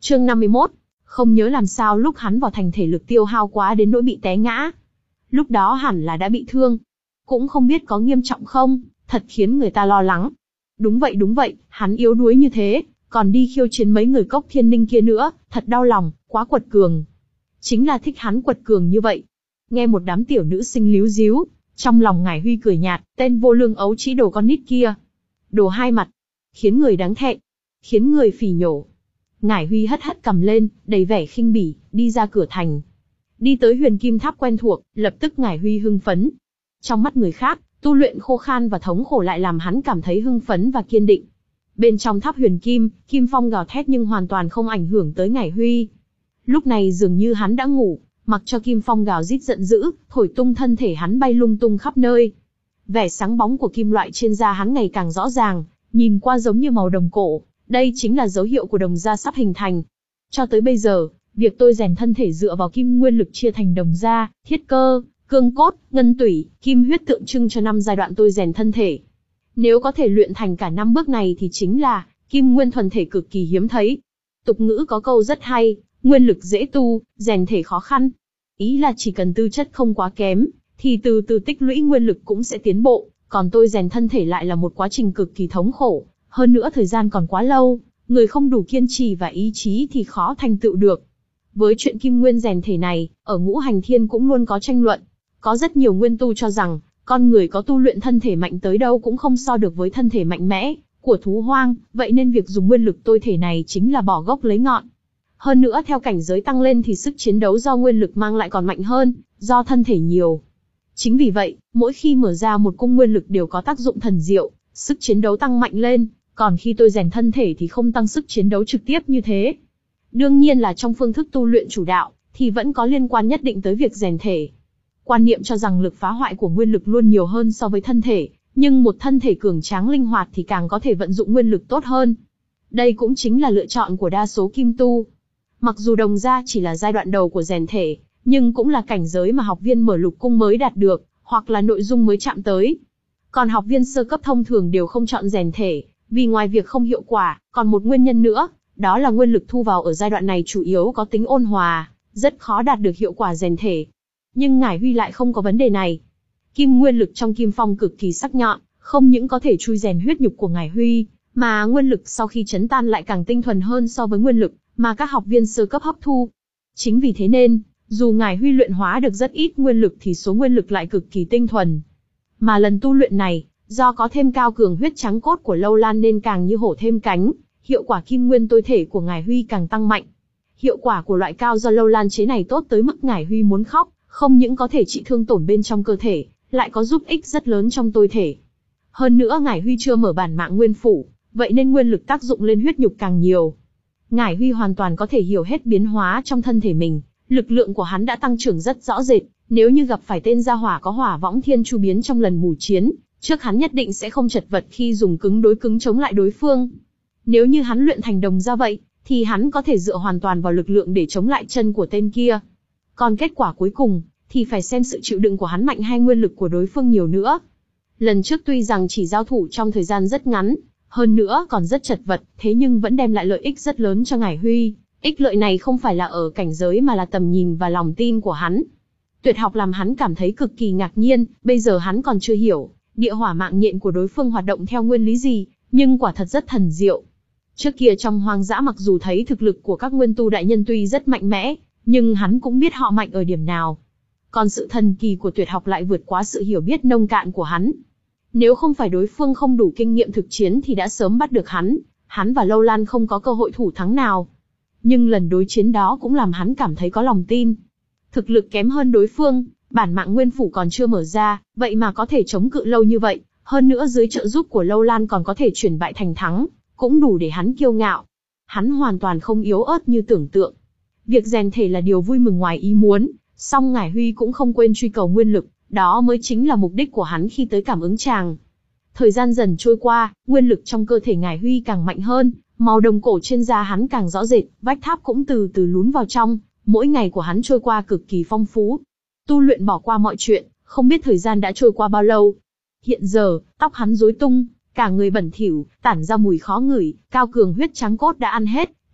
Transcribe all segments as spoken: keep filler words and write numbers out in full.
Chương năm mươi mốt. Không nhớ làm sao lúc hắn vào thành thể lực tiêu hao quá đến nỗi bị té ngã. Lúc đó hẳn là đã bị thương. Cũng không biết có nghiêm trọng không, thật khiến người ta lo lắng. Đúng vậy đúng vậy, hắn yếu đuối như thế, còn đi khiêu chiến mấy người Cốc Thiên Ninh kia nữa, thật đau lòng, quá quật cường. Chính là thích hắn quật cường như vậy. Nghe một đám tiểu nữ sinh líu díu, trong lòng Ngải Huy cười nhạt, tên vô lương ấu trĩ đồ con nít kia. Đồ hai mặt, khiến người đáng thẹn, khiến người phỉ nhổ. Ngải Huy hất hất cầm lên, đầy vẻ khinh bỉ, đi ra cửa thành. Đi tới Huyền Kim Tháp quen thuộc, lập tức Ngải Huy hưng phấn. Trong mắt người khác, tu luyện khô khan và thống khổ lại làm hắn cảm thấy hưng phấn và kiên định. Bên trong tháp Huyền Kim, kim phong gào thét nhưng hoàn toàn không ảnh hưởng tới Ngải Huy. Lúc này dường như hắn đã ngủ, mặc cho kim phong gào rít giận dữ, thổi tung thân thể hắn bay lung tung khắp nơi. Vẻ sáng bóng của kim loại trên da hắn ngày càng rõ ràng, nhìn qua giống như màu đồng cổ, đây chính là dấu hiệu của đồng da sắp hình thành. Cho tới bây giờ, việc tôi rèn thân thể dựa vào kim nguyên lực chia thành đồng da, thiết cơ, cương cốt, ngân tủy, kim huyết tượng trưng cho năm giai đoạn tôi rèn thân thể. Nếu có thể luyện thành cả năm bước này thì chính là kim nguyên thuần thể cực kỳ hiếm thấy. Tục ngữ có câu rất hay, nguyên lực dễ tu, rèn thể khó khăn. Ý là chỉ cần tư chất không quá kém, thì từ từ tích lũy nguyên lực cũng sẽ tiến bộ, còn tôi rèn thân thể lại là một quá trình cực kỳ thống khổ, hơn nữa thời gian còn quá lâu, người không đủ kiên trì và ý chí thì khó thành tựu được. Với chuyện kim nguyên rèn thể này, ở Ngũ Hành Thiên cũng luôn có tranh luận. Có rất nhiều nguyên tu cho rằng, con người có tu luyện thân thể mạnh tới đâu cũng không so được với thân thể mạnh mẽ của thú hoang, vậy nên việc dùng nguyên lực tôi thể này chính là bỏ gốc lấy ngọn. Hơn nữa theo cảnh giới tăng lên thì sức chiến đấu do nguyên lực mang lại còn mạnh hơn, do thân thể nhiều. Chính vì vậy, mỗi khi mở ra một cung nguyên lực đều có tác dụng thần diệu, sức chiến đấu tăng mạnh lên, còn khi tôi rèn thân thể thì không tăng sức chiến đấu trực tiếp như thế. Đương nhiên là trong phương thức tu luyện chủ đạo, thì vẫn có liên quan nhất định tới việc rèn thể. Quan niệm cho rằng lực phá hoại của nguyên lực luôn nhiều hơn so với thân thể, nhưng một thân thể cường tráng linh hoạt thì càng có thể vận dụng nguyên lực tốt hơn. Đây cũng chính là lựa chọn của đa số kim tu. Mặc dù đồng da chỉ là giai đoạn đầu của rèn thể, nhưng cũng là cảnh giới mà học viên mở lục cung mới đạt được, hoặc là nội dung mới chạm tới. Còn học viên sơ cấp thông thường đều không chọn rèn thể, vì ngoài việc không hiệu quả, còn một nguyên nhân nữa, đó là nguyên lực thu vào ở giai đoạn này chủ yếu có tính ôn hòa, rất khó đạt được hiệu quả rèn thể. Nhưng Ngải Huy lại không có vấn đề này. Kim nguyên lực trong kim phong cực kỳ sắc nhọn, không những có thể chui rèn huyết nhục của Ngải Huy, mà nguyên lực sau khi chấn tan lại càng tinh thuần hơn so với nguyên lực mà các học viên sơ cấp hấp thu. Chính vì thế nên, dù Ngải Huy luyện hóa được rất ít nguyên lực thì số nguyên lực lại cực kỳ tinh thuần. Mà lần tu luyện này, do có thêm cao cường huyết trắng cốt của Lâu Lan nên càng như hổ thêm cánh, hiệu quả kim nguyên tôi thể của Ngải Huy càng tăng mạnh. Hiệu quả của loại cao do Lâu Lan chế này tốt tới mức Ngải Huy muốn khóc, không những có thể trị thương tổn bên trong cơ thể, lại có giúp ích rất lớn trong tôi thể. Hơn nữa Ngải Huy chưa mở bản mạng nguyên phủ, vậy nên nguyên lực tác dụng lên huyết nhục càng nhiều. Ngải Huy hoàn toàn có thể hiểu hết biến hóa trong thân thể mình, lực lượng của hắn đã tăng trưởng rất rõ rệt, nếu như gặp phải tên gia hỏa có hỏa võng thiên chu biến trong lần mù chiến, trước hắn nhất định sẽ không chật vật khi dùng cứng đối cứng chống lại đối phương. Nếu như hắn luyện thành đồng ra vậy, thì hắn có thể dựa hoàn toàn vào lực lượng để chống lại chân của tên kia. Còn kết quả cuối cùng, thì phải xem sự chịu đựng của hắn mạnh hay nguyên lực của đối phương nhiều nữa. Lần trước tuy rằng chỉ giao thủ trong thời gian rất ngắn, hơn nữa còn rất chật vật, thế nhưng vẫn đem lại lợi ích rất lớn cho Ngải Huy. Ích lợi này không phải là ở cảnh giới mà là tầm nhìn và lòng tin của hắn. Tuyệt học làm hắn cảm thấy cực kỳ ngạc nhiên, bây giờ hắn còn chưa hiểu, địa hỏa mạng nhện của đối phương hoạt động theo nguyên lý gì, nhưng quả thật rất thần diệu. Trước kia trong hoang dã mặc dù thấy thực lực của các nguyên tu đại nhân tuy rất mạnh mẽ, nhưng hắn cũng biết họ mạnh ở điểm nào. Còn sự thần kỳ của tuyệt học lại vượt quá sự hiểu biết nông cạn của hắn. Nếu không phải đối phương không đủ kinh nghiệm thực chiến thì đã sớm bắt được hắn, hắn và Lâu Lan không có cơ hội thủ thắng nào. Nhưng lần đối chiến đó cũng làm hắn cảm thấy có lòng tin. Thực lực kém hơn đối phương, bản mạng nguyên phủ còn chưa mở ra, vậy mà có thể chống cự lâu như vậy, hơn nữa dưới trợ giúp của Lâu Lan còn có thể chuyển bại thành thắng, cũng đủ để hắn kiêu ngạo. Hắn hoàn toàn không yếu ớt như tưởng tượng. Việc rèn thể là điều vui mừng ngoài ý muốn, song Ngải Huy cũng không quên truy cầu nguyên lực, đó mới chính là mục đích của hắn khi tới cảm ứng tràng. Thời gian dần trôi qua, nguyên lực trong cơ thể Ngải Huy càng mạnh hơn, màu đồng cổ trên da hắn càng rõ rệt, vách tháp cũng từ từ lún vào trong, mỗi ngày của hắn trôi qua cực kỳ phong phú. Tu luyện bỏ qua mọi chuyện, không biết thời gian đã trôi qua bao lâu. Hiện giờ, tóc hắn rối tung, cả người bẩn thỉu, tản ra mùi khó ngửi, cao cường huyết trắng cốt đã ăn hết,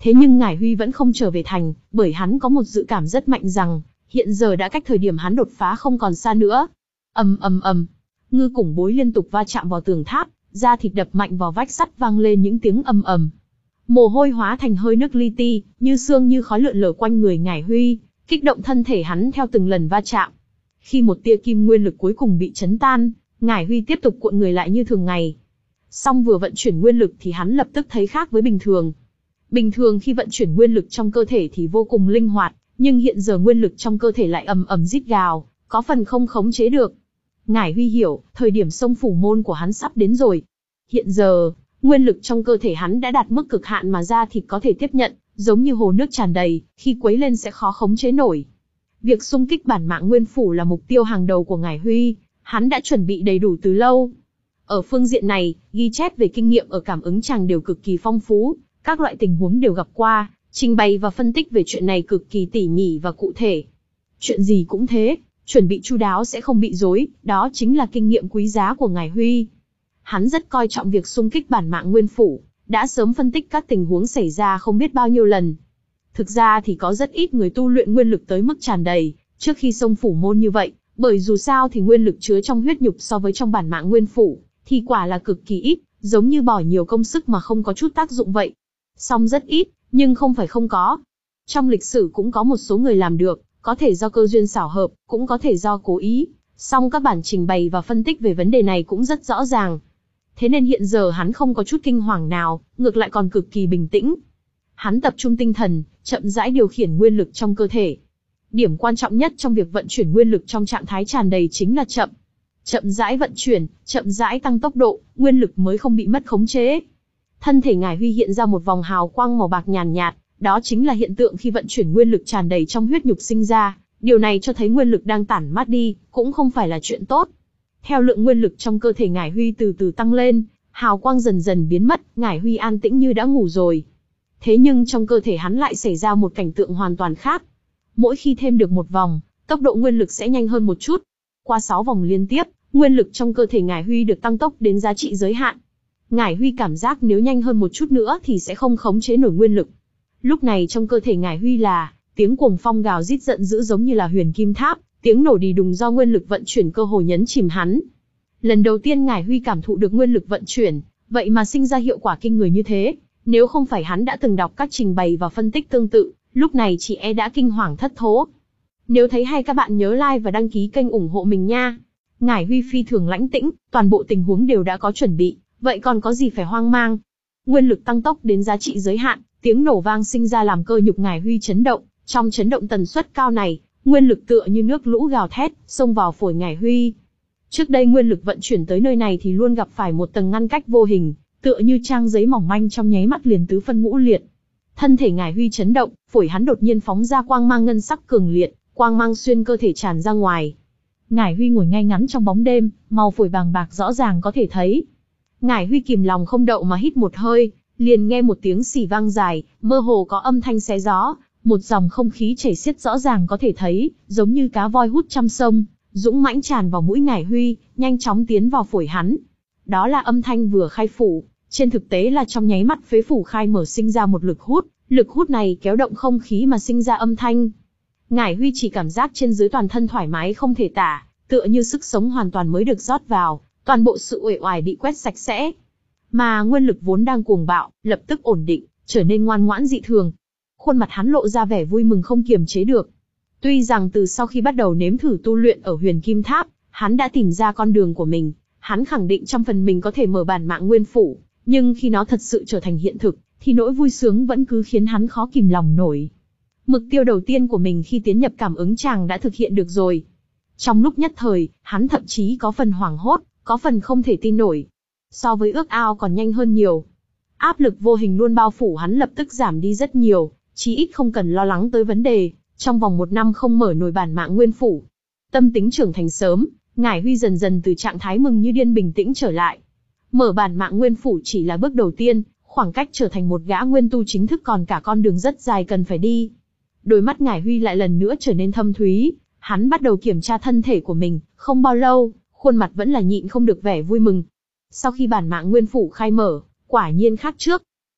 Thế nhưng Ngải Huy vẫn không trở về thành, bởi hắn có một dự cảm rất mạnh rằng, hiện giờ đã cách thời điểm hắn đột phá không còn xa nữa. Ầm ầm ầm, ngư củng bối liên tục va chạm vào tường tháp, da thịt đập mạnh vào vách sắt vang lên những tiếng ầm ầm. Mồ hôi hóa thành hơi nước li ti, như sương như khói lượn lờ quanh người Ngải Huy, kích động thân thể hắn theo từng lần va chạm. Khi một tia kim nguyên lực cuối cùng bị chấn tan, Ngải Huy tiếp tục cuộn người lại như thường ngày. Song vừa vận chuyển nguyên lực thì hắn lập tức thấy khác với bình thường. Bình thường khi vận chuyển nguyên lực trong cơ thể thì vô cùng linh hoạt, nhưng hiện giờ nguyên lực trong cơ thể lại ầm ầm rít gào, có phần không khống chế được. Ngải Huy hiểu, thời điểm xông phủ môn của hắn sắp đến rồi. Hiện giờ, nguyên lực trong cơ thể hắn đã đạt mức cực hạn mà da thịt có thể tiếp nhận, giống như hồ nước tràn đầy, khi quấy lên sẽ khó khống chế nổi. Việc xung kích bản mạng nguyên phủ là mục tiêu hàng đầu của Ngải Huy, hắn đã chuẩn bị đầy đủ từ lâu. Ở phương diện này, ghi chép về kinh nghiệm ở cảm ứng chàng đều cực kỳ phong phú, các loại tình huống đều gặp qua, trình bày và phân tích về chuyện này cực kỳ tỉ mỉ và cụ thể. Chuyện gì cũng thế, chuẩn bị chu đáo sẽ không bị rối, đó chính là kinh nghiệm quý giá của Ngải Huy. Hắn rất coi trọng việc xung kích bản mạng nguyên phủ, đã sớm phân tích các tình huống xảy ra không biết bao nhiêu lần. Thực ra thì có rất ít người tu luyện nguyên lực tới mức tràn đầy, trước khi xông phủ môn như vậy, bởi dù sao thì nguyên lực chứa trong huyết nhục so với trong bản mạng nguyên phủ, thì quả là cực kỳ ít, giống như bỏ nhiều công sức mà không có chút tác dụng vậy. Song rất ít, nhưng không phải không có. Trong lịch sử cũng có một số người làm được, có thể do cơ duyên xảo hợp, cũng có thể do cố ý. Song các bản trình bày và phân tích về vấn đề này cũng rất rõ ràng. Thế nên hiện giờ hắn không có chút kinh hoàng nào, ngược lại còn cực kỳ bình tĩnh. Hắn tập trung tinh thần, chậm rãi điều khiển nguyên lực trong cơ thể. Điểm quan trọng nhất trong việc vận chuyển nguyên lực trong trạng thái tràn đầy chính là chậm. Chậm rãi vận chuyển, chậm rãi tăng tốc độ, nguyên lực mới không bị mất khống chế. Thân thể Ngải Huy hiện ra một vòng hào quang màu bạc nhàn nhạt, đó chính là hiện tượng khi vận chuyển nguyên lực tràn đầy trong huyết nhục sinh ra. Điều này cho thấy nguyên lực đang tản mát đi, cũng không phải là chuyện tốt. Theo lượng nguyên lực trong cơ thể Ngải Huy từ từ tăng lên, hào quang dần dần biến mất, Ngải Huy an tĩnh như đã ngủ rồi. Thế nhưng trong cơ thể hắn lại xảy ra một cảnh tượng hoàn toàn khác. Mỗi khi thêm được một vòng, tốc độ nguyên lực sẽ nhanh hơn một chút. Qua sáu vòng liên tiếp, nguyên lực trong cơ thể Ngải Huy được tăng tốc đến giá trị giới hạn. Ngải Huy cảm giác nếu nhanh hơn một chút nữa thì sẽ không khống chế nổi nguyên lực. Lúc này trong cơ thể Ngải Huy là tiếng cuồng phong gào rít giận dữ giống như là huyền kim tháp, tiếng nổ đì đùng do nguyên lực vận chuyển cơ hồ nhấn chìm hắn. Lần đầu tiên Ngải Huy cảm thụ được nguyên lực vận chuyển, vậy mà sinh ra hiệu quả kinh người như thế. Nếu không phải hắn đã từng đọc các trình bày và phân tích tương tự, lúc này chị e đã kinh hoàng thất thố. Nếu thấy hay các bạn nhớ like và đăng ký kênh ủng hộ mình nha. Ngải Huy phi thường lãnh tĩnh, toàn bộ tình huống đều đã có chuẩn bị, vậy còn có gì phải hoang mang. Nguyên lực tăng tốc đến giá trị giới hạn, tiếng nổ vang sinh ra làm cơ nhục Ngải Huy chấn động, trong chấn động tần suất cao này, nguyên lực tựa như nước lũ gào thét, xông vào phổi Ngải Huy. Trước đây nguyên lực vận chuyển tới nơi này thì luôn gặp phải một tầng ngăn cách vô hình, tựa như trang giấy mỏng manh trong nháy mắt liền tứ phân ngũ liệt. Thân thể Ngải Huy chấn động, phổi hắn đột nhiên phóng ra quang mang ngân sắc cường liệt, quang mang xuyên cơ thể tràn ra ngoài. Ngải Huy ngồi ngay ngắn trong bóng đêm, màu phổi bàng bạc rõ ràng có thể thấy. Ngải Huy kìm lòng không đậu mà hít một hơi, liền nghe một tiếng xì vang dài, mơ hồ có âm thanh xé gió, một dòng không khí chảy xiết rõ ràng có thể thấy, giống như cá voi hút trăm sông, dũng mãnh tràn vào mũi Ngải Huy, nhanh chóng tiến vào phổi hắn. Đó là âm thanh vừa khai phủ, trên thực tế là trong nháy mắt phế phủ khai mở sinh ra một lực hút, lực hút này kéo động không khí mà sinh ra âm thanh. Ngải Huy chỉ cảm giác trên dưới toàn thân thoải mái không thể tả, tựa như sức sống hoàn toàn mới được rót vào, toàn bộ sự uể oải bị quét sạch sẽ. Mà nguyên lực vốn đang cuồng bạo, lập tức ổn định, trở nên ngoan ngoãn dị thường. Khuôn mặt hắn lộ ra vẻ vui mừng không kiềm chế được. Tuy rằng từ sau khi bắt đầu nếm thử tu luyện ở Huyền Kim Tháp, hắn đã tìm ra con đường của mình, hắn khẳng định trong phần mình có thể mở bản mạng nguyên phủ, nhưng khi nó thật sự trở thành hiện thực, thì nỗi vui sướng vẫn cứ khiến hắn khó kìm lòng nổi. Mục tiêu đầu tiên của mình khi tiến nhập cảm ứng chàng đã thực hiện được rồi. Trong lúc nhất thời, hắn thậm chí có phần hoảng hốt, có phần không thể tin nổi. So với ước ao còn nhanh hơn nhiều. Áp lực vô hình luôn bao phủ hắn lập tức giảm đi rất nhiều, chí ít không cần lo lắng tới vấn đề, trong vòng một năm không mở nổi bản mạng nguyên phủ. Tâm tính trưởng thành sớm, Ngải Huy dần dần từ trạng thái mừng như điên bình tĩnh trở lại. Mở bản mạng nguyên phủ chỉ là bước đầu tiên, khoảng cách trở thành một gã nguyên tu chính thức còn cả con đường rất dài cần phải đi. Đôi mắt Ngải Huy lại lần nữa trở nên thâm thúy, hắn bắt đầu kiểm tra thân thể của mình, không bao lâu, khuôn mặt vẫn là nhịn không được vẻ vui mừng. Sau khi bản mạng nguyên phủ khai mở, quả nhiên khác trước.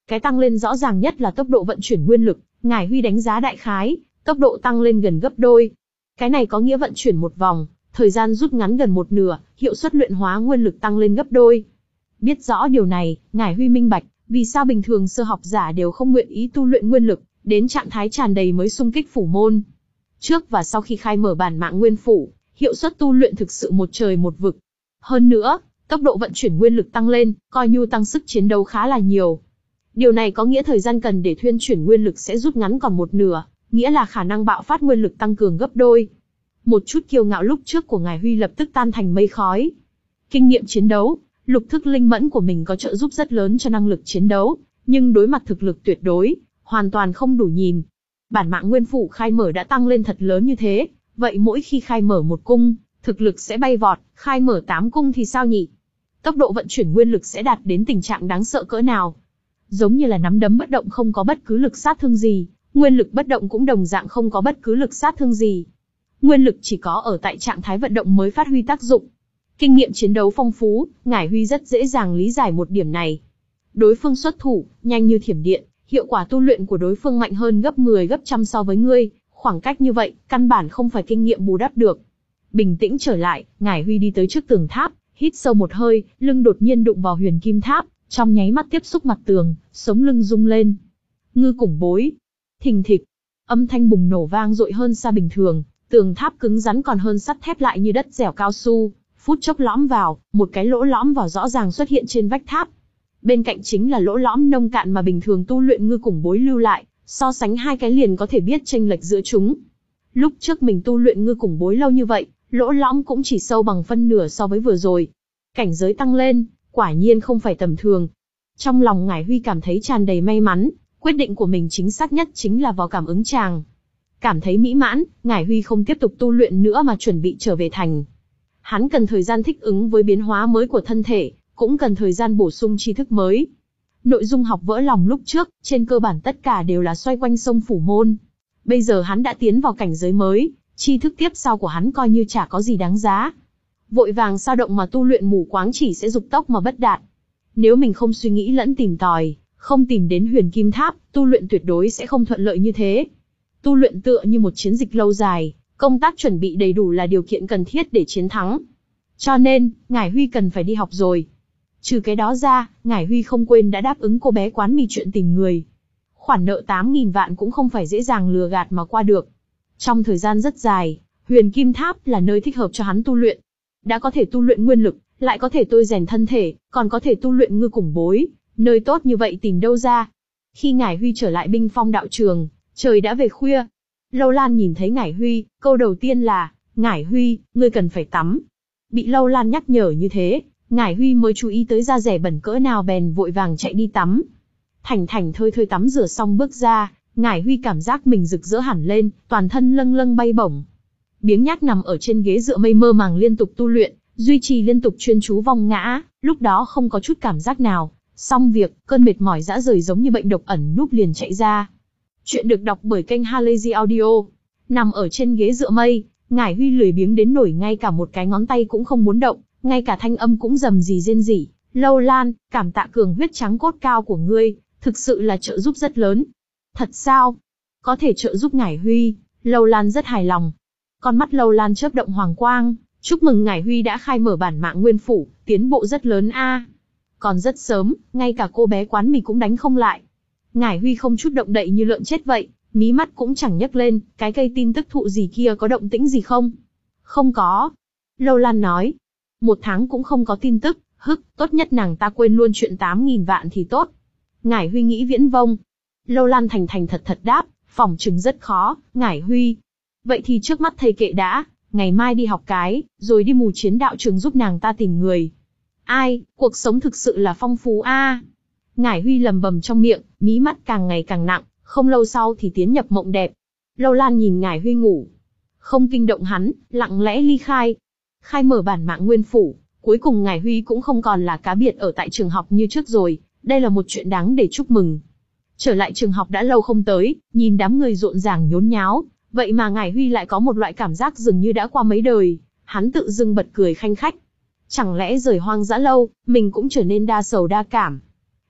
Cái tăng lên rõ ràng nhất là tốc độ vận chuyển nguyên lực, Ngải Huy đánh giá đại khái, tốc độ tăng lên gần gấp đôi. Cái này có nghĩa vận chuyển một vòng, thời gian rút ngắn gần một nửa, hiệu suất luyện hóa nguyên lực tăng lên gấp đôi. Biết rõ điều này, Ngải Huy minh bạch, vì sao bình thường sơ học giả đều không nguyện ý tu luyện nguyên lực, đến trạng thái tràn đầy mới xung kích phủ môn. Trước và sau khi khai mở bản mạng nguyên phủ, hiệu suất tu luyện thực sự một trời một vực. Hơn nữa, tốc độ vận chuyển nguyên lực tăng lên, coi như tăng sức chiến đấu khá là nhiều. Điều này có nghĩa thời gian cần để thuyên chuyển nguyên lực sẽ rút ngắn còn một nửa, nghĩa là khả năng bạo phát nguyên lực tăng cường gấp đôi. Một chút kiêu ngạo lúc trước của Ngải Huy lập tức tan thành mây khói. Kinh nghiệm chiến đấu, lục thức linh mẫn của mình có trợ giúp rất lớn cho năng lực chiến đấu, nhưng đối mặt thực lực tuyệt đối, hoàn toàn không đủ nhìn. Bản mạng nguyên phủ khai mở đã tăng lên thật lớn như thế, vậy mỗi khi khai mở một cung, thực lực sẽ bay vọt, khai mở tám cung thì sao nhỉ? Tốc độ vận chuyển nguyên lực sẽ đạt đến tình trạng đáng sợ cỡ nào? Giống như là nắm đấm bất động không có bất cứ lực sát thương gì, nguyên lực bất động cũng đồng dạng không có bất cứ lực sát thương gì. Nguyên lực chỉ có ở tại trạng thái vận động mới phát huy tác dụng. Kinh nghiệm chiến đấu phong phú, Ngải Huy rất dễ dàng lý giải một điểm này. Đối phương xuất thủ, nhanh như thiểm điện, hiệu quả tu luyện của đối phương mạnh hơn gấp mười gấp trăm so với ngươi, khoảng cách như vậy, căn bản không phải kinh nghiệm bù đắp được. Bình tĩnh trở lại, Ngải Huy đi tới trước tường tháp, hít sâu một hơi, lưng đột nhiên đụng vào huyền kim tháp, trong nháy mắt tiếp xúc mặt tường, sống lưng rung lên. Ngư củng bối. Thình thịch. Âm thanh bùng nổ vang dội hơn xa bình thường, tường tháp cứng rắn còn hơn sắt thép lại như đất dẻo cao su, phút chốc lõm vào, một cái lỗ lõm vào rõ ràng xuất hiện trên vách tháp. Bên cạnh chính là lỗ lõm nông cạn mà bình thường tu luyện ngư củng bối lưu lại, so sánh hai cái liền có thể biết chênh lệch giữa chúng. Lúc trước mình tu luyện ngư củng bối lâu như vậy, lỗ lõm cũng chỉ sâu bằng phân nửa so với vừa rồi. Cảnh giới tăng lên, quả nhiên không phải tầm thường. Trong lòng Ngải Huy cảm thấy tràn đầy may mắn, quyết định của mình chính xác nhất chính là vào cảm ứng tràng. Cảm thấy mỹ mãn, Ngải Huy không tiếp tục tu luyện nữa mà chuẩn bị trở về thành. Hắn cần thời gian thích ứng với biến hóa mới của thân thể, cũng cần thời gian bổ sung tri thức mới. Nội dung học vỡ lòng lúc trước, trên cơ bản tất cả đều là xoay quanh sông phủ môn. Bây giờ hắn đã tiến vào cảnh giới mới, tri thức tiếp sau của hắn coi như chả có gì đáng giá. Vội vàng sao động mà tu luyện mù quáng chỉ sẽ dục tốc mà bất đạt. Nếu mình không suy nghĩ lẫn tìm tòi, không tìm đến huyền kim tháp, tu luyện tuyệt đối sẽ không thuận lợi như thế. Tu luyện tựa như một chiến dịch lâu dài, công tác chuẩn bị đầy đủ là điều kiện cần thiết để chiến thắng. Cho nên, Ngải Huy cần phải đi học rồi. Trừ cái đó ra, Ngải Huy không quên đã đáp ứng cô bé quán mì chuyện tìm người. Khoản nợ tám nghìn vạn cũng không phải dễ dàng lừa gạt mà qua được. Trong thời gian rất dài, huyền kim tháp là nơi thích hợp cho hắn tu luyện. Đã có thể tu luyện nguyên lực, lại có thể tôi rèn thân thể, còn có thể tu luyện ngư củng bối. Nơi tốt như vậy tìm đâu ra? Khi Ngải Huy trở lại Binh Phong đạo trường, trời đã về khuya. Lâu Lan nhìn thấy Ngải Huy, câu đầu tiên là, Ngải Huy, ngươi cần phải tắm. Bị Lâu Lan nhắc nhở như thế, Ngải Huy mới chú ý tới da rẻ bẩn cỡ nào bèn vội vàng chạy đi tắm. Thành thành thơi thơi tắm rửa xong bước ra, Ngải Huy cảm giác mình rực rỡ hẳn lên, toàn thân lâng lâng bay bổng. Biếng nhác nằm ở trên ghế dựa mây mơ màng liên tục tu luyện, duy trì liên tục chuyên chú vong ngã, lúc đó không có chút cảm giác nào. Xong việc, cơn mệt mỏi dã rời giống như bệnh độc ẩn núp liền chạy ra. Chuyện được đọc bởi kênh Halazy Audio. Nằm ở trên ghế dựa mây, Ngải Huy lười biếng đến nổi ngay cả một cái ngón tay cũng không muốn động, ngay cả thanh âm cũng rầm rì rên rỉ. Lâu Lan, cảm tạ cường huyết trắng cốt cao của ngươi, thực sự là trợ giúp rất lớn. Thật sao? Có thể trợ giúp Ngải Huy, Lâu Lan rất hài lòng. Con mắt Lâu Lan chớp động hoàng quang, chúc mừng Ngải Huy đã khai mở bản mạng nguyên phủ, tiến bộ rất lớn a. À. Còn rất sớm, ngay cả cô bé quán mì cũng đánh không lại. Ngải Huy không chút động đậy như lợn chết vậy, mí mắt cũng chẳng nhấc lên, cái cây tin tức thụ gì kia có động tĩnh gì không? Không có. Lâu Lan nói. Một tháng cũng không có tin tức, hức, tốt nhất nàng ta quên luôn chuyện tám nghìn vạn thì tốt. Ngải Huy nghĩ viễn vông. Lâu Lan thành thành thật thật đáp, phỏng chừng rất khó, Ngải Huy. Vậy thì trước mắt thầy kệ đã, ngày mai đi học cái, rồi đi mù chiến đạo trường giúp nàng ta tìm người. Ai, cuộc sống thực sự là phong phú a. À. Ngải Huy lầm bầm trong miệng, mí mắt càng ngày càng nặng, không lâu sau thì tiến nhập mộng đẹp. Lâu Lan nhìn Ngải Huy ngủ, không kinh động hắn, lặng lẽ ly khai. Khai mở bản mạng nguyên phủ, cuối cùng Ngải Huy cũng không còn là cá biệt ở tại trường học như trước rồi, đây là một chuyện đáng để chúc mừng. Trở lại trường học đã lâu không tới, nhìn đám người rộn ràng nhốn nháo, vậy mà Ngải Huy lại có một loại cảm giác dường như đã qua mấy đời, hắn tự dưng bật cười khanh khách. Chẳng lẽ rời hoang dã lâu, mình cũng trở nên đa sầu đa cảm.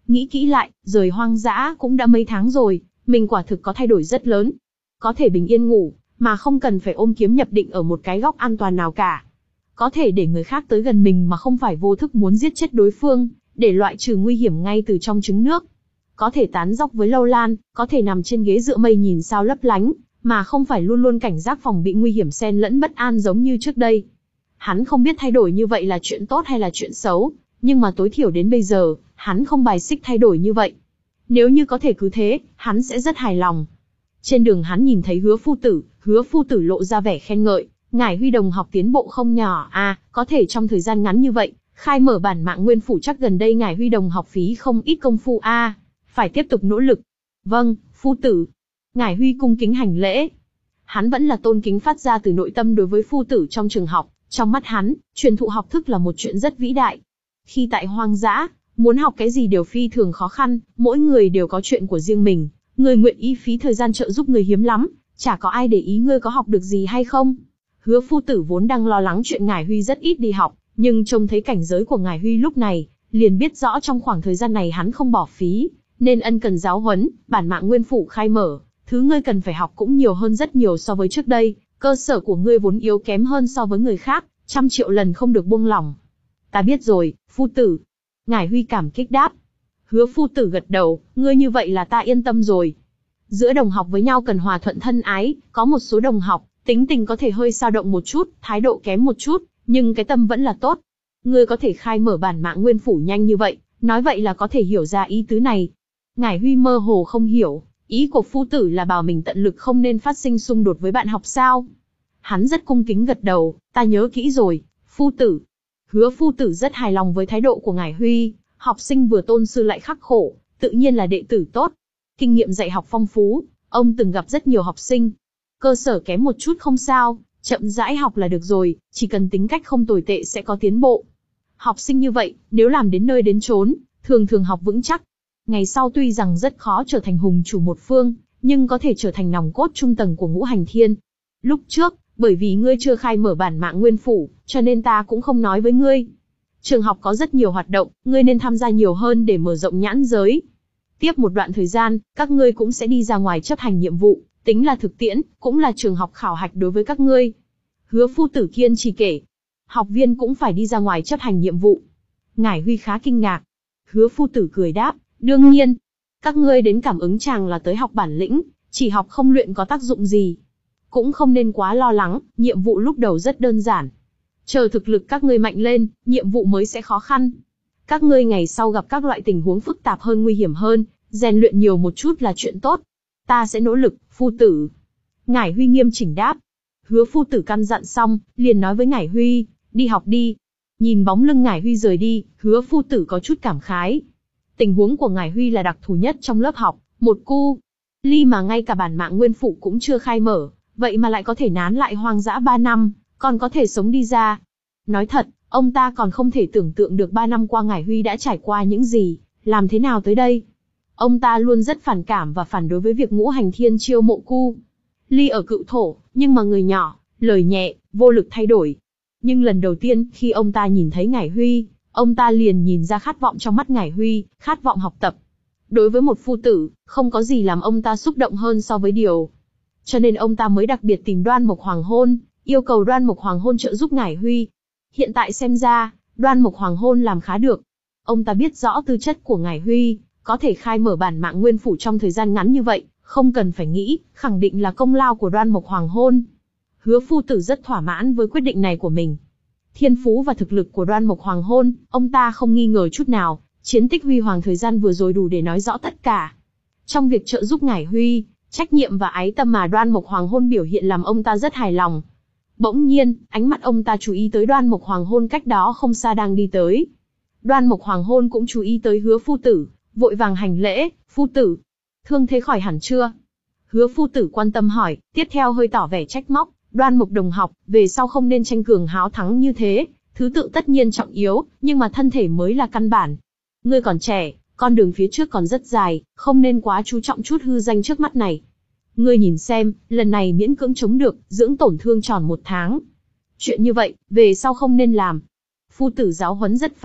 nghĩ kỹ lại, rời hoang dã cũng đã mấy tháng rồi, mình quả thực có thay đổi rất lớn. Có thể bình yên ngủ, mà không cần phải ôm kiếm nhập định ở một cái góc an toàn nào cả. Có thể để người khác tới gần mình mà không phải vô thức muốn giết chết đối phương, để loại trừ nguy hiểm ngay từ trong trứng nước. Có thể tán dóc với Lâu Lan, có thể nằm trên ghế dựa mây nhìn sao lấp lánh, mà không phải luôn luôn cảnh giác phòng bị nguy hiểm xen lẫn bất an giống như trước đây. Hắn không biết thay đổi như vậy là chuyện tốt hay là chuyện xấu, nhưng mà tối thiểu đến bây giờ, hắn không bài xích thay đổi như vậy. Nếu như có thể cứ thế, hắn sẽ rất hài lòng. Trên đường hắn nhìn thấy Hứa phu tử, Hứa phu tử lộ ra vẻ khen ngợi, Ngải Huy đồng học tiến bộ không nhỏ à, có thể trong thời gian ngắn như vậy, khai mở bản mạng nguyên phủ chắc gần đây Ngải Huy đồng học phí không ít công phu a, à, phải tiếp tục nỗ lực. Vâng, phu tử. Ngải Huy cung kính hành lễ. Hắn vẫn là tôn kính phát ra từ nội tâm đối với phu tử trong trường học, trong mắt hắn, truyền thụ học thức là một chuyện rất vĩ đại. Khi tại hoang dã, muốn học cái gì đều phi thường khó khăn, mỗi người đều có chuyện của riêng mình, người nguyện ý phí thời gian trợ giúp người hiếm lắm, chả có ai để ý ngươi có học được gì hay không. Hứa phu tử vốn đang lo lắng chuyện Ngải Huy rất ít đi học, nhưng trông thấy cảnh giới của Ngải Huy lúc này, liền biết rõ trong khoảng thời gian này hắn không bỏ phí, nên ân cần giáo huấn, bản mạng nguyên phủ khai mở, thứ ngươi cần phải học cũng nhiều hơn rất nhiều so với trước đây, cơ sở của ngươi vốn yếu kém hơn so với người khác, trăm triệu lần không được buông lỏng. Ta biết rồi, phu tử. Ngải Huy cảm kích đáp. Hứa phu tử gật đầu, ngươi như vậy là ta yên tâm rồi. Giữa đồng học với nhau cần hòa thuận thân ái, có một số đồng học, tính tình có thể hơi dao động một chút, thái độ kém một chút, nhưng cái tâm vẫn là tốt. Ngươi có thể khai mở bản mạng nguyên phủ nhanh như vậy, nói vậy là có thể hiểu ra ý tứ này. Ngải Huy mơ hồ không hiểu, ý của phu tử là bảo mình tận lực không nên phát sinh xung đột với bạn học sao. Hắn rất cung kính gật đầu, ta nhớ kỹ rồi, phu tử. Hứa phu tử rất hài lòng với thái độ của Ngải Huy, học sinh vừa tôn sư lại khắc khổ, tự nhiên là đệ tử tốt. Kinh nghiệm dạy học phong phú, ông từng gặp rất nhiều học sinh. Cơ sở kém một chút không sao, chậm rãi học là được rồi, chỉ cần tính cách không tồi tệ sẽ có tiến bộ. Học sinh như vậy, nếu làm đến nơi đến chốn, thường thường học vững chắc. Ngày sau tuy rằng rất khó trở thành hùng chủ một phương, nhưng có thể trở thành nòng cốt trung tầng của ngũ hành thiên. Lúc trước, bởi vì ngươi chưa khai mở bản mạng nguyên phủ, cho nên ta cũng không nói với ngươi. Trường học có rất nhiều hoạt động, ngươi nên tham gia nhiều hơn để mở rộng nhãn giới. Tiếp một đoạn thời gian, các ngươi cũng sẽ đi ra ngoài chấp hành nhiệm vụ, tính là thực tiễn, cũng là trường học khảo hạch đối với các ngươi. Hứa phu tử kiên trì kể. Học viên cũng phải đi ra ngoài chấp hành nhiệm vụ. Ngải Huy khá kinh ngạc. Hứa phu tử cười đáp, đương nhiên. Các ngươi đến cảm ứng chàng là tới học bản lĩnh, chỉ học không luyện có tác dụng gì. Cũng không nên quá lo lắng, nhiệm vụ lúc đầu rất đơn giản. Chờ thực lực các ngươi mạnh lên, nhiệm vụ mới sẽ khó khăn. Các ngươi ngày sau gặp các loại tình huống phức tạp hơn nguy hiểm hơn, rèn luyện nhiều một chút là chuyện tốt. Ta sẽ nỗ lực, phu tử. Ngải Huy nghiêm chỉnh đáp. Hứa phu tử căn dặn xong, liền nói với Ngải Huy, đi học đi. Nhìn bóng lưng Ngải Huy rời đi, hứa phu tử có chút cảm khái. Tình huống của Ngải Huy là đặc thù nhất trong lớp học, một cu ly mà ngay cả bản mạng nguyên phủ cũng chưa khai mở, vậy mà lại có thể nán lại hoang dã ba năm, còn có thể sống đi ra. Nói thật, ông ta còn không thể tưởng tượng được ba năm qua Ngải Huy đã trải qua những gì, làm thế nào tới đây. Ông ta luôn rất phản cảm và phản đối với việc ngũ hành thiên chiêu mộ cu ly ở cựu thổ, nhưng mà người nhỏ, lời nhẹ, vô lực thay đổi. Nhưng lần đầu tiên khi ông ta nhìn thấy Ngải Huy, ông ta liền nhìn ra khát vọng trong mắt Ngải Huy, khát vọng học tập. Đối với một phu tử, không có gì làm ông ta xúc động hơn so với điều. Cho nên ông ta mới đặc biệt tìm Đoan Mộc Hoàng Hôn, yêu cầu Đoan Mộc Hoàng Hôn trợ giúp Ngải Huy. Hiện tại xem ra, Đoan Mộc Hoàng Hôn làm khá được. Ông ta biết rõ tư chất của Ngải Huy, có thể khai mở bản mạng nguyên phủ trong thời gian ngắn như vậy, không cần phải nghĩ, khẳng định là công lao của Đoan Mộc Hoàng Hôn. Hứa phu tử rất thỏa mãn với quyết định này của mình. Thiên phú và thực lực của Đoan Mộc Hoàng Hôn, ông ta không nghi ngờ chút nào, chiến tích huy hoàng thời gian vừa rồi đủ để nói rõ tất cả. Trong việc trợ giúp Ngải Huy, trách nhiệm và ái tâm mà Đoan Mộc Hoàng Hôn biểu hiện làm ông ta rất hài lòng. Bỗng nhiên, ánh mắt ông ta chú ý tới Đoan Mộc Hoàng Hôn cách đó không xa đang đi tới. Đoan Mộc Hoàng Hôn cũng chú ý tới hứa phu tử, vội vàng hành lễ, phu tử. Thương thế khỏi hẳn chưa? Hứa phu tử quan tâm hỏi, tiếp theo hơi tỏ vẻ trách móc, Đoan Mộc đồng học, về sau không nên tranh cường háo thắng như thế, thứ tự tất nhiên trọng yếu, nhưng mà thân thể mới là căn bản. Ngươi còn trẻ, con đường phía trước còn rất dài, không nên quá chú trọng chút hư danh trước mắt này. Ngươi nhìn xem, lần này miễn cưỡng chống được, dưỡng tổn thương tròn một tháng. Chuyện như vậy, về sau không nên làm. Phu tử giáo huấn rất phải,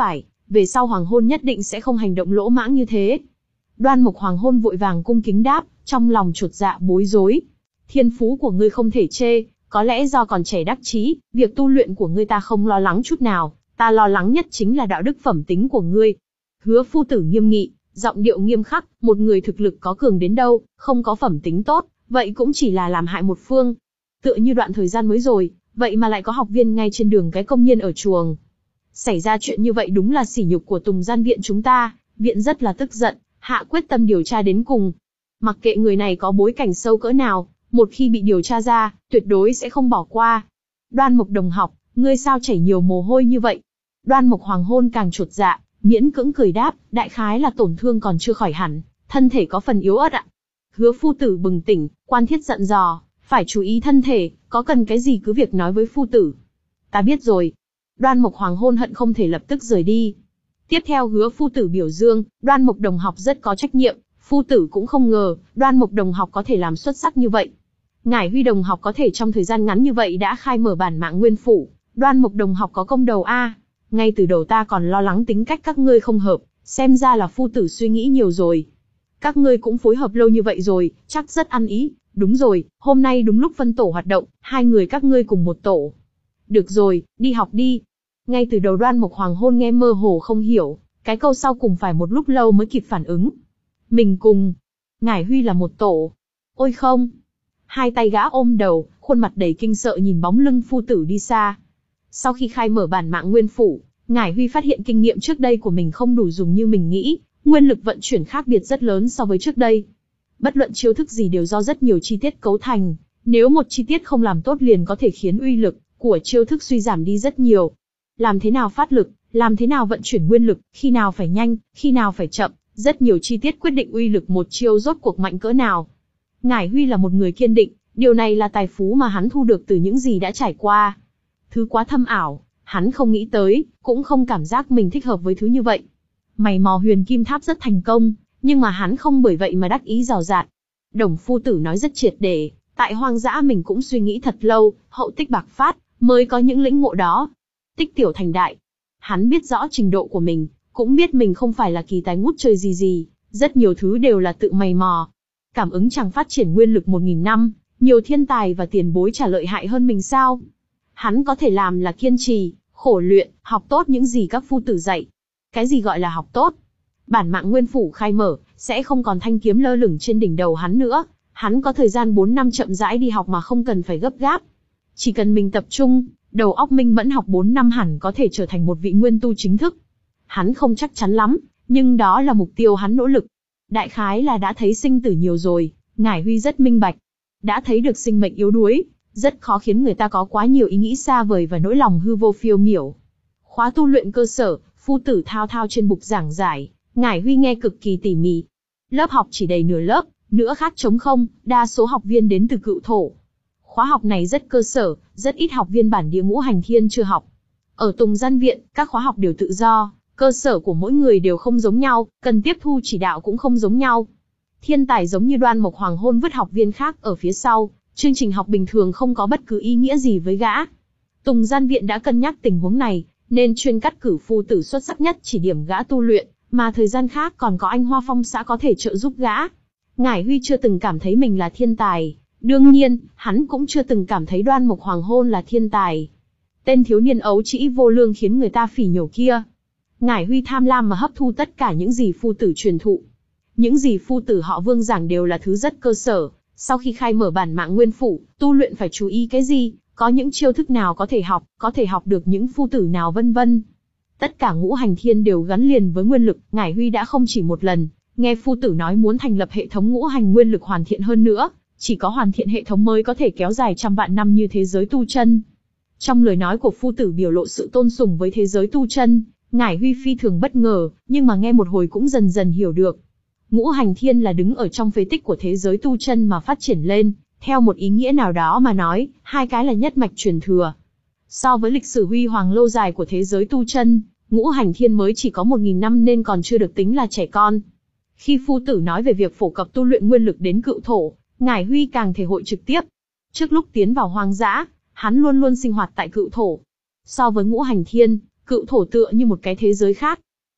về sau hoàng hôn nhất định sẽ không hành động lỗ mãng như thế. Đoan Mục Hoàng hôn vội vàng cung kính đáp, trong lòng chột dạ bối rối. Thiên phú của ngươi không thể chê, có lẽ do còn trẻ đắc chí, việc tu luyện của ngươi ta không lo lắng chút nào, ta lo lắng nhất chính là đạo đức phẩm tính của ngươi. Hứa phu tử nghiêm nghị, giọng điệu nghiêm khắc, một người thực lực có cường đến đâu, không có phẩm tính tốt, vậy cũng chỉ là làm hại một phương. Tựa như đoạn thời gian mới rồi, vậy mà lại có học viên ngay trên đường cái công nhân ở chuồng. Xảy ra chuyện như vậy đúng là sỉ nhục của Tùng Gian viện chúng ta, viện rất là tức giận, hạ quyết tâm điều tra đến cùng. Mặc kệ người này có bối cảnh sâu cỡ nào, một khi bị điều tra ra, tuyệt đối sẽ không bỏ qua. Đoan Mục đồng học, ngươi sao chảy nhiều mồ hôi như vậy? Đoan Mục Hoàng hôn càng chột dạ, miễn cưỡng cười đáp, đại khái là tổn thương còn chưa khỏi hẳn, thân thể có phần yếu ớt ạ. Hứa phu tử bừng tỉnh, quan thiết dặn dò, phải chú ý thân thể, có cần cái gì cứ việc nói với phu tử. Ta biết rồi. Đoan Mục Hoàng hôn hận không thể lập tức rời đi. Tiếp theo hứa phu tử biểu dương, Đoan Mục đồng học rất có trách nhiệm, phu tử cũng không ngờ, Đoan Mục đồng học có thể làm xuất sắc như vậy. Ngải Huy đồng học có thể trong thời gian ngắn như vậy đã khai mở bản mạng nguyên phủ, Đoan Mục đồng học có công đầu a. Ngay từ đầu ta còn lo lắng tính cách các ngươi không hợp, xem ra là phu tử suy nghĩ nhiều rồi. Các ngươi cũng phối hợp lâu như vậy rồi, chắc rất ăn ý. Đúng rồi, hôm nay đúng lúc phân tổ hoạt động, hai người các ngươi cùng một tổ. Được rồi, đi học đi. Ngay từ đầu Đoan Mục Hoàng hôn nghe mơ hồ không hiểu, cái câu sau cùng phải một lúc lâu mới kịp phản ứng. Mình cùng Ngải Huy là một tổ. Ôi không. Hai tay gã ôm đầu, khuôn mặt đầy kinh sợ nhìn bóng lưng phu tử đi xa. Sau khi khai mở bản mạng nguyên phủ, Ngải Huy phát hiện kinh nghiệm trước đây của mình không đủ dùng như mình nghĩ, nguyên lực vận chuyển khác biệt rất lớn so với trước đây. Bất luận chiêu thức gì đều do rất nhiều chi tiết cấu thành, nếu một chi tiết không làm tốt liền có thể khiến uy lực của chiêu thức suy giảm đi rất nhiều. Làm thế nào phát lực, làm thế nào vận chuyển nguyên lực, khi nào phải nhanh, khi nào phải chậm, rất nhiều chi tiết quyết định uy lực một chiêu rốt cuộc mạnh cỡ nào. Ngải Huy là một người kiên định, điều này là tài phú mà hắn thu được từ những gì đã trải qua. Thứ quá thâm ảo, hắn không nghĩ tới, cũng không cảm giác mình thích hợp với thứ như vậy. Mày mò huyền kim tháp rất thành công, nhưng mà hắn không bởi vậy mà đắc ý rào rạt. Đồng phu tử nói rất triệt để, tại hoang dã mình cũng suy nghĩ thật lâu, hậu tích bạc phát, mới có những lĩnh ngộ đó. Tích tiểu thành đại. Hắn biết rõ trình độ của mình, cũng biết mình không phải là kỳ tài ngút trời gì gì, rất nhiều thứ đều là tự mày mò. Cảm ứng chẳng phát triển nguyên lực một nghìn năm, nhiều thiên tài và tiền bối trả lợi hại hơn mình sao? Hắn có thể làm là kiên trì, khổ luyện, học tốt những gì các phu tử dạy. Cái gì gọi là học tốt? Bản mạng nguyên phủ khai mở, sẽ không còn thanh kiếm lơ lửng trên đỉnh đầu hắn nữa. Hắn có thời gian bốn năm chậm rãi đi học mà không cần phải gấp gáp. Chỉ cần mình tập trung, đầu óc minh mẫn học bốn năm hẳn có thể trở thành một vị nguyên tu chính thức. Hắn không chắc chắn lắm, nhưng đó là mục tiêu hắn nỗ lực. Đại khái là đã thấy sinh tử nhiều rồi, Ngải Huy rất minh bạch. Đã thấy được sinh mệnh yếu đuối, rất khó khiến người ta có quá nhiều ý nghĩ xa vời và nỗi lòng hư vô phiêu miểu. Khóa tu luyện cơ sở, phu tử thao thao trên bục giảng giải, Ngải Huy nghe cực kỳ tỉ mỉ. Lớp học chỉ đầy nửa lớp, nữa khác trống không, đa số học viên đến từ Cựu Thổ. Khóa học này rất cơ sở, rất ít học viên bản địa Ngũ Hành Thiên chưa học. Ở Tùng Gian viện, các khóa học đều tự do, cơ sở của mỗi người đều không giống nhau, cần tiếp thu chỉ đạo cũng không giống nhau. Thiên tài giống như Đoan Mục Hoàng hôn vứt học viên khác ở phía sau, chương trình học bình thường không có bất cứ ý nghĩa gì với gã. Tùng Gian viện đã cân nhắc tình huống này, nên chuyên cắt cử phu tử xuất sắc nhất chỉ điểm gã tu luyện, mà thời gian khác còn có anh Hoa Phong xã có thể trợ giúp gã. Ngải Huy chưa từng cảm thấy mình là thiên tài, đương nhiên, hắn cũng chưa từng cảm thấy Đoan Mục Hoàng hôn là thiên tài. Tên thiếu niên ấu trĩ vô lương khiến người ta phỉ nhổ kia. Ngải Huy tham lam mà hấp thu tất cả những gì phu tử truyền thụ. Những gì phu tử họ Vương giảng đều là thứ rất cơ sở. Sau khi khai mở bản mạng nguyên phủ, tu luyện phải chú ý cái gì, có những chiêu thức nào có thể học, có thể học được những phu tử nào vân vân. Tất cả ngũ hành thiên đều gắn liền với nguyên lực. Ngải Huy đã không chỉ một lần nghe phu tử nói muốn thành lập hệ thống ngũ hành nguyên lực hoàn thiện hơn nữa, chỉ có hoàn thiện hệ thống mới có thể kéo dài trăm vạn năm như thế giới tu chân. Trong lời nói của phu tử biểu lộ sự tôn sùng với thế giới tu chân, Ngải Huy phi thường bất ngờ, nhưng mà nghe một hồi cũng dần dần hiểu được. Ngũ hành thiên là đứng ở trong phế tích của thế giới tu chân mà phát triển lên, theo một ý nghĩa nào đó mà nói, hai cái là nhất mạch truyền thừa. So với lịch sử huy hoàng lâu dài của thế giới tu chân, ngũ hành thiên mới chỉ có một nghìn năm nên còn chưa được tính là trẻ con. Khi phu tử nói về việc phổ cập tu luyện nguyên lực đến Cựu Thổ, Ngải Huy càng thể hội trực tiếp. Trước lúc tiến vào hoang dã, hắn luôn luôn sinh hoạt tại Cựu Thổ. So với ngũ hành thiên, Cựu Thổ tựa như một cái thế giới khác.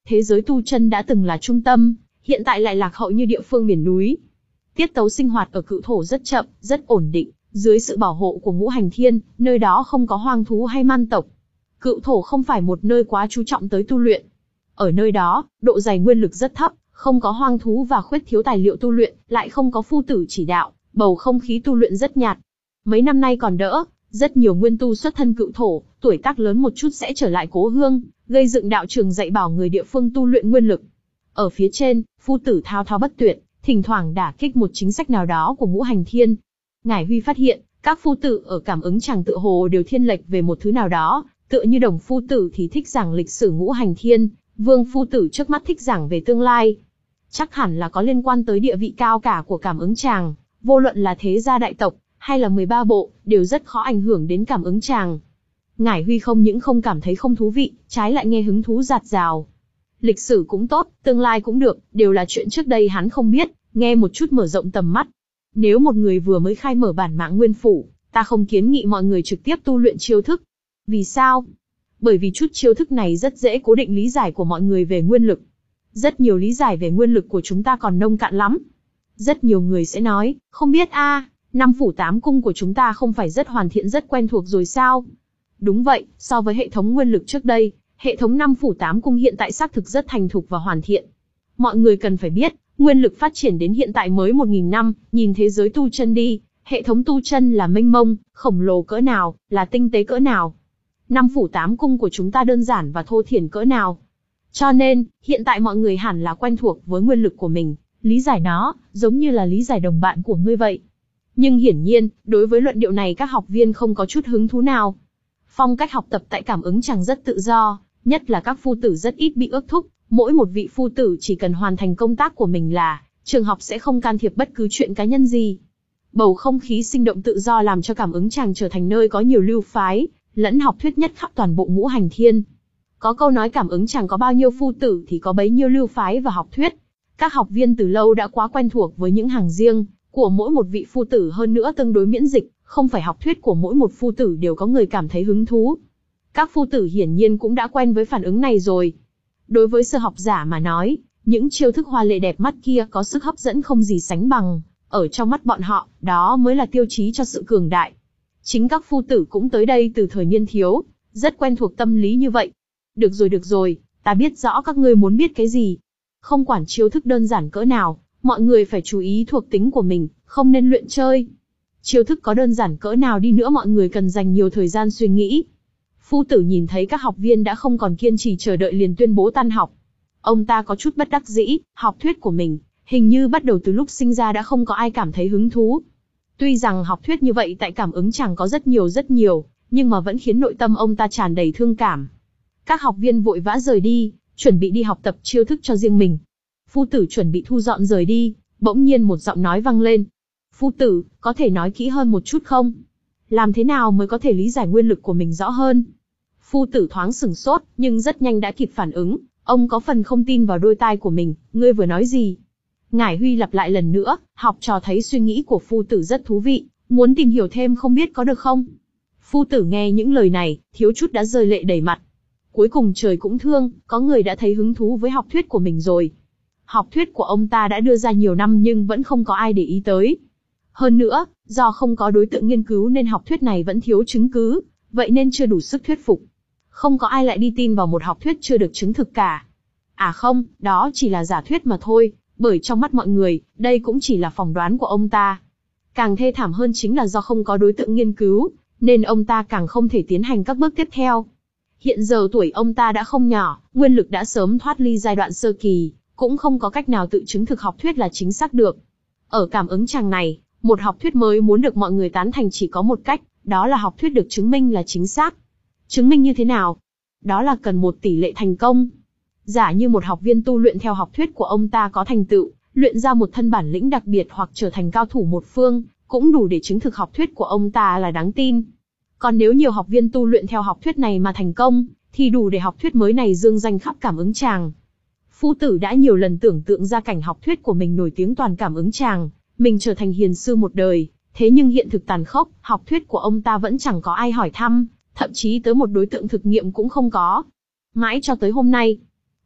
thế giới tu chân đã từng là trung tâm, hiện tại lại lạc hậu như địa phương miền núi. Tiết tấu sinh hoạt ở Cự Thổ rất chậm, rất ổn định, dưới sự bảo hộ của Ngũ Hành Thiên, nơi đó không có hoang thú hay man tộc. Cự Thổ không phải một nơi quá chú trọng tới tu luyện. Ở nơi đó, độ dày nguyên lực rất thấp, không có hoang thú và khuyết thiếu tài liệu tu luyện, lại không có phu tử chỉ đạo, bầu không khí tu luyện rất nhạt. Mấy năm nay còn đỡ, rất nhiều nguyên tu xuất thân Cự Thổ, tuổi tác lớn một chút sẽ trở lại cố hương, gây dựng đạo trường dạy bảo người địa phương tu luyện nguyên lực. Ở phía trên, phu tử thao thao bất tuyệt, thỉnh thoảng đả kích một chính sách nào đó của Ngũ Hành Thiên. Ngải Huy phát hiện, các phu tử ở cảm ứng chàng tựa hồ đều thiên lệch về một thứ nào đó, tựa như Đồng phu tử thì thích giảng lịch sử Ngũ Hành Thiên, Vương phu tử trước mắt thích giảng về tương lai. Chắc hẳn là có liên quan tới địa vị cao cả của cảm ứng chàng, vô luận là thế gia đại tộc, hay là mười ba bộ, đều rất khó ảnh hưởng đến cảm ứng chàng. Ngải Huy không những không cảm thấy không thú vị, trái lại nghe hứng thú dạt dào. Lịch sử cũng tốt, tương lai cũng được, đều là chuyện trước đây hắn không biết, nghe một chút mở rộng tầm mắt. Nếu một người vừa mới khai mở bản mạng nguyên phủ, ta không kiến nghị mọi người trực tiếp tu luyện chiêu thức. Vì sao? Bởi vì chút chiêu thức này rất dễ cố định lý giải của mọi người về nguyên lực. Rất nhiều lý giải về nguyên lực của chúng ta còn nông cạn lắm. Rất nhiều người sẽ nói, không biết a, à, năm phủ tám cung của chúng ta không phải rất hoàn thiện rất quen thuộc rồi sao? Đúng vậy, so với hệ thống nguyên lực trước đây, hệ thống năm phủ tám cung hiện tại xác thực rất thành thục và hoàn thiện. Mọi người cần phải biết, nguyên lực phát triển đến hiện tại mới một nghìn năm, nhìn thế giới tu chân đi, hệ thống tu chân là mênh mông, khổng lồ cỡ nào, là tinh tế cỡ nào. Năm phủ tám cung của chúng ta đơn giản và thô thiển cỡ nào. Cho nên, hiện tại mọi người hẳn là quen thuộc với nguyên lực của mình, lý giải nó, giống như là lý giải đồng bạn của ngươi vậy. Nhưng hiển nhiên, đối với luận điệu này các học viên không có chút hứng thú nào. Phong cách học tập tại cảm ứng chàng rất tự do, nhất là các phu tử rất ít bị ước thúc, mỗi một vị phu tử chỉ cần hoàn thành công tác của mình là, trường học sẽ không can thiệp bất cứ chuyện cá nhân gì. Bầu không khí sinh động tự do làm cho cảm ứng chàng trở thành nơi có nhiều lưu phái, lẫn học thuyết nhất khắp toàn bộ Ngũ Hành Thiên. Có câu nói cảm ứng chàng có bao nhiêu phu tử thì có bấy nhiêu lưu phái và học thuyết. Các học viên từ lâu đã quá quen thuộc với những hàng riêng của mỗi một vị phu tử, hơn nữa tương đối miễn dịch, không phải học thuyết của mỗi một phu tử đều có người cảm thấy hứng thú. Các phu tử hiển nhiên cũng đã quen với phản ứng này rồi. Đối với sơ học giả mà nói, những chiêu thức hoa lệ đẹp mắt kia có sức hấp dẫn không gì sánh bằng, ở trong mắt bọn họ, đó mới là tiêu chí cho sự cường đại. Chính các phu tử cũng tới đây từ thời niên thiếu, rất quen thuộc tâm lý như vậy. Được rồi được rồi, ta biết rõ các ngươi muốn biết cái gì. Không quản chiêu thức đơn giản cỡ nào, mọi người phải chú ý thuộc tính của mình, không nên luyện chơi. Chiêu thức có đơn giản cỡ nào đi nữa mọi người cần dành nhiều thời gian suy nghĩ. Phu tử nhìn thấy các học viên đã không còn kiên trì chờ đợi liền tuyên bố tan học. Ông ta có chút bất đắc dĩ, học thuyết của mình, hình như bắt đầu từ lúc sinh ra đã không có ai cảm thấy hứng thú. Tuy rằng học thuyết như vậy tại cảm ứng chẳng có rất nhiều rất nhiều, nhưng mà vẫn khiến nội tâm ông ta tràn đầy thương cảm. Các học viên vội vã rời đi, chuẩn bị đi học tập chiêu thức cho riêng mình. Phu tử chuẩn bị thu dọn rời đi, bỗng nhiên một giọng nói vang lên. Phu tử, có thể nói kỹ hơn một chút không? Làm thế nào mới có thể lý giải nguyên lực của mình rõ hơn? Phu tử thoáng sửng sốt, nhưng rất nhanh đã kịp phản ứng. Ông có phần không tin vào đôi tai của mình, ngươi vừa nói gì? Ngải Huy lặp lại lần nữa, học trò thấy suy nghĩ của phu tử rất thú vị, muốn tìm hiểu thêm không biết có được không? Phu tử nghe những lời này, thiếu chút đã rơi lệ đầy mặt. Cuối cùng trời cũng thương, có người đã thấy hứng thú với học thuyết của mình rồi. Học thuyết của ông ta đã đưa ra nhiều năm nhưng vẫn không có ai để ý tới. Hơn nữa, do không có đối tượng nghiên cứu nên học thuyết này vẫn thiếu chứng cứ, vậy nên chưa đủ sức thuyết phục. Không có ai lại đi tin vào một học thuyết chưa được chứng thực cả. À không, đó chỉ là giả thuyết mà thôi, bởi trong mắt mọi người, đây cũng chỉ là phỏng đoán của ông ta. Càng thê thảm hơn chính là do không có đối tượng nghiên cứu, nên ông ta càng không thể tiến hành các bước tiếp theo. Hiện giờ tuổi ông ta đã không nhỏ, nguyên lực đã sớm thoát ly giai đoạn sơ kỳ, cũng không có cách nào tự chứng thực học thuyết là chính xác được. Ở cảm ứng chàng này, một học thuyết mới muốn được mọi người tán thành chỉ có một cách, đó là học thuyết được chứng minh là chính xác. Chứng minh như thế nào? Đó là cần một tỷ lệ thành công. Giả như một học viên tu luyện theo học thuyết của ông ta có thành tựu, luyện ra một thân bản lĩnh đặc biệt hoặc trở thành cao thủ một phương, cũng đủ để chứng thực học thuyết của ông ta là đáng tin. Còn nếu nhiều học viên tu luyện theo học thuyết này mà thành công, thì đủ để học thuyết mới này dương danh khắp cảm ứng tràng. Phu tử đã nhiều lần tưởng tượng ra cảnh học thuyết của mình nổi tiếng toàn cảm ứng tràng, mình trở thành hiền sư một đời, thế nhưng hiện thực tàn khốc, học thuyết của ông ta vẫn chẳng có ai hỏi thăm, thậm chí tới một đối tượng thực nghiệm cũng không có. Mãi cho tới hôm nay,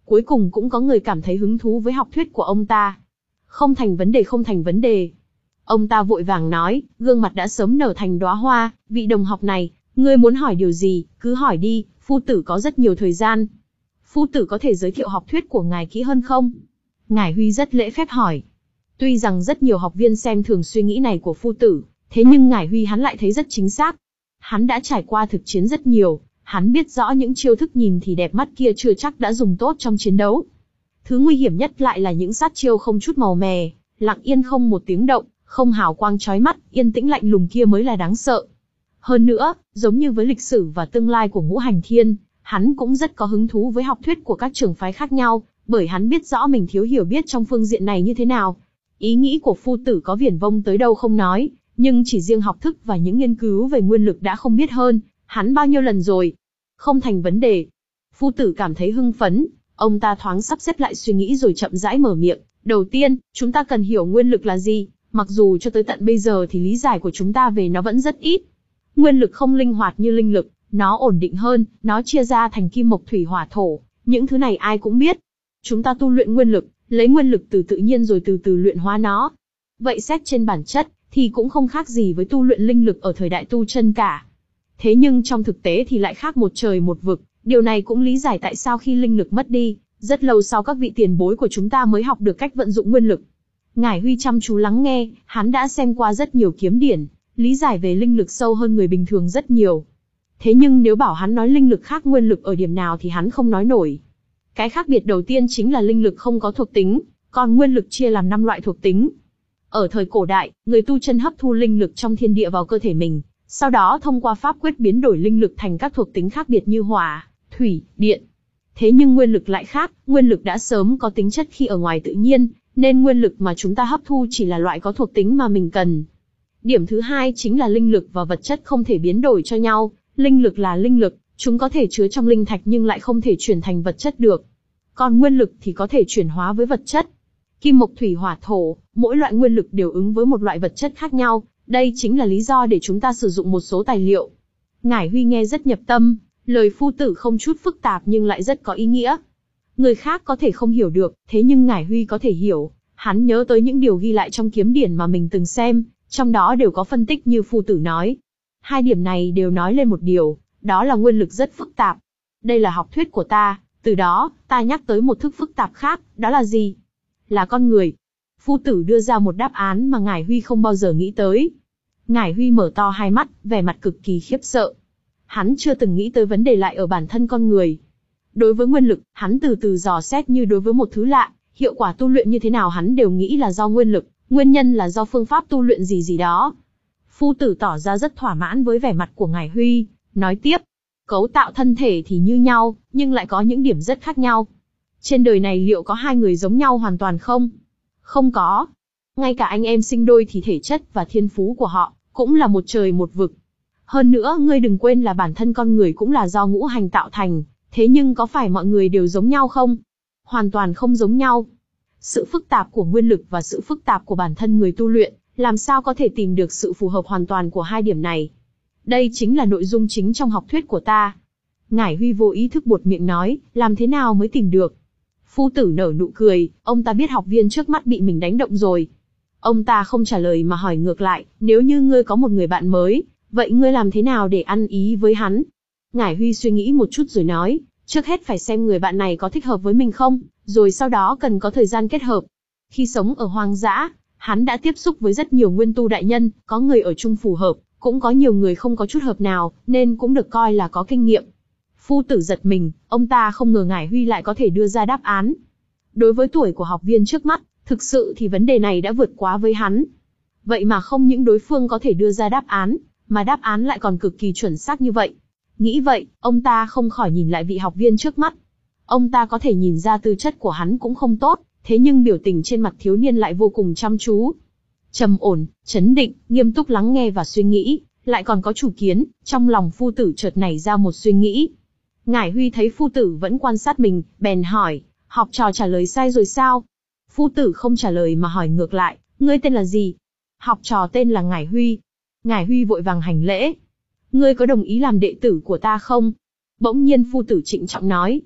Cuối cùng cũng có người cảm thấy hứng thú với học thuyết của ông ta. Không thành vấn đề, không thành vấn đề. Ông ta vội vàng nói, gương mặt đã sớm nở thành đóa hoa, vị đồng học này, ngươi muốn hỏi điều gì, cứ hỏi đi, phu tử có rất nhiều thời gian. Phu tử có thể giới thiệu học thuyết của ngài kỹ hơn không? Ngải Huy rất lễ phép hỏi. Tuy rằng rất nhiều học viên xem thường suy nghĩ này của phu tử, thế nhưng Ngải Huy hắn lại thấy rất chính xác. Hắn đã trải qua thực chiến rất nhiều, hắn biết rõ những chiêu thức nhìn thì đẹp mắt kia chưa chắc đã dùng tốt trong chiến đấu. Thứ nguy hiểm nhất lại là những sát chiêu không chút màu mè, lặng yên không một tiếng động, không hào quang chói mắt, yên tĩnh lạnh lùng kia mới là đáng sợ. Hơn nữa, giống như với lịch sử và tương lai của Ngũ Hành Thiên, hắn cũng rất có hứng thú với học thuyết của các trường phái khác nhau, bởi hắn biết rõ mình thiếu hiểu biết trong phương diện này như thế nào. Ý nghĩ của phu tử có viển vông tới đâu không nói, nhưng chỉ riêng học thức và những nghiên cứu về nguyên lực đã không biết hơn, hắn bao nhiêu lần rồi. Không thành vấn đề. Phu tử cảm thấy hưng phấn, ông ta thoáng sắp xếp lại suy nghĩ rồi chậm rãi mở miệng. Đầu tiên, chúng ta cần hiểu nguyên lực là gì, mặc dù cho tới tận bây giờ thì lý giải của chúng ta về nó vẫn rất ít. Nguyên lực không linh hoạt như linh lực, nó ổn định hơn, nó chia ra thành kim mộc thủy hỏa thổ, những thứ này ai cũng biết. Chúng ta tu luyện nguyên lực, lấy nguyên lực từ tự nhiên rồi từ từ luyện hóa nó. Vậy xét trên bản chất, thì cũng không khác gì với tu luyện linh lực ở thời đại tu chân cả. Thế nhưng trong thực tế thì lại khác một trời một vực, điều này cũng lý giải tại sao khi linh lực mất đi, rất lâu sau các vị tiền bối của chúng ta mới học được cách vận dụng nguyên lực. Ngải Huy chăm chú lắng nghe, hắn đã xem qua rất nhiều kiếm điển, lý giải về linh lực sâu hơn người bình thường rất nhiều. Thế nhưng nếu bảo hắn nói linh lực khác nguyên lực ở điểm nào thì hắn không nói nổi. Cái khác biệt đầu tiên chính là linh lực không có thuộc tính, còn nguyên lực chia làm năm loại thuộc tính. Ở thời cổ đại, người tu chân hấp thu linh lực trong thiên địa vào cơ thể mình, sau đó thông qua pháp quyết biến đổi linh lực thành các thuộc tính khác biệt như hỏa, thủy, điện. Thế nhưng nguyên lực lại khác, nguyên lực đã sớm có tính chất khi ở ngoài tự nhiên, nên nguyên lực mà chúng ta hấp thu chỉ là loại có thuộc tính mà mình cần. Điểm thứ hai chính là linh lực và vật chất không thể biến đổi cho nhau, linh lực là linh lực, chúng có thể chứa trong linh thạch nhưng lại không thể chuyển thành vật chất được. Còn nguyên lực thì có thể chuyển hóa với vật chất. Kim mộc thủy hỏa thổ, mỗi loại nguyên lực đều ứng với một loại vật chất khác nhau, đây chính là lý do để chúng ta sử dụng một số tài liệu. Ngải Huy nghe rất nhập tâm, lời phu tử không chút phức tạp nhưng lại rất có ý nghĩa. Người khác có thể không hiểu được, thế nhưng Ngải Huy có thể hiểu. Hắn nhớ tới những điều ghi lại trong kiếm điển mà mình từng xem, trong đó đều có phân tích như phu tử nói. Hai điểm này đều nói lên một điều, đó là nguyên lực rất phức tạp. Đây là học thuyết của ta, từ đó, ta nhắc tới một thức phức tạp khác, đó là gì? Là con người. Phu tử đưa ra một đáp án mà Ngải Huy không bao giờ nghĩ tới. Ngải Huy mở to hai mắt, vẻ mặt cực kỳ khiếp sợ. Hắn chưa từng nghĩ tới vấn đề lại ở bản thân con người. Đối với nguyên lực, hắn từ từ dò xét như đối với một thứ lạ, hiệu quả tu luyện như thế nào hắn đều nghĩ là do nguyên lực, nguyên nhân là do phương pháp tu luyện gì gì đó. Phu tử tỏ ra rất thỏa mãn với vẻ mặt của Ngải Huy, nói tiếp. Cấu tạo thân thể thì như nhau, nhưng lại có những điểm rất khác nhau. Trên đời này liệu có hai người giống nhau hoàn toàn không? Không có. Ngay cả anh em sinh đôi thì thể chất và thiên phú của họ cũng là một trời một vực. Hơn nữa, ngươi đừng quên là bản thân con người cũng là do ngũ hành tạo thành, thế nhưng có phải mọi người đều giống nhau không? Hoàn toàn không giống nhau. Sự phức tạp của nguyên lực và sự phức tạp của bản thân người tu luyện, làm sao có thể tìm được sự phù hợp hoàn toàn của hai điểm này? Đây chính là nội dung chính trong học thuyết của ta. Ngải Huy vô ý thức buột miệng nói, làm thế nào mới tìm được? Phu tử nở nụ cười, ông ta biết học viên trước mắt bị mình đánh động rồi. Ông ta không trả lời mà hỏi ngược lại, nếu như ngươi có một người bạn mới, vậy ngươi làm thế nào để ăn ý với hắn? Ngải Huy suy nghĩ một chút rồi nói, trước hết phải xem người bạn này có thích hợp với mình không, rồi sau đó cần có thời gian kết hợp. Khi sống ở hoang dã, hắn đã tiếp xúc với rất nhiều nguyên tu đại nhân, có người ở chung phù hợp, cũng có nhiều người không có chút hợp nào, nên cũng được coi là có kinh nghiệm. Phu tử giật mình, ông ta không ngờ Ngải Huy lại có thể đưa ra đáp án. Đối với tuổi của học viên trước mắt, thực sự thì vấn đề này đã vượt quá với hắn. Vậy mà không những đối phương có thể đưa ra đáp án, mà đáp án lại còn cực kỳ chuẩn xác như vậy. Nghĩ vậy, ông ta không khỏi nhìn lại vị học viên trước mắt. Ông ta có thể nhìn ra tư chất của hắn cũng không tốt, thế nhưng biểu tình trên mặt thiếu niên lại vô cùng chăm chú. Trầm ổn, chấn định, nghiêm túc lắng nghe và suy nghĩ, lại còn có chủ kiến, trong lòng phu tử chợt nảy ra một suy nghĩ. Ngải Huy thấy phu tử vẫn quan sát mình, bèn hỏi, học trò trả lời sai rồi sao? Phu tử không trả lời mà hỏi ngược lại, ngươi tên là gì? Học trò tên là Ngải Huy. Ngải Huy vội vàng hành lễ. Ngươi có đồng ý làm đệ tử của ta không? Bỗng nhiên phu tử trịnh trọng nói.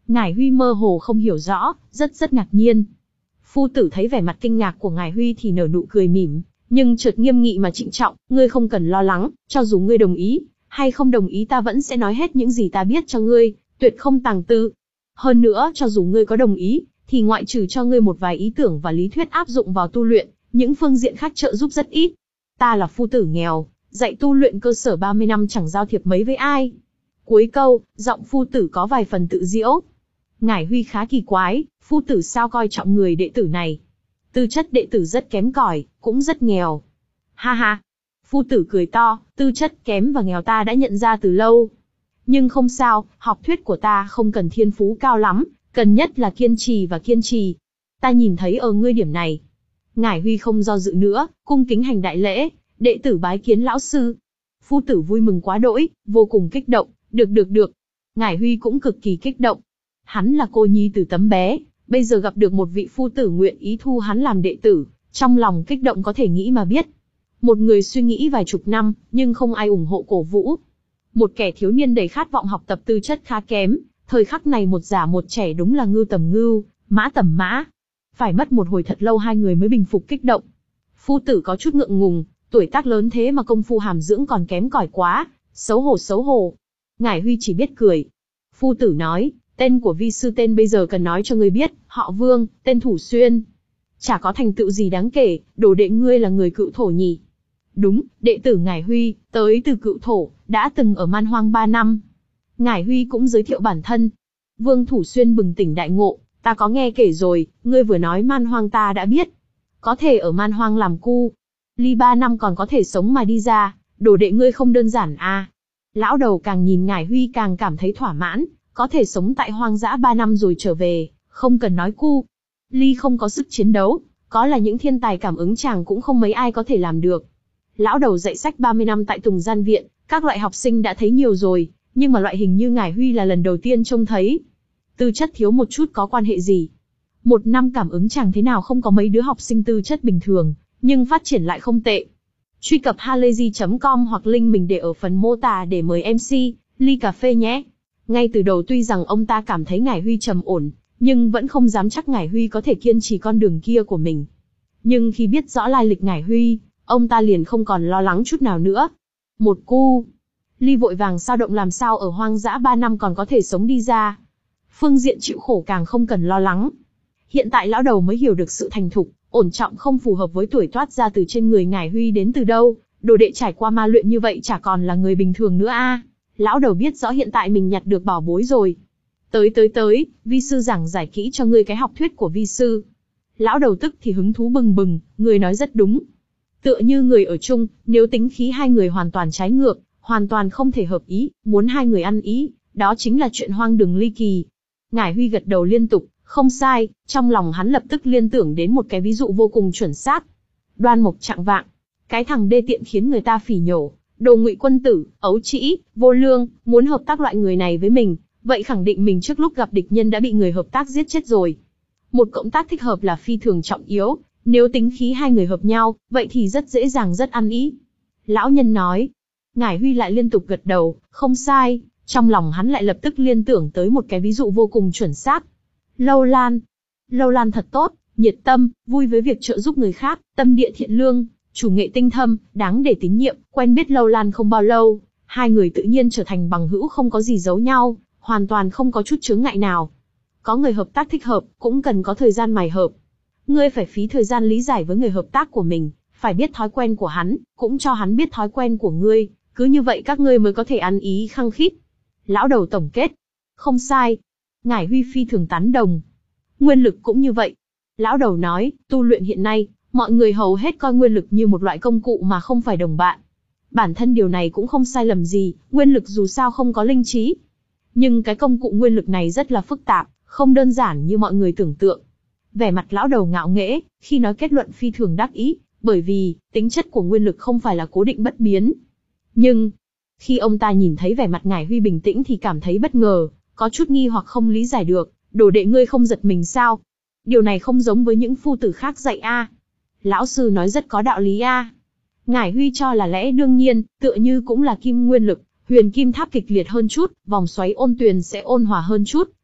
Ngải Huy mơ hồ không hiểu rõ, rất rất ngạc nhiên. Phu tử thấy vẻ mặt kinh ngạc của Ngải Huy thì nở nụ cười mỉm, nhưng chợt nghiêm nghị mà trịnh trọng, ngươi không cần lo lắng, cho dù ngươi đồng ý, hay không đồng ý ta vẫn sẽ nói hết những gì ta biết cho ngươi, tuyệt không tàng tư. Hơn nữa, cho dù ngươi có đồng ý, thì ngoại trừ cho ngươi một vài ý tưởng và lý thuyết áp dụng vào tu luyện, những phương diện khác trợ giúp rất ít. Ta là phu tử nghèo, dạy tu luyện cơ sở ba mươi năm chẳng giao thiệp mấy với ai. Cuối câu, giọng phu tử có vài phần tự giễu. Ngải Huy khá kỳ quái, phu tử sao coi trọng người đệ tử này. Tư chất đệ tử rất kém cỏi, cũng rất nghèo. Ha ha. Phu tử cười to, tư chất kém và nghèo ta đã nhận ra từ lâu. Nhưng không sao, học thuyết của ta không cần thiên phú cao lắm, cần nhất là kiên trì và kiên trì. Ta nhìn thấy ở ngươi điểm này. Ngải Huy không do dự nữa, cung kính hành đại lễ, đệ tử bái kiến lão sư. Phu tử vui mừng quá đỗi, vô cùng kích động, được được được. Ngải Huy cũng cực kỳ kích động. Hắn là cô nhi từ tấm bé, bây giờ gặp được một vị phu tử nguyện ý thu hắn làm đệ tử, trong lòng kích động có thể nghĩ mà biết. Một người suy nghĩ vài chục năm, nhưng không ai ủng hộ cổ vũ. Một kẻ thiếu niên đầy khát vọng học tập tư chất khá kém, thời khắc này một già một trẻ đúng là ngưu tầm ngưu, mã tầm mã. Phải mất một hồi thật lâu hai người mới bình phục kích động. Phu tử có chút ngượng ngùng, tuổi tác lớn thế mà công phu hàm dưỡng còn kém cỏi quá, xấu hổ xấu hổ. Ngải Huy chỉ biết cười. Phu tử nói, tên của vi sư tên bây giờ cần nói cho ngươi biết, họ Vương, tên Thủ Xuyên. Chả có thành tựu gì đáng kể, đồ đệ ngươi là người Cựu Thổ nhỉ? Đúng, đệ tử Ngải Huy, tới từ Cựu Thổ, đã từng ở Man Hoang ba năm. Ngải Huy cũng giới thiệu bản thân. Vương Thủ Xuyên bừng tỉnh đại ngộ, ta có nghe kể rồi, ngươi vừa nói Man Hoang ta đã biết. Có thể ở Man Hoang làm cu. Ly ba năm còn có thể sống mà đi ra, đồ đệ ngươi không đơn giản à. Lão đầu càng nhìn Ngải Huy càng cảm thấy thỏa mãn, có thể sống tại hoang dã ba năm rồi trở về, không cần nói cu. Ly không có sức chiến đấu, có là những thiên tài cảm ứng chàng cũng không mấy ai có thể làm được. Lão đầu dạy sách ba mươi năm tại Tùng Gian Viện, các loại học sinh đã thấy nhiều rồi, nhưng mà loại hình như Ngải Huy là lần đầu tiên trông thấy. Tư chất thiếu một chút có quan hệ gì? Một năm cảm ứng chàng thế nào không có mấy đứa học sinh tư chất bình thường, nhưng phát triển lại không tệ. Truy cập halayzi chấm com hoặc link mình để ở phần mô tả để mời em xê, ly cà phê nhé. Ngay từ đầu tuy rằng ông ta cảm thấy Ngải Huy trầm ổn, nhưng vẫn không dám chắc Ngải Huy có thể kiên trì con đường kia của mình. Nhưng khi biết rõ lai lịch Ngải Huy, ông ta liền không còn lo lắng chút nào nữa. Một cu. Ly vội vàng sao động làm sao ở hoang dã ba năm còn có thể sống đi ra. Phương diện chịu khổ càng không cần lo lắng. Hiện tại lão đầu mới hiểu được sự thành thục, ổn trọng không phù hợp với tuổi toát ra từ trên người Ngải Huy đến từ đâu. Đồ đệ trải qua ma luyện như vậy chả còn là người bình thường nữa a. À. Lão đầu biết rõ hiện tại mình nhặt được bảo bối rồi. Tới tới tới, vi sư giảng giải kỹ cho ngươi cái học thuyết của vi sư. Lão đầu tức thì hứng thú bừng bừng, người nói rất đúng. Tựa như người ở chung, nếu tính khí hai người hoàn toàn trái ngược, hoàn toàn không thể hợp ý, muốn hai người ăn ý, đó chính là chuyện hoang đường ly kỳ. Ngải Huy gật đầu liên tục, không sai, trong lòng hắn lập tức liên tưởng đến một cái ví dụ vô cùng chuẩn xác. Đoan Mộc Trạng Vạng, cái thằng đê tiện khiến người ta phỉ nhổ, đồ ngụy quân tử, ấu trĩ, vô lương, muốn hợp tác loại người này với mình, vậy khẳng định mình trước lúc gặp địch nhân đã bị người hợp tác giết chết rồi. Một cộng tác thích hợp là phi thường trọng yếu, nếu tính khí hai người hợp nhau, vậy thì rất dễ dàng rất ăn ý. Lão nhân nói. Ngải Huy lại liên tục gật đầu, không sai, trong lòng hắn lại lập tức liên tưởng tới một cái ví dụ vô cùng chuẩn xác. Lâu Lan. Lâu Lan thật tốt, nhiệt tâm, vui với việc trợ giúp người khác, tâm địa thiện lương, chủ nghệ tinh thâm, đáng để tín nhiệm. Quen biết Lâu Lan không bao lâu, hai người tự nhiên trở thành bằng hữu không có gì giấu nhau, hoàn toàn không có chút chướng ngại nào. Có người hợp tác thích hợp, cũng cần có thời gian mài hợp. Ngươi phải phí thời gian lý giải với người hợp tác của mình, phải biết thói quen của hắn, cũng cho hắn biết thói quen của ngươi, cứ như vậy các ngươi mới có thể ăn ý khăng khít. Lão đầu tổng kết. Không sai. Ngải Huy phi thường tán đồng. Nguyên lực cũng như vậy. Lão đầu nói, tu luyện hiện nay, mọi người hầu hết coi nguyên lực như một loại công cụ mà không phải đồng bạn. Bản thân điều này cũng không sai lầm gì, nguyên lực dù sao không có linh trí. Nhưng cái công cụ nguyên lực này rất là phức tạp, không đơn giản như mọi người tưởng tượng. Vẻ mặt lão đầu ngạo nghễ, khi nói kết luận phi thường đắc ý, bởi vì, tính chất của nguyên lực không phải là cố định bất biến. Nhưng, khi ông ta nhìn thấy vẻ mặt Ngải Huy bình tĩnh thì cảm thấy bất ngờ, có chút nghi hoặc không lý giải được, đồ đệ ngươi không giật mình sao? Điều này không giống với những phu tử khác dạy a. À. Lão sư nói rất có đạo lý a. À. Ngải Huy cho là lẽ đương nhiên, tựa như cũng là kim nguyên lực, huyền kim tháp kịch liệt hơn chút, vòng xoáy ôn tuyền sẽ ôn hòa hơn chút,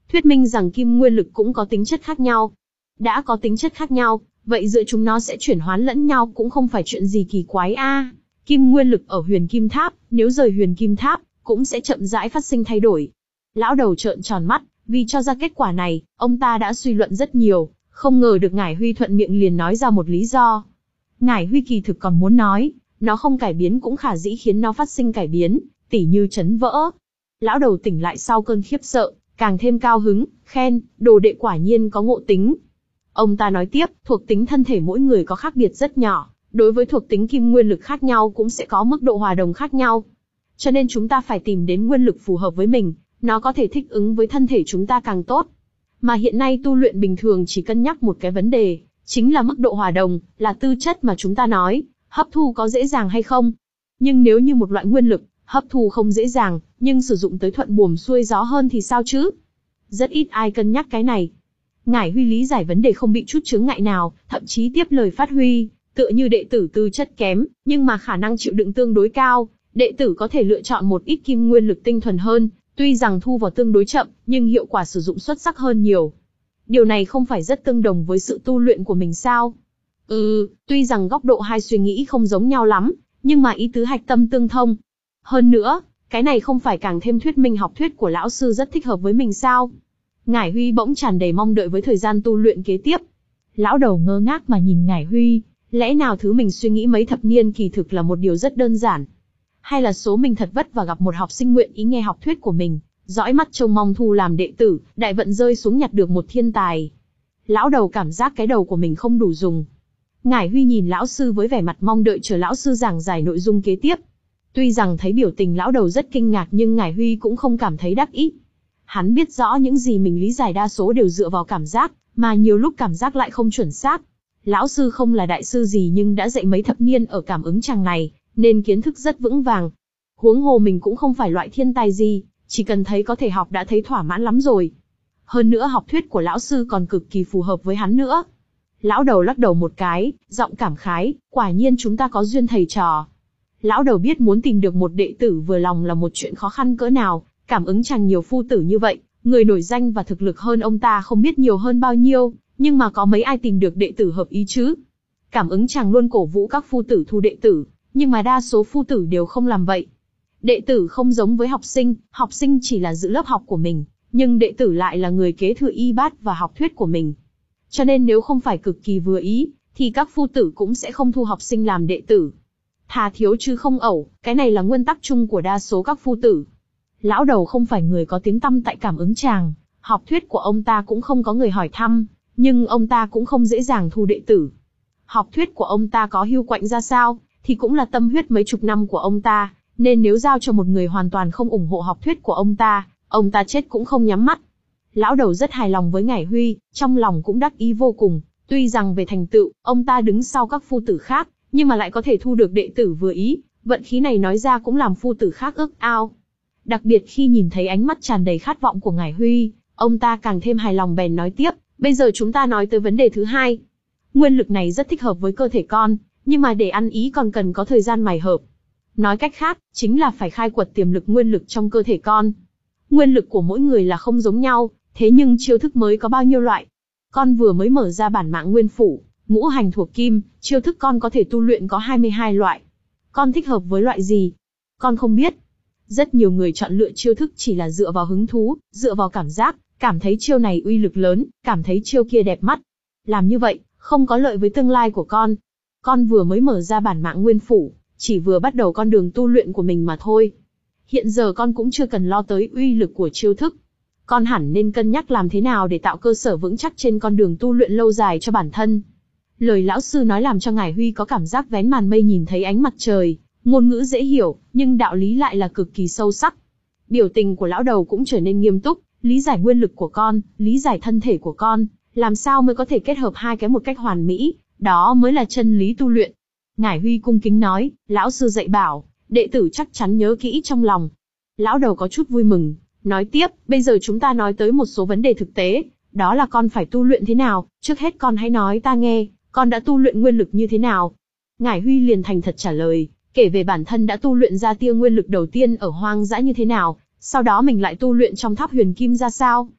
thuyết minh rằng kim nguyên lực cũng có tính chất khác nhau. Đã có tính chất khác nhau, vậy giữa chúng nó sẽ chuyển hóa lẫn nhau cũng không phải chuyện gì kỳ quái a. Kim nguyên lực ở huyền kim tháp, nếu rời huyền kim tháp, cũng sẽ chậm rãi phát sinh thay đổi. Lão đầu trợn tròn mắt, vì cho ra kết quả này, ông ta đã suy luận rất nhiều, không ngờ được Ngải Huy thuận miệng liền nói ra một lý do. Ngải Huy kỳ thực còn muốn nói, nó không cải biến cũng khả dĩ khiến nó phát sinh cải biến, tỉ như chấn vỡ. Lão đầu tỉnh lại sau cơn khiếp sợ, càng thêm cao hứng, khen, đồ đệ quả nhiên có ngộ tính. Ông ta nói tiếp, thuộc tính thân thể mỗi người có khác biệt rất nhỏ, đối với thuộc tính kim nguyên lực khác nhau cũng sẽ có mức độ hòa đồng khác nhau. Cho nên chúng ta phải tìm đến nguyên lực phù hợp với mình, nó có thể thích ứng với thân thể chúng ta càng tốt. Mà hiện nay tu luyện bình thường chỉ cân nhắc một cái vấn đề, chính là mức độ hòa đồng, là tư chất mà chúng ta nói, hấp thu có dễ dàng hay không. Nhưng nếu như một loại nguyên lực, hấp thu không dễ dàng, nhưng sử dụng tới thuận buồm xuôi gió hơn thì sao chứ? Rất ít ai cân nhắc cái này. Ngải Huy lý giải vấn đề không bị chút chướng ngại nào, thậm chí tiếp lời phát huy, tựa như đệ tử tư chất kém, nhưng mà khả năng chịu đựng tương đối cao, đệ tử có thể lựa chọn một ít kim nguyên lực tinh thuần hơn, tuy rằng thu vào tương đối chậm, nhưng hiệu quả sử dụng xuất sắc hơn nhiều. Điều này không phải rất tương đồng với sự tu luyện của mình sao? Ừ, tuy rằng góc độ hai suy nghĩ không giống nhau lắm, nhưng mà ý tứ hạch tâm tương thông. Hơn nữa, cái này không phải càng thêm thuyết minh học thuyết của lão sư rất thích hợp với mình sao? Ngải Huy bỗng tràn đầy mong đợi với thời gian tu luyện kế tiếp. Lão đầu ngơ ngác mà nhìn Ngải Huy, lẽ nào thứ mình suy nghĩ mấy thập niên kỳ thực là một điều rất đơn giản? Hay là số mình thật vất và gặp một học sinh nguyện ý nghe học thuyết của mình, dõi mắt trông mong thu làm đệ tử, đại vận rơi xuống nhặt được một thiên tài. Lão đầu cảm giác cái đầu của mình không đủ dùng. Ngải Huy nhìn lão sư với vẻ mặt mong đợi chờ lão sư giảng giải nội dung kế tiếp. Tuy rằng thấy biểu tình lão đầu rất kinh ngạc nhưng Ngải Huy cũng không cảm thấy đắc ý. Hắn biết rõ những gì mình lý giải đa số đều dựa vào cảm giác, mà nhiều lúc cảm giác lại không chuẩn xác. Lão sư không là đại sư gì nhưng đã dạy mấy thập niên ở cảm ứng chàng này, nên kiến thức rất vững vàng. Huống hồ mình cũng không phải loại thiên tài gì, chỉ cần thấy có thể học đã thấy thỏa mãn lắm rồi. Hơn nữa học thuyết của lão sư còn cực kỳ phù hợp với hắn nữa. Lão đầu lắc đầu một cái, giọng cảm khái, quả nhiên chúng ta có duyên thầy trò. Lão đầu biết muốn tìm được một đệ tử vừa lòng là một chuyện khó khăn cỡ nào, cảm ứng chàng nhiều phu tử như vậy, người nổi danh và thực lực hơn ông ta không biết nhiều hơn bao nhiêu, nhưng mà có mấy ai tìm được đệ tử hợp ý chứ? Cảm ứng chàng luôn cổ vũ các phu tử thu đệ tử, nhưng mà đa số phu tử đều không làm vậy. Đệ tử không giống với học sinh, học sinh chỉ là giữ lớp học của mình, nhưng đệ tử lại là người kế thừa y bát và học thuyết của mình. Cho nên nếu không phải cực kỳ vừa ý, thì các phu tử cũng sẽ không thu học sinh làm đệ tử. Thà thiếu chứ không ẩu, cái này là nguyên tắc chung của đa số các phu tử. Lão đầu không phải người có tiếng tăm tại cảm ứng chàng, học thuyết của ông ta cũng không có người hỏi thăm, nhưng ông ta cũng không dễ dàng thu đệ tử. Học thuyết của ông ta có hưu quạnh ra sao, thì cũng là tâm huyết mấy chục năm của ông ta, nên nếu giao cho một người hoàn toàn không ủng hộ học thuyết của ông ta, ông ta chết cũng không nhắm mắt. Lão đầu rất hài lòng với Ngải Huy, trong lòng cũng đắc ý vô cùng, tuy rằng về thành tựu, ông ta đứng sau các phu tử khác, nhưng mà lại có thể thu được đệ tử vừa ý, vận khí này nói ra cũng làm phu tử khác ước ao. Đặc biệt khi nhìn thấy ánh mắt tràn đầy khát vọng của Ngải Huy, ông ta càng thêm hài lòng bèn nói tiếp, bây giờ chúng ta nói tới vấn đề thứ hai. Nguyên lực này rất thích hợp với cơ thể con, nhưng mà để ăn ý còn cần có thời gian mài hợp. Nói cách khác, chính là phải khai quật tiềm lực nguyên lực trong cơ thể con. Nguyên lực của mỗi người là không giống nhau, thế nhưng chiêu thức mới có bao nhiêu loại. Con vừa mới mở ra bản mạng nguyên phủ, ngũ hành thuộc kim, chiêu thức con có thể tu luyện có hai mươi hai loại. Con thích hợp với loại gì? Con không biết. Rất nhiều người chọn lựa chiêu thức chỉ là dựa vào hứng thú, dựa vào cảm giác, cảm thấy chiêu này uy lực lớn, cảm thấy chiêu kia đẹp mắt. Làm như vậy, không có lợi với tương lai của con. Con vừa mới mở ra bản mạng nguyên phủ, chỉ vừa bắt đầu con đường tu luyện của mình mà thôi. Hiện giờ con cũng chưa cần lo tới uy lực của chiêu thức. Con hẳn nên cân nhắc làm thế nào để tạo cơ sở vững chắc trên con đường tu luyện lâu dài cho bản thân. Lời lão sư nói làm cho Ngải Huy có cảm giác vén màn mây nhìn thấy ánh mặt trời, ngôn ngữ dễ hiểu, nhưng đạo lý lại là cực kỳ sâu sắc. Biểu tình của lão đầu cũng trở nên nghiêm túc, lý giải nguyên lực của con, lý giải thân thể của con, làm sao mới có thể kết hợp hai cái một cách hoàn mỹ, đó mới là chân lý tu luyện. Ngải Huy cung kính nói, lão sư dạy bảo, đệ tử chắc chắn nhớ kỹ trong lòng. Lão đầu có chút vui mừng, nói tiếp, bây giờ chúng ta nói tới một số vấn đề thực tế, đó là con phải tu luyện thế nào, trước hết con hãy nói ta nghe, con đã tu luyện nguyên lực như thế nào. Ngải Huy liền thành thật trả lời, kể về bản thân đã tu luyện ra tia nguyên lực đầu tiên ở hoang dã như thế nào, sau đó mình lại tu luyện trong tháp huyền kim ra sao,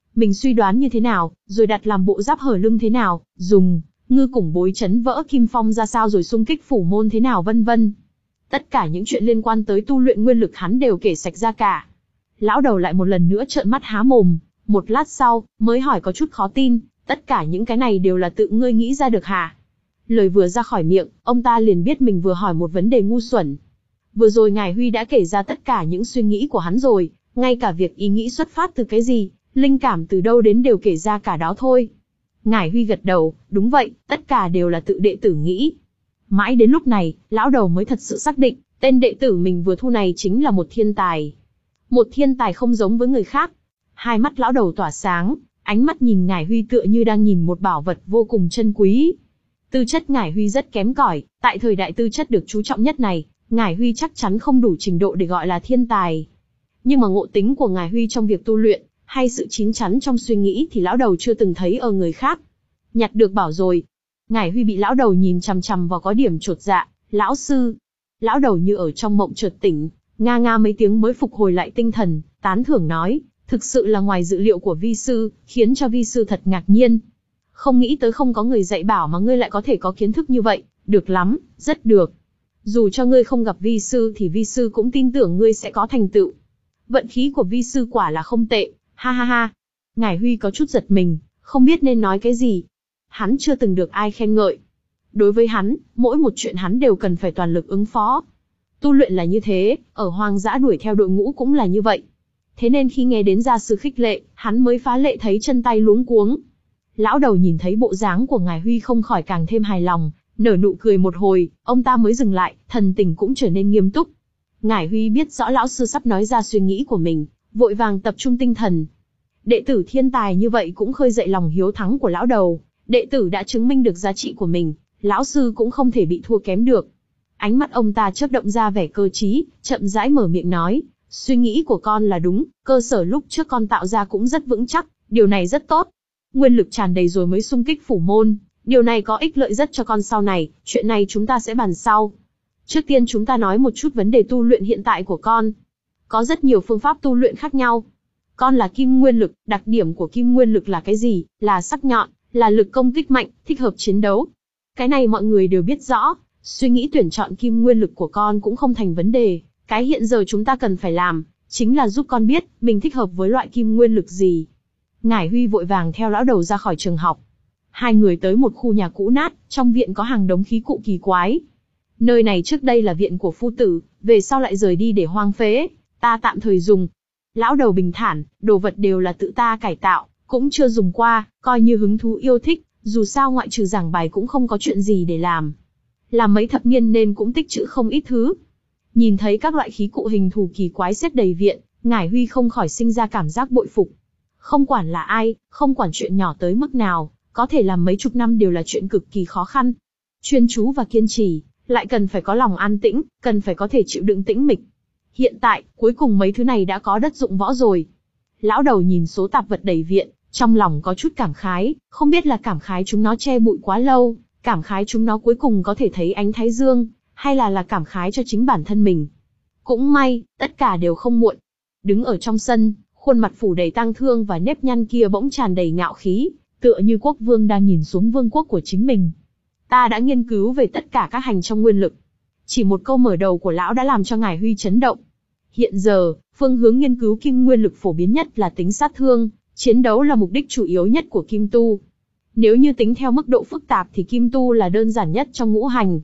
mình suy đoán như thế nào, rồi đặt làm bộ giáp hở lưng thế nào, dùng ngư củng bối chấn vỡ kim phong ra sao rồi xung kích phủ môn thế nào vân vân. Tất cả những chuyện liên quan tới tu luyện nguyên lực hắn đều kể sạch ra cả. Lão đầu lại một lần nữa trợn mắt há mồm, một lát sau, mới hỏi có chút khó tin, tất cả những cái này đều là tự ngươi nghĩ ra được hả? Lời vừa ra khỏi miệng, ông ta liền biết mình vừa hỏi một vấn đề ngu xuẩn. Vừa rồi Ngải Huy đã kể ra tất cả những suy nghĩ của hắn rồi, ngay cả việc ý nghĩ xuất phát từ cái gì, linh cảm từ đâu đến đều kể ra cả đó thôi. Ngải Huy gật đầu, đúng vậy, tất cả đều là tự đệ tử nghĩ. Mãi đến lúc này, lão đầu mới thật sự xác định, tên đệ tử mình vừa thu này chính là một thiên tài. Một thiên tài không giống với người khác. Hai mắt lão đầu tỏa sáng, ánh mắt nhìn Ngải Huy tựa như đang nhìn một bảo vật vô cùng chân quý. Tư chất Ngải Huy rất kém cỏi, tại thời đại tư chất được chú trọng nhất này, Ngải Huy chắc chắn không đủ trình độ để gọi là thiên tài. Nhưng mà ngộ tính của Ngải Huy trong việc tu luyện, hay sự chín chắn trong suy nghĩ thì lão đầu chưa từng thấy ở người khác. Nhặt được bảo rồi. Ngải Huy bị lão đầu nhìn chằm chằm vào có điểm chột dạ, lão sư. Lão đầu như ở trong mộng chợt tỉnh, nga nga mấy tiếng mới phục hồi lại tinh thần, tán thưởng nói, thực sự là ngoài dự liệu của vi sư, khiến cho vi sư thật ngạc nhiên. Không nghĩ tới không có người dạy bảo mà ngươi lại có thể có kiến thức như vậy, được lắm, rất được. Dù cho ngươi không gặp vi sư thì vi sư cũng tin tưởng ngươi sẽ có thành tựu. Vận khí của vi sư quả là không tệ, ha ha ha. Ngải Huy có chút giật mình, không biết nên nói cái gì. Hắn chưa từng được ai khen ngợi. Đối với hắn, mỗi một chuyện hắn đều cần phải toàn lực ứng phó. Tu luyện là như thế, ở hoang dã đuổi theo đội ngũ cũng là như vậy. Thế nên khi nghe đến gia sư khích lệ, hắn mới phá lệ thấy chân tay luống cuống. Lão đầu nhìn thấy bộ dáng của Ngải Huy không khỏi càng thêm hài lòng, nở nụ cười một hồi, ông ta mới dừng lại, thần tình cũng trở nên nghiêm túc. Ngải Huy biết rõ lão sư sắp nói ra suy nghĩ của mình, vội vàng tập trung tinh thần. Đệ tử thiên tài như vậy cũng khơi dậy lòng hiếu thắng của lão đầu, đệ tử đã chứng minh được giá trị của mình, lão sư cũng không thể bị thua kém được. Ánh mắt ông ta chớp động ra vẻ cơ trí, chậm rãi mở miệng nói, suy nghĩ của con là đúng, cơ sở lúc trước con tạo ra cũng rất vững chắc, điều này rất tốt. Nguyên lực tràn đầy rồi mới xung kích phủ môn, điều này có ích lợi rất cho con sau này, chuyện này chúng ta sẽ bàn sau. Trước tiên chúng ta nói một chút vấn đề tu luyện hiện tại của con. Có rất nhiều phương pháp tu luyện khác nhau. Con là kim nguyên lực, đặc điểm của kim nguyên lực là cái gì? Là sắc nhọn, là lực công kích mạnh, thích hợp chiến đấu. Cái này mọi người đều biết rõ, suy nghĩ tuyển chọn kim nguyên lực của con cũng không thành vấn đề. Cái hiện giờ chúng ta cần phải làm, chính là giúp con biết, mình thích hợp với loại kim nguyên lực gì. Ngải Huy vội vàng theo lão đầu ra khỏi trường học. Hai người tới một khu nhà cũ nát, trong viện có hàng đống khí cụ kỳ quái. Nơi này trước đây là viện của phu tử, về sau lại rời đi để hoang phế, ta tạm thời dùng. Lão đầu bình thản, đồ vật đều là tự ta cải tạo, cũng chưa dùng qua, coi như hứng thú yêu thích, dù sao ngoại trừ giảng bài cũng không có chuyện gì để làm. Làm mấy thập niên nên cũng tích trữ không ít thứ. Nhìn thấy các loại khí cụ hình thù kỳ quái xếp đầy viện, Ngải Huy không khỏi sinh ra cảm giác bội phục. Không quản là ai, không quản chuyện nhỏ tới mức nào, có thể làm mấy chục năm đều là chuyện cực kỳ khó khăn. Chuyên chú và kiên trì, lại cần phải có lòng an tĩnh, cần phải có thể chịu đựng tĩnh mịch. Hiện tại, cuối cùng mấy thứ này đã có đất dụng võ rồi. Lão đầu nhìn số tạp vật đầy viện, trong lòng có chút cảm khái, không biết là cảm khái chúng nó che bụi quá lâu, cảm khái chúng nó cuối cùng có thể thấy ánh thái dương, hay là là cảm khái cho chính bản thân mình. Cũng may, tất cả đều không muộn. Đứng ở trong sân, khuôn mặt phủ đầy tang thương và nếp nhăn kia bỗng tràn đầy ngạo khí, tựa như quốc vương đang nhìn xuống vương quốc của chính mình. Ta đã nghiên cứu về tất cả các hành trong nguyên lực. Chỉ một câu mở đầu của lão đã làm cho Ngải Huy chấn động. Hiện giờ, phương hướng nghiên cứu kim nguyên lực phổ biến nhất là tính sát thương, chiến đấu là mục đích chủ yếu nhất của kim tu. Nếu như tính theo mức độ phức tạp thì kim tu là đơn giản nhất trong ngũ hành.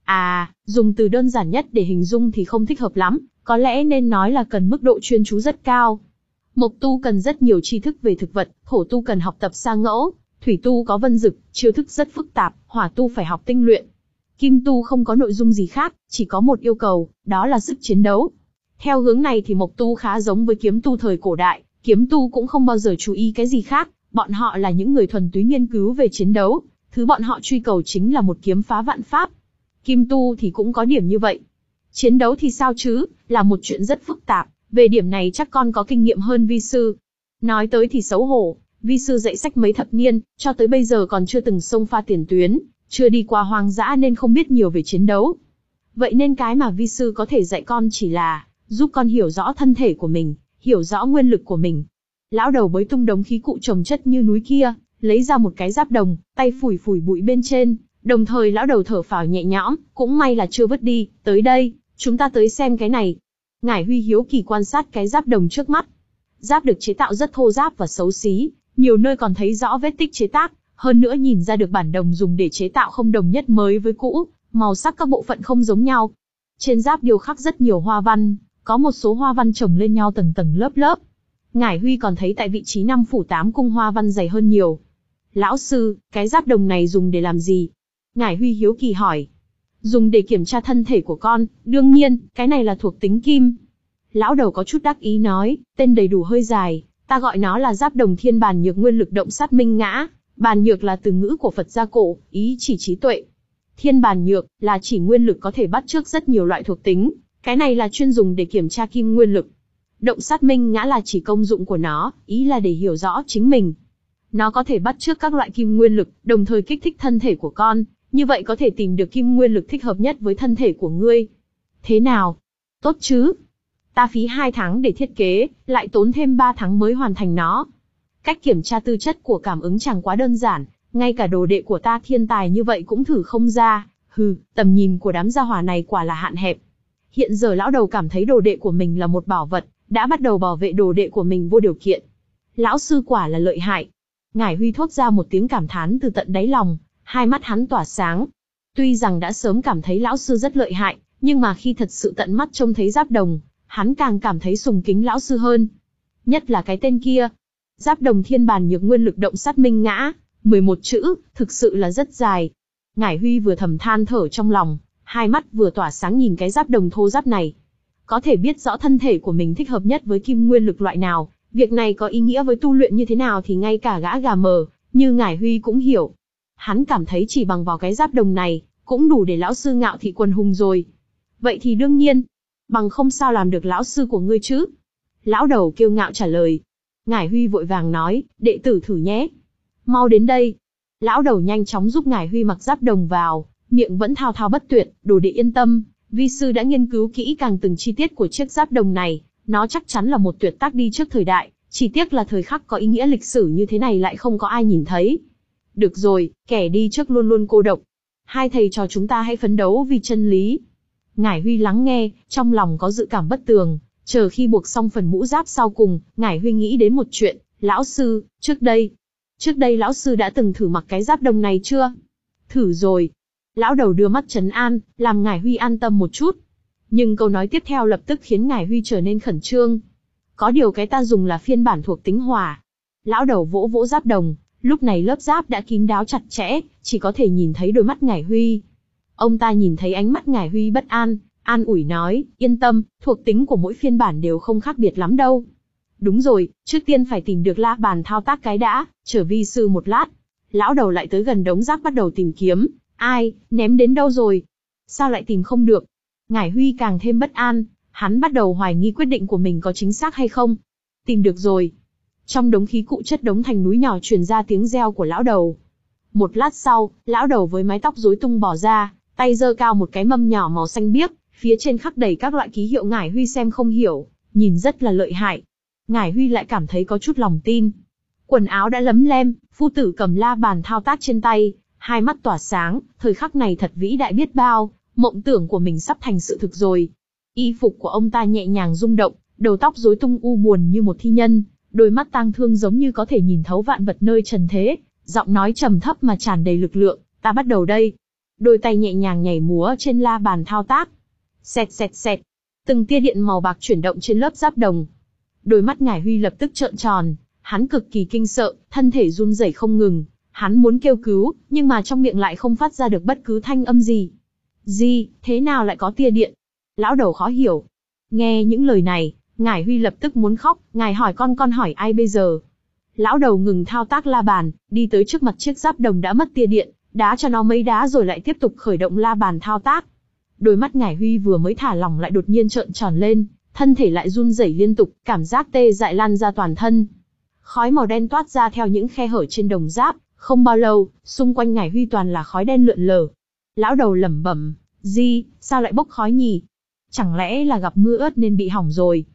À, dùng từ đơn giản nhất để hình dung thì không thích hợp lắm, có lẽ nên nói là cần mức độ chuyên chú rất cao. Mộc tu cần rất nhiều tri thức về thực vật, thổ tu cần học tập sa ngẫu, thủy tu có vân dực, chiêu thức rất phức tạp, hỏa tu phải học tinh luyện. Kim tu không có nội dung gì khác, chỉ có một yêu cầu, đó là sức chiến đấu. Theo hướng này thì mộc tu khá giống với kiếm tu thời cổ đại, kiếm tu cũng không bao giờ chú ý cái gì khác, bọn họ là những người thuần túy nghiên cứu về chiến đấu, thứ bọn họ truy cầu chính là một kiếm phá vạn pháp. Kim tu thì cũng có điểm như vậy. Chiến đấu thì sao chứ, là một chuyện rất phức tạp, về điểm này chắc con có kinh nghiệm hơn vi sư. Nói tới thì xấu hổ, vi sư dạy sách mấy thập niên, cho tới bây giờ còn chưa từng xông pha tiền tuyến, chưa đi qua hoang dã nên không biết nhiều về chiến đấu. Vậy nên cái mà vi sư có thể dạy con chỉ là giúp con hiểu rõ thân thể của mình, hiểu rõ nguyên lực của mình. Lão đầu bới tung đống khí cụ chồng chất như núi kia, lấy ra một cái giáp đồng, tay phủi phủi bụi bên trên, đồng thời lão đầu thở phào nhẹ nhõm, cũng may là chưa vứt đi, tới đây, chúng ta tới xem cái này. Ngải Huy hiếu kỳ quan sát cái giáp đồng trước mắt. Giáp được chế tạo rất thô ráp và xấu xí, nhiều nơi còn thấy rõ vết tích chế tác, hơn nữa nhìn ra được bản đồng dùng để chế tạo không đồng nhất mới với cũ, màu sắc các bộ phận không giống nhau. Trên giáp điêu khắc rất nhiều hoa văn, có một số hoa văn chồng lên nhau tầng tầng lớp lớp. Ngải Huy còn thấy tại vị trí năm phủ tám cung hoa văn dày hơn nhiều. Lão sư, cái giáp đồng này dùng để làm gì? Ngải Huy hiếu kỳ hỏi. Dùng để kiểm tra thân thể của con, đương nhiên, cái này là thuộc tính kim. Lão đầu có chút đắc ý nói, tên đầy đủ hơi dài, ta gọi nó là giáp đồng thiên bàn nhược nguyên lực động sát minh ngã. Bàn nhược là từ ngữ của Phật gia cổ, ý chỉ trí tuệ. Thiên bàn nhược là chỉ nguyên lực có thể bắt chước rất nhiều loại thuộc tính, cái này là chuyên dùng để kiểm tra kim nguyên lực. Động sát minh ngã là chỉ công dụng của nó, ý là để hiểu rõ chính mình. Nó có thể bắt chước các loại kim nguyên lực, đồng thời kích thích thân thể của con, như vậy có thể tìm được kim nguyên lực thích hợp nhất với thân thể của ngươi. Thế nào? Tốt chứ? Ta phí hai tháng để thiết kế, lại tốn thêm ba tháng mới hoàn thành nó. Cách kiểm tra tư chất của cảm ứng chẳng quá đơn giản, ngay cả đồ đệ của ta thiên tài như vậy cũng thử không ra. Hừ, tầm nhìn của đám gia hỏa này quả là hạn hẹp. Hiện giờ lão đầu cảm thấy đồ đệ của mình là một bảo vật, đã bắt đầu bảo vệ đồ đệ của mình vô điều kiện. Lão sư quả là lợi hại. Ngải Huy thốt ra một tiếng cảm thán từ tận đáy lòng, hai mắt hắn tỏa sáng. Tuy rằng đã sớm cảm thấy lão sư rất lợi hại, nhưng mà khi thật sự tận mắt trông thấy giáp đồng, hắn càng cảm thấy sùng kính lão sư hơn. Nhất là cái tên kia. Giáp đồng thiên bàn nhược nguyên lực động sát minh ngã, mười một chữ, thực sự là rất dài. Ngải Huy vừa thầm than thở trong lòng, hai mắt vừa tỏa sáng nhìn cái giáp đồng thô ráp này. Có thể biết rõ thân thể của mình thích hợp nhất với kim nguyên lực loại nào, việc này có ý nghĩa với tu luyện như thế nào thì ngay cả gã gà mờ, như Ngải Huy cũng hiểu. Hắn cảm thấy chỉ bằng vào cái giáp đồng này, cũng đủ để lão sư ngạo thị quần hùng rồi. Vậy thì đương nhiên, bằng không sao làm được lão sư của ngươi chứ? Lão đầu kiêu ngạo trả lời. Ngải Huy vội vàng nói, đệ tử thử nhé. Mau đến đây. Lão đầu nhanh chóng giúp Ngải Huy mặc giáp đồng vào, miệng vẫn thao thao bất tuyệt, đồ đệ yên tâm, vi sư đã nghiên cứu kỹ càng từng chi tiết của chiếc giáp đồng này, nó chắc chắn là một tuyệt tác đi trước thời đại, chỉ tiếc là thời khắc có ý nghĩa lịch sử như thế này lại không có ai nhìn thấy. Được rồi, kẻ đi trước luôn luôn cô độc. Hai thầy trò chúng ta hãy phấn đấu vì chân lý. Ngải Huy lắng nghe, trong lòng có dự cảm bất tường, chờ khi buộc xong phần mũ giáp sau cùng, Ngải Huy nghĩ đến một chuyện, lão sư, trước đây, trước đây lão sư đã từng thử mặc cái giáp đồng này chưa? Thử rồi. Lão đầu đưa mắt trấn an, làm Ngải Huy an tâm một chút. Nhưng câu nói tiếp theo lập tức khiến Ngải Huy trở nên khẩn trương. Có điều cái ta dùng là phiên bản thuộc tính hỏa. Lão đầu vỗ vỗ giáp đồng, lúc này lớp giáp đã kín đáo chặt chẽ, chỉ có thể nhìn thấy đôi mắt Ngải Huy. Ông ta nhìn thấy ánh mắt Ngải Huy bất an, an ủi nói, yên tâm, thuộc tính của mỗi phiên bản đều không khác biệt lắm đâu. Đúng rồi, trước tiên phải tìm được la bàn thao tác cái đã, chờ vi sư một lát. Lão đầu lại tới gần đống giáp bắt đầu tìm kiếm, ai, ném đến đâu rồi? Sao lại tìm không được? Ngải Huy càng thêm bất an, hắn bắt đầu hoài nghi quyết định của mình có chính xác hay không. Tìm được rồi. Trong đống khí cụ chất đống thành núi nhỏ truyền ra tiếng reo của lão đầu. Một lát sau, lão đầu với mái tóc rối tung bỏ ra, tay giơ cao một cái mâm nhỏ màu xanh biếc, phía trên khắc đầy các loại ký hiệu Ngải Huy xem không hiểu, nhìn rất là lợi hại. Ngải Huy lại cảm thấy có chút lòng tin. Quần áo đã lấm lem, phu tử cầm la bàn thao tác trên tay, hai mắt tỏa sáng, thời khắc này thật vĩ đại biết bao, mộng tưởng của mình sắp thành sự thực rồi. Y phục của ông ta nhẹ nhàng rung động, đầu tóc rối tung u buồn như một thi nhân, đôi mắt tang thương giống như có thể nhìn thấu vạn vật nơi trần thế, giọng nói trầm thấp mà tràn đầy lực lượng, ta bắt đầu đây. Đôi tay nhẹ nhàng nhảy múa trên la bàn thao tác. Xẹt xẹt xẹt, từng tia điện màu bạc chuyển động trên lớp giáp đồng. Đôi mắt Ngải Huy lập tức trợn tròn, hắn cực kỳ kinh sợ, thân thể run rẩy không ngừng, hắn muốn kêu cứu, nhưng mà trong miệng lại không phát ra được bất cứ thanh âm gì. Gì, thế nào lại có tia điện? Lão đầu khó hiểu. Nghe những lời này, Ngải Huy lập tức muốn khóc, ngài hỏi con con hỏi ai bây giờ? Lão đầu ngừng thao tác la bàn, đi tới trước mặt chiếc giáp đồng đã mất tia điện, đá cho nó mấy đá rồi lại tiếp tục khởi động la bàn thao tác. Đôi mắt Ngải Huy vừa mới thả lỏng lại đột nhiên trợn tròn lên, thân thể lại run rẩy liên tục, cảm giác tê dại lan ra toàn thân. Khói màu đen toát ra theo những khe hở trên đồng giáp, không bao lâu, xung quanh Ngải Huy toàn là khói đen lượn lờ. Lão đầu lẩm bẩm, gì, sao lại bốc khói nhỉ? Chẳng lẽ là gặp mưa ướt nên bị hỏng rồi?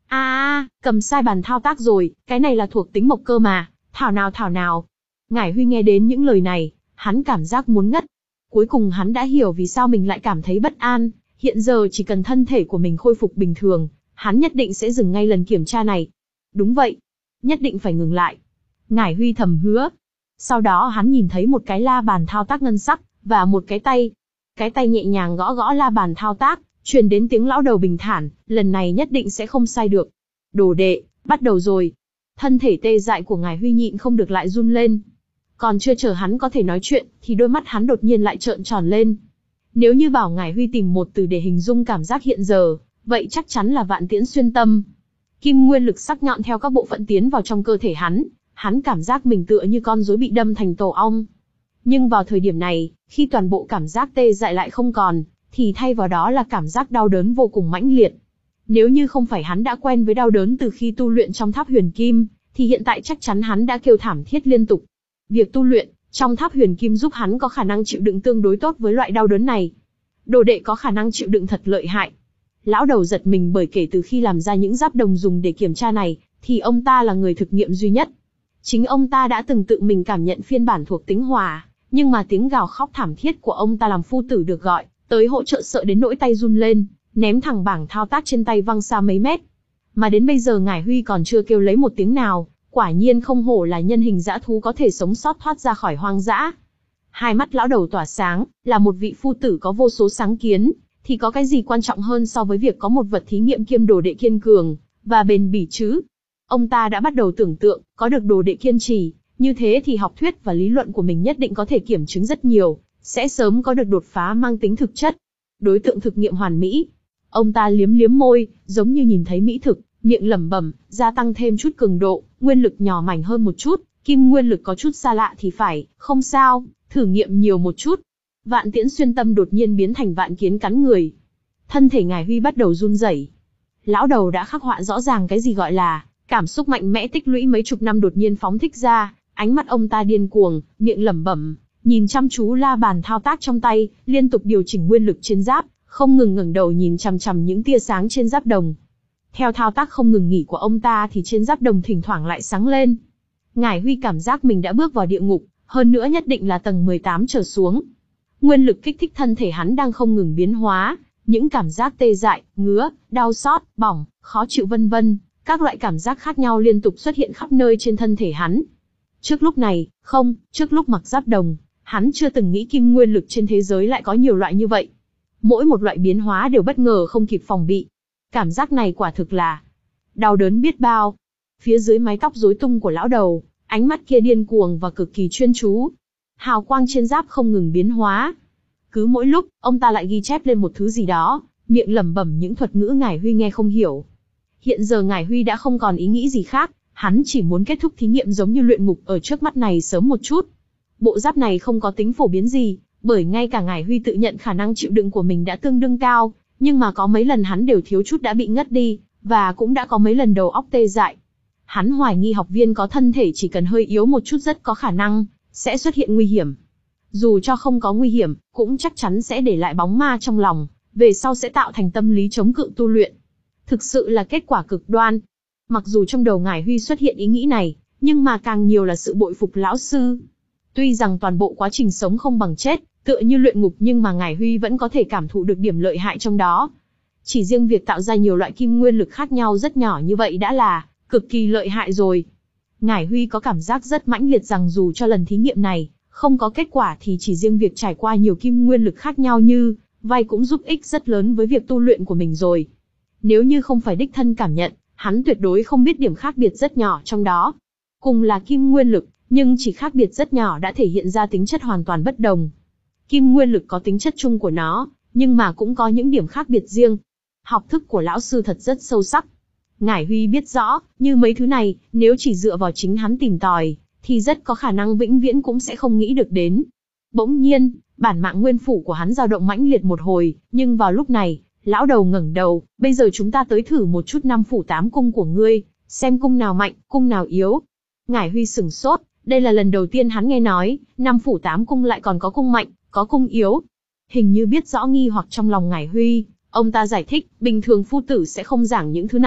À, cầm sai bàn thao tác rồi, cái này là thuộc tính mộc cơ mà, thảo nào thảo nào. Ngải Huy nghe đến những lời này, hắn cảm giác muốn ngất. Cuối cùng hắn đã hiểu vì sao mình lại cảm thấy bất an, hiện giờ chỉ cần thân thể của mình khôi phục bình thường, hắn nhất định sẽ dừng ngay lần kiểm tra này. Đúng vậy, nhất định phải ngừng lại. Ngải Huy thầm hứa. Sau đó hắn nhìn thấy một cái la bàn thao tác ngân sắc, và một cái tay. Cái tay nhẹ nhàng gõ gõ la bàn thao tác, truyền đến tiếng lão đầu bình thản, lần này nhất định sẽ không sai được. Đồ đệ, bắt đầu rồi. Thân thể tê dại của Ngải Huy nhịn không được lại run lên. Còn chưa chờ hắn có thể nói chuyện, thì đôi mắt hắn đột nhiên lại trợn tròn lên. Nếu như bảo Ngải Huy tìm một từ để hình dung cảm giác hiện giờ, vậy chắc chắn là vạn tiễn xuyên tâm. Kim nguyên lực sắc nhọn theo các bộ phận tiến vào trong cơ thể hắn, hắn cảm giác mình tựa như con rối bị đâm thành tổ ong. Nhưng vào thời điểm này, khi toàn bộ cảm giác tê dại lại không còn, thì thay vào đó là cảm giác đau đớn vô cùng mãnh liệt. Nếu như không phải hắn đã quen với đau đớn từ khi tu luyện trong tháp huyền kim, thì hiện tại chắc chắn hắn đã kêu thảm thiết liên tục. Việc tu luyện trong tháp huyền kim giúp hắn có khả năng chịu đựng tương đối tốt với loại đau đớn này. Đồ đệ có khả năng chịu đựng thật lợi hại. Lão đầu giật mình bởi kể từ khi làm ra những giáp đồng dùng để kiểm tra này, thì ông ta là người thực nghiệm duy nhất. Chính ông ta đã từng tự mình cảm nhận phiên bản thuộc tính hỏa, nhưng mà tiếng gào khóc thảm thiết của ông ta làm phu tử được gọi tới hỗ trợ sợ đến nỗi tay run lên, ném thẳng bảng thao tác trên tay văng xa mấy mét. Mà đến bây giờ Ngải Huy còn chưa kêu lấy một tiếng nào, quả nhiên không hổ là nhân hình dã thú có thể sống sót thoát ra khỏi hoang dã. Hai mắt lão đầu tỏa sáng, là một vị phu tử có vô số sáng kiến, thì có cái gì quan trọng hơn so với việc có một vật thí nghiệm kiêm đồ đệ kiên cường và bền bỉ chứ? Ông ta đã bắt đầu tưởng tượng, có được đồ đệ kiên trì, như thế thì học thuyết và lý luận của mình nhất định có thể kiểm chứng rất nhiều, sẽ sớm có được đột phá mang tính thực chất. Đối tượng thực nghiệm hoàn mỹ. Ông ta liếm liếm môi, giống như nhìn thấy mỹ thực, miệng lẩm bẩm, gia tăng thêm chút cường độ, nguyên lực nhỏ mảnh hơn một chút, kim nguyên lực có chút xa lạ thì phải, không sao, thử nghiệm nhiều một chút. Vạn tiễn xuyên tâm đột nhiên biến thành vạn kiến cắn người. Thân thể Ngải Huy bắt đầu run rẩy. Lão đầu đã khắc họa rõ ràng cái gì gọi là cảm xúc mạnh mẽ tích lũy mấy chục năm đột nhiên phóng thích ra, ánh mắt ông ta điên cuồng, miệng lẩm bẩm, nhìn chăm chú la bàn thao tác trong tay, liên tục điều chỉnh nguyên lực trên giáp, không ngừng ngẩng đầu nhìn chằm chằm những tia sáng trên giáp đồng. Theo thao tác không ngừng nghỉ của ông ta thì trên giáp đồng thỉnh thoảng lại sáng lên. Ngải Huy cảm giác mình đã bước vào địa ngục, hơn nữa nhất định là tầng mười tám trở xuống. Nguyên lực kích thích thân thể hắn đang không ngừng biến hóa, những cảm giác tê dại, ngứa, đau xót, bỏng, khó chịu vân vân, các loại cảm giác khác nhau liên tục xuất hiện khắp nơi trên thân thể hắn. Trước lúc này, không, trước lúc mặc giáp đồng, hắn chưa từng nghĩ kim nguyên lực trên thế giới lại có nhiều loại như vậy. Mỗi một loại biến hóa đều bất ngờ không kịp phòng bị. Cảm giác này quả thực là đau đớn biết bao. Phía dưới mái tóc rối tung của lão đầu, ánh mắt kia điên cuồng và cực kỳ chuyên chú. Hào quang trên giáp không ngừng biến hóa. Cứ mỗi lúc, ông ta lại ghi chép lên một thứ gì đó, miệng lẩm bẩm những thuật ngữ Ngải Huy nghe không hiểu. Hiện giờ Ngải Huy đã không còn ý nghĩ gì khác, hắn chỉ muốn kết thúc thí nghiệm giống như luyện ngục ở trước mắt này sớm một chút. Bộ giáp này không có tính phổ biến gì, bởi ngay cả Ngải Huy tự nhận khả năng chịu đựng của mình đã tương đương cao, nhưng mà có mấy lần hắn đều thiếu chút đã bị ngất đi, và cũng đã có mấy lần đầu óc tê dại. Hắn hoài nghi học viên có thân thể chỉ cần hơi yếu một chút rất có khả năng sẽ xuất hiện nguy hiểm. Dù cho không có nguy hiểm, cũng chắc chắn sẽ để lại bóng ma trong lòng, về sau sẽ tạo thành tâm lý chống cự tu luyện. Thực sự là kết quả cực đoan. Mặc dù trong đầu Ngải Huy xuất hiện ý nghĩ này, nhưng mà càng nhiều là sự bội phục lão sư. Tuy rằng toàn bộ quá trình sống không bằng chết, tựa như luyện ngục, nhưng mà Ngải Huy vẫn có thể cảm thụ được điểm lợi hại trong đó. Chỉ riêng việc tạo ra nhiều loại kim nguyên lực khác nhau rất nhỏ như vậy đã là cực kỳ lợi hại rồi. Ngải Huy có cảm giác rất mãnh liệt rằng dù cho lần thí nghiệm này không có kết quả thì chỉ riêng việc trải qua nhiều kim nguyên lực khác nhau như vay cũng giúp ích rất lớn với việc tu luyện của mình rồi. Nếu như không phải đích thân cảm nhận, hắn tuyệt đối không biết điểm khác biệt rất nhỏ trong đó. Cùng là kim nguyên lực, nhưng chỉ khác biệt rất nhỏ đã thể hiện ra tính chất hoàn toàn bất đồng. Kim nguyên lực có tính chất chung của nó, nhưng mà cũng có những điểm khác biệt riêng. Học thức của lão sư thật rất sâu sắc. Ngải Huy biết rõ, như mấy thứ này, nếu chỉ dựa vào chính hắn tìm tòi, thì rất có khả năng vĩnh viễn cũng sẽ không nghĩ được đến. Bỗng nhiên, bản mạng nguyên phủ của hắn dao động mãnh liệt một hồi, nhưng vào lúc này, lão đầu ngẩng đầu, bây giờ chúng ta tới thử một chút năm phủ tám cung của ngươi, xem cung nào mạnh, cung nào yếu. Ngải Huy sửng sốt, đây là lần đầu tiên hắn nghe nói, năm phủ tám cung lại còn có cung mạnh, có cung yếu. Hình như biết rõ nghi hoặc trong lòng Ngải Huy, ông ta giải thích, bình thường phu tử sẽ không giảng những thứ này,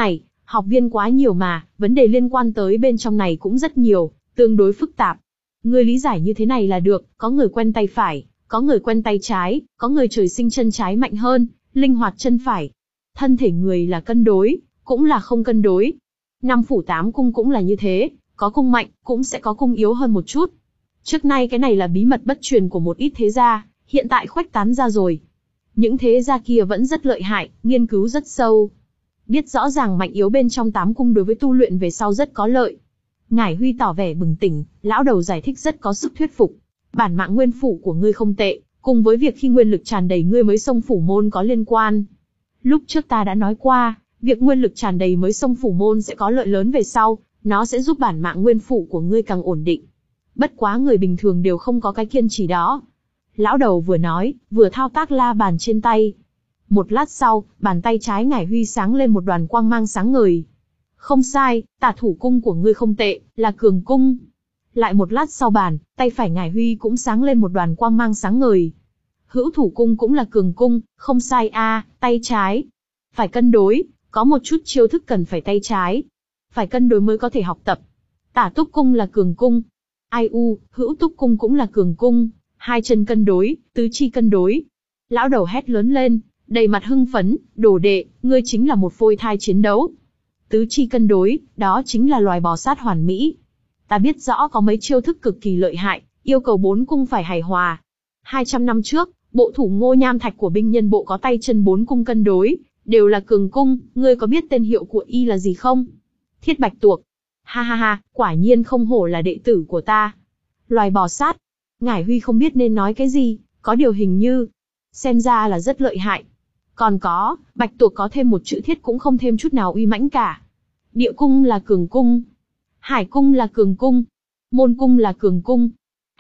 Học viên quá nhiều mà, vấn đề liên quan tới bên trong này cũng rất nhiều, tương đối phức tạp. Ngươi lý giải như thế này là được, có người quen tay phải, có người quen tay trái, có người trời sinh chân trái mạnh hơn, linh hoạt chân phải. Thân thể người là cân đối, cũng là không cân đối. Năm phủ tám cung cũng là như thế, có cung mạnh, cũng sẽ có cung yếu hơn một chút. Trước nay cái này là bí mật bất truyền của một ít thế gia, hiện tại khuếch tán ra rồi. Những thế gia kia vẫn rất lợi hại, nghiên cứu rất sâu. Biết rõ ràng mạnh yếu bên trong tám cung đối với tu luyện về sau rất có lợi. Ngải Huy tỏ vẻ bừng tỉnh, lão đầu giải thích rất có sức thuyết phục. Bản mạng nguyên phủ của ngươi không tệ, cùng với việc khi nguyên lực tràn đầy ngươi mới xông phủ môn có liên quan. Lúc trước ta đã nói qua, việc nguyên lực tràn đầy mới xông phủ môn sẽ có lợi lớn về sau, nó sẽ giúp bản mạng nguyên phủ của ngươi càng ổn định. Bất quá người bình thường đều không có cái kiên trì đó. Lão đầu vừa nói, vừa thao tác la bàn trên tay. Một lát sau, bàn tay trái Ngải Huy sáng lên một đoàn quang mang sáng ngời. Không sai, tả thủ cung của ngươi không tệ, là cường cung. Lại một lát sau bàn, tay phải Ngải Huy cũng sáng lên một đoàn quang mang sáng ngời. Hữu thủ cung cũng là cường cung, không sai a, à, tay trái. Phải cân đối, có một chút chiêu thức cần phải tay trái. Phải cân đối mới có thể học tập. Tả túc cung là cường cung. Ai u, hữu túc cung cũng là cường cung. Hai chân cân đối, tứ chi cân đối. Lão đầu hét lớn lên, đầy mặt hưng phấn, đồ đệ, ngươi chính là một phôi thai chiến đấu. Tứ chi cân đối, đó chính là loài bò sát hoàn mỹ. Ta biết rõ có mấy chiêu thức cực kỳ lợi hại, yêu cầu bốn cung phải hài hòa. hai trăm năm trước, bộ thủ Ngô Nham Thạch của binh nhân bộ có tay chân bốn cung cân đối, đều là cường cung, ngươi có biết tên hiệu của y là gì không? Thiết Bạch Tuộc. Ha ha ha, quả nhiên không hổ là đệ tử của ta. Loài bò sát. Ngải Huy không biết nên nói cái gì, có điều hình như, xem ra là rất lợi hại. Còn có, Bạch Tuộc có thêm một chữ thiết cũng không thêm chút nào uy mãnh cả. Địa cung là cường cung. Hải cung là cường cung. Môn cung là cường cung.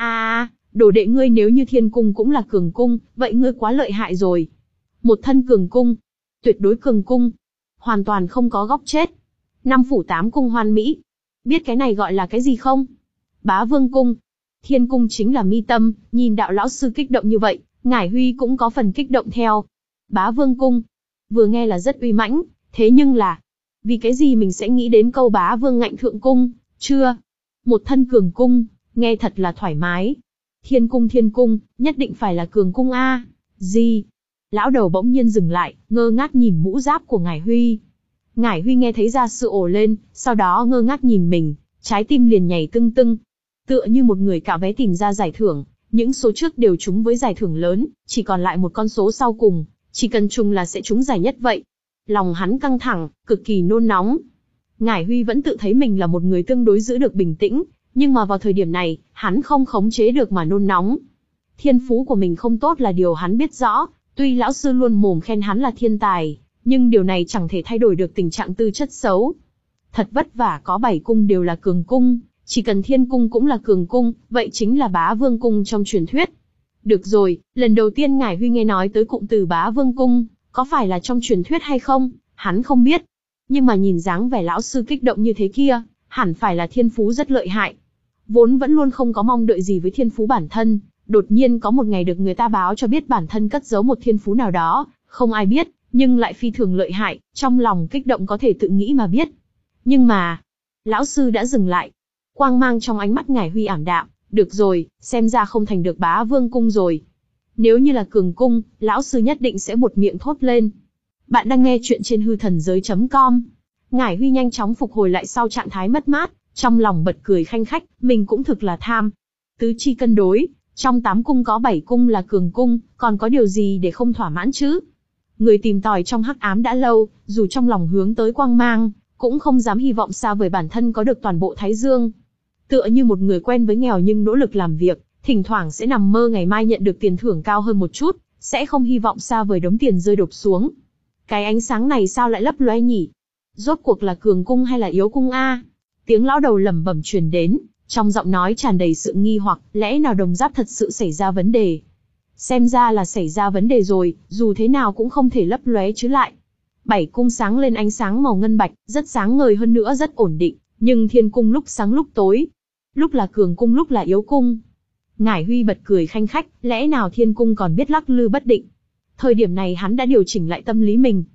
À, đồ đệ ngươi nếu như thiên cung cũng là cường cung, vậy ngươi quá lợi hại rồi. Một thân cường cung. Tuyệt đối cường cung. Hoàn toàn không có góc chết. Năm phủ tám cung hoàn mỹ. Biết cái này gọi là cái gì không? Bá Vương cung. Thiên cung chính là mi tâm, nhìn đạo lão sư kích động như vậy, Ngải Huy cũng có phần kích động theo. Bá Vương cung. Vừa nghe là rất uy mãnh, thế nhưng là, vì cái gì mình sẽ nghĩ đến câu Bá Vương ngạnh thượng cung, chưa? Một thân cường cung, nghe thật là thoải mái. Thiên cung thiên cung, nhất định phải là cường cung a. Gì? Lão đầu bỗng nhiên dừng lại, ngơ ngác nhìn mũ giáp của Ngải Huy. Ngải Huy nghe thấy ra sự ồ lên, sau đó ngơ ngác nhìn mình, trái tim liền nhảy tưng tưng. Tựa như một người cạo vé tìm ra giải thưởng, những số trước đều trúng với giải thưởng lớn, chỉ còn lại một con số sau cùng, chỉ cần trùng là sẽ trúng giải nhất vậy. Lòng hắn căng thẳng, cực kỳ nôn nóng. Ngải Huy vẫn tự thấy mình là một người tương đối giữ được bình tĩnh, nhưng mà vào thời điểm này, hắn không khống chế được mà nôn nóng. Thiên phú của mình không tốt là điều hắn biết rõ, tuy lão sư luôn mồm khen hắn là thiên tài, nhưng điều này chẳng thể thay đổi được tình trạng tư chất xấu. Thật vất vả có bảy cung đều là cường cung, chỉ cần thiên cung cũng là cường cung, vậy chính là Bá Vương cung trong truyền thuyết. Được rồi, lần đầu tiên Ngải Huy nghe nói tới cụm từ Bá Vương cung, có phải là trong truyền thuyết hay không, hắn không biết. Nhưng mà nhìn dáng vẻ lão sư kích động như thế kia, hẳn phải là thiên phú rất lợi hại. Vốn vẫn luôn không có mong đợi gì với thiên phú bản thân, đột nhiên có một ngày được người ta báo cho biết bản thân cất giấu một thiên phú nào đó, không ai biết, nhưng lại phi thường lợi hại, trong lòng kích động có thể tự nghĩ mà biết. Nhưng mà, lão sư đã dừng lại. Quang mang trong ánh mắt Ngải Huy ảm đạm, được rồi, xem ra không thành được Bá Vương cung rồi. Nếu như là cường cung, lão sư nhất định sẽ buột miệng thốt lên. Bạn đang nghe chuyện trên hư thần giới chấm com. Ngải Huy nhanh chóng phục hồi lại sau trạng thái mất mát, trong lòng bật cười khanh khách, mình cũng thực là tham. Tứ chi cân đối, trong tám cung có bảy cung là cường cung, còn có điều gì để không thỏa mãn chứ? Người tìm tòi trong hắc ám đã lâu, dù trong lòng hướng tới quang mang, cũng không dám hy vọng xa vời bản thân có được toàn bộ Thái Dương. Tựa như một người quen với nghèo nhưng nỗ lực làm việc, thỉnh thoảng sẽ nằm mơ ngày mai nhận được tiền thưởng cao hơn một chút, sẽ không hy vọng xa vời đống tiền rơi đổ xuống. Cái ánh sáng này sao lại lấp lóe nhỉ? Rốt cuộc là cường cung hay là yếu cung a? Tiếng lão đầu lẩm bẩm truyền đến, trong giọng nói tràn đầy sự nghi hoặc, lẽ nào đồng giáp thật sự xảy ra vấn đề? Xem ra là xảy ra vấn đề rồi, dù thế nào cũng không thể lấp lóe chứ lại. Bảy cung sáng lên ánh sáng màu ngân bạch, rất sáng ngời hơn nữa rất ổn định, nhưng thiên cung lúc sáng lúc tối. Lúc là cường cung lúc là yếu cung. Ngải Huy bật cười khanh khách, lẽ nào thiên cung còn biết lắc lư bất định. Thời điểm này hắn đã điều chỉnh lại tâm lý mình.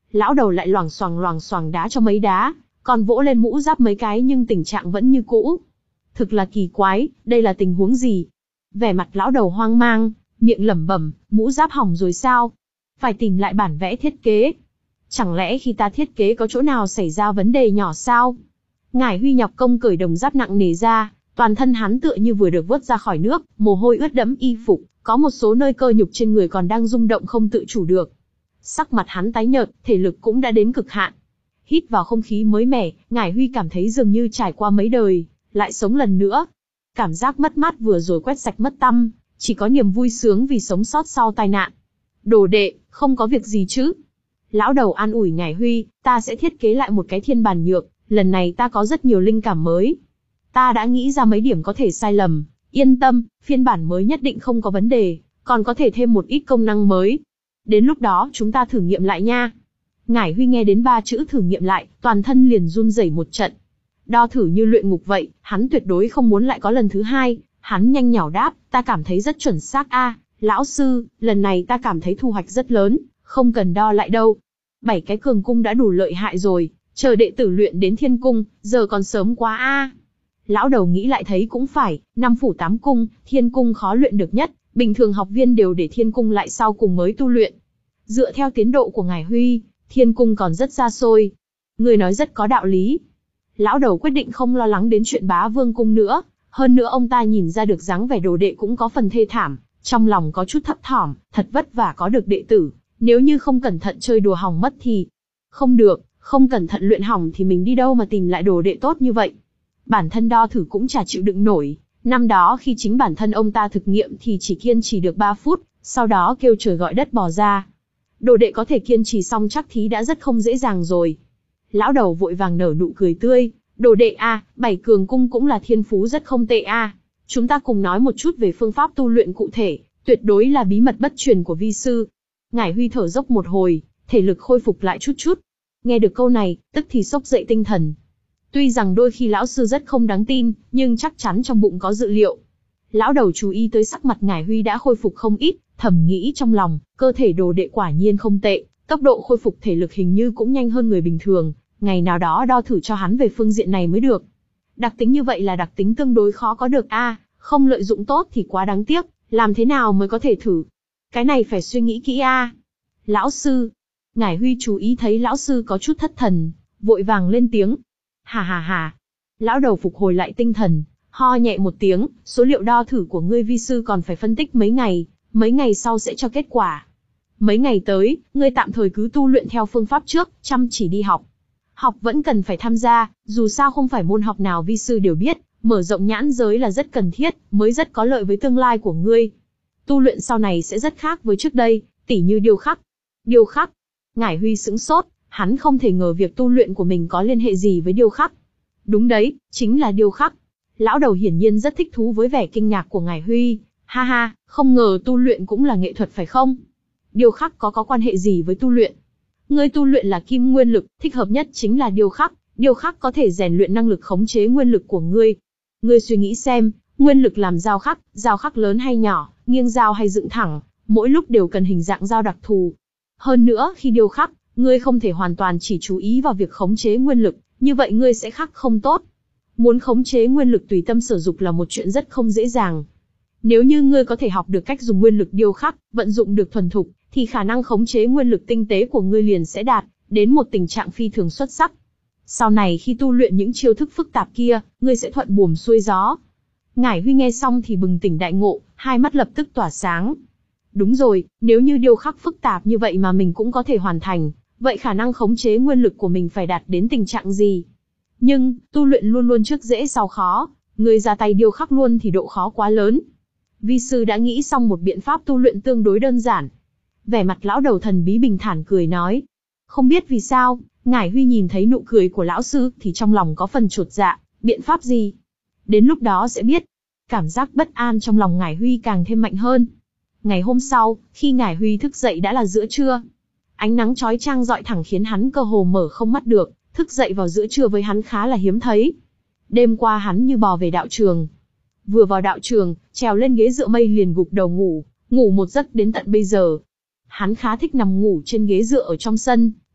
Lão đầu lại loảng xoảng loảng xoảng đá cho mấy đá, còn vỗ lên mũ giáp mấy cái nhưng tình trạng vẫn như cũ. Thực là kỳ quái, đây là tình huống gì? Vẻ mặt lão đầu hoang mang, miệng lẩm bẩm, mũ giáp hỏng rồi sao? Phải tìm lại bản vẽ thiết kế. Chẳng lẽ khi ta thiết kế có chỗ nào xảy ra vấn đề nhỏ sao? Ngải Huy nhọc công cởi đồng giáp nặng nề ra, toàn thân hắn tựa như vừa được vớt ra khỏi nước, mồ hôi ướt đẫm y phục, có một số nơi cơ nhục trên người còn đang rung động không tự chủ được. Sắc mặt hắn tái nhợt, thể lực cũng đã đến cực hạn. Hít vào không khí mới mẻ, Ngải Huy cảm thấy dường như trải qua mấy đời, lại sống lần nữa. Cảm giác mất mát vừa rồi quét sạch mất tăm, chỉ có niềm vui sướng vì sống sót sau tai nạn. Đồ đệ, không có việc gì chứ? Lão đầu an ủi Ngải Huy, ta sẽ thiết kế lại một cái thiên bàn nhược, lần này ta có rất nhiều linh cảm mới. Ta đã nghĩ ra mấy điểm có thể sai lầm, yên tâm, phiên bản mới nhất định không có vấn đề, còn có thể thêm một ít công năng mới. Đến lúc đó chúng ta thử nghiệm lại nha. Ngải Huy nghe đến ba chữ thử nghiệm lại, toàn thân liền run rẩy một trận. Đo thử như luyện ngục vậy, hắn tuyệt đối không muốn lại có lần thứ hai. Hắn nhanh nhảu đáp, ta cảm thấy rất chuẩn xác a, lão sư, lần này ta cảm thấy thu hoạch rất lớn, không cần đo lại đâu. Bảy cái cường cung đã đủ lợi hại rồi, chờ đệ tử luyện đến thiên cung, giờ còn sớm quá a. Lão đầu nghĩ lại thấy cũng phải, năm phủ tám cung, thiên cung khó luyện được nhất, bình thường học viên đều để thiên cung lại sau cùng mới tu luyện. Dựa theo tiến độ của Ngải Huy, thiên cung còn rất xa xôi. Người nói rất có đạo lý. Lão đầu quyết định không lo lắng đến chuyện bá vương cung nữa, hơn nữa ông ta nhìn ra được dáng vẻ đồ đệ cũng có phần thê thảm, trong lòng có chút thấp thỏm, thật vất vả có được đệ tử, nếu như không cẩn thận chơi đùa hỏng mất thì... Không được, không cẩn thận luyện hỏng thì mình đi đâu mà tìm lại đồ đệ tốt như vậy. Bản thân đo thử cũng chả chịu đựng nổi, năm đó khi chính bản thân ông ta thực nghiệm thì chỉ kiên trì được ba phút, sau đó kêu trời gọi đất bò ra. Đồ đệ có thể kiên trì xong chắc thí đã rất không dễ dàng rồi. Lão đầu vội vàng nở nụ cười tươi, đồ đệ a, bảy cường cung cũng là thiên phú rất không tệ a. Chúng ta cùng nói một chút về phương pháp tu luyện cụ thể, tuyệt đối là bí mật bất truyền của vi sư. Ngải Huy thở dốc một hồi, thể lực khôi phục lại chút chút. Nghe được câu này, tức thì sốc dậy tinh thần. Tuy rằng đôi khi lão sư rất không đáng tin, nhưng chắc chắn trong bụng có dự liệu. Lão đầu chú ý tới sắc mặt Ngải Huy đã khôi phục không ít, thầm nghĩ trong lòng, cơ thể đồ đệ quả nhiên không tệ, tốc độ khôi phục thể lực hình như cũng nhanh hơn người bình thường, ngày nào đó đo thử cho hắn về phương diện này mới được. Đặc tính như vậy là đặc tính tương đối khó có được a, à, không lợi dụng tốt thì quá đáng tiếc, làm thế nào mới có thể thử? Cái này phải suy nghĩ kỹ a. À. Lão sư, Ngải Huy chú ý thấy lão sư có chút thất thần, vội vàng lên tiếng. Hà hà hà. Lão đầu phục hồi lại tinh thần, ho nhẹ một tiếng, số liệu đo thử của ngươi vi sư còn phải phân tích mấy ngày, mấy ngày sau sẽ cho kết quả. Mấy ngày tới, ngươi tạm thời cứ tu luyện theo phương pháp trước, chăm chỉ đi học. Học vẫn cần phải tham gia, dù sao không phải môn học nào vi sư đều biết, mở rộng nhãn giới là rất cần thiết, mới rất có lợi với tương lai của ngươi. Tu luyện sau này sẽ rất khác với trước đây, tỉ như điêu khắc. Điêu khắc. Ngải Huy sững sốt, hắn không thể ngờ việc tu luyện của mình có liên hệ gì với điêu khắc. Đúng đấy, chính là điêu khắc. Lão đầu hiển nhiên rất thích thú với vẻ kinh ngạc của Ngải Huy. Ha ha, không ngờ tu luyện cũng là nghệ thuật phải không? Điêu khắc có có quan hệ gì với tu luyện? Ngươi tu luyện là kim nguyên lực, thích hợp nhất chính là điêu khắc. Điêu khắc có thể rèn luyện năng lực khống chế nguyên lực của ngươi. Ngươi suy nghĩ xem, nguyên lực làm dao khắc, dao khắc lớn hay nhỏ, nghiêng dao hay dựng thẳng, mỗi lúc đều cần hình dạng dao đặc thù. Hơn nữa, khi điêu khắc, ngươi không thể hoàn toàn chỉ chú ý vào việc khống chế nguyên lực, như vậy ngươi sẽ khắc không tốt. Muốn khống chế nguyên lực tùy tâm sử dụng là một chuyện rất không dễ dàng. Nếu như ngươi có thể học được cách dùng nguyên lực điêu khắc, vận dụng được thuần thục, thì khả năng khống chế nguyên lực tinh tế của ngươi liền sẽ đạt đến một tình trạng phi thường xuất sắc. Sau này khi tu luyện những chiêu thức phức tạp kia, ngươi sẽ thuận buồm xuôi gió. Ngải Huy nghe xong thì bừng tỉnh đại ngộ, hai mắt lập tức tỏa sáng. Đúng rồi, nếu như điêu khắc phức tạp như vậy mà mình cũng có thể hoàn thành, vậy khả năng khống chế nguyên lực của mình phải đạt đến tình trạng gì? Nhưng, tu luyện luôn luôn trước dễ sau khó, người ra tay điêu khắc luôn thì độ khó quá lớn. Vi sư đã nghĩ xong một biện pháp tu luyện tương đối đơn giản. Vẻ mặt lão đầu thần bí bình thản cười nói. Không biết vì sao, Ngải Huy nhìn thấy nụ cười của lão sư thì trong lòng có phần chột dạ, biện pháp gì? Đến lúc đó sẽ biết. Cảm giác bất an trong lòng Ngải Huy càng thêm mạnh hơn. Ngày hôm sau, khi Ngải Huy thức dậy đã là giữa trưa. Ánh nắng chói chang rọi thẳng khiến hắn cơ hồ mở không mắt được, thức dậy vào giữa trưa với hắn khá là hiếm thấy. Đêm qua hắn như bò về đạo trường. Vừa vào đạo trường, trèo lên ghế dựa mây liền gục đầu ngủ, ngủ một giấc đến tận bây giờ. Hắn khá thích nằm ngủ trên ghế dựa ở trong sân,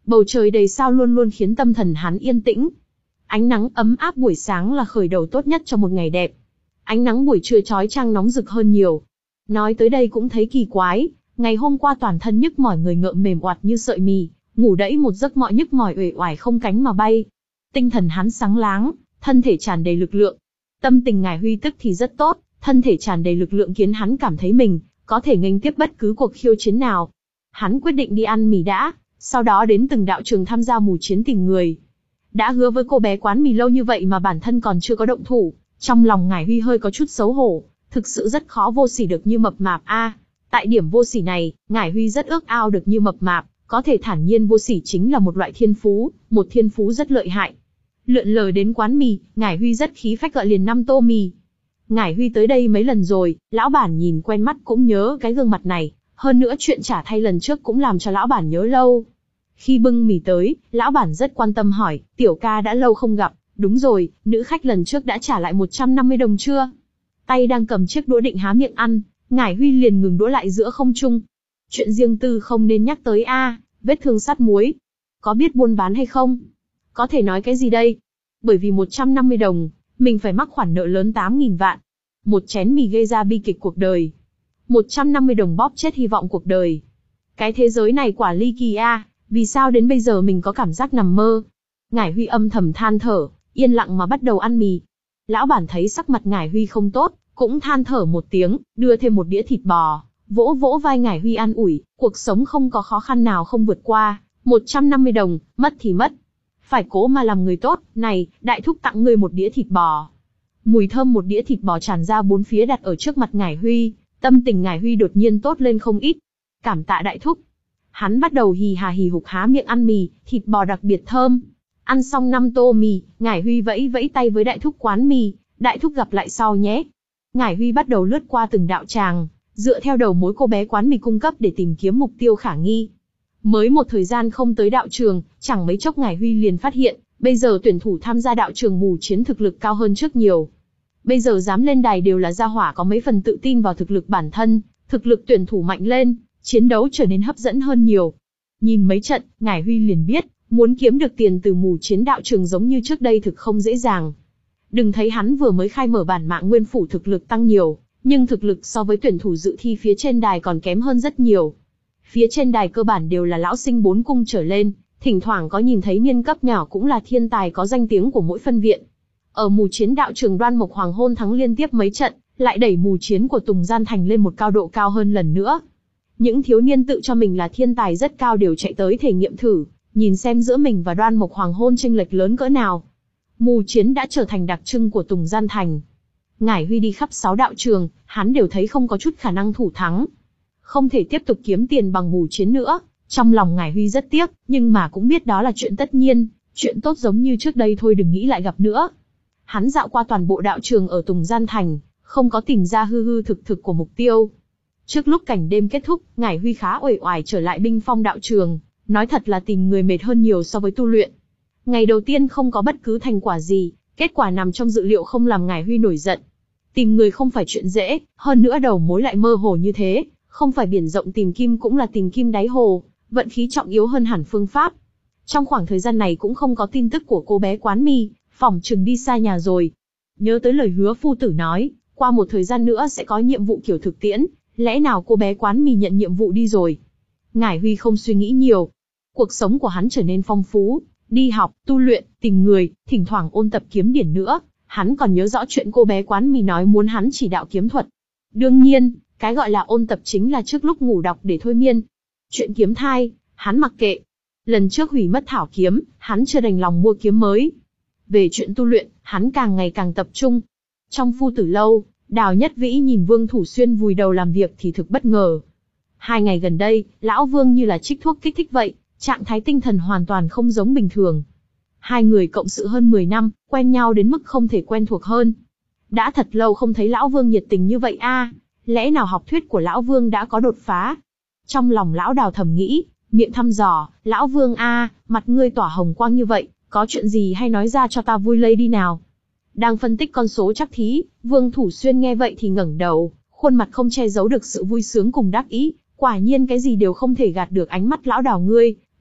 Bầu trời đầy sao luôn luôn khiến tâm thần hắn yên tĩnh. Ánh nắng ấm áp buổi sáng là khởi đầu tốt nhất cho một ngày đẹp. Ánh nắng buổi trưa chói chang nóng rực hơn nhiều. Nói tới đây cũng thấy kỳ quái, ngày hôm qua toàn thân nhức mỏi người ngợm mềm oặt như sợi mì, ngủ đẫy một giấc mọi nhức mỏi uể oải không cánh mà bay. Tinh thần hắn sáng láng, thân thể tràn đầy lực lượng. Tâm tình Ngải Huy tức thì rất tốt, thân thể tràn đầy lực lượng khiến hắn cảm thấy mình có thể nghênh tiếp bất cứ cuộc khiêu chiến nào. Hắn quyết định đi ăn mì đã, sau đó đến từng đạo trường tham gia mù chiến tìm người. Đã hứa với cô bé quán mì lâu như vậy mà bản thân còn chưa có động thủ, trong lòng Ngải Huy hơi có chút xấu hổ, thực sự rất khó vô sỉ được như mập mạp a. À, tại điểm vô sỉ này, Ngải Huy rất ước ao được như mập mạp, có thể thản nhiên vô sỉ chính là một loại thiên phú, một thiên phú rất lợi hại. Lượn lờ đến quán mì, Ngải Huy rất khí phách gọi liền năm tô mì. Ngải Huy tới đây mấy lần rồi, lão bản nhìn quen mắt cũng nhớ cái gương mặt này, hơn nữa chuyện trả thay lần trước cũng làm cho lão bản nhớ lâu. Khi bưng mì tới, lão bản rất quan tâm hỏi, tiểu ca đã lâu không gặp, đúng rồi, nữ khách lần trước đã trả lại một trăm năm mươi đồng chưa? Tay đang cầm chiếc đũa định há miệng ăn, Ngải Huy liền ngừng đũa lại giữa không trung. Chuyện riêng tư không nên nhắc tới a, à, vết thương sắt muối. Có biết buôn bán hay không? Có thể nói cái gì đây? Bởi vì một trăm năm mươi đồng, mình phải mắc khoản nợ lớn tám nghìn vạn. Một chén mì gây ra bi kịch cuộc đời. một trăm năm mươi đồng bóp chết hy vọng cuộc đời. Cái thế giới này quả ly kỳ a, à, vì sao đến bây giờ mình có cảm giác nằm mơ? Ngải Huy âm thầm than thở, yên lặng mà bắt đầu ăn mì. Lão bản thấy sắc mặt Ngải Huy không tốt, cũng than thở một tiếng, đưa thêm một đĩa thịt bò, vỗ vỗ vai Ngải Huy an ủi, cuộc sống không có khó khăn nào không vượt qua, một trăm năm mươi đồng, mất thì mất. Phải cố mà làm người tốt, này, đại thúc tặng ngươi một đĩa thịt bò. Mùi thơm một đĩa thịt bò tràn ra bốn phía đặt ở trước mặt Ngải Huy, tâm tình Ngải Huy đột nhiên tốt lên không ít. Cảm tạ đại thúc. Hắn bắt đầu hì hà hì hục há miệng ăn mì, thịt bò đặc biệt thơm. Ăn xong năm tô mì, Ngải Huy vẫy vẫy tay với đại thúc quán mì, đại thúc gặp lại sau nhé. Ngải Huy bắt đầu lướt qua từng đạo tràng, dựa theo đầu mối cô bé quán mì cung cấp để tìm kiếm mục tiêu khả nghi. Mới một thời gian không tới đạo trường, chẳng mấy chốc Ngải Huy liền phát hiện, bây giờ tuyển thủ tham gia đạo trường mù chiến thực lực cao hơn trước nhiều. Bây giờ dám lên đài đều là gia hỏa có mấy phần tự tin vào thực lực bản thân, thực lực tuyển thủ mạnh lên, chiến đấu trở nên hấp dẫn hơn nhiều. Nhìn mấy trận, Ngải Huy liền biết, muốn kiếm được tiền từ mù chiến đạo trường giống như trước đây thực không dễ dàng. Đừng thấy hắn vừa mới khai mở bản mạng nguyên phủ thực lực tăng nhiều, nhưng thực lực so với tuyển thủ dự thi phía trên đài còn kém hơn rất nhiều. Phía trên đài cơ bản đều là lão sinh bốn cung trở lên, thỉnh thoảng có nhìn thấy niên cấp nhỏ cũng là thiên tài có danh tiếng của mỗi phân viện. Ở mù chiến đạo trường Đoan Mộc Hoàng Hôn thắng liên tiếp mấy trận, lại đẩy mù chiến của Tùng Gian Thành lên một cao độ cao hơn lần nữa. Những thiếu niên tự cho mình là thiên tài rất cao đều chạy tới thể nghiệm thử, nhìn xem giữa mình và Đoan Mộc Hoàng Hôn chênh lệch lớn cỡ nào. Mù chiến đã trở thành đặc trưng của Tùng Gian Thành. Ngải Huy đi khắp sáu đạo trường, hắn đều thấy không có chút khả năng thủ thắng. Không thể tiếp tục kiếm tiền bằng mù chiến nữa, trong lòng Ngải Huy rất tiếc, nhưng mà cũng biết đó là chuyện tất nhiên, chuyện tốt giống như trước đây thôi đừng nghĩ lại gặp nữa. Hắn dạo qua toàn bộ đạo trường ở Tùng Gian Thành, không có tìm ra hư hư thực thực của mục tiêu. Trước lúc cảnh đêm kết thúc, Ngải Huy khá uể oải trở lại Binh Phong đạo trường, nói thật là tìm người mệt hơn nhiều so với tu luyện. Ngày đầu tiên không có bất cứ thành quả gì, kết quả nằm trong dự liệu không làm Ngải Huy nổi giận. Tìm người không phải chuyện dễ, hơn nữa đầu mối lại mơ hồ như thế, không phải biển rộng tìm kim cũng là tìm kim đáy hồ, vận khí trọng yếu hơn hẳn phương pháp. Trong khoảng thời gian này cũng không có tin tức của cô bé quán mì, phỏng chừng đi xa nhà rồi. Nhớ tới lời hứa phu tử nói, qua một thời gian nữa sẽ có nhiệm vụ kiểu thực tiễn, lẽ nào cô bé quán mì nhận nhiệm vụ đi rồi? Ngải Huy không suy nghĩ nhiều. Cuộc sống của hắn trở nên phong phú, đi học, tu luyện, tìm người, thỉnh thoảng ôn tập kiếm điển nữa. Hắn còn nhớ rõ chuyện cô bé quán mì nói muốn hắn chỉ đạo kiếm thuật. Đương nhiên, cái gọi là ôn tập chính là trước lúc ngủ đọc để thôi miên. Chuyện kiếm thai, hắn mặc kệ. Lần trước hủy mất thảo kiếm, hắn chưa đành lòng mua kiếm mới. Về chuyện tu luyện, hắn càng ngày càng tập trung. Trong phu tử lâu, Đào Nhất Vĩ nhìn Vương Thủ Xuyên vùi đầu làm việc thì thực bất ngờ. Hai ngày gần đây, lão Vương như là trích thuốc kích thích vậy, trạng thái tinh thần hoàn toàn không giống bình thường. Hai người cộng sự hơn mười năm, quen nhau đến mức không thể quen thuộc hơn. Đã thật lâu không thấy lão Vương nhiệt tình như vậy a, à, lẽ nào học thuyết của lão Vương đã có đột phá? Trong lòng lão Đào thầm nghĩ, miệng thăm dò, lão Vương a, à, mặt ngươi tỏa hồng quang như vậy, có chuyện gì hay nói ra cho ta vui lây đi nào. Đang phân tích con số chắc thí, Vương Thủ Xuyên nghe vậy thì ngẩng đầu, khuôn mặt không che giấu được sự vui sướng cùng đắc ý, quả nhiên cái gì đều không thể gạt được ánh mắt lão Đào ngươi,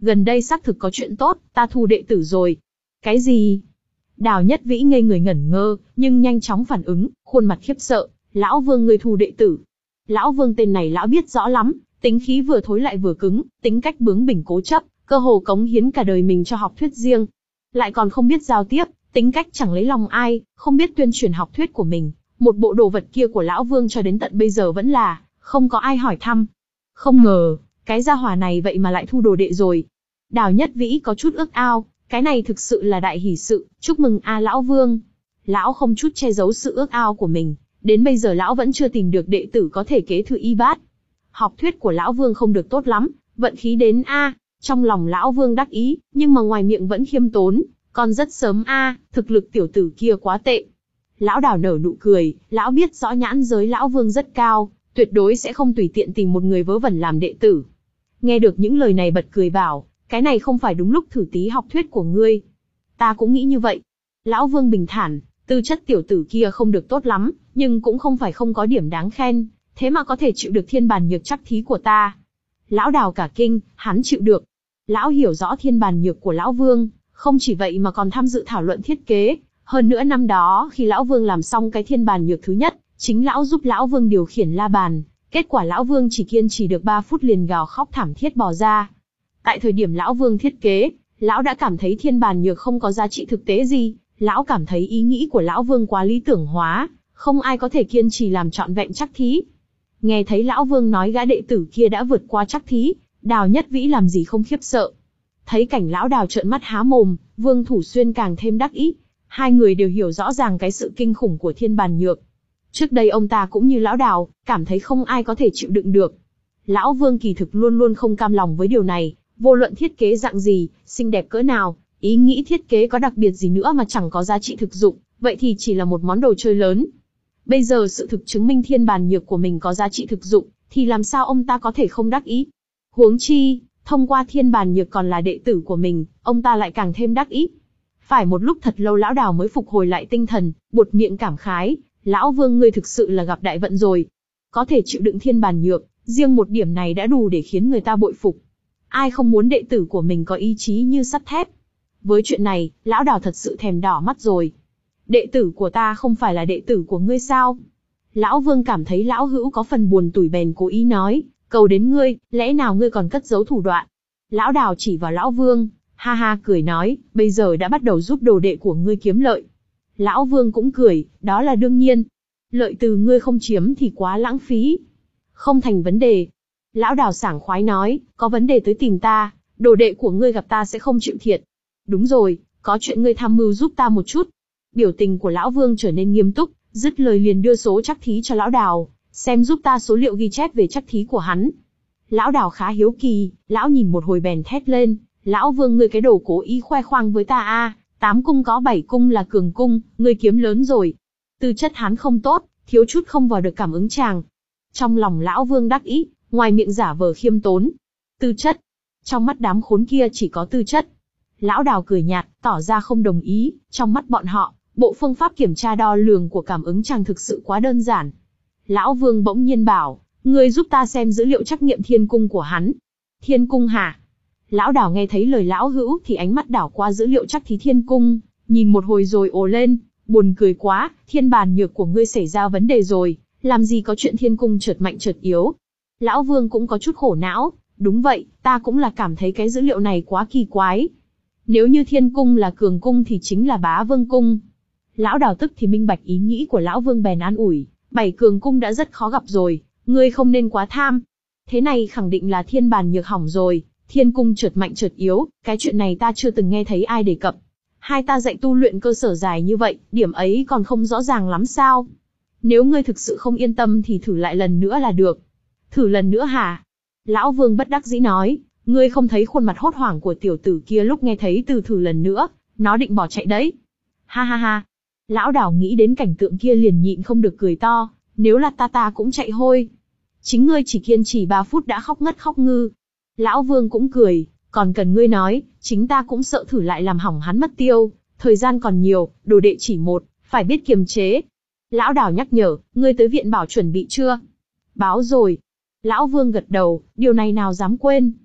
gần đây xác thực có chuyện tốt, ta thu đệ tử rồi. Cái gì? Đào Nhất Vĩ ngây người ngẩn ngơ, nhưng nhanh chóng phản ứng, khuôn mặt khiếp sợ. Lão Vương ngươi thu đệ tử? Lão Vương tên này lão biết rõ lắm, tính khí vừa thối lại vừa cứng, tính cách bướng bỉnh cố chấp, cơ hồ cống hiến cả đời mình cho học thuyết riêng. Lại còn không biết giao tiếp, tính cách chẳng lấy lòng ai, không biết tuyên truyền học thuyết của mình. Một bộ đồ vật kia của lão Vương cho đến tận bây giờ vẫn là không có ai hỏi thăm. Không ngờ, cái gia hỏa này vậy mà lại thu đồ đệ rồi. Đào Nhất Vĩ có chút ước ao, cái này thực sự là đại hỷ sự, chúc mừng a lão Vương. Lão không chút che giấu sự ước ao của mình, đến bây giờ lão vẫn chưa tìm được đệ tử có thể kế thừa y bát. Học thuyết của lão Vương không được tốt lắm, vận khí đến a. Trong lòng lão Vương đắc ý, nhưng mà ngoài miệng vẫn khiêm tốn, còn rất sớm a, thực lực tiểu tử kia quá tệ. Lão Đào nở nụ cười, lão biết rõ nhãn giới lão Vương rất cao, tuyệt đối sẽ không tùy tiện tìm một người vớ vẩn làm đệ tử. Nghe được những lời này bật cười bảo, cái này không phải đúng lúc thử tí học thuyết của ngươi. Ta cũng nghĩ như vậy. Lão Vương bình thản, tư chất tiểu tử kia không được tốt lắm, nhưng cũng không phải không có điểm đáng khen, thế mà có thể chịu được thiên bàn nhược chắc thí của ta. Lão Đào cả kinh, hắn chịu được. Lão hiểu rõ thiên bàn nhược của lão Vương, không chỉ vậy mà còn tham dự thảo luận thiết kế. Hơn nữa năm đó khi lão Vương làm xong cái thiên bàn nhược thứ nhất, chính lão giúp lão Vương điều khiển la bàn, kết quả lão Vương chỉ kiên trì được ba phút liền gào khóc thảm thiết bỏ ra. Tại thời điểm lão Vương thiết kế, lão đã cảm thấy thiên bàn nhược không có giá trị thực tế gì, lão cảm thấy ý nghĩ của lão Vương quá lý tưởng hóa, không ai có thể kiên trì làm trọn vẹn chắc thí. Nghe thấy lão Vương nói gã đệ tử kia đã vượt qua chắc thí, Đào Nhất Vĩ làm gì không khiếp sợ. Thấy cảnh lão Đào trợn mắt há mồm, Vương Thủ Xuyên càng thêm đắc ý. Hai người đều hiểu rõ ràng cái sự kinh khủng của thiên bàn nhược. Trước đây ông ta cũng như lão Đào, cảm thấy không ai có thể chịu đựng được. Lão Vương kỳ thực luôn luôn không cam lòng với điều này, vô luận thiết kế dạng gì, xinh đẹp cỡ nào, ý nghĩ thiết kế có đặc biệt gì nữa mà chẳng có giá trị thực dụng, vậy thì chỉ là một món đồ chơi lớn. Bây giờ sự thực chứng minh thiên bàn nhược của mình có giá trị thực dụng, thì làm sao ông ta có thể không đắc ý? Huống chi, thông qua thiên bàn nhược còn là đệ tử của mình, ông ta lại càng thêm đắc ý. Phải một lúc thật lâu lão Đào mới phục hồi lại tinh thần, buột miệng cảm khái, lão Vương ngươi thực sự là gặp đại vận rồi. Có thể chịu đựng thiên bàn nhược, riêng một điểm này đã đủ để khiến người ta bội phục. Ai không muốn đệ tử của mình có ý chí như sắt thép? Với chuyện này, lão Đào thật sự thèm đỏ mắt rồi. Đệ tử của ta không phải là đệ tử của ngươi sao? Lão Vương cảm thấy lão hữu có phần buồn tủi bèn cố ý nói, cầu đến ngươi, lẽ nào ngươi còn cất giấu thủ đoạn? Lão Đào chỉ vào lão Vương, ha ha cười nói, bây giờ đã bắt đầu giúp đồ đệ của ngươi kiếm lợi. Lão Vương cũng cười, đó là đương nhiên. Lợi từ ngươi không chiếm thì quá lãng phí. Không thành vấn đề. Lão Đào sảng khoái nói, có vấn đề tới tìm ta, đồ đệ của ngươi gặp ta sẽ không chịu thiệt. Đúng rồi, có chuyện ngươi tham mưu giúp ta một chút. Biểu tình của lão Vương trở nên nghiêm túc, dứt lời liền đưa số chắc thí cho lão Đào, xem giúp ta số liệu ghi chép về chắc thí của hắn. Lão Đào khá hiếu kỳ, lão nhìn một hồi bèn thét lên, lão Vương ngươi cái đồ cố ý khoe khoang với ta a, tám cung có bảy cung là cường cung, ngươi kiếm lớn rồi. Tư chất hắn không tốt, thiếu chút không vào được cảm ứng chàng. Trong lòng lão Vương đắc ý, ngoài miệng giả vờ khiêm tốn. Tư chất. Trong mắt đám khốn kia chỉ có tư chất. Lão Đào cười nhạt, tỏ ra không đồng ý, trong mắt bọn họ, bộ phương pháp kiểm tra đo lường của cảm ứng chàng thực sự quá đơn giản. Lão Vương bỗng nhiên bảo, ngươi giúp ta xem dữ liệu trắc nghiệm thiên cung của hắn. Thiên cung hả? Lão Đào nghe thấy lời lão hữu thì ánh mắt đảo qua dữ liệu trắc thí thiên cung, nhìn một hồi rồi ồ lên, buồn cười quá, thiên bàn nhược của ngươi xảy ra vấn đề rồi, làm gì có chuyện thiên cung chợt mạnh chợt yếu. Lão Vương cũng có chút khổ não, đúng vậy, ta cũng là cảm thấy cái dữ liệu này quá kỳ quái. Nếu như thiên cung là cường cung thì chính là bá vương cung. Lão Đào tức thì minh bạch ý nghĩ của lão Vương bèn an ủi, bảy cường cung đã rất khó gặp rồi, ngươi không nên quá tham. Thế này khẳng định là thiên bàn nhược hỏng rồi, thiên cung chợt mạnh chợt yếu, cái chuyện này ta chưa từng nghe thấy ai đề cập. Hai ta dạy tu luyện cơ sở dài như vậy, điểm ấy còn không rõ ràng lắm sao? Nếu ngươi thực sự không yên tâm thì thử lại lần nữa là được. Thử lần nữa hả? Lão Vương bất đắc dĩ nói, ngươi không thấy khuôn mặt hốt hoảng của tiểu tử kia lúc nghe thấy từ thử lần nữa, nó định bỏ chạy đấy. Ha ha ha. Lão Đào nghĩ đến cảnh tượng kia liền nhịn không được cười to, nếu là ta ta cũng chạy hôi. Chính ngươi chỉ kiên trì ba phút đã khóc ngất khóc ngư. Lão Vương cũng cười, còn cần ngươi nói, chính ta cũng sợ thử lại làm hỏng hắn mất tiêu, thời gian còn nhiều, đồ đệ chỉ một, phải biết kiềm chế. Lão Đào nhắc nhở, ngươi tới viện bảo chuẩn bị chưa? Báo rồi. Lão Vương gật đầu, điều này nào dám quên.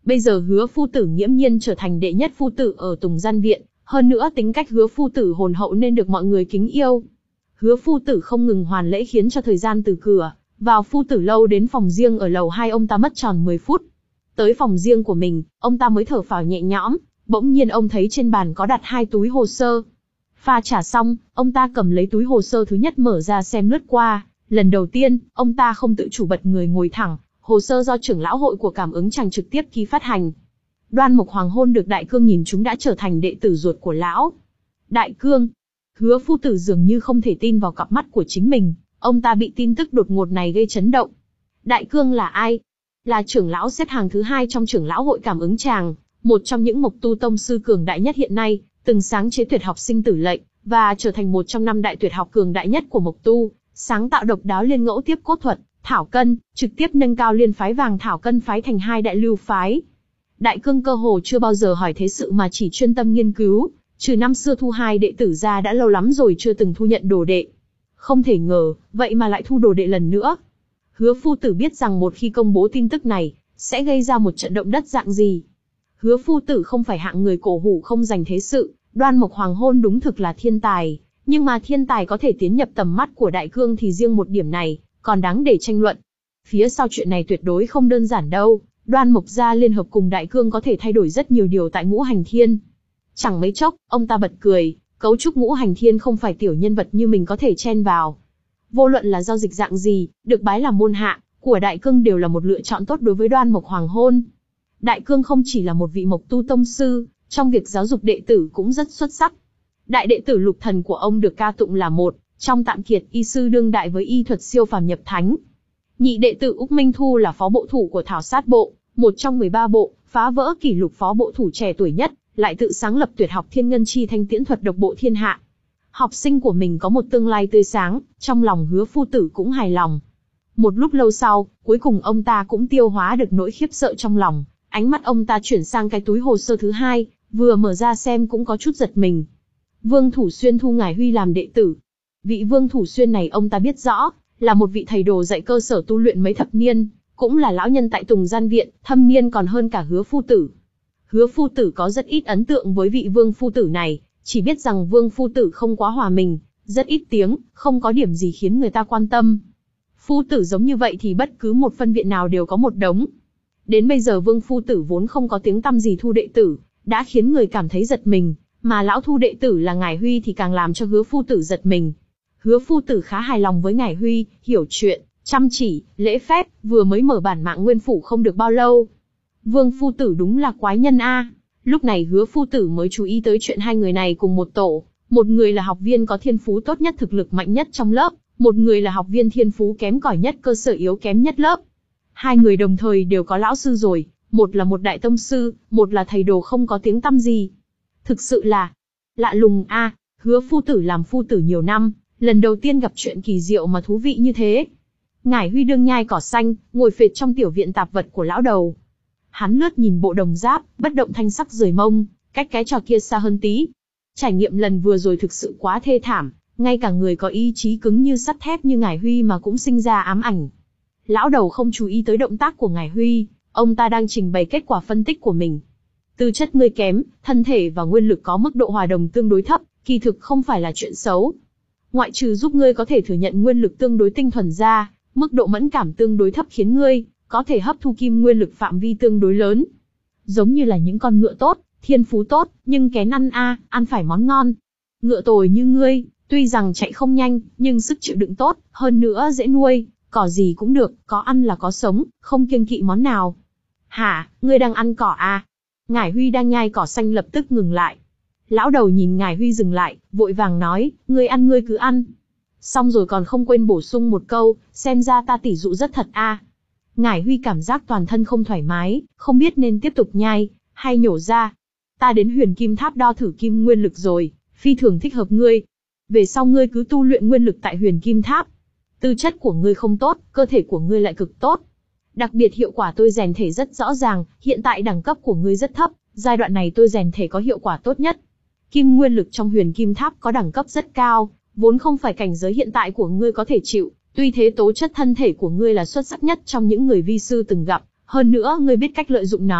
Bây giờ Hứa phu tử nghiễm nhiên trở thành đệ nhất phu tử ở Tùng Gian Viện, hơn nữa tính cách Hứa phu tử hồn hậu nên được mọi người kính yêu. Hứa phu tử không ngừng hoàn lễ khiến cho thời gian từ cửa vào phu tử lâu đến phòng riêng ở lầu hai ông ta mất tròn mười phút. Tới phòng riêng của mình, ông ta mới thở phào nhẹ nhõm, bỗng nhiên ông thấy trên bàn có đặt hai túi hồ sơ. Pha trà xong, ông ta cầm lấy túi hồ sơ thứ nhất mở ra xem lướt qua. Lần đầu tiên, ông ta không tự chủ bật người ngồi thẳng, hồ sơ do trưởng lão hội của Cảm Ứng Chàng trực tiếp ký phát hành. Đoan Mộc Hoàng Hôn được Đại Cương nhìn chúng đã trở thành đệ tử ruột của lão. Đại Cương. Hứa phu tử dường như không thể tin vào cặp mắt của chính mình, ông ta bị tin tức đột ngột này gây chấn động. Đại Cương là ai? Là trưởng lão xếp hàng thứ hai trong trưởng lão hội Cảm Ứng Chàng, một trong những Mộc Tu tông sư cường đại nhất hiện nay, từng sáng chế tuyệt học sinh tử lệnh, và trở thành một trong năm đại tuyệt học cường đại nhất của Mộc Tu, sáng tạo độc đáo liên ngẫu tiếp cốt thuật, thảo cân, trực tiếp nâng cao liên phái Vàng Thảo Cân phái thành hai đại lưu phái. Đại Cương cơ hồ chưa bao giờ hỏi thế sự mà chỉ chuyên tâm nghiên cứu, trừ năm xưa thu hai đệ tử ra đã lâu lắm rồi chưa từng thu nhận đồ đệ. Không thể ngờ, vậy mà lại thu đồ đệ lần nữa. Hứa phu tử biết rằng một khi công bố tin tức này, sẽ gây ra một trận động đất dạng gì. Hứa phu tử không phải hạng người cổ hủ không dành thế sự, Đoan Mộc Hoàng Hôn đúng thực là thiên tài, nhưng mà thiên tài có thể tiến nhập tầm mắt của Đại Cương thì riêng một điểm này, còn đáng để tranh luận. Phía sau chuyện này tuyệt đối không đơn giản đâu, Đoan Mộc gia liên hợp cùng Đại Cương có thể thay đổi rất nhiều điều tại Ngũ Hành Thiên. Chẳng mấy chốc, ông ta bật cười, cấu trúc Ngũ Hành Thiên không phải tiểu nhân vật như mình có thể chen vào. Vô luận là giao dịch dạng gì, được bái làm môn hạ của Đại Cương đều là một lựa chọn tốt đối với Đoan Mộc Hoàng Hôn. Đại Cương không chỉ là một vị Mộc Tu tông sư, trong việc giáo dục đệ tử cũng rất xuất sắc. Đại đệ tử Lục Thần của ông được ca tụng là một trong tạm kiệt y sư đương đại với y thuật siêu phàm nhập thánh. Nhị đệ tử Úc Minh Thu là phó bộ thủ của Thảo Sát Bộ, một trong mười ba bộ, phá vỡ kỷ lục phó bộ thủ trẻ tuổi nhất, lại tự sáng lập tuyệt học Thiên Ngân Chi Thanh Tiễn thuật độc bộ thiên hạ. Học sinh của mình có một tương lai tươi sáng, trong lòng Hứa phu tử cũng hài lòng. Một lúc lâu sau, cuối cùng ông ta cũng tiêu hóa được nỗi khiếp sợ trong lòng, ánh mắt ông ta chuyển sang cái túi hồ sơ thứ hai, vừa mở ra xem cũng có chút giật mình. Vương Thủ Xuyên thu Ngải Huy làm đệ tử. Vị Vương Thủ Xuyên này ông ta biết rõ, là một vị thầy đồ dạy cơ sở tu luyện mấy thập niên, cũng là lão nhân tại Tùng Gian Viện, thâm niên còn hơn cả Hứa phu tử. Hứa phu tử có rất ít ấn tượng với vị Vương phu tử này, chỉ biết rằng Vương phu tử không quá hòa mình, rất ít tiếng, không có điểm gì khiến người ta quan tâm. Phu tử giống như vậy thì bất cứ một phân viện nào đều có một đống. Đến bây giờ Vương phu tử vốn không có tiếng tăm gì thu đệ tử, đã khiến người cảm thấy giật mình, mà lão thu đệ tử là Ngải Huy thì càng làm cho Hứa phu tử giật mình. Hứa phu tử khá hài lòng với Ngải Huy, hiểu chuyện, chăm chỉ, lễ phép, vừa mới mở bản mạng nguyên phủ không được bao lâu. Vương phu tử đúng là quái nhân a. Lúc này Hứa phu tử mới chú ý tới chuyện hai người này cùng một tổ, một người là học viên có thiên phú tốt nhất thực lực mạnh nhất trong lớp, một người là học viên thiên phú kém cỏi nhất cơ sở yếu kém nhất lớp. Hai người đồng thời đều có lão sư rồi, một là một đại tông sư, một là thầy đồ không có tiếng tăm gì. Thực sự là lạ lùng a. À, Hứa phu tử làm phu tử nhiều năm, lần đầu tiên gặp chuyện kỳ diệu mà thú vị như thế. Ngải Huy đương nhai cỏ xanh, ngồi phệt trong tiểu viện tạp vật của lão đầu. Hắn lướt nhìn bộ đồng giáp, bất động thanh sắc rời mông, cách cái trò kia xa hơn tí. Trải nghiệm lần vừa rồi thực sự quá thê thảm, ngay cả người có ý chí cứng như sắt thép như Ngải Huy mà cũng sinh ra ám ảnh. Lão đầu không chú ý tới động tác của Ngải Huy, ông ta đang trình bày kết quả phân tích của mình. Tư chất ngươi kém, thân thể và nguyên lực có mức độ hòa đồng tương đối thấp, kỳ thực không phải là chuyện xấu. Ngoại trừ giúp ngươi có thể thừa nhận nguyên lực tương đối tinh thuần ra, mức độ mẫn cảm tương đối thấp khiến ngươi có thể hấp thu kim nguyên lực phạm vi tương đối lớn. Giống như là những con ngựa tốt, thiên phú tốt, nhưng kén ăn a, à, ăn phải món ngon. Ngựa tồi như ngươi, tuy rằng chạy không nhanh, nhưng sức chịu đựng tốt, hơn nữa dễ nuôi, cỏ gì cũng được, có ăn là có sống, không kiêng kỵ món nào. Hả, ngươi đang ăn cỏ à? Ngải Huy đang nhai cỏ xanh lập tức ngừng lại. Lão đầu nhìn Ngải Huy dừng lại, vội vàng nói, ngươi ăn ngươi cứ ăn. Xong rồi còn không quên bổ sung một câu, xem ra ta tỉ dụ rất thật a. À. Ngải Huy cảm giác toàn thân không thoải mái, không biết nên tiếp tục nhai, hay nhổ ra. Ta đến Huyền Kim Tháp đo thử kim nguyên lực rồi, phi thường thích hợp ngươi. Về sau ngươi cứ tu luyện nguyên lực tại Huyền Kim Tháp. Tư chất của ngươi không tốt, cơ thể của ngươi lại cực tốt. Đặc biệt hiệu quả tôi rèn thể rất rõ ràng, hiện tại đẳng cấp của ngươi rất thấp, giai đoạn này tôi rèn thể có hiệu quả tốt nhất. Kim nguyên lực trong Huyền Kim Tháp có đẳng cấp rất cao, vốn không phải cảnh giới hiện tại của ngươi có thể chịu, tuy thế tố chất thân thể của ngươi là xuất sắc nhất trong những người vi sư từng gặp, hơn nữa ngươi biết cách lợi dụng nó,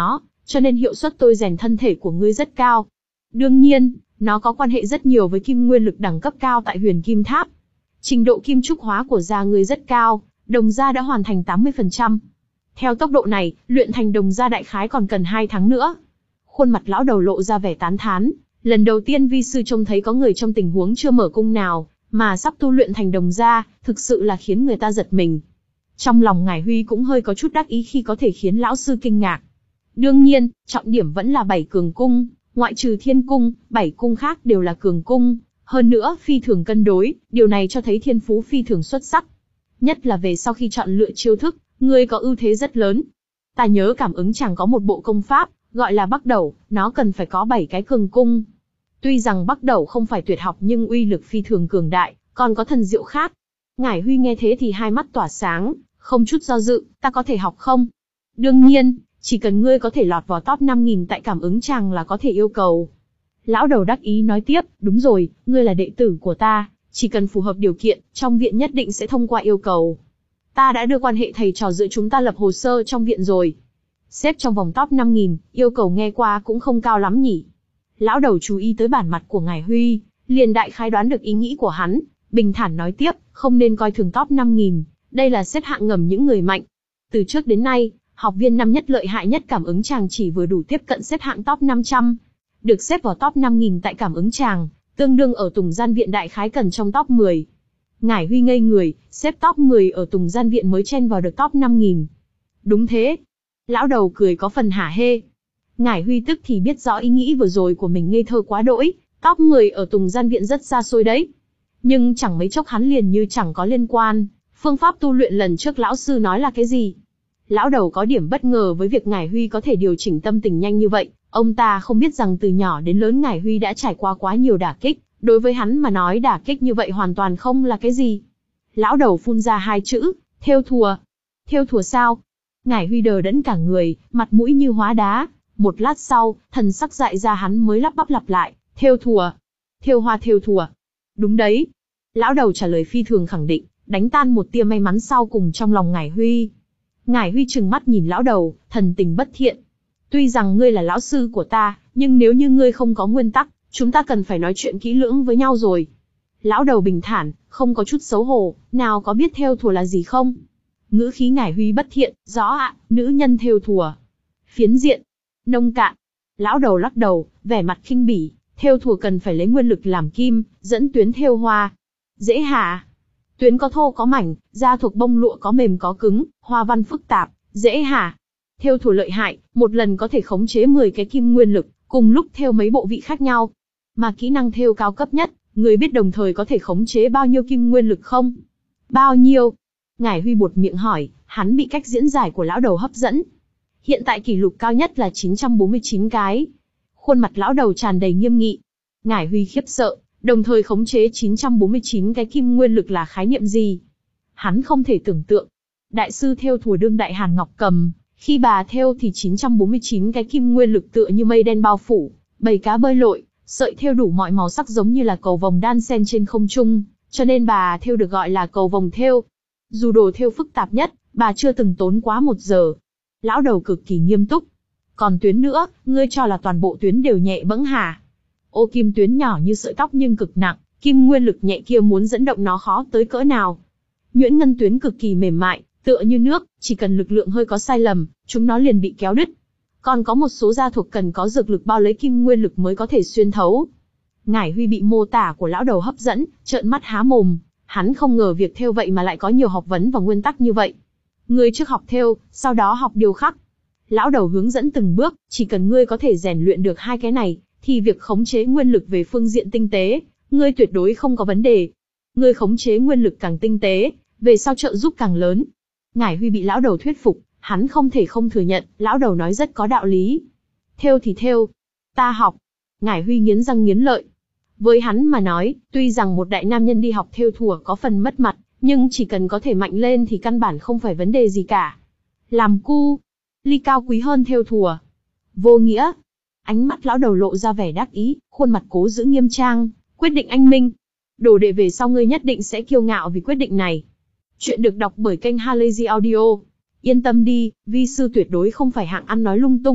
cho nên hiệu suất tôi rèn thân thể của ngươi rất cao. Đương nhiên, nó có quan hệ rất nhiều với kim nguyên lực đẳng cấp cao tại Huyền Kim Tháp. Trình độ kim trúc hóa của da ngươi rất cao, đồng da đã hoàn thành tám mươi phần trăm. Theo tốc độ này, luyện thành đồng da đại khái còn cần hai tháng nữa. Khuôn mặt lão đầu lộ ra vẻ tán thán, lần đầu tiên vi sư trông thấy có người trong tình huống chưa mở cung nào, mà sắp tu luyện thành đồng da, thực sự là khiến người ta giật mình. Trong lòng Ngải Huy cũng hơi có chút đắc ý khi có thể khiến lão sư kinh ngạc. Đương nhiên, trọng điểm vẫn là bảy cường cung, ngoại trừ thiên cung, bảy cung khác đều là cường cung, hơn nữa phi thường cân đối, điều này cho thấy thiên phú phi thường xuất sắc. Nhất là về sau khi chọn lựa chiêu thức, ngươi có ưu thế rất lớn. Ta nhớ cảm ứng chàng có một bộ công pháp, gọi là Bắc Đẩu, nó cần phải có bảy cái cường cung. Tuy rằng Bắc Đẩu không phải tuyệt học nhưng uy lực phi thường cường đại, còn có thần diệu khác. Ngải Huy nghe thế thì hai mắt tỏa sáng, không chút do dự, ta có thể học không? Đương nhiên, chỉ cần ngươi có thể lọt vào top năm nghìn tại cảm ứng chàng là có thể yêu cầu. Lão đầu đắc ý nói tiếp, đúng rồi, ngươi là đệ tử của ta, chỉ cần phù hợp điều kiện, trong viện nhất định sẽ thông qua yêu cầu. Ta đã đưa quan hệ thầy trò giữa chúng ta lập hồ sơ trong viện rồi. Xếp trong vòng top năm nghìn, yêu cầu nghe qua cũng không cao lắm nhỉ. Lão đầu chú ý tới bản mặt của Ngải Huy, liền đại khái đoán được ý nghĩ của hắn, bình thản nói tiếp, không nên coi thường top năm nghìn, đây là xếp hạng ngầm những người mạnh. Từ trước đến nay, học viên năm nhất lợi hại nhất cảm ứng chàng chỉ vừa đủ tiếp cận xếp hạng top năm trăm. Được xếp vào top năm nghìn tại cảm ứng chàng, tương đương ở Tùng Gian Viện đại khái cần trong top mười. Ngải Huy ngây người, xếp top mười ở Tùng Gian Viện mới chen vào được top năm nghìn. Đúng thế. Lão đầu cười có phần hả hê. Ngải Huy tức thì biết rõ ý nghĩ vừa rồi của mình ngây thơ quá đỗi, top mười ở Tùng Gian Viện rất xa xôi đấy. Nhưng chẳng mấy chốc hắn liền như chẳng có liên quan, phương pháp tu luyện lần trước lão sư nói là cái gì? Lão đầu có điểm bất ngờ với việc Ngải Huy có thể điều chỉnh tâm tình nhanh như vậy, ông ta không biết rằng từ nhỏ đến lớn Ngải Huy đã trải qua quá nhiều đả kích, đối với hắn mà nói đả kích như vậy hoàn toàn không là cái gì. Lão đầu phun ra hai chữ, thêu thùa. Thêu thùa sao? Ngải Huy đờ đẫn cả người, mặt mũi như hóa đá, một lát sau, thần sắc dại ra hắn mới lắp bắp lặp lại, thêu thùa. Thêu hoa thêu thùa. Đúng đấy. Lão đầu trả lời phi thường khẳng định, đánh tan một tia may mắn sau cùng trong lòng Ngải Huy. Ngải Huy trừng mắt nhìn lão đầu, thần tình bất thiện. Tuy rằng ngươi là lão sư của ta, nhưng nếu như ngươi không có nguyên tắc, chúng ta cần phải nói chuyện kỹ lưỡng với nhau rồi. Lão đầu bình thản, không có chút xấu hổ, nào có biết thêu thùa là gì không? Ngữ khí Ngải Huy bất thiện, rõ ạ, nữ nhân thêu thùa. Phiến diện, nông cạn. Lão đầu lắc đầu, vẻ mặt khinh bỉ, thêu thùa cần phải lấy nguyên lực làm kim, dẫn tuyến thêu hoa. Dễ hả? Tuyến có thô có mảnh, da thuộc bông lụa có mềm có cứng, hoa văn phức tạp, dễ hả? Thêu thùa lợi hại, một lần có thể khống chế mười cái kim nguyên lực, cùng lúc thêu mấy bộ vị khác nhau. Mà kỹ năng thêu cao cấp nhất, người biết đồng thời có thể khống chế bao nhiêu kim nguyên lực không? Bao nhiêu? Ngải Huy buột miệng hỏi, hắn bị cách diễn giải của lão đầu hấp dẫn. Hiện tại kỷ lục cao nhất là chín trăm bốn mươi chín cái. Khuôn mặt lão đầu tràn đầy nghiêm nghị. Ngải Huy khiếp sợ, đồng thời khống chế chín trăm bốn mươi chín cái kim nguyên lực là khái niệm gì? Hắn không thể tưởng tượng. Đại sư thêu thùa đương đại Hàn Ngọc Cầm, khi bà thêu thì chín trăm bốn mươi chín cái kim nguyên lực tựa như mây đen bao phủ, bầy cá bơi lội, sợi thêu đủ mọi màu sắc giống như là cầu vồng đan xen trên không trung, cho nên bà thêu được gọi là cầu vồng thêu. Dù đồ thêu phức tạp nhất, bà chưa từng tốn quá một giờ. Lão đầu cực kỳ nghiêm túc. Còn tuyến nữa, ngươi cho là toàn bộ tuyến đều nhẹ bẫng hả? Ô kim tuyến nhỏ như sợi tóc nhưng cực nặng, kim nguyên lực nhẹ kia muốn dẫn động nó khó tới cỡ nào? Nhuyễn ngân tuyến cực kỳ mềm mại, tựa như nước, chỉ cần lực lượng hơi có sai lầm, chúng nó liền bị kéo đứt. Còn có một số gia thuộc cần có dược lực bao lấy kim nguyên lực mới có thể xuyên thấu. Ngải Huy bị mô tả của lão đầu hấp dẫn, trợn mắt há mồm, hắn không ngờ việc thêu vậy mà lại có nhiều học vấn và nguyên tắc như vậy. Ngươi trước học thêu, sau đó học điêu khắc. Lão đầu hướng dẫn từng bước, chỉ cần ngươi có thể rèn luyện được hai cái này, thì việc khống chế nguyên lực về phương diện tinh tế, ngươi tuyệt đối không có vấn đề. Ngươi khống chế nguyên lực càng tinh tế, về sau trợ giúp càng lớn. Ngải Huy bị lão đầu thuyết phục, hắn không thể không thừa nhận, lão đầu nói rất có đạo lý. Thêu thì thêu, ta học. Ngải Huy nghiến răng nghiến lợi. Với hắn mà nói, tuy rằng một đại nam nhân đi học thêu thùa có phần mất mặt, nhưng chỉ cần có thể mạnh lên thì căn bản không phải vấn đề gì cả. Làm cu, ly cao quý hơn thêu thùa. Vô nghĩa. Ánh mắt lão đầu lộ ra vẻ đắc ý, khuôn mặt cố giữ nghiêm trang, quyết định anh minh. Đồ đệ về sau ngươi nhất định sẽ kiêu ngạo vì quyết định này. Chuyện được đọc bởi kênh Halazy Audio. Yên tâm đi, vi sư tuyệt đối không phải hạng ăn nói lung tung,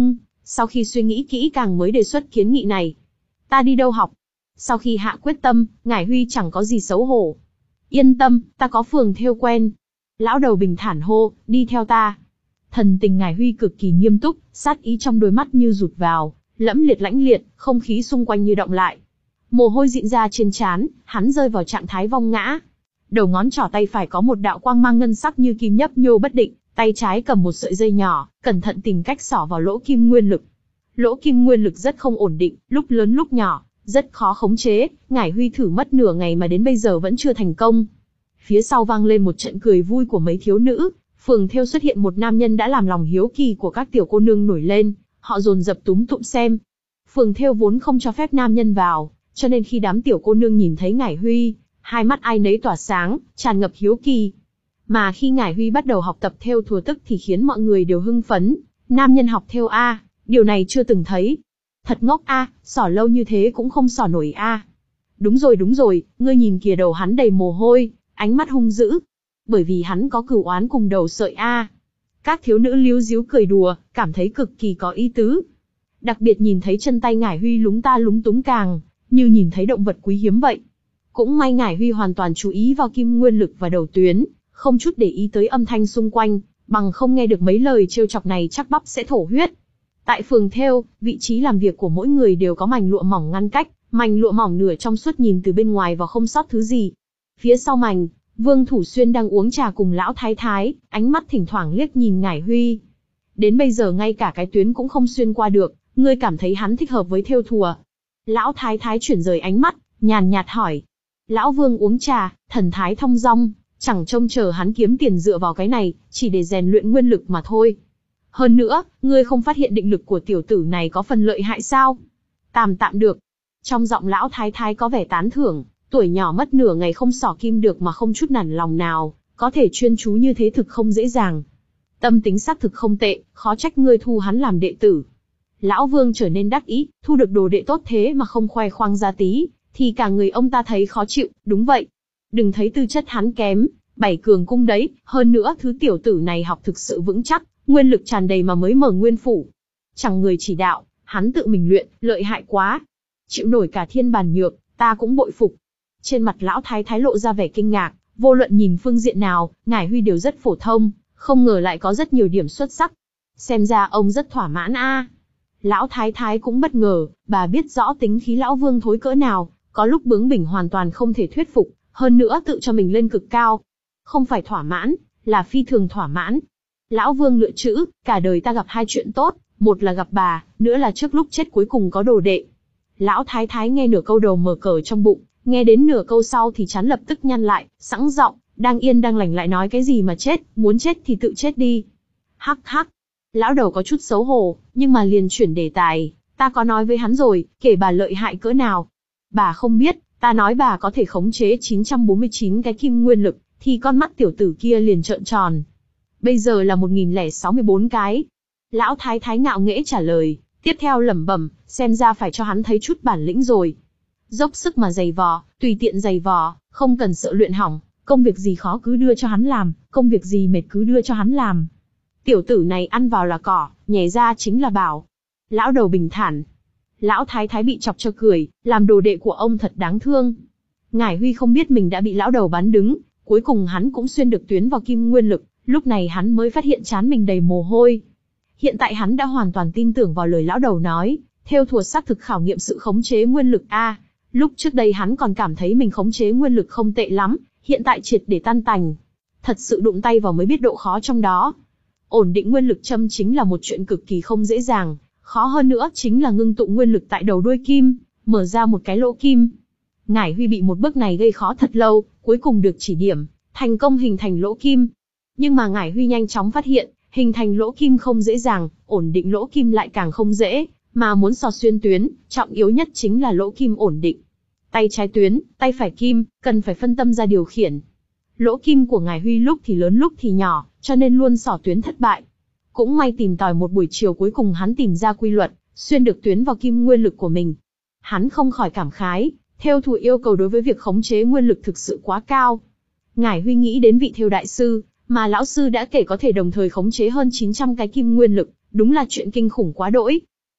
Sau khi suy nghĩ kỹ càng mới đề xuất kiến nghị này. Ta đi đâu học? Sau khi hạ quyết tâm, Ngải Huy chẳng có gì xấu hổ. Yên tâm, ta có phường thêu quen. Lão đầu bình thản hô, đi theo ta. Thần tình Ngải Huy cực kỳ nghiêm túc, sát ý trong đôi mắt như rụt vào, lẫm liệt lãnh liệt, không khí xung quanh như động lại. Mồ hôi dịn ra trên trán, hắn rơi vào trạng thái vong ngã. Đầu ngón trỏ tay phải có một đạo quang mang ngân sắc như kim nhấp nhô bất định, tay trái cầm một sợi dây nhỏ, cẩn thận tìm cách xỏ vào lỗ kim nguyên lực. Lỗ kim nguyên lực rất không ổn định, lúc lớn lúc nhỏ, rất khó khống chế, Ngải Huy thử mất nửa ngày mà đến bây giờ vẫn chưa thành công. Phía sau vang lên một trận cười vui của mấy thiếu nữ, phường thêu xuất hiện một nam nhân đã làm lòng hiếu kỳ của các tiểu cô nương nổi lên, họ dồn dập túm tụm xem. Phường thêu vốn không cho phép nam nhân vào, cho nên khi đám tiểu cô nương nhìn thấy Ngải Huy, hai mắt ai nấy tỏa sáng, tràn ngập hiếu kỳ. Mà khi Ngải Huy bắt đầu học tập thêu thùa tức thì khiến mọi người đều hưng phấn, nam nhân học thêu a, điều này chưa từng thấy. Thật ngốc a, xỏ lâu như thế cũng không xỏ nổi a. Đúng rồi đúng rồi, ngươi nhìn kìa đầu hắn đầy mồ hôi, ánh mắt hung dữ. Bởi vì hắn có cửu oán cùng đầu sợi a. Các thiếu nữ líu díu cười đùa, cảm thấy cực kỳ có ý tứ. Đặc biệt nhìn thấy chân tay Ngải Huy lúng ta lúng túng càng, như nhìn thấy động vật quý hiếm vậy. Cũng may Ngải Huy hoàn toàn chú ý vào kim nguyên lực và đầu tuyến, không chút để ý tới âm thanh xung quanh, bằng không nghe được mấy lời trêu chọc này chắc bắp sẽ thổ huyết. Tại phường thêu, vị trí làm việc của mỗi người đều có mảnh lụa mỏng ngăn cách, mảnh lụa mỏng nửa trong suốt nhìn từ bên ngoài vào không sót thứ gì. Phía sau mảnh, Vương Thủ Xuyên đang uống trà cùng lão thái thái, ánh mắt thỉnh thoảng liếc nhìn Ngải Huy. Đến bây giờ ngay cả cái tuyến cũng không xuyên qua được, ngươi cảm thấy hắn thích hợp với thêu thùa? Lão thái thái chuyển rời ánh mắt, nhàn nhạt hỏi. Lão Vương uống trà, thần thái thong dong, chẳng trông chờ hắn kiếm tiền dựa vào cái này, chỉ để rèn luyện nguyên lực mà thôi. Hơn nữa, ngươi không phát hiện định lực của tiểu tử này có phần lợi hại sao? Tạm tạm được. Trong giọng lão thái thái có vẻ tán thưởng, tuổi nhỏ mất nửa ngày không xỏ kim được mà không chút nản lòng nào, có thể chuyên chú như thế thực không dễ dàng. Tâm tính xác thực không tệ, khó trách ngươi thu hắn làm đệ tử. Lão Vương trở nên đắc ý, thu được đồ đệ tốt thế mà không khoe khoang ra tí, thì cả người ông ta thấy khó chịu, đúng vậy. Đừng thấy tư chất hắn kém, bảy cường cung đấy, hơn nữa thứ tiểu tử này học thực sự vững chắc, nguyên lực tràn đầy mà mới mở nguyên phủ. Chẳng người chỉ đạo, hắn tự mình luyện, lợi hại quá. Chịu nổi cả thiên bàn nhược, ta cũng bội phục. Trên mặt lão thái thái lộ ra vẻ kinh ngạc, vô luận nhìn phương diện nào, Ngải Huy đều rất phổ thông, không ngờ lại có rất nhiều điểm xuất sắc. Xem ra ông rất thỏa mãn a. Lão thái thái cũng bất ngờ, bà biết rõ tính khí lão Vương thối cỡ nào, có lúc bướng bỉnh hoàn toàn không thể thuyết phục, hơn nữa tự cho mình lên cực cao. Không phải thỏa mãn, là phi thường thỏa mãn. Lão Vương lựa chữ, cả đời ta gặp hai chuyện tốt, một là gặp bà, nữa là trước lúc chết cuối cùng có đồ đệ. Lão thái thái nghe nửa câu đầu mở cờ trong bụng, nghe đến nửa câu sau thì chán lập tức nhăn lại, sẵn giọng, đang yên đang lành lại nói cái gì mà chết, muốn chết thì tự chết đi. Hắc hắc. Lão đầu có chút xấu hổ, nhưng mà liền chuyển đề tài, ta có nói với hắn rồi, kể bà lợi hại cỡ nào. Bà không biết, ta nói bà có thể khống chế chín trăm bốn mươi chín cái kim nguyên lực, thì con mắt tiểu tử kia liền trợn tròn. Bây giờ là một nghìn lẻ sáu mươi bốn cái. Lão thái thái ngạo nghễ trả lời, tiếp theo lẩm bẩm, xem ra phải cho hắn thấy chút bản lĩnh rồi. Dốc sức mà giày vò, tùy tiện giày vò, không cần sợ luyện hỏng, công việc gì khó cứ đưa cho hắn làm, công việc gì mệt cứ đưa cho hắn làm. Tiểu tử này ăn vào là cỏ, nhảy ra chính là bảo. Lão đầu bình thản. Lão thái thái bị chọc cho cười, làm đồ đệ của ông thật đáng thương. Ngải Huy không biết mình đã bị lão đầu bắn đứng, cuối cùng hắn cũng xuyên được tuyến vào kim nguyên lực, lúc này hắn mới phát hiện trán mình đầy mồ hôi. Hiện tại hắn đã hoàn toàn tin tưởng vào lời lão đầu nói, thêu thùa xác thực khảo nghiệm sự khống chế nguyên lực a. Lúc trước đây hắn còn cảm thấy mình khống chế nguyên lực không tệ lắm, hiện tại triệt để tan tành. Thật sự đụng tay vào mới biết độ khó trong đó. Ổn định nguyên lực châm chính là một chuyện cực kỳ không dễ dàng, khó hơn nữa chính là ngưng tụ nguyên lực tại đầu đuôi kim, mở ra một cái lỗ kim. Ngải Huy bị một bước này gây khó thật lâu, cuối cùng được chỉ điểm, thành công hình thành lỗ kim. Nhưng mà Ngải Huy nhanh chóng phát hiện, hình thành lỗ kim không dễ dàng, ổn định lỗ kim lại càng không dễ, mà muốn xò xuyên tuyến, trọng yếu nhất chính là lỗ kim ổn định. Tay trái tuyến, tay phải kim, cần phải phân tâm ra điều khiển. Lỗ kim của Ngải Huy lúc thì lớn lúc thì nhỏ, cho nên luôn xỏ tuyến thất bại. Cũng may tìm tòi một buổi chiều cuối cùng hắn tìm ra quy luật, xuyên được tuyến vào kim nguyên lực của mình. Hắn không khỏi cảm khái, thêu thùa yêu cầu đối với việc khống chế nguyên lực thực sự quá cao. Ngải Huy nghĩ đến vị thêu đại sư, mà lão sư đã kể có thể đồng thời khống chế hơn chín trăm cái kim nguyên lực, đúng là chuyện kinh khủng quá đỗi.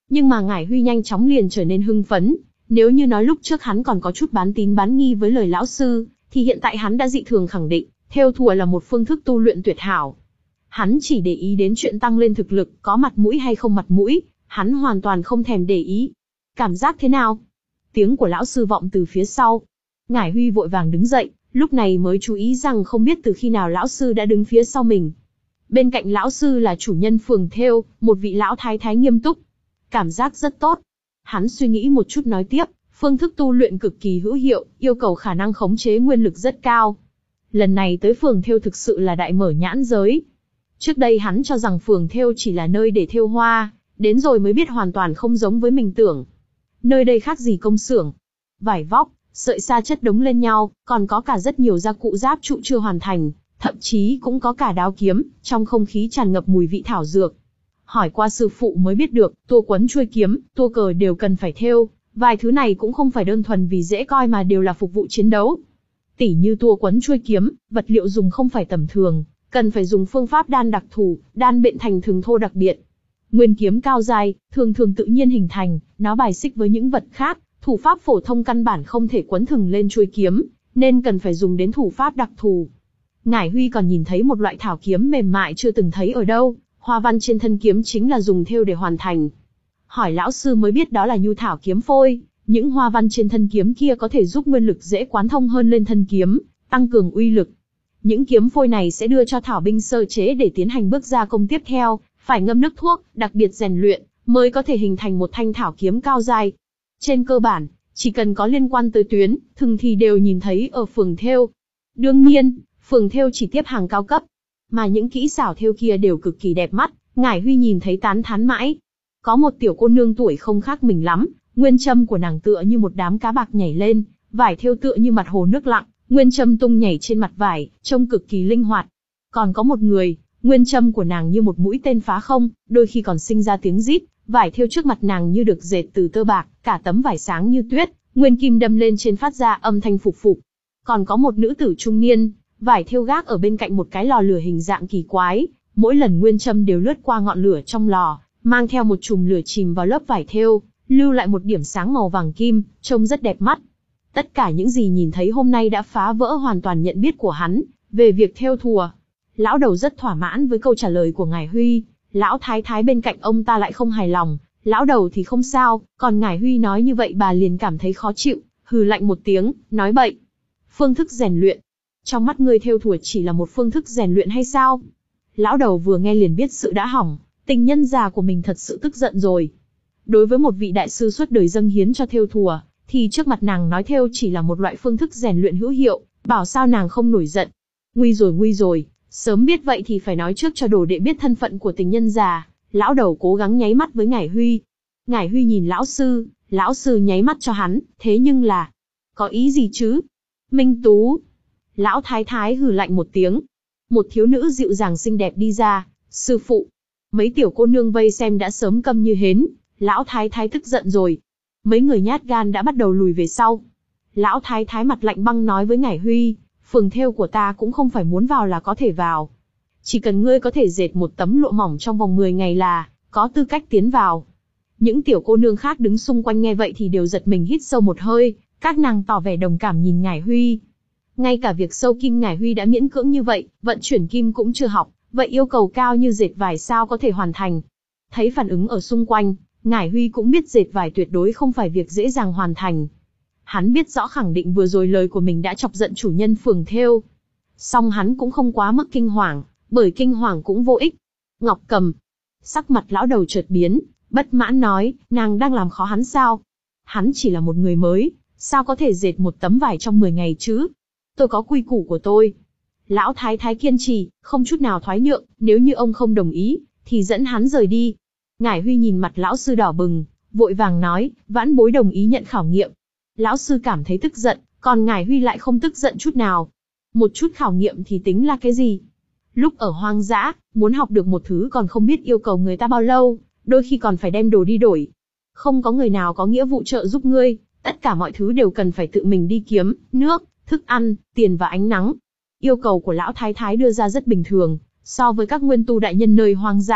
Nhưng mà Ngải Huy nhanh chóng liền trở nên hưng phấn. Nếu như nói lúc trước hắn còn có chút bán tín bán nghi với lời lão sư, thì hiện tại hắn đã dị thường khẳng định, thêu thùa là một phương thức tu luyện tuyệt hảo. Hắn chỉ để ý đến chuyện tăng lên thực lực, có mặt mũi hay không mặt mũi, hắn hoàn toàn không thèm để ý. Cảm giác thế nào? Tiếng của lão sư vọng từ phía sau. Ngải Huy vội vàng đứng dậy, lúc này mới chú ý rằng không biết từ khi nào lão sư đã đứng phía sau mình. Bên cạnh lão sư là chủ nhân phường thêu, một vị lão thái thái nghiêm túc. Cảm giác rất tốt. Hắn suy nghĩ một chút nói tiếp, phương thức tu luyện cực kỳ hữu hiệu, yêu cầu khả năng khống chế nguyên lực rất cao. Lần này tới phường thêu thực sự là đại mở nhãn giới. Trước đây hắn cho rằng phường thêu chỉ là nơi để thêu hoa, đến rồi mới biết hoàn toàn không giống với mình tưởng. Nơi đây khác gì công xưởng. Vải vóc, sợi sa chất đống lên nhau, còn có cả rất nhiều gia cụ giáp trụ chưa hoàn thành, thậm chí cũng có cả đao kiếm, trong không khí tràn ngập mùi vị thảo dược. Hỏi qua sư phụ mới biết được, tua quấn chuôi kiếm, tua cờ đều cần phải thêu, vài thứ này cũng không phải đơn thuần vì dễ coi mà đều là phục vụ chiến đấu. Tỉ như tua quấn chuôi kiếm, vật liệu dùng không phải tầm thường, cần phải dùng phương pháp đan đặc thù, đan bện thành thường thô đặc biệt. Nguyên kiếm cao dài, thường thường tự nhiên hình thành, nó bài xích với những vật khác, thủ pháp phổ thông căn bản không thể quấn thừng lên chuôi kiếm, nên cần phải dùng đến thủ pháp đặc thù. Ngải Huy còn nhìn thấy một loại thảo kiếm mềm mại chưa từng thấy ở đâu, hoa văn trên thân kiếm chính là dùng thêu để hoàn thành. Hỏi lão sư mới biết đó là nhu thảo kiếm phôi, những hoa văn trên thân kiếm kia có thể giúp nguyên lực dễ quán thông hơn lên thân kiếm, tăng cường uy lực. Những kiếm phôi này sẽ đưa cho thảo binh sơ chế để tiến hành bước gia công tiếp theo, phải ngâm nước thuốc, đặc biệt rèn luyện, mới có thể hình thành một thanh thảo kiếm cao dài. Trên cơ bản, chỉ cần có liên quan tới tuyến, thừng thì đều nhìn thấy ở phường thêu. Đương nhiên, phường thêu chỉ tiếp hàng cao cấp, mà những kỹ xảo thêu kia đều cực kỳ đẹp mắt, Ngải Huy nhìn thấy tán thán mãi. Có một tiểu cô nương tuổi không khác mình lắm, nguyên châm của nàng tựa như một đám cá bạc nhảy lên, vải thêu tựa như mặt hồ nước lặng, nguyên châm tung nhảy trên mặt vải, trông cực kỳ linh hoạt. Còn có một người, nguyên châm của nàng như một mũi tên phá không, đôi khi còn sinh ra tiếng rít, vải thêu trước mặt nàng như được dệt từ tơ bạc, cả tấm vải sáng như tuyết, nguyên kim đâm lên trên phát ra âm thanh phục phục. Còn có một nữ tử trung niên, vải thêu gác ở bên cạnh một cái lò lửa hình dạng kỳ quái, mỗi lần nguyên châm đều lướt qua ngọn lửa trong lò, mang theo một chùm lửa chìm vào lớp vải thêu, lưu lại một điểm sáng màu vàng kim, trông rất đẹp mắt. Tất cả những gì nhìn thấy hôm nay đã phá vỡ hoàn toàn nhận biết của hắn về việc thêu thùa. Lão đầu rất thỏa mãn với câu trả lời của Ngải Huy, lão thái thái bên cạnh ông ta lại không hài lòng, lão đầu thì không sao, còn Ngải Huy nói như vậy bà liền cảm thấy khó chịu, hừ lạnh một tiếng, nói bậy. Phương thức rèn luyện. Trong mắt ngươi thêu thùa chỉ là một phương thức rèn luyện hay sao? Lão đầu vừa nghe liền biết sự đã hỏng, tình nhân già của mình thật sự tức giận rồi. Đối với một vị đại sư suốt đời dâng hiến cho thêu thùa, thì trước mặt nàng nói thêu chỉ là một loại phương thức rèn luyện hữu hiệu, bảo sao nàng không nổi giận. Nguy rồi nguy rồi, sớm biết vậy thì phải nói trước cho đồ đệ biết thân phận của tình nhân già. Lão đầu cố gắng nháy mắt với Ngải Huy. Ngải Huy nhìn lão sư, lão sư nháy mắt cho hắn, thế nhưng là, có ý gì chứ? Minh Tú. Lão thái thái hừ lạnh một tiếng. Một thiếu nữ dịu dàng xinh đẹp đi ra, sư phụ. Mấy tiểu cô nương vây xem đã sớm câm như hến, lão thái thái tức giận rồi. Mấy người nhát gan đã bắt đầu lùi về sau. Lão thái thái mặt lạnh băng nói với Ngải Huy, phường thêu của ta cũng không phải muốn vào là có thể vào. Chỉ cần ngươi có thể dệt một tấm lụa mỏng trong vòng mười ngày là có tư cách tiến vào. Những tiểu cô nương khác đứng xung quanh nghe vậy thì đều giật mình hít sâu một hơi, các nàng tỏ vẻ đồng cảm nhìn Ngải Huy. Ngay cả việc sâu kim Ngải Huy đã miễn cưỡng như vậy, vận chuyển kim cũng chưa học, vậy yêu cầu cao như dệt vải sao có thể hoàn thành. Thấy phản ứng ở xung quanh, Ngải Huy cũng biết dệt vải tuyệt đối không phải việc dễ dàng hoàn thành. Hắn biết rõ khẳng định vừa rồi lời của mình đã chọc giận chủ nhân phường thêu. Song hắn cũng không quá mức kinh hoàng, bởi kinh hoàng cũng vô ích. Ngọc Cầm. Sắc mặt lão đầu chợt biến, bất mãn nói, nàng đang làm khó hắn sao? Hắn chỉ là một người mới, sao có thể dệt một tấm vải trong mười ngày chứ? Tôi có quy củ của tôi. Lão thái thái kiên trì, không chút nào thoái nhượng, nếu như ông không đồng ý, thì dẫn hắn rời đi. Ngải Huy nhìn mặt lão sư đỏ bừng, vội vàng nói, vãn bối đồng ý nhận khảo nghiệm. Lão sư cảm thấy tức giận, còn Ngải Huy lại không tức giận chút nào. Một chút khảo nghiệm thì tính là cái gì? Lúc ở hoang dã, muốn học được một thứ còn không biết yêu cầu người ta bao lâu, đôi khi còn phải đem đồ đi đổi. Không có người nào có nghĩa vụ trợ giúp ngươi, tất cả mọi thứ đều cần phải tự mình đi kiếm, nước, thức ăn, tiền và ánh nắng. Yêu cầu của lão thái thái đưa ra rất bình thường, so với các nguyên tu đại nhân nơi hoang dã,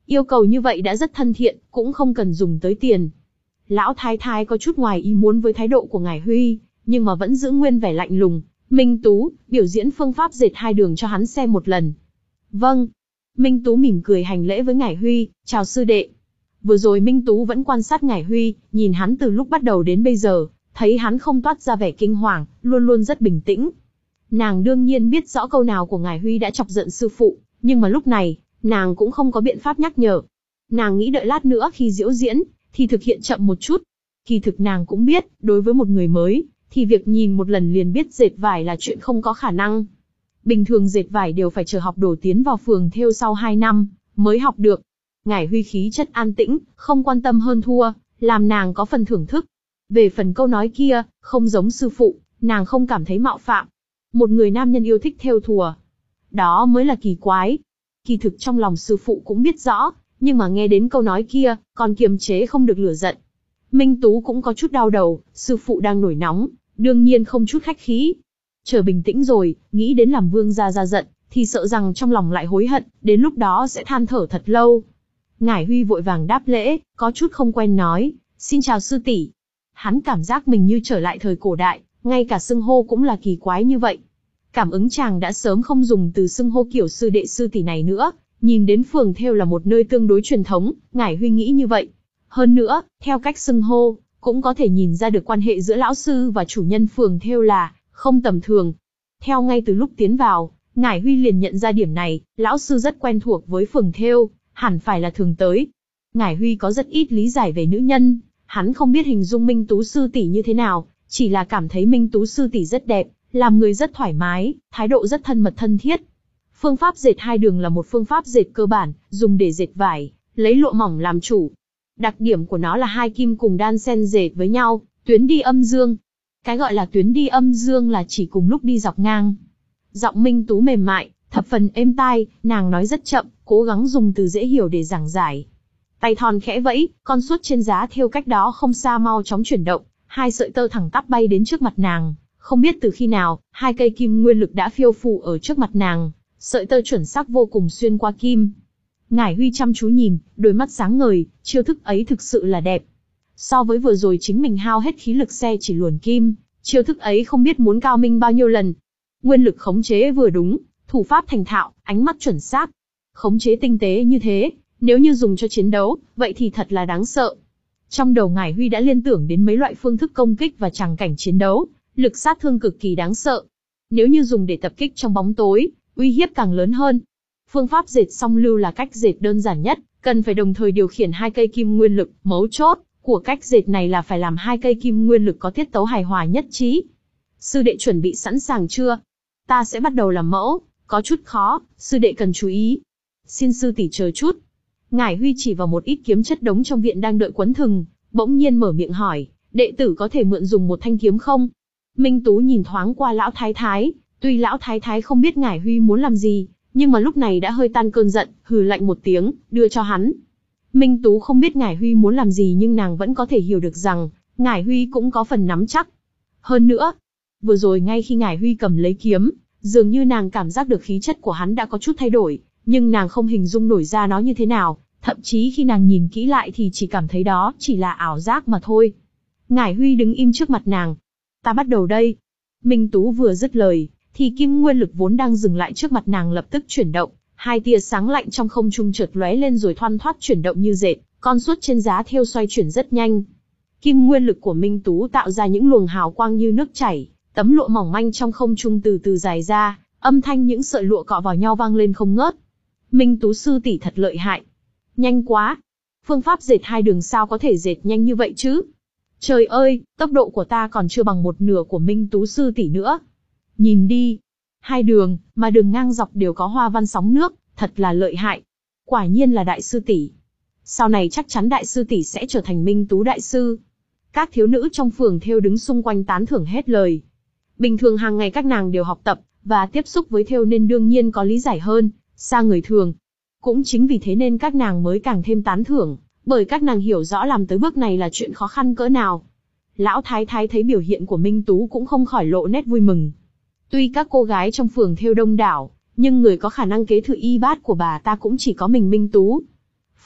Yêu cầu như vậy đã rất thân thiện, cũng không cần dùng tới tiền. Lão thái thái có chút ngoài ý muốn với thái độ của ngài Huy, nhưng mà vẫn giữ nguyên vẻ lạnh lùng. Minh Tú, biểu diễn phương pháp dệt hai đường cho hắn xem một lần. Vâng. Minh Tú mỉm cười hành lễ với ngài Huy, chào sư đệ. Vừa rồi Minh Tú vẫn quan sát ngài Huy, nhìn hắn từ lúc bắt đầu đến bây giờ, thấy hắn không toát ra vẻ kinh hoàng, luôn luôn rất bình tĩnh. Nàng đương nhiên biết rõ câu nào của ngài Huy đã chọc giận sư phụ, nhưng mà lúc này, nàng cũng không có biện pháp nhắc nhở. Nàng nghĩ đợi lát nữa khi diễu diễn, thì thực hiện chậm một chút. Kỳ thực nàng cũng biết, đối với một người mới, thì việc nhìn một lần liền biết dệt vải là chuyện không có khả năng. Bình thường dệt vải đều phải chờ học đồ tiến vào phường thêu sau hai năm, mới học được. Ngải Huy khí chất an tĩnh, không quan tâm hơn thua, làm nàng có phần thưởng thức. Về phần câu nói kia, không giống sư phụ, nàng không cảm thấy mạo phạm. Một người nam nhân yêu thích thêu thùa, đó mới là kỳ quái. Kỳ thực trong lòng sư phụ cũng biết rõ, nhưng mà nghe đến câu nói kia, còn kiềm chế không được lửa giận. Minh Tú cũng có chút đau đầu, sư phụ đang nổi nóng, đương nhiên không chút khách khí. Chờ bình tĩnh rồi, nghĩ đến làm vương gia ra giận, thì sợ rằng trong lòng lại hối hận, đến lúc đó sẽ than thở thật lâu. Ngải Huy vội vàng đáp lễ, có chút không quen nói, xin chào sư tỷ. Hắn cảm giác mình như trở lại thời cổ đại, ngay cả xưng hô cũng là kỳ quái như vậy. Cảm ứng chàng đã sớm không dùng từ xưng hô kiểu sư đệ sư tỷ này nữa, nhìn đến phường thêu là một nơi tương đối truyền thống, Ngải Huy nghĩ như vậy. Hơn nữa, theo cách xưng hô, cũng có thể nhìn ra được quan hệ giữa lão sư và chủ nhân phường thêu là không tầm thường. Theo ngay từ lúc tiến vào, Ngải Huy liền nhận ra điểm này, lão sư rất quen thuộc với phường thêu, hẳn phải là thường tới. Ngải Huy có rất ít lý giải về nữ nhân, hắn không biết hình dung Minh Tú sư tỷ như thế nào, chỉ là cảm thấy Minh Tú sư tỷ rất đẹp, làm người rất thoải mái, thái độ rất thân mật thân thiết. Phương pháp dệt hai đường là một phương pháp dệt cơ bản, dùng để dệt vải, lấy lụa mỏng làm chủ. Đặc điểm của nó là hai kim cùng đan xen dệt với nhau, tuyến đi âm dương. Cái gọi là tuyến đi âm dương là chỉ cùng lúc đi dọc ngang. Giọng Minh Tú mềm mại, thập phần êm tai, nàng nói rất chậm, cố gắng dùng từ dễ hiểu để giảng giải. Tay thon khẽ vẫy, con suốt trên giá thêu cách đó không xa mau chóng chuyển động, hai sợi tơ thẳng tắp bay đến trước mặt nàng. Không biết từ khi nào, hai cây kim nguyên lực đã phiêu phù ở trước mặt nàng, sợi tơ chuẩn xác vô cùng xuyên qua kim. Ngải Huy chăm chú nhìn, đôi mắt sáng ngời, chiêu thức ấy thực sự là đẹp. So với vừa rồi chính mình hao hết khí lực xe chỉ luồn kim, chiêu thức ấy không biết muốn cao minh bao nhiêu lần. Nguyên lực khống chế vừa đúng, thủ pháp thành thạo, ánh mắt chuẩn xác. Khống chế tinh tế như thế, nếu như dùng cho chiến đấu, vậy thì thật là đáng sợ. Trong đầu Ngải Huy đã liên tưởng đến mấy loại phương thức công kích và tràng cảnh chiến đấu, lực sát thương cực kỳ đáng sợ. Nếu như dùng để tập kích trong bóng tối, uy hiếp càng lớn hơn. Phương pháp dệt song lưu là cách dệt đơn giản nhất, cần phải đồng thời điều khiển hai cây kim nguyên lực, mấu chốt của cách dệt này là phải làm hai cây kim nguyên lực có tiết tấu hài hòa nhất trí. Sư đệ chuẩn bị sẵn sàng chưa? Ta sẽ bắt đầu làm mẫu, có chút khó, sư đệ cần chú ý. Xin sư tỷ chờ chút. Ngải Huy chỉ vào một ít kiếm chất đống trong viện đang đợi quấn thừng, bỗng nhiên mở miệng hỏi, đệ tử có thể mượn dùng một thanh kiếm không? Minh Tú nhìn thoáng qua lão thái thái, tuy lão thái thái không biết Ngải Huy muốn làm gì, nhưng mà lúc này đã hơi tan cơn giận, hừ lạnh một tiếng, đưa cho hắn. Minh Tú không biết Ngải Huy muốn làm gì nhưng nàng vẫn có thể hiểu được rằng, Ngải Huy cũng có phần nắm chắc. Hơn nữa, vừa rồi ngay khi Ngải Huy cầm lấy kiếm, dường như nàng cảm giác được khí chất của hắn đã có chút thay đổi, nhưng nàng không hình dung nổi ra nó như thế nào, thậm chí khi nàng nhìn kỹ lại thì chỉ cảm thấy đó chỉ là ảo giác mà thôi. Ngải Huy đứng im trước mặt nàng. Ta bắt đầu đây. Minh Tú vừa dứt lời, thì kim nguyên lực vốn đang dừng lại trước mặt nàng lập tức chuyển động, hai tia sáng lạnh trong không trung chợt lóe lên rồi thoăn thoắt chuyển động như dệt, con suốt trên giá thêu xoay chuyển rất nhanh. Kim nguyên lực của Minh Tú tạo ra những luồng hào quang như nước chảy, tấm lụa mỏng manh trong không trung từ từ dài ra, âm thanh những sợi lụa cọ vào nhau vang lên không ngớt. Minh Tú sư tỷ thật lợi hại. Nhanh quá. Phương pháp dệt hai đường sao có thể dệt nhanh như vậy chứ? Trời ơi, tốc độ của ta còn chưa bằng một nửa của Minh Tú sư tỷ nữa. Nhìn đi. Hai đường, mà đường ngang dọc đều có hoa văn sóng nước, thật là lợi hại. Quả nhiên là đại sư tỷ. Sau này chắc chắn đại sư tỷ sẽ trở thành Minh Tú đại sư. Các thiếu nữ trong phường thêu đứng xung quanh tán thưởng hết lời. Bình thường hàng ngày các nàng đều học tập, và tiếp xúc với thêu nên đương nhiên có lý giải hơn, xa người thường. Cũng chính vì thế nên các nàng mới càng thêm tán thưởng, bởi các nàng hiểu rõ làm tới bước này là chuyện khó khăn cỡ nào. Lão thái thái thấy biểu hiện của Minh Tú cũng không khỏi lộ nét vui mừng. Tuy các cô gái trong phường thêu đông đảo, nhưng người có khả năng kế thừa y bát của bà ta cũng chỉ có mình Minh Tú.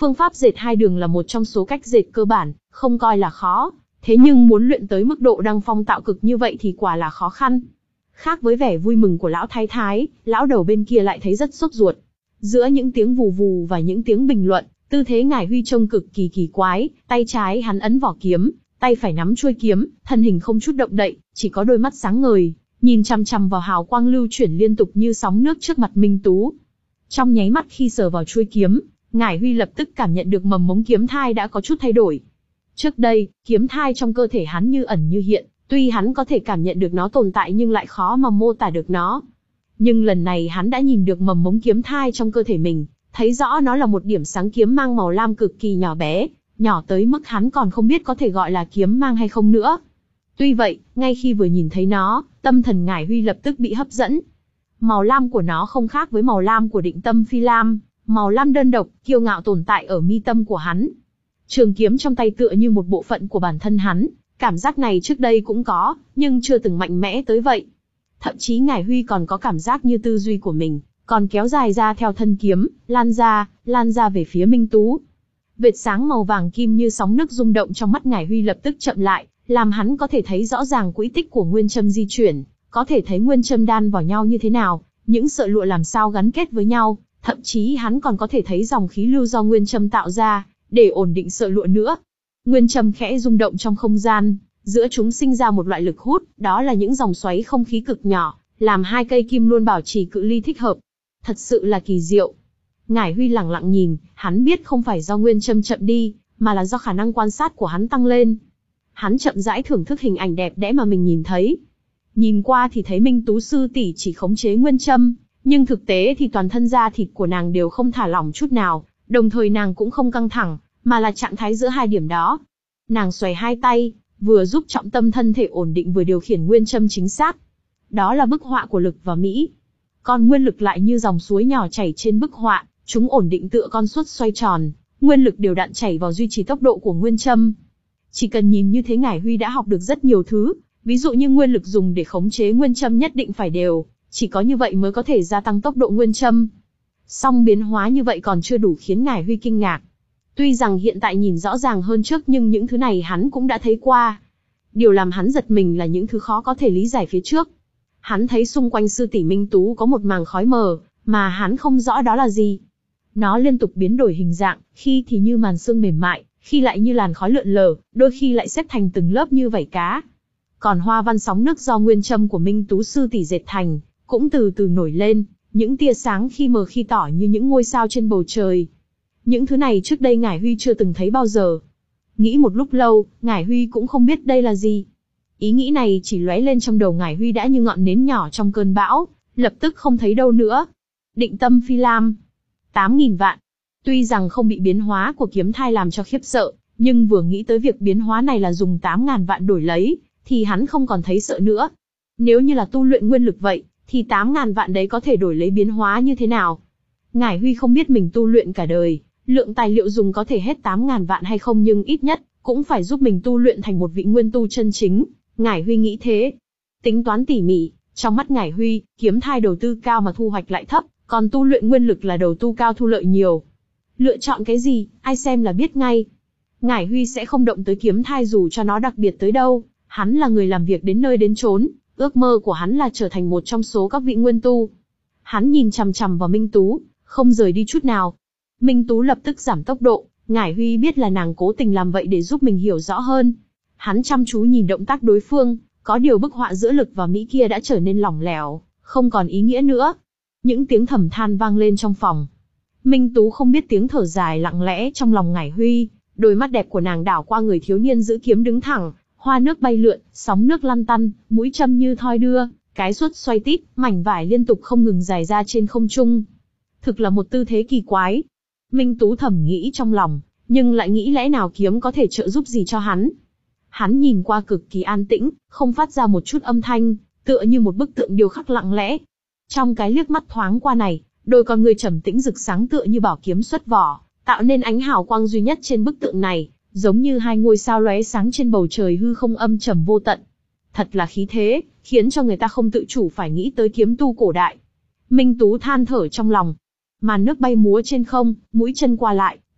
Phương pháp dệt hai đường là một trong số cách dệt cơ bản, không coi là khó. Thế nhưng muốn luyện tới mức độ đăng phong tạo cực như vậy thì quả là khó khăn. Khác với vẻ vui mừng của lão thái thái, lão đầu bên kia lại thấy rất sốt ruột. Giữa những tiếng vù vù và những tiếng bình luận, tư thế Ngải Huy trông cực kỳ kỳ quái, tay trái hắn ấn vỏ kiếm, tay phải nắm chuôi kiếm, thân hình không chút động đậy, chỉ có đôi mắt sáng ngời, nhìn chằm chằm vào hào quang lưu chuyển liên tục như sóng nước trước mặt Minh Tú. Trong nháy mắt khi sờ vào chuôi kiếm, Ngải Huy lập tức cảm nhận được mầm mống kiếm thai đã có chút thay đổi. Trước đây, kiếm thai trong cơ thể hắn như ẩn như hiện, tuy hắn có thể cảm nhận được nó tồn tại nhưng lại khó mà mô tả được nó. Nhưng lần này hắn đã nhìn được mầm mống kiếm thai trong cơ thể mình, thấy rõ nó là một điểm sáng kiếm mang màu lam cực kỳ nhỏ bé, nhỏ tới mức hắn còn không biết có thể gọi là kiếm mang hay không nữa. Tuy vậy, ngay khi vừa nhìn thấy nó, tâm thần Ngải Huy lập tức bị hấp dẫn. Màu lam của nó không khác với màu lam của Định Tâm Phi Lam, màu lam đơn độc, kiêu ngạo tồn tại ở mi tâm của hắn. Trường kiếm trong tay tựa như một bộ phận của bản thân hắn, cảm giác này trước đây cũng có, nhưng chưa từng mạnh mẽ tới vậy. Thậm chí Ngải Huy còn có cảm giác như tư duy của mình, còn kéo dài ra theo thân kiếm, lan ra, lan ra về phía Minh Tú. Vệt sáng màu vàng kim như sóng nước rung động trong mắt Ngải Huy lập tức chậm lại, làm hắn có thể thấy rõ ràng quỹ tích của nguyên châm di chuyển, có thể thấy nguyên châm đan vào nhau như thế nào, những sợi lụa làm sao gắn kết với nhau, thậm chí hắn còn có thể thấy dòng khí lưu do nguyên châm tạo ra, để ổn định sợi lụa nữa. Nguyên châm khẽ rung động trong không gian, giữa chúng sinh ra một loại lực hút, đó là những dòng xoáy không khí cực nhỏ, làm hai cây kim luôn bảo trì cự ly thích hợp. Thật sự là kỳ diệu. Ngải Huy lặng lặng nhìn, hắn biết không phải do nguyên châm chậm đi, mà là do khả năng quan sát của hắn tăng lên. Hắn chậm rãi thưởng thức hình ảnh đẹp đẽ mà mình nhìn thấy. Nhìn qua thì thấy Minh Tú sư tỷ chỉ khống chế nguyên châm, nhưng thực tế thì toàn thân da thịt của nàng đều không thả lỏng chút nào, đồng thời nàng cũng không căng thẳng, mà là trạng thái giữa hai điểm đó. Nàng xoay hai tay, vừa giúp trọng tâm thân thể ổn định vừa điều khiển nguyên châm chính xác. Đó là bức họa của lực và mỹ. Còn nguyên lực lại như dòng suối nhỏ chảy trên bức họa, chúng ổn định tựa con suất xoay tròn, nguyên lực đều đặn chảy vào duy trì tốc độ của nguyên châm. Chỉ cần nhìn như thế Ngải Huy đã học được rất nhiều thứ, ví dụ như nguyên lực dùng để khống chế nguyên châm nhất định phải đều, chỉ có như vậy mới có thể gia tăng tốc độ nguyên châm. Song biến hóa như vậy còn chưa đủ khiến Ngải Huy kinh ngạc. Tuy rằng hiện tại nhìn rõ ràng hơn trước nhưng những thứ này hắn cũng đã thấy qua. Điều làm hắn giật mình là những thứ khó có thể lý giải phía trước. Hắn thấy xung quanh sư tỷ Minh Tú có một màng khói mờ, mà hắn không rõ đó là gì. Nó liên tục biến đổi hình dạng, khi thì như màn sương mềm mại, khi lại như làn khói lượn lờ, đôi khi lại xếp thành từng lớp như vảy cá. Còn hoa văn sóng nước do nguyên châm của Minh Tú sư tỷ dệt thành, cũng từ từ nổi lên, những tia sáng khi mờ khi tỏ như những ngôi sao trên bầu trời. Những thứ này trước đây Ngải Huy chưa từng thấy bao giờ. Nghĩ một lúc lâu, Ngải Huy cũng không biết đây là gì. Ý nghĩ này chỉ lóe lên trong đầu Ngải Huy đã như ngọn nến nhỏ trong cơn bão, lập tức không thấy đâu nữa. Định Tâm Phi Lam. tám nghìn vạn. Tuy rằng không bị biến hóa của kiếm thai làm cho khiếp sợ, nhưng vừa nghĩ tới việc biến hóa này là dùng tám ngàn vạn đổi lấy, thì hắn không còn thấy sợ nữa. Nếu như là tu luyện nguyên lực vậy, thì tám ngàn vạn đấy có thể đổi lấy biến hóa như thế nào? Ngải Huy không biết mình tu luyện cả đời, lượng tài liệu dùng có thể hết tám ngàn vạn hay không, nhưng ít nhất cũng phải giúp mình tu luyện thành một vị nguyên tu chân chính. Ngải Huy nghĩ thế. Tính toán tỉ mỉ, trong mắt Ngải Huy, kiếm thai đầu tư cao mà thu hoạch lại thấp, còn tu luyện nguyên lực là đầu tư cao thu lợi nhiều. Lựa chọn cái gì, ai xem là biết ngay. Ngải Huy sẽ không động tới kiếm thai dù cho nó đặc biệt tới đâu, hắn là người làm việc đến nơi đến chốn, ước mơ của hắn là trở thành một trong số các vị nguyên tu. Hắn nhìn chằm chằm vào Minh Tú, không rời đi chút nào. Minh Tú lập tức giảm tốc độ, Ngải Huy biết là nàng cố tình làm vậy để giúp mình hiểu rõ hơn. Hắn chăm chú nhìn động tác đối phương, có điều bức họa giữa lực và mỹ kia đã trở nên lỏng lẻo, không còn ý nghĩa nữa. Những tiếng thầm than vang lên trong phòng. Minh Tú không biết tiếng thở dài lặng lẽ trong lòng Ngải Huy, đôi mắt đẹp của nàng đảo qua người thiếu niên giữ kiếm đứng thẳng, hoa nước bay lượn, sóng nước lăn tăn, mũi châm như thoi đưa, cái suất xoay tít, mảnh vải liên tục không ngừng dài ra trên không trung. Thực là một tư thế kỳ quái. Minh Tú thầm nghĩ trong lòng, nhưng lại nghĩ lẽ nào kiếm có thể trợ giúp gì cho hắn. Hắn nhìn qua cực kỳ an tĩnh, không phát ra một chút âm thanh, tựa như một bức tượng điêu khắc lặng lẽ. Trong cái liếc mắt thoáng qua này, đôi con người trầm tĩnh rực sáng tựa như bảo kiếm xuất vỏ, tạo nên ánh hào quang duy nhất trên bức tượng này, giống như hai ngôi sao lóe sáng trên bầu trời hư không âm trầm vô tận. Thật là khí thế, khiến cho người ta không tự chủ phải nghĩ tới kiếm tu cổ đại. Minh Tú than thở trong lòng. Màn nước bay múa trên không, mũi chân qua lại,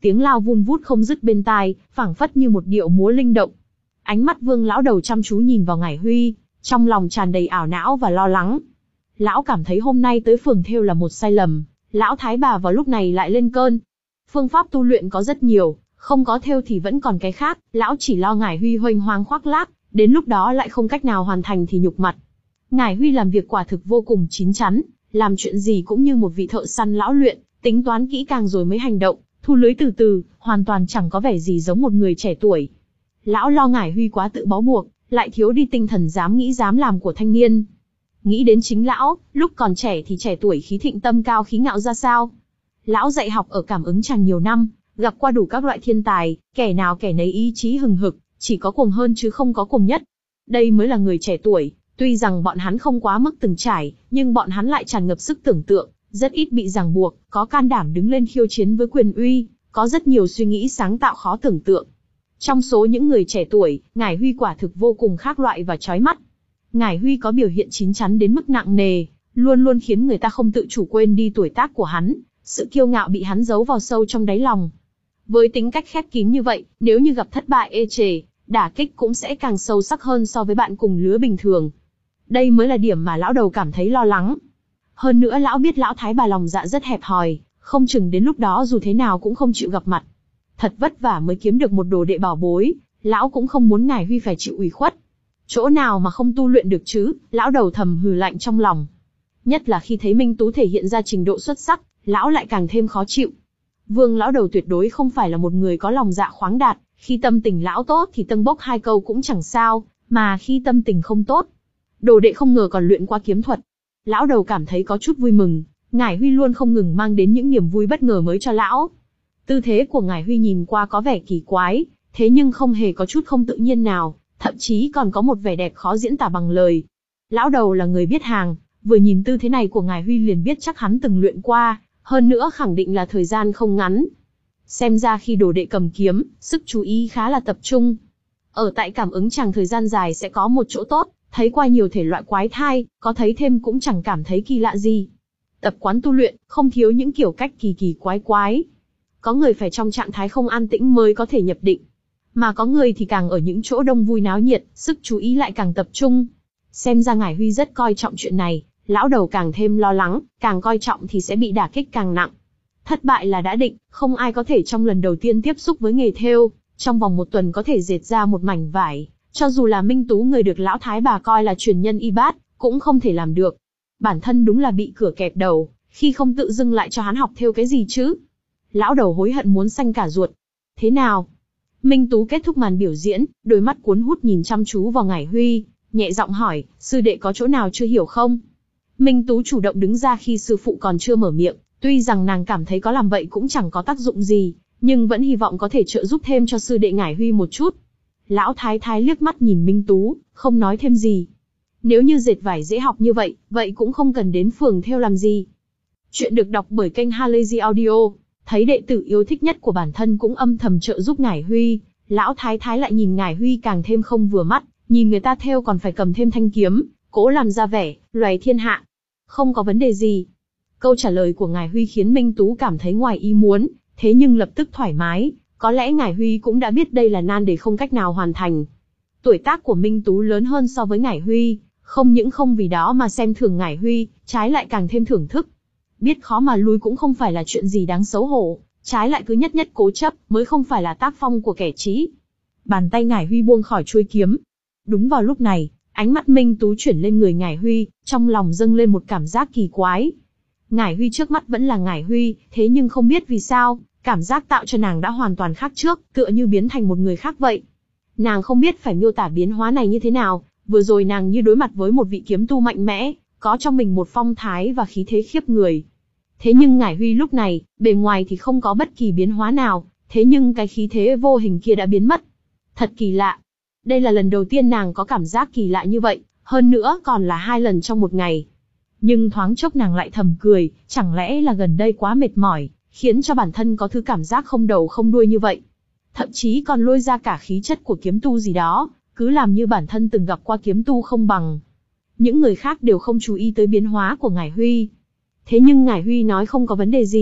tiếng lao vun vút không dứt bên tai, phảng phất như một điệu múa linh động. Ánh mắt Vương lão đầu chăm chú nhìn vào Ngải Huy, trong lòng tràn đầy ảo não và lo lắng. Lão cảm thấy hôm nay tới phường thêu là một sai lầm, lão thái bà vào lúc này lại lên cơn. Phương pháp tu luyện có rất nhiều, không có thêu thì vẫn còn cái khác, lão chỉ lo Ngải Huy huênh hoang khoác lác, đến lúc đó lại không cách nào hoàn thành thì nhục mặt. Ngải Huy làm việc quả thực vô cùng chín chắn, làm chuyện gì cũng như một vị thợ săn lão luyện, tính toán kỹ càng rồi mới hành động, thu lưới từ từ, hoàn toàn chẳng có vẻ gì giống một người trẻ tuổi. Lão lo Ngải Huy quá tự bó buộc, lại thiếu đi tinh thần dám nghĩ dám làm của thanh niên. Nghĩ đến chính lão, lúc còn trẻ thì trẻ tuổi khí thịnh tâm cao khí ngạo ra sao. Lão dạy học ở Cảm Ứng Tràng nhiều năm, gặp qua đủ các loại thiên tài, kẻ nào kẻ nấy ý chí hừng hực, chỉ có cuồng hơn chứ không có cuồng nhất. Đây mới là người trẻ tuổi, tuy rằng bọn hắn không quá mức từng trải, nhưng bọn hắn lại tràn ngập sức tưởng tượng, rất ít bị ràng buộc, có can đảm đứng lên khiêu chiến với quyền uy, có rất nhiều suy nghĩ sáng tạo khó tưởng tượng. Trong số những người trẻ tuổi, Ngải Huy quả thực vô cùng khác loại và chói mắt. Ngải Huy có biểu hiện chín chắn đến mức nặng nề, luôn luôn khiến người ta không tự chủ quên đi tuổi tác của hắn, sự kiêu ngạo bị hắn giấu vào sâu trong đáy lòng. Với tính cách khép kín như vậy, nếu như gặp thất bại ê chề, đả kích cũng sẽ càng sâu sắc hơn so với bạn cùng lứa bình thường. Đây mới là điểm mà lão đầu cảm thấy lo lắng. Hơn nữa lão biết lão thái bà lòng dạ rất hẹp hòi, không chừng đến lúc đó dù thế nào cũng không chịu gặp mặt. Thật vất vả mới kiếm được một đồ đệ bảo bối, lão cũng không muốn Ngải Huy phải chịu ủy khuất. Chỗ nào mà không tu luyện được chứ, lão đầu thầm hừ lạnh trong lòng. Nhất là khi thấy Minh Tú thể hiện ra trình độ xuất sắc, lão lại càng thêm khó chịu. Vương lão đầu tuyệt đối không phải là một người có lòng dạ khoáng đạt, khi tâm tình lão tốt thì tâng bốc hai câu cũng chẳng sao, mà khi tâm tình không tốt, đồ đệ không ngờ còn luyện qua kiếm thuật. Lão đầu cảm thấy có chút vui mừng, Ngải Huy luôn không ngừng mang đến những niềm vui bất ngờ mới cho lão. Tư thế của Ngải Huy nhìn qua có vẻ kỳ quái, thế nhưng không hề có chút không tự nhiên nào, thậm chí còn có một vẻ đẹp khó diễn tả bằng lời. Lão đầu là người biết hàng, vừa nhìn tư thế này của Ngải Huy liền biết chắc hắn từng luyện qua, hơn nữa khẳng định là thời gian không ngắn. Xem ra khi đồ đệ cầm kiếm, sức chú ý khá là tập trung. Ở tại Cảm Ứng Tràng thời gian dài sẽ có một chỗ tốt, thấy qua nhiều thể loại quái thai, có thấy thêm cũng chẳng cảm thấy kỳ lạ gì. Tập quán tu luyện, không thiếu những kiểu cách kỳ kỳ quái quái. Có người phải trong trạng thái không an tĩnh mới có thể nhập định. Mà có người thì càng ở những chỗ đông vui náo nhiệt, sức chú ý lại càng tập trung. Xem ra Ngải Huy rất coi trọng chuyện này, lão đầu càng thêm lo lắng, càng coi trọng thì sẽ bị đả kích càng nặng. Thất bại là đã định, không ai có thể trong lần đầu tiên tiếp xúc với nghề thêu, trong vòng một tuần có thể dệt ra một mảnh vải, cho dù là Minh Tú người được lão thái bà coi là truyền nhân y bát, cũng không thể làm được. Bản thân đúng là bị cửa kẹp đầu, khi không tự dưng lại cho hắn học thêu cái gì chứ. Lão đầu hối hận muốn xanh cả ruột. Thế nào? Minh Tú kết thúc màn biểu diễn, đôi mắt cuốn hút nhìn chăm chú vào Ngải Huy, nhẹ giọng hỏi, sư đệ có chỗ nào chưa hiểu không? Minh Tú chủ động đứng ra khi sư phụ còn chưa mở miệng, tuy rằng nàng cảm thấy có làm vậy cũng chẳng có tác dụng gì, nhưng vẫn hy vọng có thể trợ giúp thêm cho sư đệ Ngải Huy một chút. Lão thái thái liếc mắt nhìn Minh Tú, không nói thêm gì. Nếu như dệt vải dễ học như vậy, vậy cũng không cần đến phường thêu làm gì. Chuyện được đọc bởi kênh Halazy Audio. Thấy đệ tử yêu thích nhất của bản thân cũng âm thầm trợ giúp Ngải Huy, lão thái thái lại nhìn Ngải Huy càng thêm không vừa mắt, nhìn người ta thêu còn phải cầm thêm thanh kiếm, cố làm ra vẻ loài thiên hạ. Không có vấn đề gì. Câu trả lời của Ngải Huy khiến Minh Tú cảm thấy ngoài ý muốn, thế nhưng lập tức thoải mái, có lẽ Ngải Huy cũng đã biết đây là nan đề không cách nào hoàn thành. Tuổi tác của Minh Tú lớn hơn so với Ngải Huy, không những không vì đó mà xem thường Ngải Huy, trái lại càng thêm thưởng thức. Biết khó mà lui cũng không phải là chuyện gì đáng xấu hổ, trái lại cứ nhất nhất cố chấp mới không phải là tác phong của kẻ trí. Bàn tay Ngải Huy buông khỏi chuôi kiếm. Đúng vào lúc này, ánh mắt Minh Tú chuyển lên người Ngải Huy, trong lòng dâng lên một cảm giác kỳ quái. Ngải Huy trước mắt vẫn là Ngải Huy, thế nhưng không biết vì sao, cảm giác tạo cho nàng đã hoàn toàn khác trước, tựa như biến thành một người khác vậy. Nàng không biết phải miêu tả biến hóa này như thế nào, vừa rồi nàng như đối mặt với một vị kiếm tu mạnh mẽ, có trong mình một phong thái và khí thế khiếp người. Thế nhưng Ngải Huy lúc này, bề ngoài thì không có bất kỳ biến hóa nào, thế nhưng cái khí thế vô hình kia đã biến mất. Thật kỳ lạ. Đây là lần đầu tiên nàng có cảm giác kỳ lạ như vậy, hơn nữa còn là hai lần trong một ngày. Nhưng thoáng chốc nàng lại thầm cười, chẳng lẽ là gần đây quá mệt mỏi, khiến cho bản thân có thứ cảm giác không đầu không đuôi như vậy. Thậm chí còn lôi ra cả khí chất của kiếm tu gì đó, cứ làm như bản thân từng gặp qua kiếm tu không bằng. Những người khác đều không chú ý tới biến hóa của Ngải Huy. Thế nhưng Ngải Huy nói không có vấn đề gì,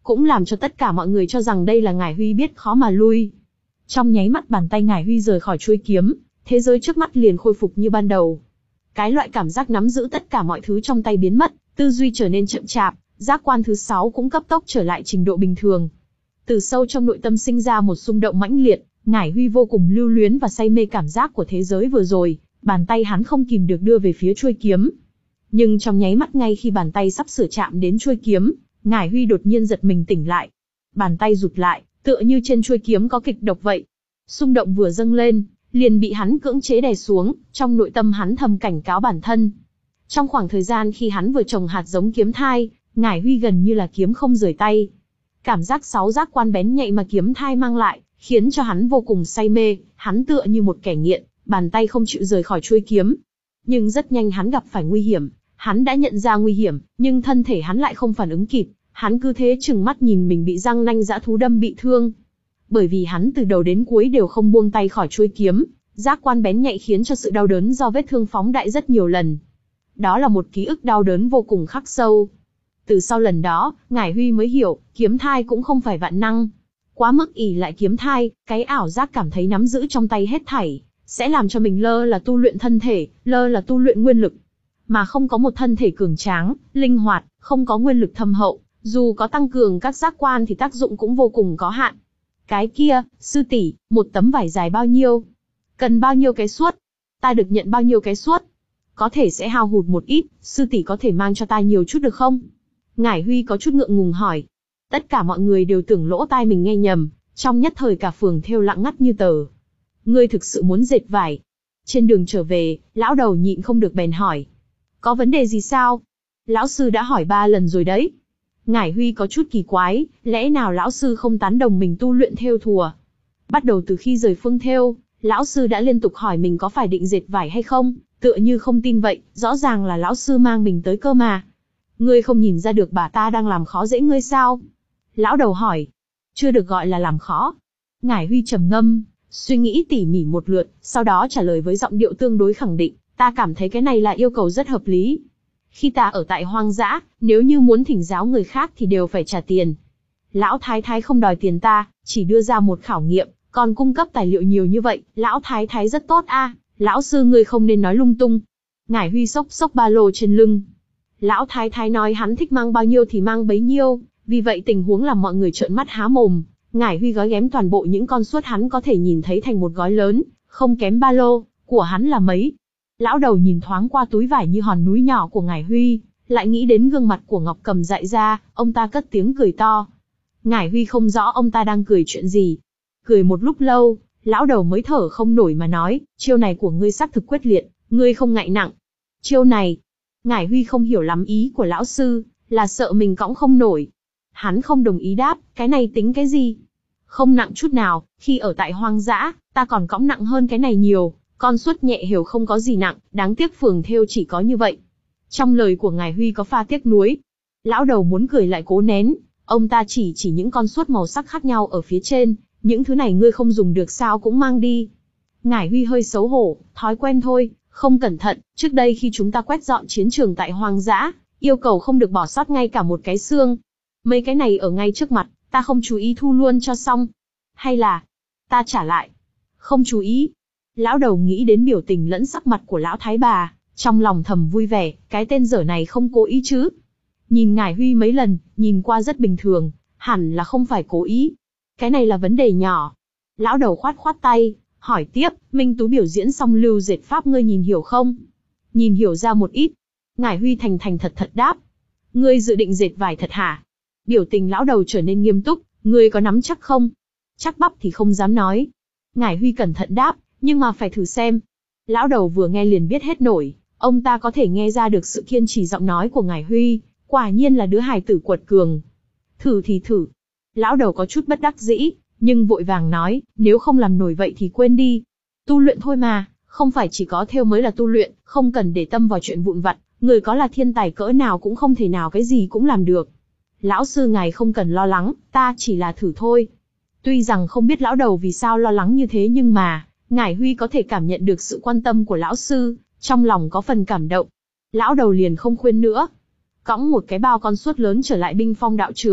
cũng làm cho tất cả mọi người cho rằng đây là Ngải Huy biết khó mà lui. Trong nháy mắt bàn tay Ngải Huy rời khỏi chuôi kiếm, thế giới trước mắt liền khôi phục như ban đầu. Cái loại cảm giác nắm giữ tất cả mọi thứ trong tay biến mất, tư duy trở nên chậm chạp, giác quan thứ sáu cũng cấp tốc trở lại trình độ bình thường. Từ sâu trong nội tâm sinh ra một xung động mãnh liệt, Ngải Huy vô cùng lưu luyến và say mê cảm giác của thế giới vừa rồi, bàn tay hắn không kìm được đưa về phía chuôi kiếm. Nhưng trong nháy mắt ngay khi bàn tay sắp sửa chạm đến chuôi kiếm, Ngải Huy đột nhiên giật mình tỉnh lại. Bàn tay rụt lại, tựa như trên chuôi kiếm có kịch độc vậy. Xung động vừa dâng lên, liền bị hắn cưỡng chế đè xuống, trong nội tâm hắn thầm cảnh cáo bản thân. Trong khoảng thời gian khi hắn vừa trồng hạt giống kiếm thai, Ngải Huy gần như là kiếm không rời tay. Cảm giác sáu giác quan bén nhạy mà kiếm thai mang lại, khiến cho hắn vô cùng say mê, hắn tựa như một kẻ nghiện, bàn tay không chịu rời khỏi chuôi kiếm. Nhưng rất nhanh hắn gặp phải nguy hiểm, hắn đã nhận ra nguy hiểm, nhưng thân thể hắn lại không phản ứng kịp, hắn cứ thế chừng mắt nhìn mình bị răng nanh dã thú đâm bị thương. Bởi vì hắn từ đầu đến cuối đều không buông tay khỏi chuôi kiếm, giác quan bén nhạy khiến cho sự đau đớn do vết thương phóng đại rất nhiều lần. Đó là một ký ức đau đớn vô cùng khắc sâu. Từ sau lần đó, Ngải Huy mới hiểu, kiếm thai cũng không phải vạn năng. Quá mức ỷ lại kiếm thai, cái ảo giác cảm thấy nắm giữ trong tay hết thảy, sẽ làm cho mình lơ là tu luyện thân thể, lơ là tu luyện nguyên lực. Mà không có một thân thể cường tráng, linh hoạt, không có nguyên lực thâm hậu, dù có tăng cường các giác quan thì tác dụng cũng vô cùng có hạn. Cái kia, sư tỷ, một tấm vải dài bao nhiêu? Cần bao nhiêu cái suốt? Ta được nhận bao nhiêu cái suốt? Có thể sẽ hao hụt một ít, sư tỷ có thể mang cho ta nhiều chút được không? Ngải Huy có chút ngượng ngùng hỏi. Tất cả mọi người đều tưởng lỗ tai mình nghe nhầm, trong nhất thời cả phường thêu lặng ngắt như tờ. Ngươi thực sự muốn dệt vải? Trên đường trở về, lão đầu nhịn không được bèn hỏi. Có vấn đề gì sao? Lão sư đã hỏi ba lần rồi đấy. Ngải Huy có chút kỳ quái, lẽ nào lão sư không tán đồng mình tu luyện thêu thùa? Bắt đầu từ khi rời phương thêu, lão sư đã liên tục hỏi mình có phải định dệt vải hay không, tựa như không tin vậy, rõ ràng là lão sư mang mình tới cơ mà. Ngươi không nhìn ra được bà ta đang làm khó dễ ngươi sao? Lão đầu hỏi. Chưa được gọi là làm khó. Ngải Huy trầm ngâm, suy nghĩ tỉ mỉ một lượt, sau đó trả lời với giọng điệu tương đối khẳng định, ta cảm thấy cái này là yêu cầu rất hợp lý. Khi ta ở tại hoang dã, nếu như muốn thỉnh giáo người khác thì đều phải trả tiền. Lão Thái Thái không đòi tiền ta, chỉ đưa ra một khảo nghiệm, còn cung cấp tài liệu nhiều như vậy, Lão Thái Thái rất tốt a. Lão sư ngươi không nên nói lung tung. Ngải Huy xốc xốc ba lô trên lưng. Lão Thái Thái nói hắn thích mang bao nhiêu thì mang bấy nhiêu, vì vậy tình huống làm mọi người trợn mắt há mồm. Ngải Huy gói ghém toàn bộ những con suốt hắn có thể nhìn thấy thành một gói lớn, không kém ba lô, của hắn là mấy. Lão đầu nhìn thoáng qua túi vải như hòn núi nhỏ của Ngải Huy, lại nghĩ đến gương mặt của Ngọc Cầm dại ra, ông ta cất tiếng cười to. Ngải Huy không rõ ông ta đang cười chuyện gì. Cười một lúc lâu, lão đầu mới thở không nổi mà nói, chiêu này của ngươi xác thực quyết liệt, ngươi không ngại nặng. Chiêu này, Ngải Huy không hiểu lắm ý của lão sư, là sợ mình cõng không nổi. Hắn không đồng ý đáp, cái này tính cái gì? Không nặng chút nào, khi ở tại hoang dã, ta còn cõng nặng hơn cái này nhiều, con suốt nhẹ hiểu không có gì nặng, đáng tiếc phường thêu chỉ có như vậy. Trong lời của Ngải Huy có pha tiếc nuối. Lão đầu muốn cười lại cố nén, ông ta chỉ chỉ những con suốt màu sắc khác nhau ở phía trên, những thứ này ngươi không dùng được sao cũng mang đi. Ngải Huy hơi xấu hổ, thói quen thôi, không cẩn thận, trước đây khi chúng ta quét dọn chiến trường tại hoang dã, yêu cầu không được bỏ sót ngay cả một cái xương. Mấy cái này ở ngay trước mặt, ta không chú ý thu luôn cho xong. Hay là, ta trả lại. Không chú ý. Lão đầu nghĩ đến biểu tình lẫn sắc mặt của lão thái bà, trong lòng thầm vui vẻ, cái tên dở này không cố ý chứ. Nhìn Ngải Huy mấy lần, nhìn qua rất bình thường, hẳn là không phải cố ý. Cái này là vấn đề nhỏ. Lão đầu khoát khoát tay, hỏi tiếp, Minh Tú biểu diễn xong lưu dệt pháp ngươi nhìn hiểu không? Nhìn hiểu ra một ít. Ngải Huy thành thành thật thật đáp. Ngươi dự định dệt vải thật hả? Biểu tình lão đầu trở nên nghiêm túc, ngươi có nắm chắc không? Chắc bắp thì không dám nói. Ngải Huy cẩn thận đáp, nhưng mà phải thử xem. Lão đầu vừa nghe liền biết hết nổi, ông ta có thể nghe ra được sự kiên trì giọng nói của Ngải Huy, quả nhiên là đứa hài tử quật cường. Thử thì thử. Lão đầu có chút bất đắc dĩ, nhưng vội vàng nói, nếu không làm nổi vậy thì quên đi. Tu luyện thôi mà, không phải chỉ có thêu mới là tu luyện, không cần để tâm vào chuyện vụn vặt, người có là thiên tài cỡ nào cũng không thể nào cái gì cũng làm được. Lão sư ngài không cần lo lắng, ta chỉ là thử thôi. Tuy rằng không biết lão đầu vì sao lo lắng như thế nhưng mà, Ngải Huy có thể cảm nhận được sự quan tâm của lão sư, trong lòng có phần cảm động. Lão đầu liền không khuyên nữa. Cõng một cái bao con suốt lớn trở lại Binh Phong đạo trường,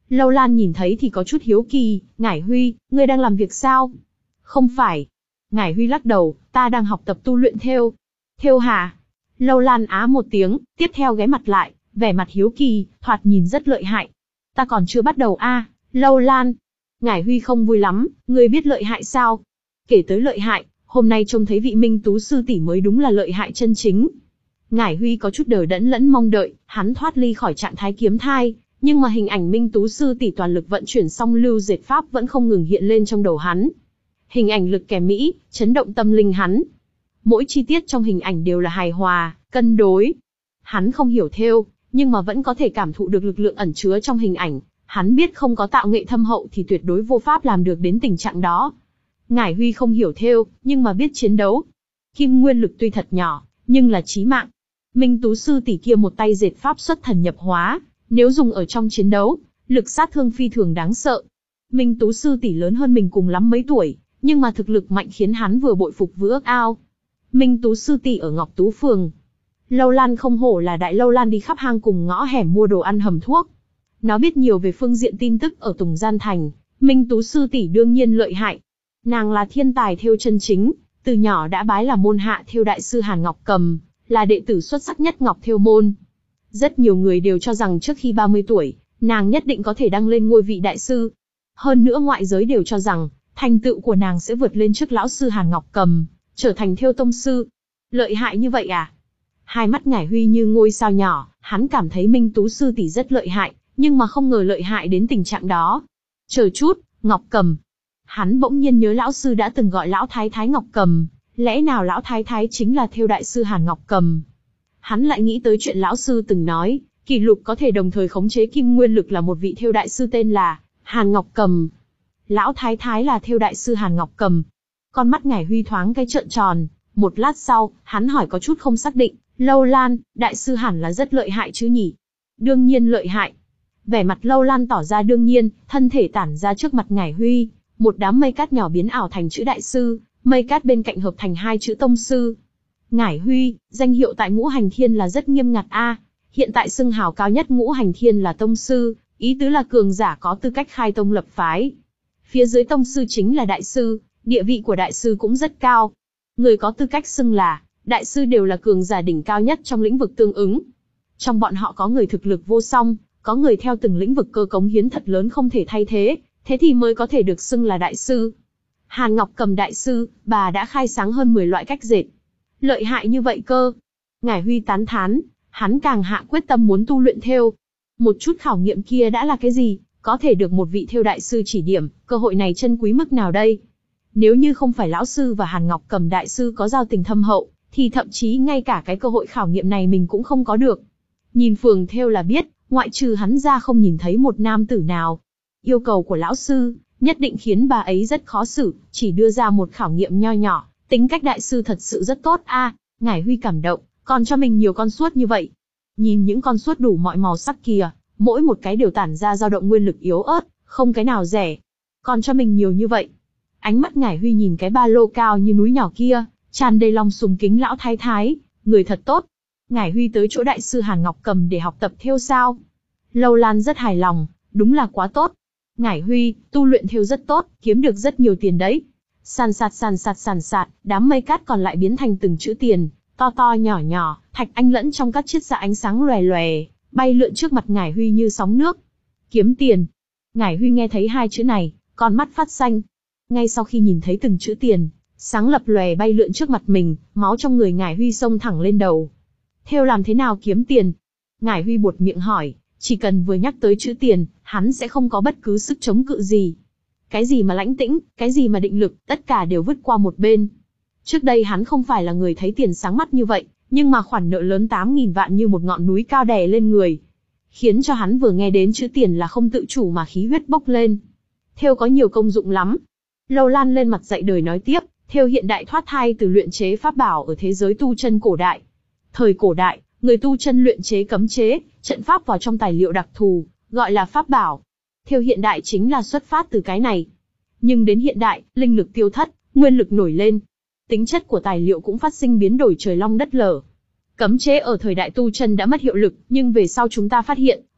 Lâu Lan nhìn thấy thì có chút hiếu kỳ, Ngải Huy, ngươi đang làm việc sao? Không phải. Ngải Huy lắc đầu, ta đang học tập tu luyện thêu. Thêu hả? Lâu Lan á một tiếng, tiếp theo ghé mặt lại, vẻ mặt hiếu kỳ, thoạt nhìn rất lợi hại. Ta còn chưa bắt đầu a, à, Lâu Lan. Ngải Huy không vui lắm, ngươi biết lợi hại sao? Kể tới lợi hại, hôm nay trông thấy vị Minh Tú sư tỷ mới đúng là lợi hại chân chính. Ngải Huy có chút đờ đẫn lẫn mong đợi, hắn thoát ly khỏi trạng thái kiếm thai, nhưng mà hình ảnh Minh Tú sư tỷ toàn lực vận chuyển song lưu dệt pháp vẫn không ngừng hiện lên trong đầu hắn. Hình ảnh lực kèm mỹ, chấn động tâm linh hắn. Mỗi chi tiết trong hình ảnh đều là hài hòa, cân đối. Hắn không hiểu thêu, nhưng mà vẫn có thể cảm thụ được lực lượng ẩn chứa trong hình ảnh. Hắn biết không có tạo nghệ thâm hậu thì tuyệt đối vô pháp làm được đến tình trạng đó. Ngải Huy không hiểu thêu, nhưng mà biết chiến đấu. Kim nguyên lực tuy thật nhỏ, nhưng là chí mạng. Minh Tú sư tỷ kia một tay dệt pháp xuất thần nhập hóa, nếu dùng ở trong chiến đấu, lực sát thương phi thường đáng sợ. Minh Tú sư tỷ lớn hơn mình cùng lắm mấy tuổi, nhưng mà thực lực mạnh khiến hắn vừa bội phục vừa ước ao. Minh Tú sư tỷ ở Ngọc Tú phường. Lâu Lan không hổ là đại Lâu Lan đi khắp hang cùng ngõ hẻm mua đồ ăn hầm thuốc. Nó biết nhiều về phương diện tin tức ở Tùng Gian Thành, Minh Tú sư tỷ đương nhiên lợi hại. Nàng là thiên tài thêu chân chính, từ nhỏ đã bái là môn hạ thêu đại sư Hàn Ngọc Cầm, là đệ tử xuất sắc nhất Ngọc Thêu môn. Rất nhiều người đều cho rằng trước khi ba mươi tuổi, nàng nhất định có thể đăng lên ngôi vị đại sư. Hơn nữa ngoại giới đều cho rằng, thành tựu của nàng sẽ vượt lên trước lão sư Hàn Ngọc Cầm, trở thành thêu tông sư. Lợi hại như vậy à? Hai mắt Ngải Huy như ngôi sao nhỏ, hắn cảm thấy Minh Tú sư tỷ rất lợi hại, nhưng mà không ngờ lợi hại đến tình trạng đó. Chờ chút, Ngọc Cầm. Hắn bỗng nhiên nhớ lão sư đã từng gọi lão thái thái Ngọc Cầm, lẽ nào lão thái thái chính là thêu đại sư Hàn Ngọc Cầm? Hắn lại nghĩ tới chuyện lão sư từng nói, kỷ lục có thể đồng thời khống chế kim nguyên lực là một vị thêu đại sư tên là Hàn Ngọc Cầm. Lão thái thái là thêu đại sư Hàn Ngọc Cầm. Con mắt Ngải Huy thoáng cái trợn tròn, một lát sau, hắn hỏi có chút không xác định, Lâu Lan, đại sư hẳn là rất lợi hại chứ nhỉ? Đương nhiên lợi hại. Vẻ mặt Lâu Lan tỏ ra đương nhiên, thân thể tản ra trước mặt Ngải Huy, một đám mây cát nhỏ biến ảo thành chữ đại sư, mây cát bên cạnh hợp thành hai chữ tông sư. Ngải Huy, danh hiệu tại Ngũ Hành Thiên là rất nghiêm ngặt a. À, hiện tại xưng hào cao nhất Ngũ Hành Thiên là tông sư, ý tứ là cường giả có tư cách khai tông lập phái. Phía dưới tông sư chính là đại sư, địa vị của đại sư cũng rất cao. Người có tư cách xưng là đại sư đều là cường giả đỉnh cao nhất trong lĩnh vực tương ứng. Trong bọn họ có người thực lực vô song, có người theo từng lĩnh vực cơ cống hiến thật lớn không thể thay thế, thế thì mới có thể được xưng là đại sư. Hàn Ngọc Cầm đại sư, bà đã khai sáng hơn mười loại cách dệt. Lợi hại như vậy cơ. Ngải Huy tán thán, hắn càng hạ quyết tâm muốn tu luyện thêu. Một chút khảo nghiệm kia đã là cái gì, có thể được một vị thêu đại sư chỉ điểm, cơ hội này chân quý mức nào đây? Nếu như không phải lão sư và Hàn Ngọc Cầm đại sư có giao tình thâm hậu, thì thậm chí ngay cả cái cơ hội khảo nghiệm này mình cũng không có được. Nhìn phường thêu là biết, ngoại trừ hắn ra không nhìn thấy một nam tử nào. Yêu cầu của lão sư, nhất định khiến bà ấy rất khó xử, chỉ đưa ra một khảo nghiệm nho nhỏ, tính cách đại sư thật sự rất tốt a. À, Ngải Huy cảm động, còn cho mình nhiều con suốt như vậy. Nhìn những con suốt đủ mọi màu sắc kìa, mỗi một cái đều tản ra dao động nguyên lực yếu ớt, không cái nào rẻ. Còn cho mình nhiều như vậy. Ánh mắt Ngải Huy nhìn cái ba lô cao như núi nhỏ kia, tràn đầy lòng sùng kính lão thái thái, người thật tốt. Ngải Huy tới chỗ đại sư Hàn Ngọc Cầm để học tập thêu sao? Lâu Lan rất hài lòng, đúng là quá tốt. Ngải Huy, tu luyện thêu rất tốt, kiếm được rất nhiều tiền đấy. Sàn sạt sàn sạt sàn sạt, đám mây cát còn lại biến thành từng chữ tiền, to to nhỏ nhỏ, thạch anh lẫn trong các chiết xạ ánh sáng lòe lòe, bay lượn trước mặt Ngải Huy như sóng nước. Kiếm tiền. Ngải Huy nghe thấy hai chữ này, con mắt phát xanh. Ngay sau khi nhìn thấy từng chữ tiền, sáng lập lòe bay lượn trước mặt mình, máu trong người Ngải Huy xông thẳng lên đầu. Thêu làm thế nào kiếm tiền? Ngải Huy buột miệng hỏi, chỉ cần vừa nhắc tới chữ tiền, hắn sẽ không có bất cứ sức chống cự gì. Cái gì mà lãnh tĩnh, cái gì mà định lực, tất cả đều vứt qua một bên. Trước đây hắn không phải là người thấy tiền sáng mắt như vậy, nhưng mà khoản nợ lớn tám nghìn vạn như một ngọn núi cao đè lên người, khiến cho hắn vừa nghe đến chữ tiền là không tự chủ mà khí huyết bốc lên. Thêu có nhiều công dụng lắm. Lâu Lan lên mặt dạy đời nói tiếp, thêu hiện đại thoát thai từ luyện chế pháp bảo ở thế giới tu chân cổ đại. Thời cổ đại, người tu chân luyện chế cấm chế, trận pháp vào trong tài liệu đặc thù, gọi là pháp bảo. Thêu hiện đại chính là xuất phát từ cái này. Nhưng đến hiện đại, linh lực tiêu thất, nguyên lực nổi lên. Tính chất của tài liệu cũng phát sinh biến đổi trời long đất lở. Cấm chế ở thời đại tu chân đã mất hiệu lực, nhưng về sau chúng ta phát hiện,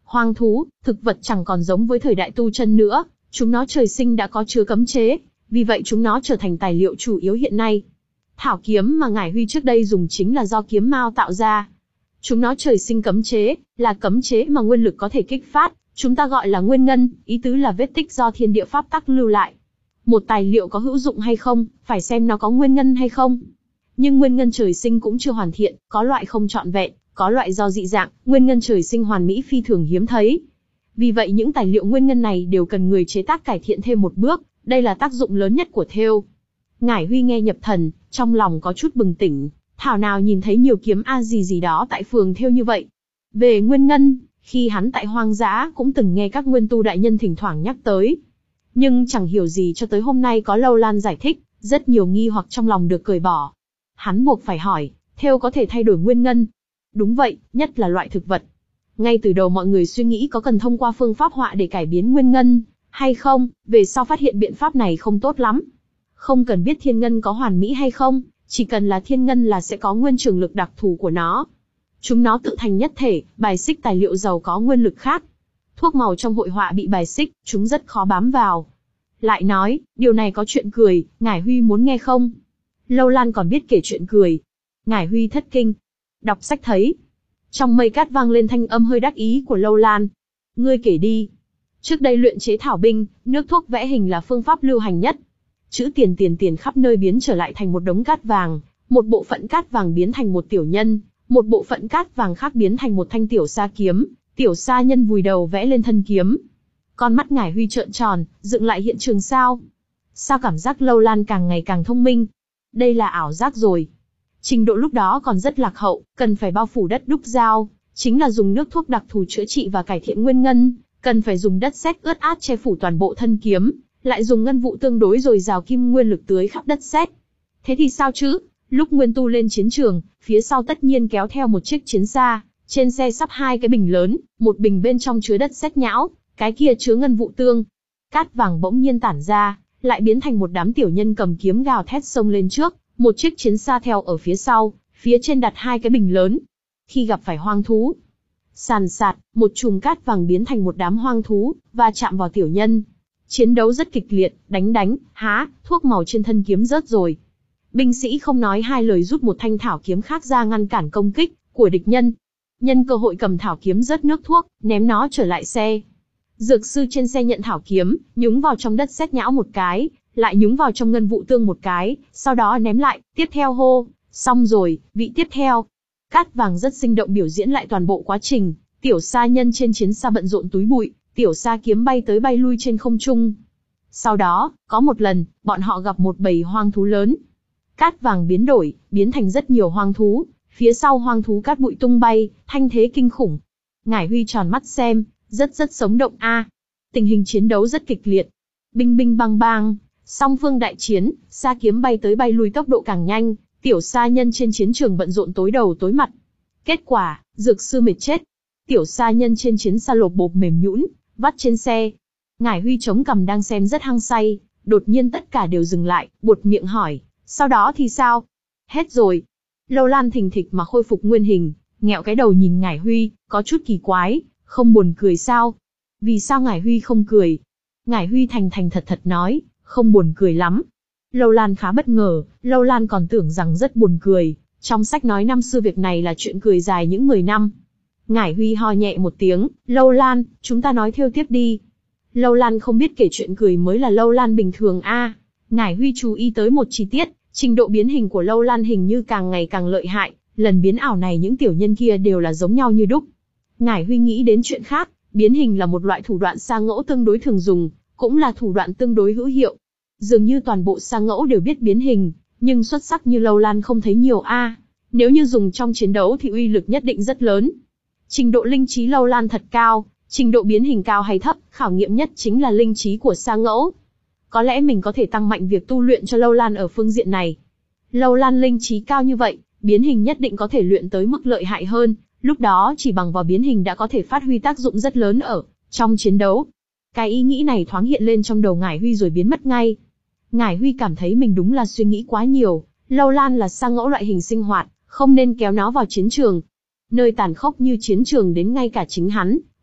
Hoang thú, thực vật chẳng còn giống với thời đại tu chân nữa, chúng nó trời sinh đã có chứa cấm chế, vì vậy chúng nó trở thành tài liệu chủ yếu hiện nay. Thảo kiếm mà Ngải Huy trước đây dùng chính là do kiếm mao tạo ra. Chúng nó trời sinh cấm chế, là cấm chế mà nguyên lực có thể kích phát, chúng ta gọi là nguyên ngân, ý tứ là vết tích do thiên địa pháp tắc lưu lại. Một tài liệu có hữu dụng hay không, phải xem nó có nguyên ngân hay không. Nhưng nguyên ngân trời sinh cũng chưa hoàn thiện, có loại không trọn vẹn, có loại do dị dạng, nguyên ngân trời sinh hoàn mỹ phi thường hiếm thấy. Vì vậy những tài liệu nguyên ngân này đều cần người chế tác cải thiện thêm một bước, đây là tác dụng lớn nhất của thêu. Ngải Huy nghe nhập thần, trong lòng có chút bừng tỉnh, thảo nào nhìn thấy nhiều kiếm a gì gì đó tại phường thêu như vậy. Về nguyên ngân, khi hắn tại hoang dã cũng từng nghe các nguyên tu đại nhân thỉnh thoảng nhắc tới. Nhưng chẳng hiểu gì cho tới hôm nay có Lâu Lan giải thích, rất nhiều nghi hoặc trong lòng được cởi bỏ. Hắn buộc phải hỏi, thêu có thể thay đổi nguyên ngân? Đúng vậy, nhất là loại thực vật. Ngay từ đầu mọi người suy nghĩ có cần thông qua phương pháp họa để cải biến nguyên ngân, hay không, về sau phát hiện biện pháp này không tốt lắm. Không cần biết thiên ngân có hoàn mỹ hay không, chỉ cần là thiên ngân là sẽ có nguyên trường lực đặc thù của nó. Chúng nó tự thành nhất thể, bài xích tài liệu giàu có nguyên lực khác. Thuốc màu trong hội họa bị bài xích, chúng rất khó bám vào. Lại nói, điều này có chuyện cười, Ngải Huy muốn nghe không? Lâu Lan còn biết kể chuyện cười. Ngải Huy thất kinh. Đọc sách thấy. Trong mây cát vang lên thanh âm hơi đắc ý của Lâu Lan. Ngươi kể đi. Trước đây luyện chế thảo binh, nước thuốc vẽ hình là phương pháp lưu hành nhất. Chữ tiền tiền tiền khắp nơi biến trở lại thành một đống cát vàng, một bộ phận cát vàng biến thành một tiểu nhân, một bộ phận cát vàng khác biến thành một thanh tiểu sa kiếm, tiểu sa nhân vùi đầu vẽ lên thân kiếm. Con mắt Ngải Huy trợn tròn, dựng lại hiện trường sao? Sao cảm giác Lâu Lan càng ngày càng thông minh? Đây là ảo giác rồi. Trình độ lúc đó còn rất lạc hậu, cần phải bao phủ đất đúc dao, chính là dùng nước thuốc đặc thù chữa trị và cải thiện nguyên ngân, cần phải dùng đất sét ướt át che phủ toàn bộ thân kiếm, lại dùng ngân vụ tương đối rồi rào kim nguyên lực tưới khắp đất sét. Thế thì sao chứ? Lúc nguyên tu lên chiến trường, phía sau tất nhiên kéo theo một chiếc chiến xa, trên xe sắp hai cái bình lớn, một bình bên trong chứa đất sét nhão, cái kia chứa ngân vụ tương. Cát vàng bỗng nhiên tản ra, lại biến thành một đám tiểu nhân cầm kiếm gào thét xông lên trước, một chiếc chiến xa theo ở phía sau, phía trên đặt hai cái bình lớn. Khi gặp phải hoang thú, sàn sạt, một chùm cát vàng biến thành một đám hoang thú, và chạm vào tiểu nhân. Chiến đấu rất kịch liệt, đánh đánh, há, thuốc màu trên thân kiếm rớt rồi. Binh sĩ không nói hai lời rút một thanh thảo kiếm khác ra ngăn cản công kích của địch nhân. Nhân cơ hội cầm thảo kiếm rớt nước thuốc, ném nó trở lại xe. Dược sư trên xe nhận thảo kiếm, nhúng vào trong đất sét nhão một cái, lại nhúng vào trong ngân vụ tương một cái, sau đó ném lại, tiếp theo hô, xong rồi, vị tiếp theo. Cát vàng rất sinh động biểu diễn lại toàn bộ quá trình, tiểu sa nhân trên chiến xa bận rộn túi bụi, tiểu sa kiếm bay tới bay lui trên không trung. Sau đó, có một lần, bọn họ gặp một bầy hoang thú lớn. Cát vàng biến đổi, biến thành rất nhiều hoang thú, phía sau hoang thú cát bụi tung bay, thanh thế kinh khủng. Ngải Huy tròn mắt xem, rất rất sống động a. Tình hình chiến đấu rất kịch liệt. Binh binh bang bang, song phương đại chiến, sa kiếm bay tới bay lui tốc độ càng nhanh, tiểu sa nhân trên chiến trường bận rộn tối đầu tối mặt. Kết quả, dược sư mệt chết. Tiểu sa nhân trên chiến xa lộp bộp mềm nhũn, vắt trên xe. Ngải Huy chống cằm đang xem rất hăng say, đột nhiên tất cả đều dừng lại, buột miệng hỏi, sau đó thì sao? Hết rồi. Lâu Lan thình thịch mà khôi phục nguyên hình, nghẹo cái đầu nhìn Ngải Huy, có chút kỳ quái, không buồn cười sao? Vì sao Ngải Huy không cười? Ngải Huy thành thành thật thật nói, không buồn cười lắm. Lâu Lan khá bất ngờ, Lâu Lan còn tưởng rằng rất buồn cười, trong sách nói năm xưa việc này là chuyện cười dài những mười năm. Ngải Huy ho nhẹ một tiếng, Lâu Lan, chúng ta nói thêu tiếp đi. Lâu Lan không biết kể chuyện cười mới là Lâu Lan bình thường a. À. Ngải Huy chú ý tới một chi tiết, trình độ biến hình của Lâu Lan hình như càng ngày càng lợi hại, lần biến ảo này những tiểu nhân kia đều là giống nhau như đúc. Ngải Huy nghĩ đến chuyện khác, biến hình là một loại thủ đoạn sa ngẫu tương đối thường dùng, cũng là thủ đoạn tương đối hữu hiệu. Dường như toàn bộ sa ngẫu đều biết biến hình, nhưng xuất sắc như Lâu Lan không thấy nhiều a. À. Nếu như dùng trong chiến đấu thì uy lực nhất định rất lớn. Trình độ linh trí Lâu Lan thật cao, trình độ biến hình cao hay thấp, khảo nghiệm nhất chính là linh trí của sa ngẫu. Có lẽ mình có thể tăng mạnh việc tu luyện cho Lâu Lan ở phương diện này. Lâu Lan linh trí cao như vậy, biến hình nhất định có thể luyện tới mức lợi hại hơn, lúc đó chỉ bằng vào biến hình đã có thể phát huy tác dụng rất lớn ở trong chiến đấu. Cái ý nghĩ này thoáng hiện lên trong đầu Ngải Huy rồi biến mất ngay. Ngải Huy cảm thấy mình đúng là suy nghĩ quá nhiều, Lâu Lan là sa ngẫu loại hình sinh hoạt, không nên kéo nó vào chiến trường. Nơi tàn khốc như chiến trường đến ngay cả chính hắn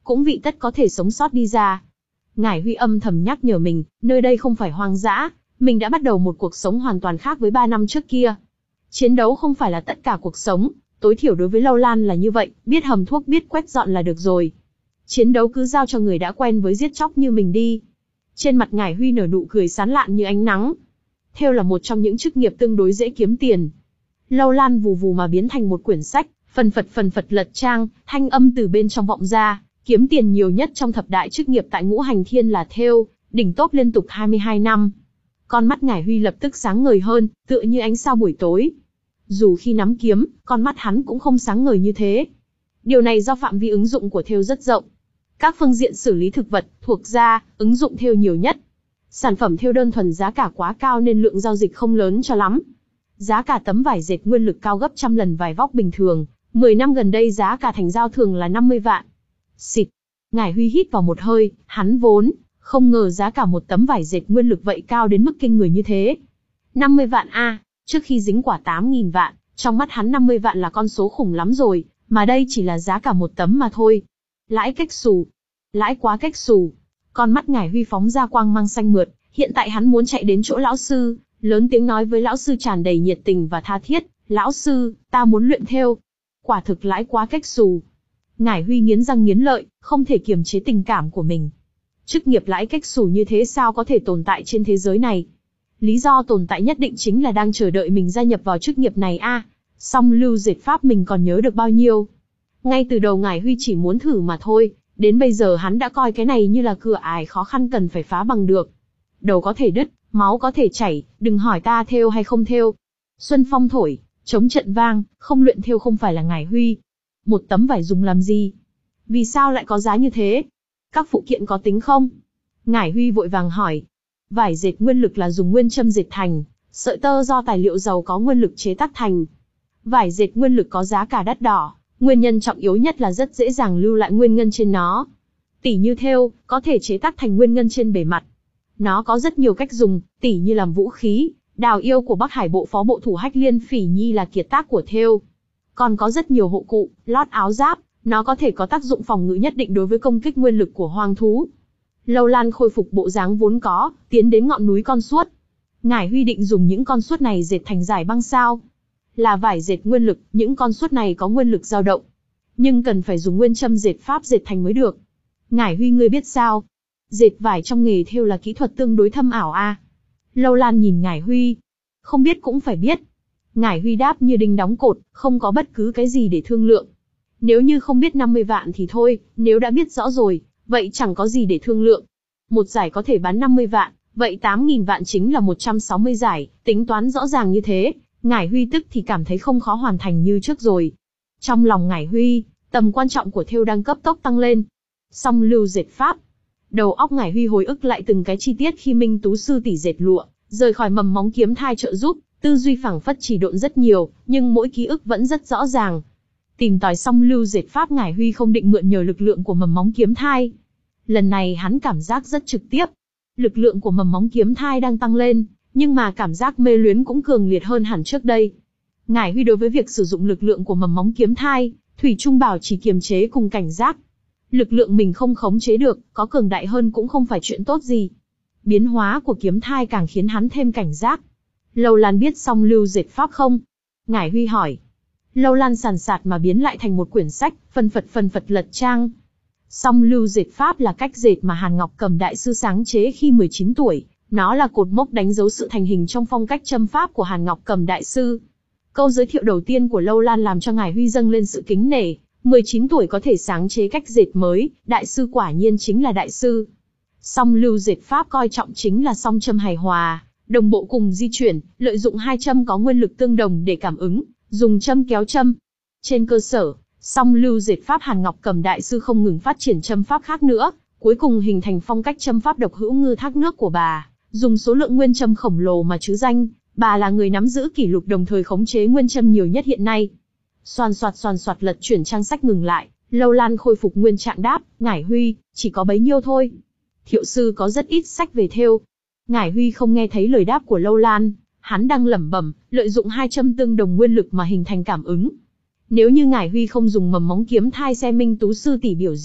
cũng vị tất có thể sống sót đi ra. Ngải Huy âm thầm nhắc nhở mình, nơi đây không phải hoang dã, mình đã bắt đầu một cuộc sống hoàn toàn khác với ba năm trước kia. Chiến đấu không phải là tất cả cuộc sống, tối thiểu đối với Lâu Lan là như vậy, biết hầm thuốc biết quét dọn là được rồi. Chiến đấu cứ giao cho người đã quen với giết chóc như mình đi. Trên mặt Ngải Huy nở nụ cười sán lạn như ánh nắng. Thêu là một trong những chức nghiệp tương đối dễ kiếm tiền. Lâu Lan vù vù mà biến thành một quyển sách, phần phật phần phật lật trang, thanh âm từ bên trong vọng ra, kiếm tiền nhiều nhất trong thập đại chức nghiệp tại Ngũ Hành Thiên là thêu, đỉnh top liên tục hai mươi hai năm. Con mắt Ngải Huy lập tức sáng ngời hơn, tựa như ánh sao buổi tối. Dù khi nắm kiếm, con mắt hắn cũng không sáng ngời như thế. Điều này do phạm vi ứng dụng của thêu rất rộng. Các phương diện xử lý thực vật, thuộc da, ứng dụng thêu nhiều nhất. Sản phẩm thêu đơn thuần giá cả quá cao nên lượng giao dịch không lớn cho lắm. Giá cả tấm vải dệt nguyên lực cao gấp trăm lần vải vóc bình thường, mười năm gần đây giá cả thành giao thường là năm mươi vạn. Xịt. Ngải Huy hít vào một hơi, hắn vốn không ngờ giá cả một tấm vải dệt nguyên lực vậy cao đến mức kinh người như thế. năm mươi vạn a, trước khi dính quả tám nghìn vạn, trong mắt hắn năm mươi vạn là con số khủng lắm rồi, mà đây chỉ là giá cả một tấm mà thôi. Lãi cách xù. Lãi quá cách xù. Con mắt Ngải Huy phóng ra quang mang xanh mượt, hiện tại hắn muốn chạy đến chỗ lão sư, lớn tiếng nói với lão sư tràn đầy nhiệt tình và tha thiết, lão sư, ta muốn luyện thêu. Quả thực lãi quá cách xù. Ngải Huy nghiến răng nghiến lợi, không thể kiềm chế tình cảm của mình. Chức nghiệp lãi cách xù như thế sao có thể tồn tại trên thế giới này? Lý do tồn tại nhất định chính là đang chờ đợi mình gia nhập vào chức nghiệp này a. À, song lưu dệt pháp mình còn nhớ được bao nhiêu? Ngay từ đầu Ngải Huy chỉ muốn thử mà thôi, đến bây giờ hắn đã coi cái này như là cửa ải khó khăn cần phải phá bằng được. Đầu có thể đứt, máu có thể chảy, đừng hỏi ta thêu hay không thêu. Xuân phong thổi, trống trận vang, không luyện thêu không phải là Ngải Huy. Một tấm vải dùng làm gì? Vì sao lại có giá như thế? Các phụ kiện có tính không? Ngải Huy vội vàng hỏi. Vải dệt nguyên lực là dùng nguyên châm dệt thành, sợi tơ do tài liệu giàu có nguyên lực chế tác thành. Vải dệt nguyên lực có giá cả đắt đỏ, nguyên nhân trọng yếu nhất là rất dễ dàng lưu lại nguyên ngân trên nó. Tỉ như thêu, có thể chế tác thành nguyên ngân trên bề mặt. Nó có rất nhiều cách dùng, tỉ như làm vũ khí, đào yêu của Bắc Hải bộ phó bộ thủ Hách Liên Phỉ Nhi là kiệt tác của thêu. Còn có rất nhiều hộ cụ, lót áo giáp, nó có thể có tác dụng phòng ngự nhất định đối với công kích nguyên lực của hoang thú. Lâu Lan khôi phục bộ dáng vốn có, tiến đến ngọn núi con suốt. Ngải Huy định dùng những con suốt này dệt thành giải băng sao. Là vải dệt nguyên lực, những con suốt này có nguyên lực dao động. Nhưng cần phải dùng nguyên châm dệt pháp dệt thành mới được. Ngải Huy ngươi biết sao? Dệt vải trong nghề thêu là kỹ thuật tương đối thâm ảo a. À? Lâu Lan nhìn Ngải Huy. Không biết cũng phải biết. Ngải Huy đáp như đinh đóng cột, không có bất cứ cái gì để thương lượng. Nếu như không biết năm mươi vạn thì thôi, nếu đã biết rõ rồi, vậy chẳng có gì để thương lượng. Một giải có thể bán năm mươi vạn, vậy tám nghìn vạn chính là một trăm sáu mươi giải, tính toán rõ ràng như thế, Ngải Huy tức thì cảm thấy không khó hoàn thành như trước rồi. Trong lòng Ngải Huy, tầm quan trọng của thêu đang cấp tốc tăng lên. Song lưu dệt pháp. Đầu óc Ngải Huy hồi ức lại từng cái chi tiết khi Minh Tú sư tỷ dệt lụa, rời khỏi mầm móng kiếm thai trợ giúp, tư duy phảng phất chỉ độn rất nhiều, nhưng mỗi ký ức vẫn rất rõ ràng. Tìm tòi xong lưu dệt pháp, Ngải Huy không định mượn nhờ lực lượng của mầm móng kiếm thai. Lần này hắn cảm giác rất trực tiếp. Lực lượng của mầm móng kiếm thai đang tăng lên, nhưng mà cảm giác mê luyến cũng cường liệt hơn hẳn trước đây. Ngải Huy đối với việc sử dụng lực lượng của mầm móng kiếm thai, thủy chung bảo chỉ kiềm chế cùng cảnh giác. Lực lượng mình không khống chế được, có cường đại hơn cũng không phải chuyện tốt gì. Biến hóa của kiếm thai càng khiến hắn thêm cảnh giác. Lâu Lan biết xong lưu dệt pháp không? Ngải Huy hỏi. Lâu Lan sàn sạt mà biến lại thành một quyển sách, phân phật phân phật lật trang. Song lưu dệt pháp là cách dệt mà Hàn Ngọc Cầm đại sư sáng chế khi mười chín tuổi, nó là cột mốc đánh dấu sự thành hình trong phong cách châm pháp của Hàn Ngọc Cầm đại sư. Câu giới thiệu đầu tiên của Lâu Lan làm cho Ngải Huy dâng lên sự kính nể, mười chín tuổi có thể sáng chế cách dệt mới, đại sư quả nhiên chính là đại sư. Song lưu dệt pháp coi trọng chính là song châm hài hòa, đồng bộ cùng di chuyển, lợi dụng hai châm có nguyên lực tương đồng để cảm ứng, dùng châm kéo châm. Trên cơ sở song lưu dệt pháp, Hàn Ngọc Cầm đại sư không ngừng phát triển châm pháp khác nữa, cuối cùng hình thành phong cách châm pháp độc hữu ngư thác nước của bà, dùng số lượng nguyên châm khổng lồ mà chứ danh, bà là người nắm giữ kỷ lục đồng thời khống chế nguyên châm nhiều nhất hiện nay. Xoàn xoạt xoàn xoạt lật chuyển trang sách ngừng lại, Lâu Lan khôi phục nguyên trạng đáp, Ngải Huy, chỉ có bấy nhiêu thôi. Thiệu sư có rất ít sách về thêu. Ngải Huy không nghe thấy lời đáp của Lâu Lan, hắn đang lẩm bẩm, lợi dụng hai châm tương đồng nguyên lực mà hình thành cảm ứng. Nếu như Ngải Huy không dùng mầm móng kiếm thai xem Minh Tú sư tỷ biểu diễn,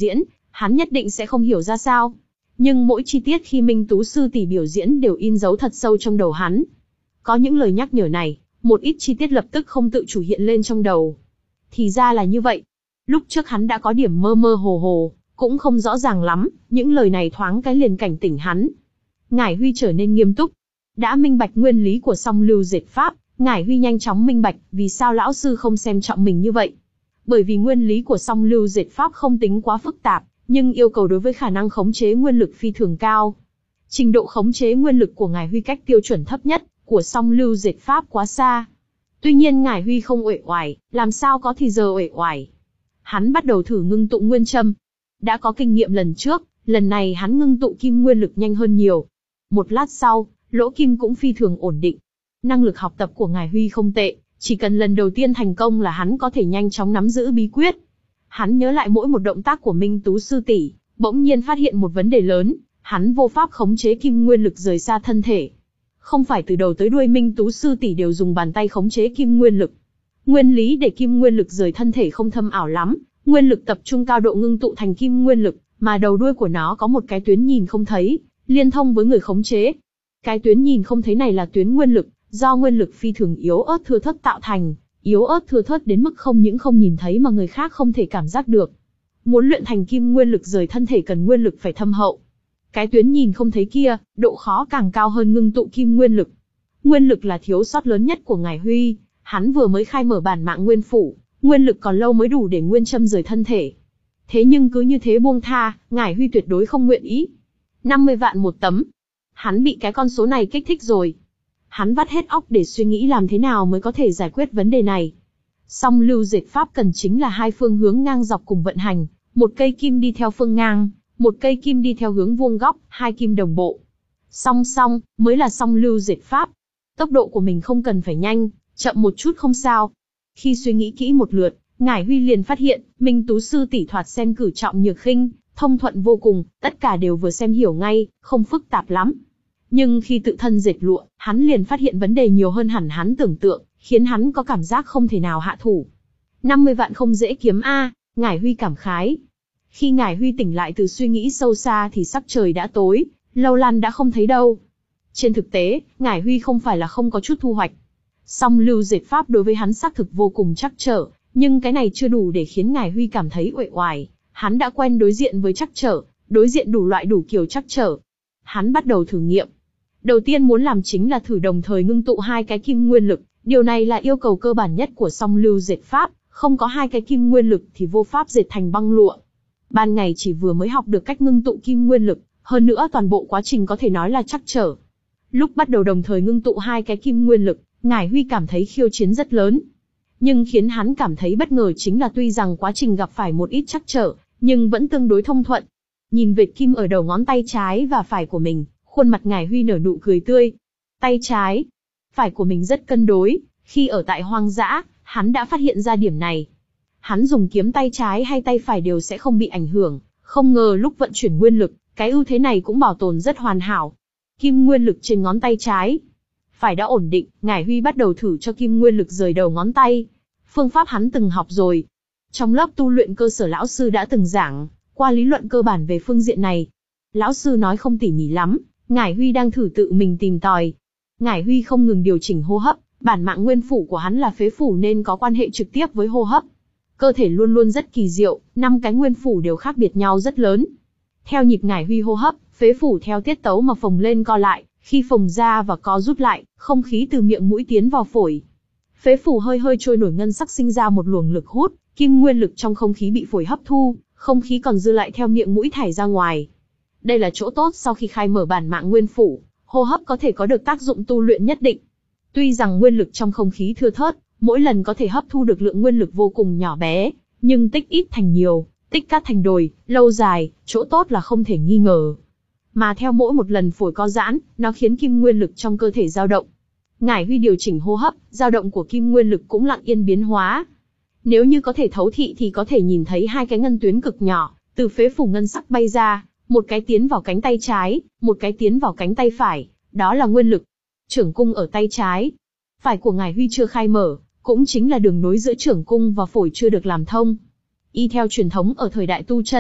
hắn nhất định sẽ không hiểu ra sao. Nhưng mỗi chi tiết khi Minh Tú sư tỷ biểu diễn đều in dấu thật sâu trong đầu hắn. Có những lời nhắc nhở này, một ít chi tiết lập tức không tự chủ hiện lên trong đầu. Thì ra là như vậy. Lúc trước hắn đã có điểm mơ mơ hồ hồ, cũng không rõ ràng lắm, những lời này thoáng cái liền cảnh tỉnh hắn. Ngải Huy trở nên nghiêm túc. Đã minh bạch nguyên lý của song lưu dệt pháp, Ngải Huy nhanh chóng minh bạch vì sao lão sư không xem trọng mình như vậy. Bởi vì nguyên lý của song lưu dệt pháp không tính quá phức tạp, nhưng yêu cầu đối với khả năng khống chế nguyên lực phi thường cao. Trình độ khống chế nguyên lực của Ngải Huy cách tiêu chuẩn thấp nhất của song lưu dệt pháp quá xa. Tuy nhiên Ngải Huy không uể oải, làm sao có thì giờ uể oải. Hắn bắt đầu thử ngưng tụ nguyên châm. Đã có kinh nghiệm lần trước, lần này hắn ngưng tụ kim nguyên lực nhanh hơn nhiều. Một lát sau, lỗ kim cũng phi thường ổn định. Năng lực học tập của Ngải Huy không tệ, chỉ cần lần đầu tiên thành công là hắn có thể nhanh chóng nắm giữ bí quyết. Hắn nhớ lại mỗi một động tác của Minh Tú sư tỷ, bỗng nhiên phát hiện một vấn đề lớn, hắn vô pháp khống chế kim nguyên lực rời xa thân thể. Không phải từ đầu tới đuôi Minh Tú sư tỷ đều dùng bàn tay khống chế kim nguyên lực. Nguyên lý để kim nguyên lực rời thân thể không thâm ảo lắm, nguyên lực tập trung cao độ ngưng tụ thành kim nguyên lực, mà đầu đuôi của nó có một cái tuyến nhìn không thấy, liên thông với người khống chế. Cái tuyến nhìn không thấy này là tuyến nguyên lực, do nguyên lực phi thường yếu ớt thưa thớt tạo thành, yếu ớt thưa thớt đến mức không những không nhìn thấy mà người khác không thể cảm giác được. Muốn luyện thành kim nguyên lực rời thân thể cần nguyên lực phải thâm hậu. Cái tuyến nhìn không thấy kia, độ khó càng cao hơn ngưng tụ kim nguyên lực. Nguyên lực là thiếu sót lớn nhất của Ngải Huy, hắn vừa mới khai mở bản mạng nguyên phủ, nguyên lực còn lâu mới đủ để nguyên châm rời thân thể. Thế nhưng cứ như thế buông tha, Ngải Huy tuyệt đối không nguyện ý. năm mươi vạn một tấm. Hắn bị cái con số này kích thích rồi. Hắn vắt hết óc để suy nghĩ làm thế nào mới có thể giải quyết vấn đề này. Song lưu dệt pháp cần chính là hai phương hướng ngang dọc cùng vận hành, một cây kim đi theo phương ngang, một cây kim đi theo hướng vuông góc, hai kim đồng bộ. Song song mới là song lưu dệt pháp. Tốc độ của mình không cần phải nhanh, chậm một chút không sao. Khi suy nghĩ kỹ một lượt, Ngải Huy liền phát hiện, Minh Tú sư tỷ thoạt xem cử trọng nhược khinh, thông thuận vô cùng, tất cả đều vừa xem hiểu ngay, không phức tạp lắm. Nhưng khi tự thân dệt lụa, hắn liền phát hiện vấn đề nhiều hơn hẳn hắn tưởng tượng, khiến hắn có cảm giác không thể nào hạ thủ. năm mươi vạn không dễ kiếm a, Ngải Huy cảm khái. Khi Ngải Huy tỉnh lại từ suy nghĩ sâu xa thì sắc trời đã tối, Lâu Lan đã không thấy đâu. Trên thực tế, Ngải Huy không phải là không có chút thu hoạch. Song lưu dệt pháp đối với hắn xác thực vô cùng trắc trở, nhưng cái này chưa đủ để khiến Ngải Huy cảm thấy uể oải. Hắn đã quen đối diện với trắc trở, đối diện đủ loại đủ kiểu trắc trở. Hắn bắt đầu thử nghiệm. Đầu tiên muốn làm chính là thử đồng thời ngưng tụ hai cái kim nguyên lực, điều này là yêu cầu cơ bản nhất của song lưu dệt pháp, không có hai cái kim nguyên lực thì vô pháp dệt thành băng lụa. Ban ngày chỉ vừa mới học được cách ngưng tụ kim nguyên lực, hơn nữa toàn bộ quá trình có thể nói là trắc trở. Lúc bắt đầu đồng thời ngưng tụ hai cái kim nguyên lực, Ngải Huy cảm thấy khiêu chiến rất lớn. Nhưng khiến hắn cảm thấy bất ngờ chính là tuy rằng quá trình gặp phải một ít trắc trở, nhưng vẫn tương đối thông thuận. Nhìn vệt kim ở đầu ngón tay trái và phải của mình, khuôn mặt Ngải Huy nở nụ cười tươi. Tay trái, phải của mình rất cân đối, khi ở tại hoang dã, hắn đã phát hiện ra điểm này. Hắn dùng kiếm tay trái hay tay phải đều sẽ không bị ảnh hưởng, không ngờ lúc vận chuyển nguyên lực, cái ưu thế này cũng bảo tồn rất hoàn hảo. Kim nguyên lực trên ngón tay trái, phải đã ổn định, Ngải Huy bắt đầu thử cho kim nguyên lực rời đầu ngón tay. Phương pháp hắn từng học rồi. Trong lớp tu luyện cơ sở lão sư đã từng giảng qua lý luận cơ bản về phương diện này. Lão sư nói không tỉ mỉ lắm, Ngải Huy đang thử tự mình tìm tòi. Ngải Huy không ngừng điều chỉnh hô hấp, bản mạng nguyên phủ của hắn là phế phủ nên có quan hệ trực tiếp với hô hấp. Cơ thể luôn luôn rất kỳ diệu, năm cái nguyên phủ đều khác biệt nhau rất lớn. Theo nhịp Ngải Huy hô hấp, phế phủ theo tiết tấu mà phồng lên co lại, khi phồng ra và co rút lại, không khí từ miệng mũi tiến vào phổi. Phế phủ hơi hơi trôi nổi ngân sắc sinh ra một luồng lực hút, kim nguyên lực trong không khí bị phổi hấp thu, không khí còn dư lại theo miệng mũi thải ra ngoài. Đây là chỗ tốt sau khi khai mở bản mạng nguyên phủ, hô hấp có thể có được tác dụng tu luyện nhất định. Tuy rằng nguyên lực trong không khí thưa thớt, mỗi lần có thể hấp thu được lượng nguyên lực vô cùng nhỏ bé, nhưng tích ít thành nhiều, tích cát thành đồi, lâu dài, chỗ tốt là không thể nghi ngờ. Mà theo mỗi một lần phổi co giãn, nó khiến kim nguyên lực trong cơ thể dao động. Ngải Huy điều chỉnh hô hấp, dao động của kim nguyên lực cũng lặng yên biến hóa. Nếu như có thể thấu thị thì có thể nhìn thấy hai cái ngân tuyến cực nhỏ, từ phế phủ ngân sắc bay ra, một cái tiến vào cánh tay trái, một cái tiến vào cánh tay phải, đó là nguyên lực. Trưởng cung ở tay trái, phải của Ngải Huy chưa khai mở, cũng chính là đường nối giữa trưởng cung và phổi chưa được làm thông. Y theo truyền thống ở thời đại tu chân,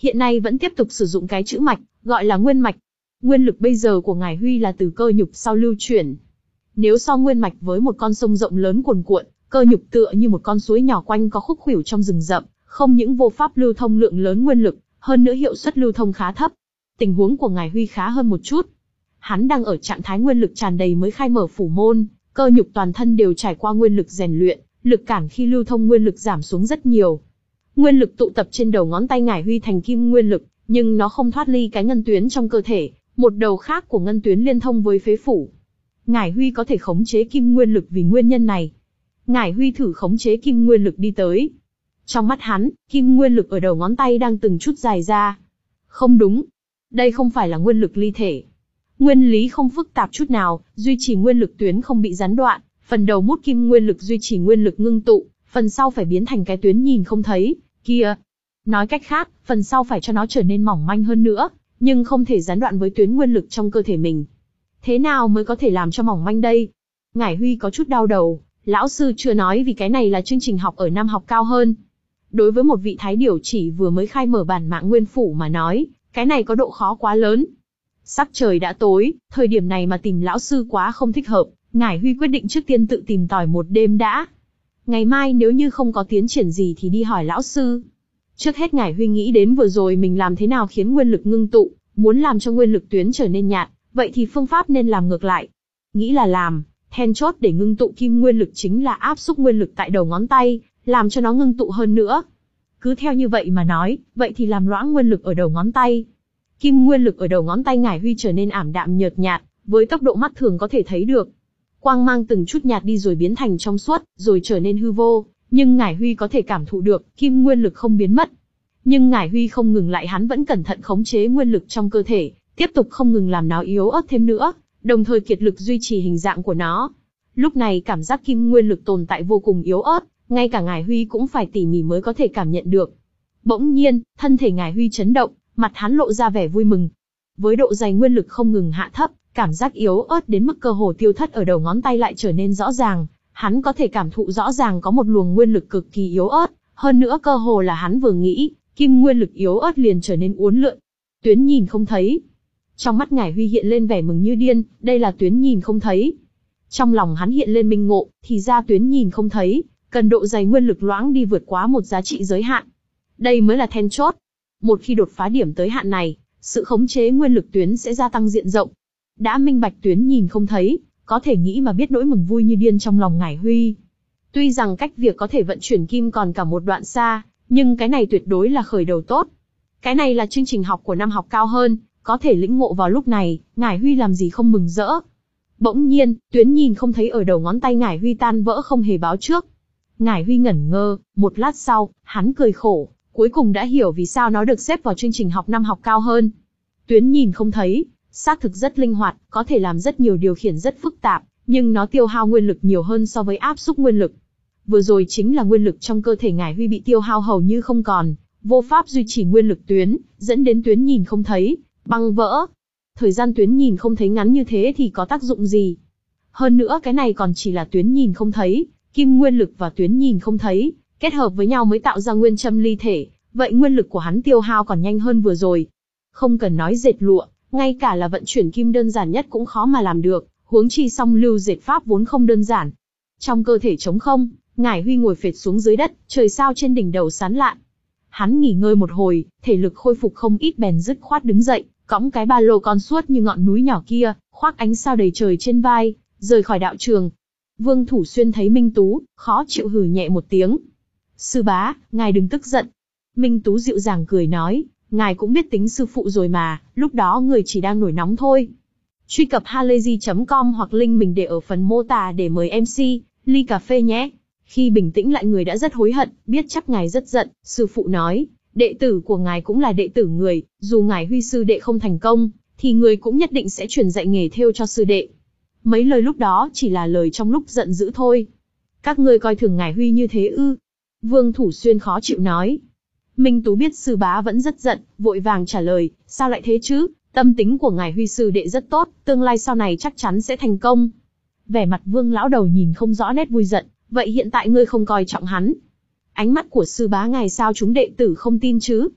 hiện nay vẫn tiếp tục sử dụng cái chữ mạch, gọi là nguyên mạch. Nguyên lực bây giờ của ngài Huy là từ cơ nhục sau lưu chuyển. Nếu so nguyên mạch với một con sông rộng lớn cuồn cuộn, cơ nhục tựa như một con suối nhỏ quanh có khúc khuỷu trong rừng rậm, không những vô pháp lưu thông lượng lớn nguyên lực, hơn nữa hiệu suất lưu thông khá thấp. Tình huống của ngài Huy khá hơn một chút. Hắn đang ở trạng thái nguyên lực tràn đầy mới khai mở phủ môn, cơ nhục toàn thân đều trải qua nguyên lực rèn luyện, lực cản khi lưu thông nguyên lực giảm xuống rất nhiều. Nguyên lực tụ tập trên đầu ngón tay ngài Huy thành kim nguyên lực, nhưng nó không thoát ly cái ngân tuyến trong cơ thể, một đầu khác của ngân tuyến liên thông với phế phủ. Ngài Huy có thể khống chế kim nguyên lực vì nguyên nhân này. Ngài Huy thử khống chế kim nguyên lực đi tới. Trong mắt hắn, kim nguyên lực ở đầu ngón tay đang từng chút dài ra. Không đúng. Đây không phải là nguyên lực ly thể. Nguyên lý không phức tạp chút nào, duy trì nguyên lực tuyến không bị gián đoạn, phần đầu mút kim nguyên lực duy trì nguyên lực ngưng tụ, phần sau phải biến thành cái tuyến nhìn không thấy, kia. Nói cách khác, phần sau phải cho nó trở nên mỏng manh hơn nữa, nhưng không thể gián đoạn với tuyến nguyên lực trong cơ thể mình. Thế nào mới có thể làm cho mỏng manh đây? Ngải Huy có chút đau đầu, lão sư chưa nói vì cái này là chương trình học ở năm học cao hơn. Đối với một vị thái điểu chỉ vừa mới khai mở bản mạng nguyên phủ mà nói, cái này có độ khó quá lớn. Sắc trời đã tối, thời điểm này mà tìm lão sư quá không thích hợp, Ngải Huy quyết định trước tiên tự tìm tòi một đêm đã. Ngày mai nếu như không có tiến triển gì thì đi hỏi lão sư. Trước hết Ngải Huy nghĩ đến vừa rồi mình làm thế nào khiến nguyên lực ngưng tụ, muốn làm cho nguyên lực tuyến trở nên nhạt, vậy thì phương pháp nên làm ngược lại. Nghĩ là làm, then chốt để ngưng tụ kim nguyên lực chính là áp xúc nguyên lực tại đầu ngón tay, làm cho nó ngưng tụ hơn nữa. Cứ theo như vậy mà nói, vậy thì làm loãng nguyên lực ở đầu ngón tay. Kim nguyên lực ở đầu ngón tay Ngải Huy trở nên ảm đạm nhợt nhạt, với tốc độ mắt thường có thể thấy được. Quang mang từng chút nhạt đi rồi biến thành trong suốt, rồi trở nên hư vô, nhưng Ngải Huy có thể cảm thụ được, kim nguyên lực không biến mất. Nhưng Ngải Huy không ngừng lại, hắn vẫn cẩn thận khống chế nguyên lực trong cơ thể, tiếp tục không ngừng làm nó yếu ớt thêm nữa, đồng thời kiệt lực duy trì hình dạng của nó. Lúc này cảm giác kim nguyên lực tồn tại vô cùng yếu ớt, ngay cả Ngải Huy cũng phải tỉ mỉ mới có thể cảm nhận được. Bỗng nhiên, thân thể Ngải Huy chấn động, mặt hắn lộ ra vẻ vui mừng. Với độ dày nguyên lực không ngừng hạ thấp, cảm giác yếu ớt đến mức cơ hồ tiêu thất ở đầu ngón tay lại trở nên rõ ràng, hắn có thể cảm thụ rõ ràng có một luồng nguyên lực cực kỳ yếu ớt, hơn nữa cơ hồ là hắn vừa nghĩ, kim nguyên lực yếu ớt liền trở nên uốn lượn. Tuyến nhìn không thấy. Trong mắt Ngải Huy hiện lên vẻ mừng như điên, đây là tuyến nhìn không thấy. Trong lòng hắn hiện lên minh ngộ, thì ra tuyến nhìn không thấy, cần độ dày nguyên lực loãng đi vượt quá một giá trị giới hạn. Đây mới là then chốt. Một khi đột phá điểm tới hạn này, sự khống chế nguyên lực tuyến sẽ gia tăng diện rộng. Đã minh bạch tuyến nhìn không thấy, có thể nghĩ mà biết nỗi mừng vui như điên trong lòng Ngải Huy. Tuy rằng cách việc có thể vận chuyển kim còn cả một đoạn xa, nhưng cái này tuyệt đối là khởi đầu tốt. Cái này là chương trình học của năm học cao hơn, có thể lĩnh ngộ vào lúc này, Ngải Huy làm gì không mừng rỡ. Bỗng nhiên, tuyến nhìn không thấy ở đầu ngón tay Ngải Huy tan vỡ không hề báo trước. Ngải Huy ngẩn ngơ, một lát sau, hắn cười khổ, cuối cùng đã hiểu vì sao nó được xếp vào chương trình học năm học cao hơn. Tuyến nhìn không thấy, xác thực rất linh hoạt, có thể làm rất nhiều điều khiển rất phức tạp, nhưng nó tiêu hao nguyên lực nhiều hơn so với áp xúc nguyên lực. Vừa rồi chính là nguyên lực trong cơ thể Ngải Huy bị tiêu hao hầu như không còn, vô pháp duy trì nguyên lực tuyến, dẫn đến tuyến nhìn không thấy, băng vỡ. Thời gian tuyến nhìn không thấy ngắn như thế thì có tác dụng gì? Hơn nữa cái này còn chỉ là tuyến nhìn không thấy, kim nguyên lực và tuyến nhìn không thấy, kết hợp với nhau mới tạo ra nguyên châm ly thể, vậy nguyên lực của hắn tiêu hao còn nhanh hơn vừa rồi. Không cần nói dệt lụa, ngay cả là vận chuyển kim đơn giản nhất cũng khó mà làm được, huống chi song lưu dệt pháp vốn không đơn giản. Trong cơ thể trống không, Ngải Huy ngồi phệt xuống dưới đất, trời sao trên đỉnh đầu sáng lạn. Hắn nghỉ ngơi một hồi, thể lực khôi phục không ít bèn dứt khoát đứng dậy, cõng cái ba lô con suốt như ngọn núi nhỏ kia, khoác ánh sao đầy trời trên vai, rời khỏi đạo trường. Vương Thủ Xuyên thấy Minh Tú, khó chịu hừ nhẹ một tiếng. Sư bá, ngài đừng tức giận. Minh Tú dịu dàng cười nói, ngài cũng biết tính sư phụ rồi mà, lúc đó người chỉ đang nổi nóng thôi. Truy cập halayzi chấm com hoặc link mình để ở phần mô tả để mời em xê, ly cà phê nhé. Khi bình tĩnh lại người đã rất hối hận, biết chắc ngài rất giận, sư phụ nói, đệ tử của ngài cũng là đệ tử người, dù ngài Huy sư đệ không thành công, thì người cũng nhất định sẽ truyền dạy nghề thêu cho sư đệ. Mấy lời lúc đó chỉ là lời trong lúc giận dữ thôi. Các ngươi coi thường ngài Huy như thế ư? Vương Thủ Xuyên khó chịu nói. Minh Tú biết sư bá vẫn rất giận, vội vàng trả lời, sao lại thế chứ? Tâm tính của ngài Huy sư đệ rất tốt, tương lai sau này chắc chắn sẽ thành công. Vẻ mặt Vương lão đầu nhìn không rõ nét vui giận, vậy hiện tại ngươi không coi trọng hắn. Ánh mắt của sư bá ngài sao chúng đệ tử không tin chứ?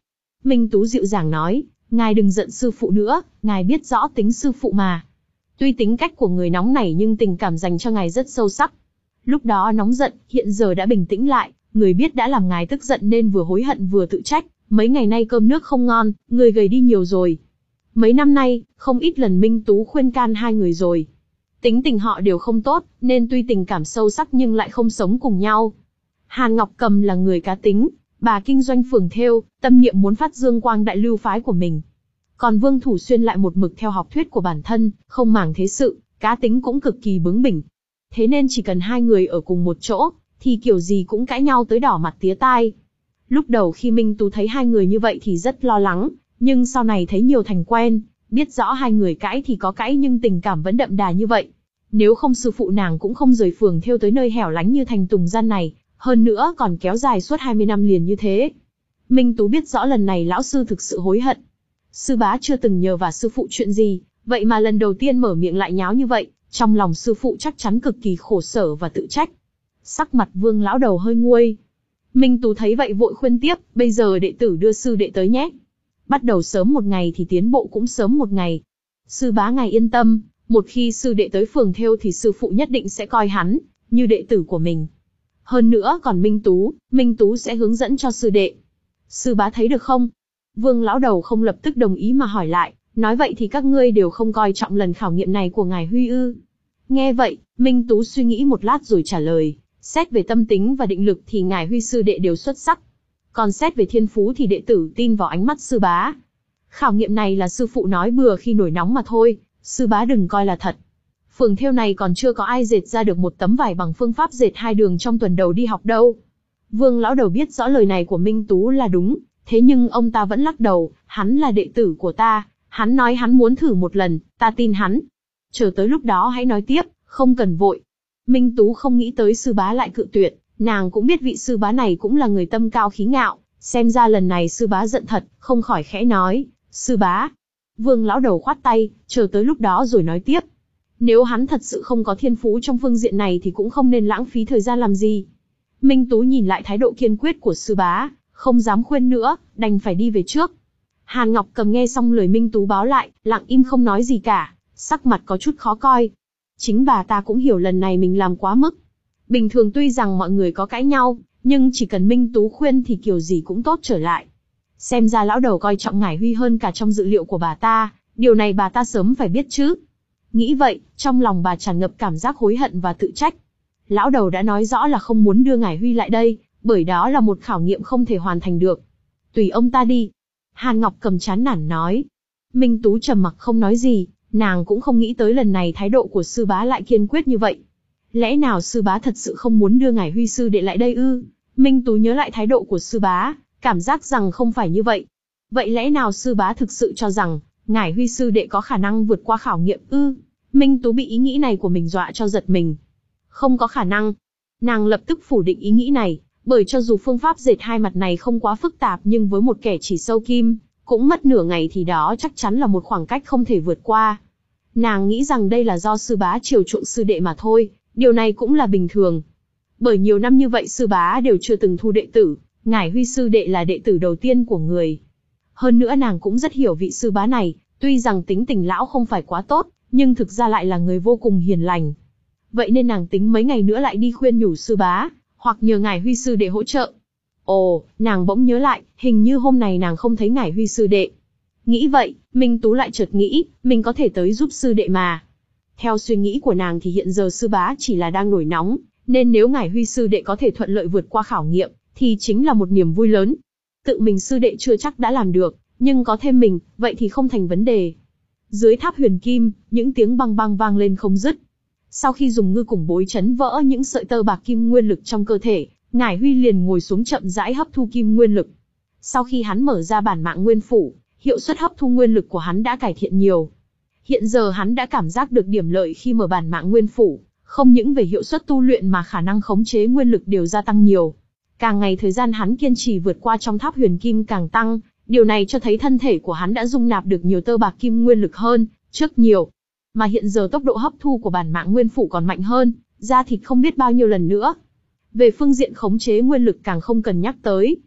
Minh Tú dịu dàng nói, ngài đừng giận sư phụ nữa, ngài biết rõ tính sư phụ mà. Tuy tính cách của người nóng nảy nhưng tình cảm dành cho ngài rất sâu sắc. Lúc đó nóng giận, hiện giờ đã bình tĩnh lại, người biết đã làm ngài tức giận nên vừa hối hận vừa tự trách, mấy ngày nay cơm nước không ngon, người gầy đi nhiều rồi. Mấy năm nay, không ít lần Minh Tú khuyên can hai người rồi. Tính tình họ đều không tốt, nên tuy tình cảm sâu sắc nhưng lại không sống cùng nhau. Hàn Ngọc Cầm là người cá tính, bà kinh doanh phường thêu, tâm niệm muốn phát dương quang đại lưu phái của mình. Còn Vương Thủ Xuyên lại một mực theo học thuyết của bản thân, không màng thế sự, cá tính cũng cực kỳ bướng bỉnh. Thế nên chỉ cần hai người ở cùng một chỗ, thì kiểu gì cũng cãi nhau tới đỏ mặt tía tai. Lúc đầu khi Minh Tú thấy hai người như vậy thì rất lo lắng, nhưng sau này thấy nhiều thành quen, biết rõ hai người cãi thì có cãi nhưng tình cảm vẫn đậm đà như vậy. Nếu không sư phụ nàng cũng không rời phường thêu tới nơi hẻo lánh như thành Tùng Gian này, hơn nữa còn kéo dài suốt hai mươi năm liền như thế. Minh Tú biết rõ lần này lão sư thực sự hối hận. Sư bá chưa từng nhờ vả sư phụ chuyện gì, vậy mà lần đầu tiên mở miệng lại nháo như vậy, trong lòng sư phụ chắc chắn cực kỳ khổ sở và tự trách. Sắc mặt Vương lão đầu hơi nguôi. Minh Tú thấy vậy vội khuyên tiếp, bây giờ đệ tử đưa sư đệ tới nhé. Bắt đầu sớm một ngày thì tiến bộ cũng sớm một ngày. Sư bá ngài yên tâm, một khi sư đệ tới phường thêu thì sư phụ nhất định sẽ coi hắn như đệ tử của mình. Hơn nữa còn Minh Tú, Minh Tú sẽ hướng dẫn cho sư đệ. Sư bá thấy được không? Vương lão đầu không lập tức đồng ý mà hỏi lại, nói vậy thì các ngươi đều không coi trọng lần khảo nghiệm này của ngài Huy ư? Nghe vậy, Minh Tú suy nghĩ một lát rồi trả lời, xét về tâm tính và định lực thì ngài Huy sư đệ đều xuất sắc. Còn xét về thiên phú thì đệ tử tin vào ánh mắt sư bá. Khảo nghiệm này là sư phụ nói bừa khi nổi nóng mà thôi, sư bá đừng coi là thật. Phường thêu này còn chưa có ai dệt ra được một tấm vải bằng phương pháp dệt hai đường trong tuần đầu đi học đâu. Vương lão đầu biết rõ lời này của Minh Tú là đúng, thế nhưng ông ta vẫn lắc đầu, hắn là đệ tử của ta, hắn nói hắn muốn thử một lần, ta tin hắn. Chờ tới lúc đó hãy nói tiếp, không cần vội. Minh Tú không nghĩ tới sư bá lại cự tuyệt, nàng cũng biết vị sư bá này cũng là người tâm cao khí ngạo, xem ra lần này sư bá giận thật, không khỏi khẽ nói, sư bá. Vương lão đầu khoát tay, chờ tới lúc đó rồi nói tiếp. Nếu hắn thật sự không có thiên phú trong phương diện này thì cũng không nên lãng phí thời gian làm gì. Minh Tú nhìn lại thái độ kiên quyết của sư bá, không dám khuyên nữa, đành phải đi về trước. Hàn Ngọc Cầm nghe xong lời Minh Tú báo lại, lặng im không nói gì cả, sắc mặt có chút khó coi. Chính bà ta cũng hiểu lần này mình làm quá mức. Bình thường tuy rằng mọi người có cãi nhau, nhưng chỉ cần Minh Tú khuyên thì kiểu gì cũng tốt trở lại. Xem ra lão đầu coi trọng ngải Huy hơn cả trong dự liệu của bà ta, điều này bà ta sớm phải biết chứ. Nghĩ vậy, trong lòng bà tràn ngập cảm giác hối hận và tự trách. Lão đầu đã nói rõ là không muốn đưa ngải Huy lại đây, bởi đó là một khảo nghiệm không thể hoàn thành được. Tùy ông ta đi. Hàn Ngọc Cầm chán nản nói. Minh Tú trầm mặc không nói gì, nàng cũng không nghĩ tới lần này thái độ của sư bá lại kiên quyết như vậy. Lẽ nào sư bá thật sự không muốn đưa ngải Huy sư đệ lại đây ư? Minh Tú nhớ lại thái độ của sư bá, cảm giác rằng không phải như vậy. Vậy lẽ nào sư bá thực sự cho rằng ngải Huy sư đệ có khả năng vượt qua khảo nghiệm ư? Minh Tú bị ý nghĩ này của mình dọa cho giật mình. Không có khả năng. Nàng lập tức phủ định ý nghĩ này, bởi cho dù phương pháp dệt hai mặt này không quá phức tạp nhưng với một kẻ chỉ sâu kim, cũng mất nửa ngày thì đó chắc chắn là một khoảng cách không thể vượt qua. Nàng nghĩ rằng đây là do sư bá chiều chuộng sư đệ mà thôi, điều này cũng là bình thường. Bởi nhiều năm như vậy sư bá đều chưa từng thu đệ tử, ngải Huy sư đệ là đệ tử đầu tiên của người. Hơn nữa nàng cũng rất hiểu vị sư bá này, tuy rằng tính tình lão không phải quá tốt, nhưng thực ra lại là người vô cùng hiền lành. Vậy nên nàng tính mấy ngày nữa lại đi khuyên nhủ sư bá, hoặc nhờ ngải Huy sư đệ hỗ trợ. Ồ, nàng bỗng nhớ lại, hình như hôm nay nàng không thấy ngải Huy sư đệ. Nghĩ vậy, Minh Tú lại chợt nghĩ, mình có thể tới giúp sư đệ mà. Theo suy nghĩ của nàng thì hiện giờ sư bá chỉ là đang nổi nóng, nên nếu ngải Huy sư đệ có thể thuận lợi vượt qua khảo nghiệm, thì chính là một niềm vui lớn. Tự mình sư đệ chưa chắc đã làm được, nhưng có thêm mình, vậy thì không thành vấn đề. Dưới tháp huyền kim, những tiếng băng băng vang lên không dứt. Sau khi dùng ngư cùng bối chấn vỡ những sợi tơ bạc kim nguyên lực trong cơ thể, ngải Huy liền ngồi xuống chậm rãi hấp thu kim nguyên lực. Sau khi hắn mở ra bản mạng nguyên phủ, hiệu suất hấp thu nguyên lực của hắn đã cải thiện nhiều. Hiện giờ hắn đã cảm giác được điểm lợi khi mở bản mạng nguyên phủ, không những về hiệu suất tu luyện mà khả năng khống chế nguyên lực đều gia tăng nhiều. Càng ngày thời gian hắn kiên trì vượt qua trong tháp huyền kim càng tăng, điều này cho thấy thân thể của hắn đã dung nạp được nhiều tơ bạc kim nguyên lực hơn trước nhiều. Mà hiện giờ tốc độ hấp thu của bản mạng nguyên phủ còn mạnh hơn, da thịt không biết bao nhiêu lần nữa. Về phương diện khống chế nguyên lực càng không cần nhắc tới.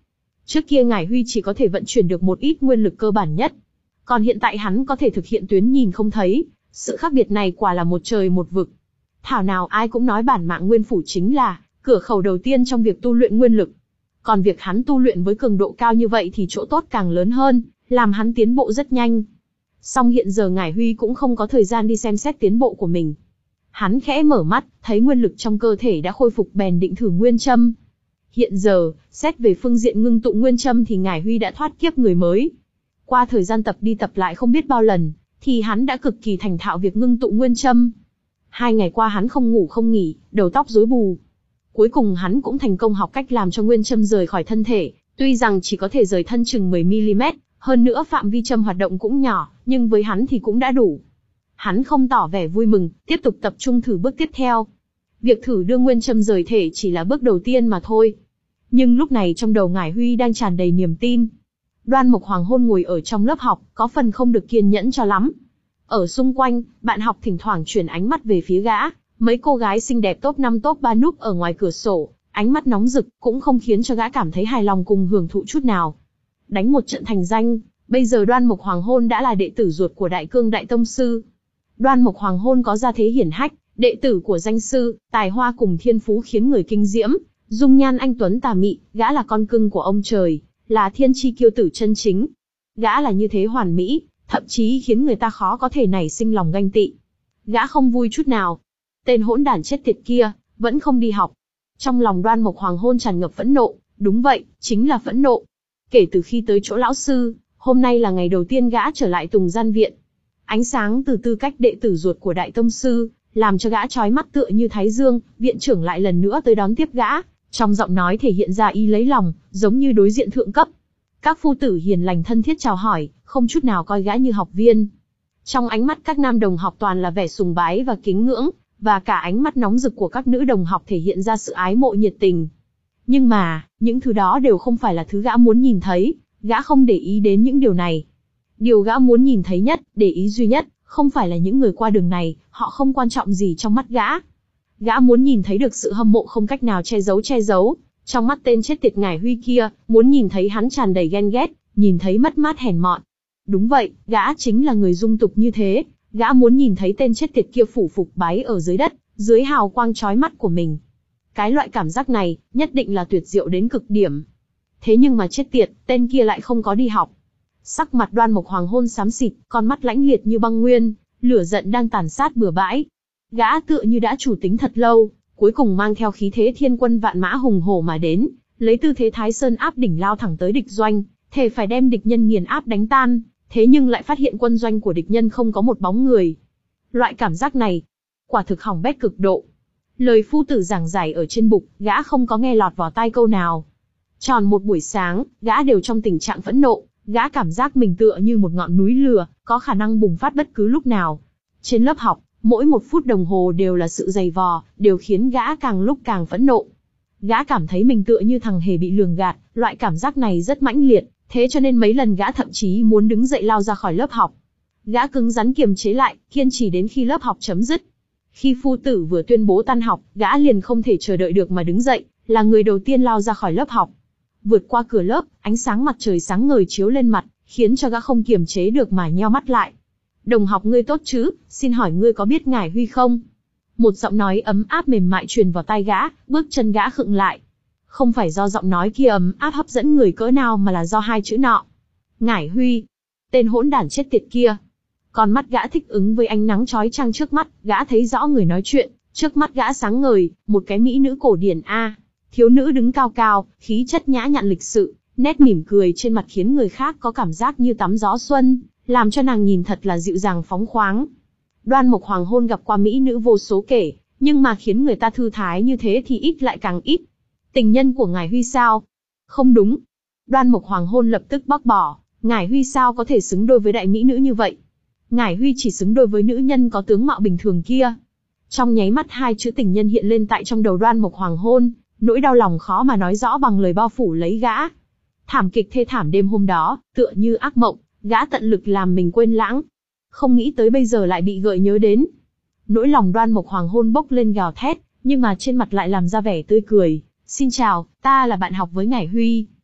Trước kia Ngải Huy chỉ có thể vận chuyển được một ít nguyên lực cơ bản nhất. Còn hiện tại hắn có thể thực hiện tuyến nhìn không thấy, sự khác biệt này quả là một trời một vực. Thảo nào ai cũng nói bản mạng nguyên phủ chính là cửa khẩu đầu tiên trong việc tu luyện nguyên lực. Còn việc hắn tu luyện với cường độ cao như vậy thì chỗ tốt càng lớn hơn, làm hắn tiến bộ rất nhanh. Song hiện giờ Ngải Huy cũng không có thời gian đi xem xét tiến bộ của mình. Hắn khẽ mở mắt, thấy nguyên lực trong cơ thể đã khôi phục bèn định thử nguyên châm. Hiện giờ, xét về phương diện ngưng tụ nguyên châm thì Ngải Huy đã thoát kiếp người mới. Qua thời gian tập đi tập lại không biết bao lần, thì hắn đã cực kỳ thành thạo việc ngưng tụ nguyên châm. Hai ngày qua hắn không ngủ không nghỉ, đầu tóc rối bù. Cuối cùng hắn cũng thành công học cách làm cho nguyên châm rời khỏi thân thể, tuy rằng chỉ có thể rời thân chừng mười mi li mét, hơn nữa phạm vi châm hoạt động cũng nhỏ, nhưng với hắn thì cũng đã đủ. Hắn không tỏ vẻ vui mừng, tiếp tục tập trung thử bước tiếp theo. Việc thử đưa nguyên châm rời thể chỉ là bước đầu tiên mà thôi. Nhưng lúc này trong đầu Ngải Huy đang tràn đầy niềm tin. Đoan Mộc Hoàng Hôn ngồi ở trong lớp học, có phần không được kiên nhẫn cho lắm. Ở xung quanh, bạn học thỉnh thoảng chuyển ánh mắt về phía gã, mấy cô gái xinh đẹp top năm top ba núp ở ngoài cửa sổ, ánh mắt nóng rực, cũng không khiến cho gã cảm thấy hài lòng cùng hưởng thụ chút nào. Đánh một trận thành danh, bây giờ Đoan Mộc Hoàng Hôn đã là đệ tử ruột của Đại Cương Đại Tông Sư. Đoan Mộc Hoàng Hôn có gia thế hiển hách, đệ tử của danh sư, tài hoa cùng thiên phú khiến người kinh diễm, dung nhan anh tuấn tà mị, gã là con cưng của ông trời, là thiên chi kiêu tử chân chính. Gã là như thế hoàn mỹ, thậm chí khiến người ta khó có thể nảy sinh lòng ganh tị. Gã không vui chút nào. Tên hỗn đản chết tiệt kia, vẫn không đi học. Trong lòng Đoan Mộc Hoàng Hôn tràn ngập phẫn nộ, đúng vậy, chính là phẫn nộ. Kể từ khi tới chỗ lão sư, hôm nay là ngày đầu tiên gã trở lại Tùng Gian Viện. Ánh sáng từ tư cách đệ tử ruột của Đại Tông Sư, làm cho gã chói mắt tựa như thái dương, viện trưởng lại lần nữa tới đón tiếp gã, trong giọng nói thể hiện ra ý lấy lòng, giống như đối diện thượng cấp. Các phu tử hiền lành thân thiết chào hỏi, không chút nào coi gã như học viên. Trong ánh mắt các nam đồng học toàn là vẻ sùng bái và kính ngưỡng, và cả ánh mắt nóng rực của các nữ đồng học thể hiện ra sự ái mộ nhiệt tình. Nhưng mà, những thứ đó đều không phải là thứ gã muốn nhìn thấy, gã không để ý đến những điều này. Điều gã muốn nhìn thấy nhất, để ý duy nhất, không phải là những người qua đường này, họ không quan trọng gì trong mắt gã. Gã muốn nhìn thấy được sự hâm mộ không cách nào che giấu che giấu, trong mắt tên chết tiệt Ngải Huy kia, muốn nhìn thấy hắn tràn đầy ghen ghét, nhìn thấy mất mát hèn mọn. Đúng vậy, gã chính là người dung tục như thế, gã muốn nhìn thấy tên chết tiệt kia phủ phục bái ở dưới đất, dưới hào quang chói mắt của mình. Cái loại cảm giác này, nhất định là tuyệt diệu đến cực điểm. Thế nhưng mà chết tiệt, tên kia lại không có đi học. Sắc mặt Đoan Mộc Hoàng Hôn xám xịt, con mắt lãnh liệt như băng nguyên, lửa giận đang tàn sát bừa bãi. Gã tựa như đã chủ tính thật lâu, cuối cùng mang theo khí thế thiên quân vạn mã hùng hổ mà đến, lấy tư thế Thái Sơn áp đỉnh lao thẳng tới địch doanh, thề phải đem địch nhân nghiền áp đánh tan, thế nhưng lại phát hiện quân doanh của địch nhân không có một bóng người. Loại cảm giác này, quả thực hỏng bét cực độ. Lời phu tử giảng giải ở trên bục, gã không có nghe lọt vào tai câu nào. Tròn một buổi sáng, gã đều trong tình trạng phẫn nộ, gã cảm giác mình tựa như một ngọn núi lửa, có khả năng bùng phát bất cứ lúc nào. Trên lớp học, mỗi một phút đồng hồ đều là sự dày vò, đều khiến gã càng lúc càng phẫn nộ. Gã cảm thấy mình tựa như thằng hề bị lường gạt, loại cảm giác này rất mãnh liệt, thế cho nên mấy lần gã thậm chí muốn đứng dậy lao ra khỏi lớp học. Gã cứng rắn kiềm chế lại, kiên trì đến khi lớp học chấm dứt. Khi phu tử vừa tuyên bố tan học, gã liền không thể chờ đợi được mà đứng dậy, là người đầu tiên lao ra khỏi lớp học. Vượt qua cửa lớp, ánh sáng mặt trời sáng ngời chiếu lên mặt, khiến cho gã không kiềm chế được mà nheo mắt lại. Đồng học ngươi tốt chứ, xin hỏi ngươi có biết Ngải Huy không? Một giọng nói ấm áp mềm mại truyền vào tai gã, bước chân gã khựng lại. Không phải do giọng nói kia ấm áp hấp dẫn người cỡ nào mà là do hai chữ nọ. Ngải Huy. Tên hỗn đản chết tiệt kia. Con mắt gã thích ứng với ánh nắng chói chang trước mắt, gã thấy rõ người nói chuyện, trước mắt gã sáng ngời, một cái mỹ nữ cổ điển a. Thiếu nữ đứng cao cao, khí chất nhã nhặn lịch sự, nét mỉm cười trên mặt khiến người khác có cảm giác như tắm gió xuân, làm cho nàng nhìn thật là dịu dàng phóng khoáng. Đoan Mộc Hoàng Hôn gặp qua mỹ nữ vô số kể, nhưng mà khiến người ta thư thái như thế thì ít lại càng ít. Tình nhân của Ngải Huy sao? Không đúng. Đoan Mộc Hoàng Hôn lập tức bác bỏ, Ngải Huy sao có thể xứng đôi với đại mỹ nữ như vậy? Ngải Huy chỉ xứng đôi với nữ nhân có tướng mạo bình thường kia. Trong nháy mắt hai chữ tình nhân hiện lên tại trong đầu Đoan Mộc Hoàng Hôn, nỗi đau lòng khó mà nói rõ bằng lời bao phủ lấy gã. Thảm kịch thê thảm đêm hôm đó, tựa như ác mộng, gã tận lực làm mình quên lãng. Không nghĩ tới bây giờ lại bị gợi nhớ đến. Nỗi lòng Đoan Mộc Hoàng Hôn bốc lên gào thét, nhưng mà trên mặt lại làm ra vẻ tươi cười. Xin chào, ta là bạn học với Ngải Huy.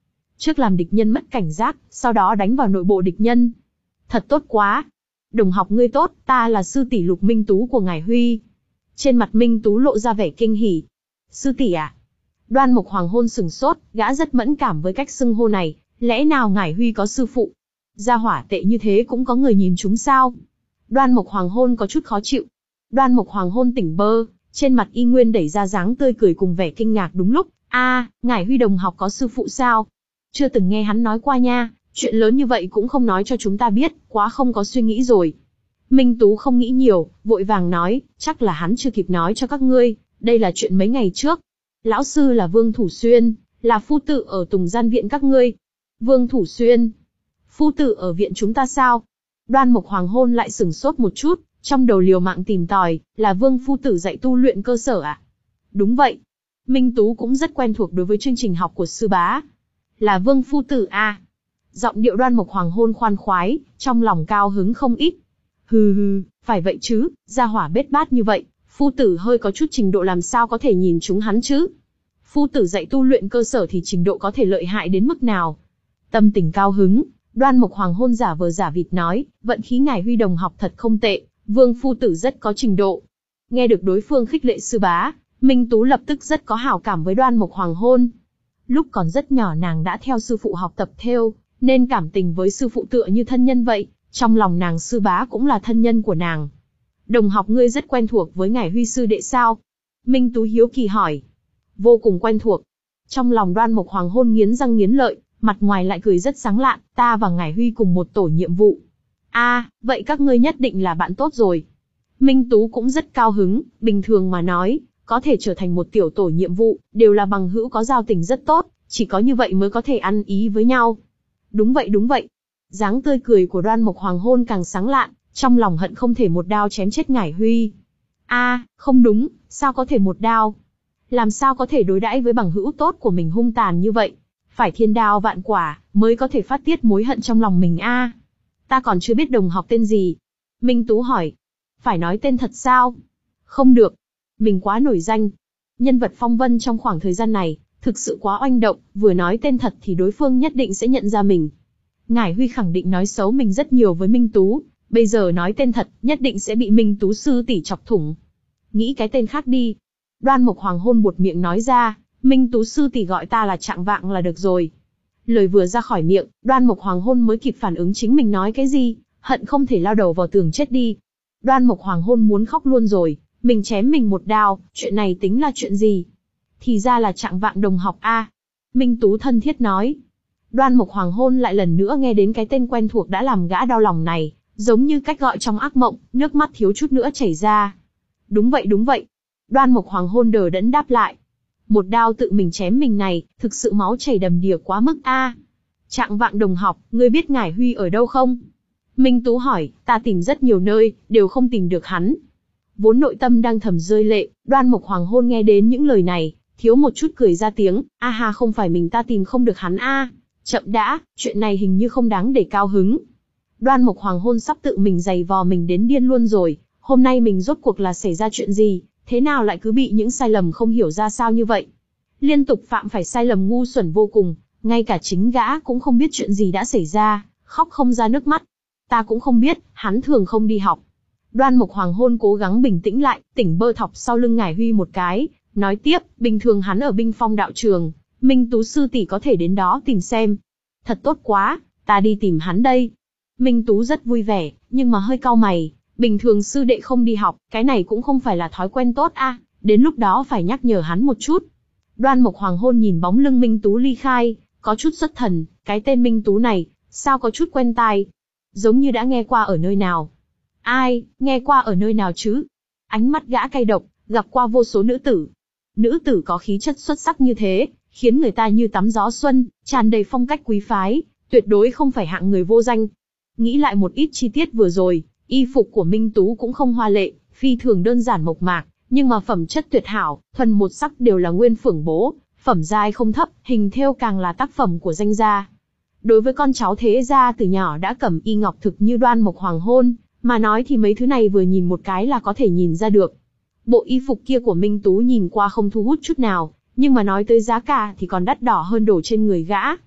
trước làm địch nhân mất cảnh giác, sau đó đánh vào nội bộ địch nhân. Thật tốt quá. Đồng học ngươi tốt, ta là sư tỷ Lục Minh Tú của ngài Huy. Trên mặt Minh Tú lộ ra vẻ kinh hỉ. Sư tỷ à? Đoan Mộc Hoàng Hôn sừng sốt, gã rất mẫn cảm với cách xưng hô này, lẽ nào ngài Huy có sư phụ? Gia hỏa tệ như thế cũng có người nhìn chúng sao? Đoan Mộc Hoàng Hôn có chút khó chịu. Đoan Mộc Hoàng Hôn tỉnh bơ, trên mặt y nguyên đẩy ra dáng tươi cười cùng vẻ kinh ngạc đúng lúc. A, à, ngài Huy đồng học có sư phụ sao? Chưa từng nghe hắn nói qua nha, chuyện lớn như vậy cũng không nói cho chúng ta biết, quá không có suy nghĩ rồi. Minh Tú không nghĩ nhiều, vội vàng nói, chắc là hắn chưa kịp nói cho các ngươi, đây là chuyện mấy ngày trước. Lão sư là Vương Thủ Xuyên, là phu tử ở Tùng Gian viện các ngươi. Vương Thủ Xuyên? Phu tử ở viện chúng ta sao? Đoan Mộc Hoàng Hôn lại sửng sốt một chút, trong đầu liều mạng tìm tòi, là Vương phu tử dạy tu luyện cơ sở à? Đúng vậy. Minh Tú cũng rất quen thuộc đối với chương trình học của sư bá. Là Vương phu tử à? Giọng điệu Đoan Mộc Hoàng Hôn khoan khoái, trong lòng cao hứng không ít. Hừ hừ, phải vậy chứ, gia hỏa bết bát như vậy, phu tử hơi có chút trình độ làm sao có thể nhìn chúng hắn chứ? Phu tử dạy tu luyện cơ sở thì trình độ có thể lợi hại đến mức nào? Tâm tình cao hứng, Đoan Mộc Hoàng Hôn giả vờ giả vịt nói, vận khí ngài Huy đồng học thật không tệ, Vương phu tử rất có trình độ. Nghe được đối phương khích lệ sư bá, Minh Tú lập tức rất có hảo cảm với Đoan Mộc Hoàng Hôn. Lúc còn rất nhỏ nàng đã theo sư phụ học tập thêu, nên cảm tình với sư phụ tựa như thân nhân vậy, trong lòng nàng sư bá cũng là thân nhân của nàng. Đồng học ngươi rất quen thuộc với ngài Huy sư đệ sao? Minh Tú hiếu kỳ hỏi. Vô cùng quen thuộc. Trong lòng Đoan Mộc Hoàng Hôn nghiến răng nghiến lợi, mặt ngoài lại cười rất sáng lạn, ta và ngài Huy cùng một tổ nhiệm vụ. A, à, vậy các ngươi nhất định là bạn tốt rồi. Minh Tú cũng rất cao hứng, bình thường mà nói, có thể trở thành một tiểu tổ nhiệm vụ, đều là bằng hữu có giao tình rất tốt, chỉ có như vậy mới có thể ăn ý với nhau. Đúng vậy đúng vậy. Dáng tươi cười của Đoan Mộc Hoàng Hôn càng sáng lạn, trong lòng hận không thể một đao chém chết ngải Huy. A, à, không đúng, sao có thể một đao? Làm sao có thể đối đãi với bằng hữu tốt của mình hung tàn như vậy? Phải thiên đao vạn quả, mới có thể phát tiết mối hận trong lòng mình a. À, ta còn chưa biết đồng học tên gì. Minh Tú hỏi. Phải nói tên thật sao? Không được. Mình quá nổi danh. Nhân vật phong vân trong khoảng thời gian này, thực sự quá oanh động, vừa nói tên thật thì đối phương nhất định sẽ nhận ra mình. Ngải Huy khẳng định nói xấu mình rất nhiều với Minh Tú, bây giờ nói tên thật, nhất định sẽ bị Minh Tú sư tỷ chọc thủng. Nghĩ cái tên khác đi. Đoan Mộc Hoàng Hôn buột miệng nói ra, Minh Tú sư tỷ gọi ta là Trạng Vạng là được rồi. Lời vừa ra khỏi miệng, Đoan Mộc Hoàng Hôn mới kịp phản ứng chính mình nói cái gì, hận không thể lao đầu vào tường chết đi. Đoan Mộc Hoàng Hôn muốn khóc luôn rồi, mình chém mình một đao, chuyện này tính là chuyện gì? Thì ra là Trạng Vạng đồng học a. Minh Tú thân thiết nói. Đoan Mộc Hoàng Hôn lại lần nữa nghe đến cái tên quen thuộc đã làm gã đau lòng này, giống như cách gọi trong ác mộng, nước mắt thiếu chút nữa chảy ra. Đúng vậy đúng vậy. Đoan Mộc Hoàng Hôn đờ đẫn đáp lại. Một đao tự mình chém mình này, thực sự máu chảy đầm đìa quá mức a. À. Trạng Vạng đồng học, ngươi biết ngải Huy ở đâu không? Minh Tú hỏi, ta tìm rất nhiều nơi, đều không tìm được hắn. Vốn nội tâm đang thầm rơi lệ, Đoan Mộc Hoàng Hôn nghe đến những lời này, thiếu một chút cười ra tiếng, a ha không phải mình ta tìm không được hắn a. À. Chậm đã, chuyện này hình như không đáng để cao hứng. Đoan Mộc Hoàng Hôn sắp tự mình giày vò mình đến điên luôn rồi, hôm nay mình rốt cuộc là xảy ra chuyện gì, thế nào lại cứ bị những sai lầm không hiểu ra sao như vậy. Liên tục phạm phải sai lầm ngu xuẩn vô cùng, ngay cả chính gã cũng không biết chuyện gì đã xảy ra, khóc không ra nước mắt. Ta cũng không biết, hắn thường không đi học. Đoan Mộc Hoàng Hôn cố gắng bình tĩnh lại, tỉnh bơ thọc sau lưng ngải Huy một cái, nói tiếp, bình thường hắn ở Binh Phong đạo trường, Minh Tú sư tỷ có thể đến đó tìm xem. Thật tốt quá, ta đi tìm hắn đây. Minh Tú rất vui vẻ, nhưng mà hơi cau mày, bình thường sư đệ không đi học, cái này cũng không phải là thói quen tốt a, à, đến lúc đó phải nhắc nhở hắn một chút. Đoan Mộc Hoàng Hôn nhìn bóng lưng Minh Tú ly khai, có chút xuất thần, cái tên Minh Tú này, sao có chút quen tai, giống như đã nghe qua ở nơi nào. Ai, nghe qua ở nơi nào chứ? Ánh mắt gã cay độc, gặp qua vô số nữ tử. Nữ tử có khí chất xuất sắc như thế, khiến người ta như tắm gió xuân, tràn đầy phong cách quý phái, tuyệt đối không phải hạng người vô danh. Nghĩ lại một ít chi tiết vừa rồi, y phục của Minh Tú cũng không hoa lệ, phi thường đơn giản mộc mạc, nhưng mà phẩm chất tuyệt hảo, thuần một sắc đều là nguyên phưởng bố, phẩm giai không thấp, hình thêu càng là tác phẩm của danh gia. Đối với con cháu thế gia từ nhỏ đã cẩm y ngọc thực như Đoan Mộc Hoàng Hôn, mà nói thì mấy thứ này vừa nhìn một cái là có thể nhìn ra được. Bộ y phục kia của Minh Tú nhìn qua không thu hút chút nào, nhưng mà nói tới giá cả thì còn đắt đỏ hơn đồ trên người gã.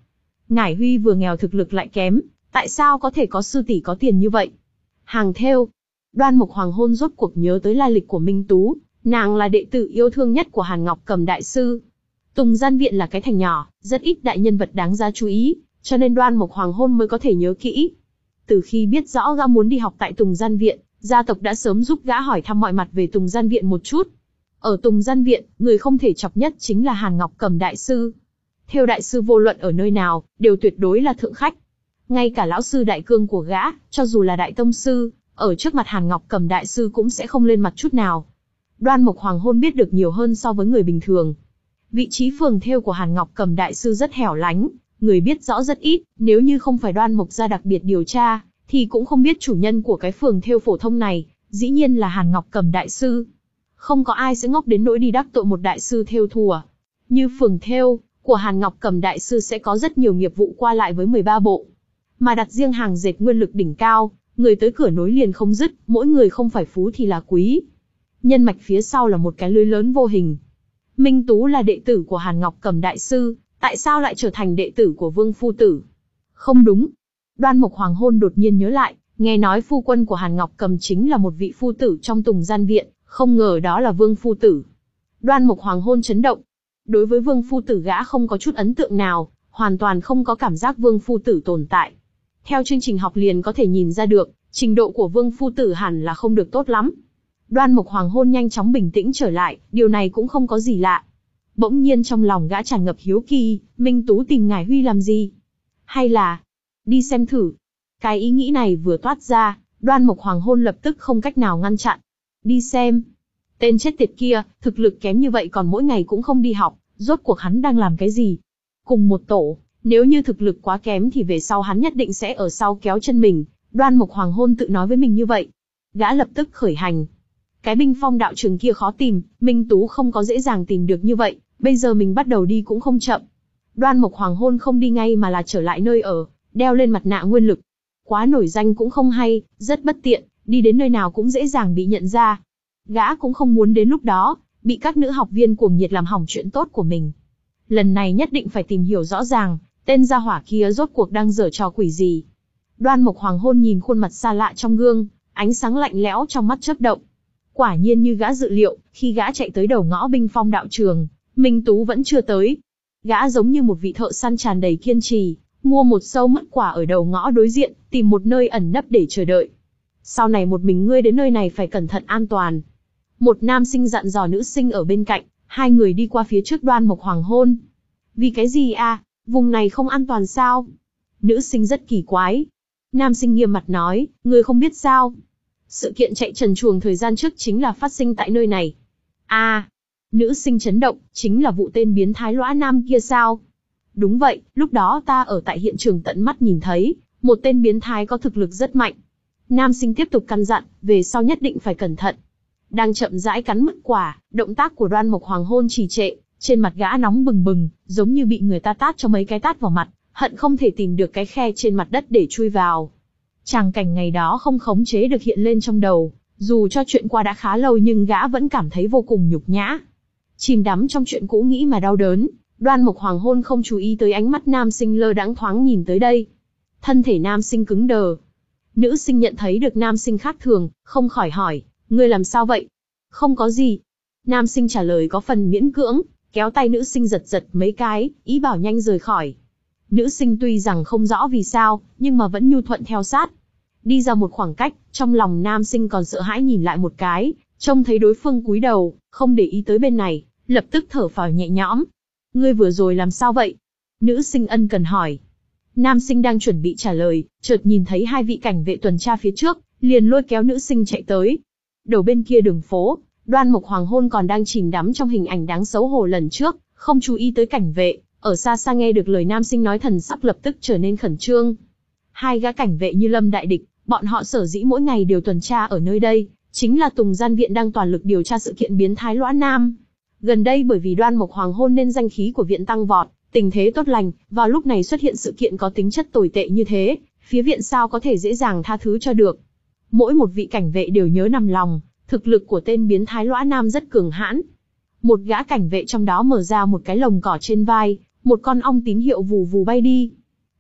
Ngải Huy vừa nghèo thực lực lại kém, tại sao có thể có sư tỷ có tiền như vậy? Hàng thêu. Đoan Mục Hoàng Hôn rốt cuộc nhớ tới lai lịch của Minh Tú, nàng là đệ tử yêu thương nhất của Hàn Ngọc Cầm đại sư. Tùng Gian Viện là cái thành nhỏ, rất ít đại nhân vật đáng giá chú ý, cho nên Đoan Mục Hoàng Hôn mới có thể nhớ kỹ. Từ khi biết rõ gã muốn đi học tại Tùng Gian Viện, gia tộc đã sớm giúp gã hỏi thăm mọi mặt về Tùng Gian Viện một chút. Ở Tùng Gian Viện, người không thể chọc nhất chính là Hàn Ngọc Cầm đại sư. Thêu đại sư vô luận ở nơi nào, đều tuyệt đối là thượng khách. Ngay cả lão sư đại cương của gã, cho dù là đại tông sư, ở trước mặt Hàn Ngọc Cầm đại sư cũng sẽ không lên mặt chút nào. Đoan Mục Hoàng Hôn biết được nhiều hơn so với người bình thường. Vị trí phường thêu của Hàn Ngọc Cầm đại sư rất hẻo lánh, người biết rõ rất ít, nếu như không phải Đoan Mục gia đặc biệt điều tra, thì cũng không biết chủ nhân của cái phường thêu phổ thông này, dĩ nhiên là Hàn Ngọc Cầm đại sư. Không có ai sẽ ngốc đến nỗi đi đắc tội một đại sư thêu thùa. Như phường thêu của Hàn Ngọc Cầm đại sư sẽ có rất nhiều nghiệp vụ qua lại với mười ba bộ. Mà đặt riêng hàng dệt nguyên lực đỉnh cao, người tới cửa nối liền không dứt, mỗi người không phải phú thì là quý. Nhân mạch phía sau là một cái lưới lớn vô hình. Minh Tú là đệ tử của Hàn Ngọc Cầm đại sư, tại sao lại trở thành đệ tử của Vương phu tử? Không đúng. Đoan Mục Hoàng Hôn đột nhiên nhớ lại, nghe nói phu quân của Hàn Ngọc Cầm chính là một vị phu tử trong Tùng Gian Viện, không ngờ đó là Vương phu tử. Đoan Mục Hoàng Hôn chấn động. Đối với Vương phu tử gã không có chút ấn tượng nào, hoàn toàn không có cảm giác Vương phu tử tồn tại. Theo chương trình học liền có thể nhìn ra được, trình độ của Vương phu tử hẳn là không được tốt lắm. Đoan Mục Hoàng Hôn nhanh chóng bình tĩnh trở lại, điều này cũng không có gì lạ. Bỗng nhiên trong lòng gã tràn ngập hiếu kỳ, Minh Tú tìm Ngải Huy làm gì? Hay là đi xem thử? Cái ý nghĩ này vừa toát ra, Đoan Mục Hoàng Hôn lập tức không cách nào ngăn chặn. Đi xem. Tên chết tiệt kia, thực lực kém như vậy còn mỗi ngày cũng không đi học, rốt cuộc hắn đang làm cái gì? Cùng một tổ, nếu như thực lực quá kém thì về sau hắn nhất định sẽ ở sau kéo chân mình. Đoan Mục Hoàng Hôn tự nói với mình như vậy. Gã lập tức khởi hành. Cái binh phong đạo trường kia khó tìm, Minh Tú không có dễ dàng tìm được như vậy, bây giờ mình bắt đầu đi cũng không chậm. Đoan Mục Hoàng Hôn không đi ngay mà là trở lại nơi ở, đeo lên mặt nạ nguyên lực. Quá nổi danh cũng không hay, rất bất tiện, đi đến nơi nào cũng dễ dàng bị nhận ra. Gã cũng không muốn đến lúc đó, bị các nữ học viên cuồng nhiệt làm hỏng chuyện tốt của mình. Lần này nhất định phải tìm hiểu rõ ràng, tên gia hỏa kia rốt cuộc đang giở trò quỷ gì. Đoan Mục Hoàng Hôn nhìn khuôn mặt xa lạ trong gương, ánh sáng lạnh lẽo trong mắt chớp động. Quả nhiên như gã dự liệu, khi gã chạy tới đầu ngõ binh phong đạo trường, Minh Tú vẫn chưa tới. Gã giống như một vị thợ săn tràn đầy kiên trì, mua một sâu mứt quả ở đầu ngõ đối diện, tìm một nơi ẩn nấp để chờ đợi. Sau này một mình ngươi đến nơi này phải cẩn thận an toàn. Một nam sinh dặn dò nữ sinh ở bên cạnh, hai người đi qua phía trước Đoan Mục Hoàng Hôn. Vì cái gì à, vùng này không an toàn sao? Nữ sinh rất kỳ quái. Nam sinh nghiêm mặt nói, ngươi không biết sao? Sự kiện chạy trần truồng thời gian trước chính là phát sinh tại nơi này. À, nữ sinh chấn động, chính là vụ tên biến thái lõa nam kia sao? Đúng vậy, lúc đó ta ở tại hiện trường tận mắt nhìn thấy, một tên biến thái có thực lực rất mạnh. Nam sinh tiếp tục căn dặn, về sau nhất định phải cẩn thận. Đang chậm rãi cắn mứt quả, động tác của Đoan Mục Hoàng Hôn trì trệ, trên mặt gã nóng bừng bừng, giống như bị người ta tát cho mấy cái tát vào mặt, hận không thể tìm được cái khe trên mặt đất để chui vào. Tràng cảnh ngày đó không khống chế được hiện lên trong đầu, dù cho chuyện qua đã khá lâu nhưng gã vẫn cảm thấy vô cùng nhục nhã. Chìm đắm trong chuyện cũ nghĩ mà đau đớn, Đoan Mục Hoàng Hôn không chú ý tới ánh mắt nam sinh lơ đãng thoáng nhìn tới đây. Thân thể nam sinh cứng đờ. Nữ sinh nhận thấy được nam sinh khác thường, không khỏi hỏi, ngươi làm sao vậy? Không có gì. Nam sinh trả lời có phần miễn cưỡng, kéo tay nữ sinh giật giật mấy cái, ý bảo nhanh rời khỏi. Nữ sinh tuy rằng không rõ vì sao, nhưng mà vẫn nhu thuận theo sát. Đi ra một khoảng cách, trong lòng nam sinh còn sợ hãi nhìn lại một cái, trông thấy đối phương cúi đầu, không để ý tới bên này, lập tức thở phào nhẹ nhõm. Ngươi vừa rồi làm sao vậy? Nữ sinh ân cần hỏi. Nam sinh đang chuẩn bị trả lời, chợt nhìn thấy hai vị cảnh vệ tuần tra phía trước, liền lôi kéo nữ sinh chạy tới. Đầu bên kia đường phố, Đoan Mục Hoàng Hôn còn đang chìm đắm trong hình ảnh đáng xấu hổ lần trước, không chú ý tới cảnh vệ, ở xa xa nghe được lời nam sinh nói thần sắc lập tức trở nên khẩn trương. Hai gã cảnh vệ như lâm đại địch, bọn họ sở dĩ mỗi ngày đều tuần tra ở nơi đây, chính là Tùng Gian Viện đang toàn lực điều tra sự kiện biến thái lõa nam. Gần đây bởi vì Đoan Mục Hoàng Hôn nên danh khí của viện tăng vọt, tình thế tốt lành, vào lúc này xuất hiện sự kiện có tính chất tồi tệ như thế, phía viện sao có thể dễ dàng tha thứ cho được. Mỗi một vị cảnh vệ đều nhớ nằm lòng, thực lực của tên biến thái lõa nam rất cường hãn. Một gã cảnh vệ trong đó mở ra một cái lồng cỏ trên vai, một con ong tín hiệu vù vù bay đi.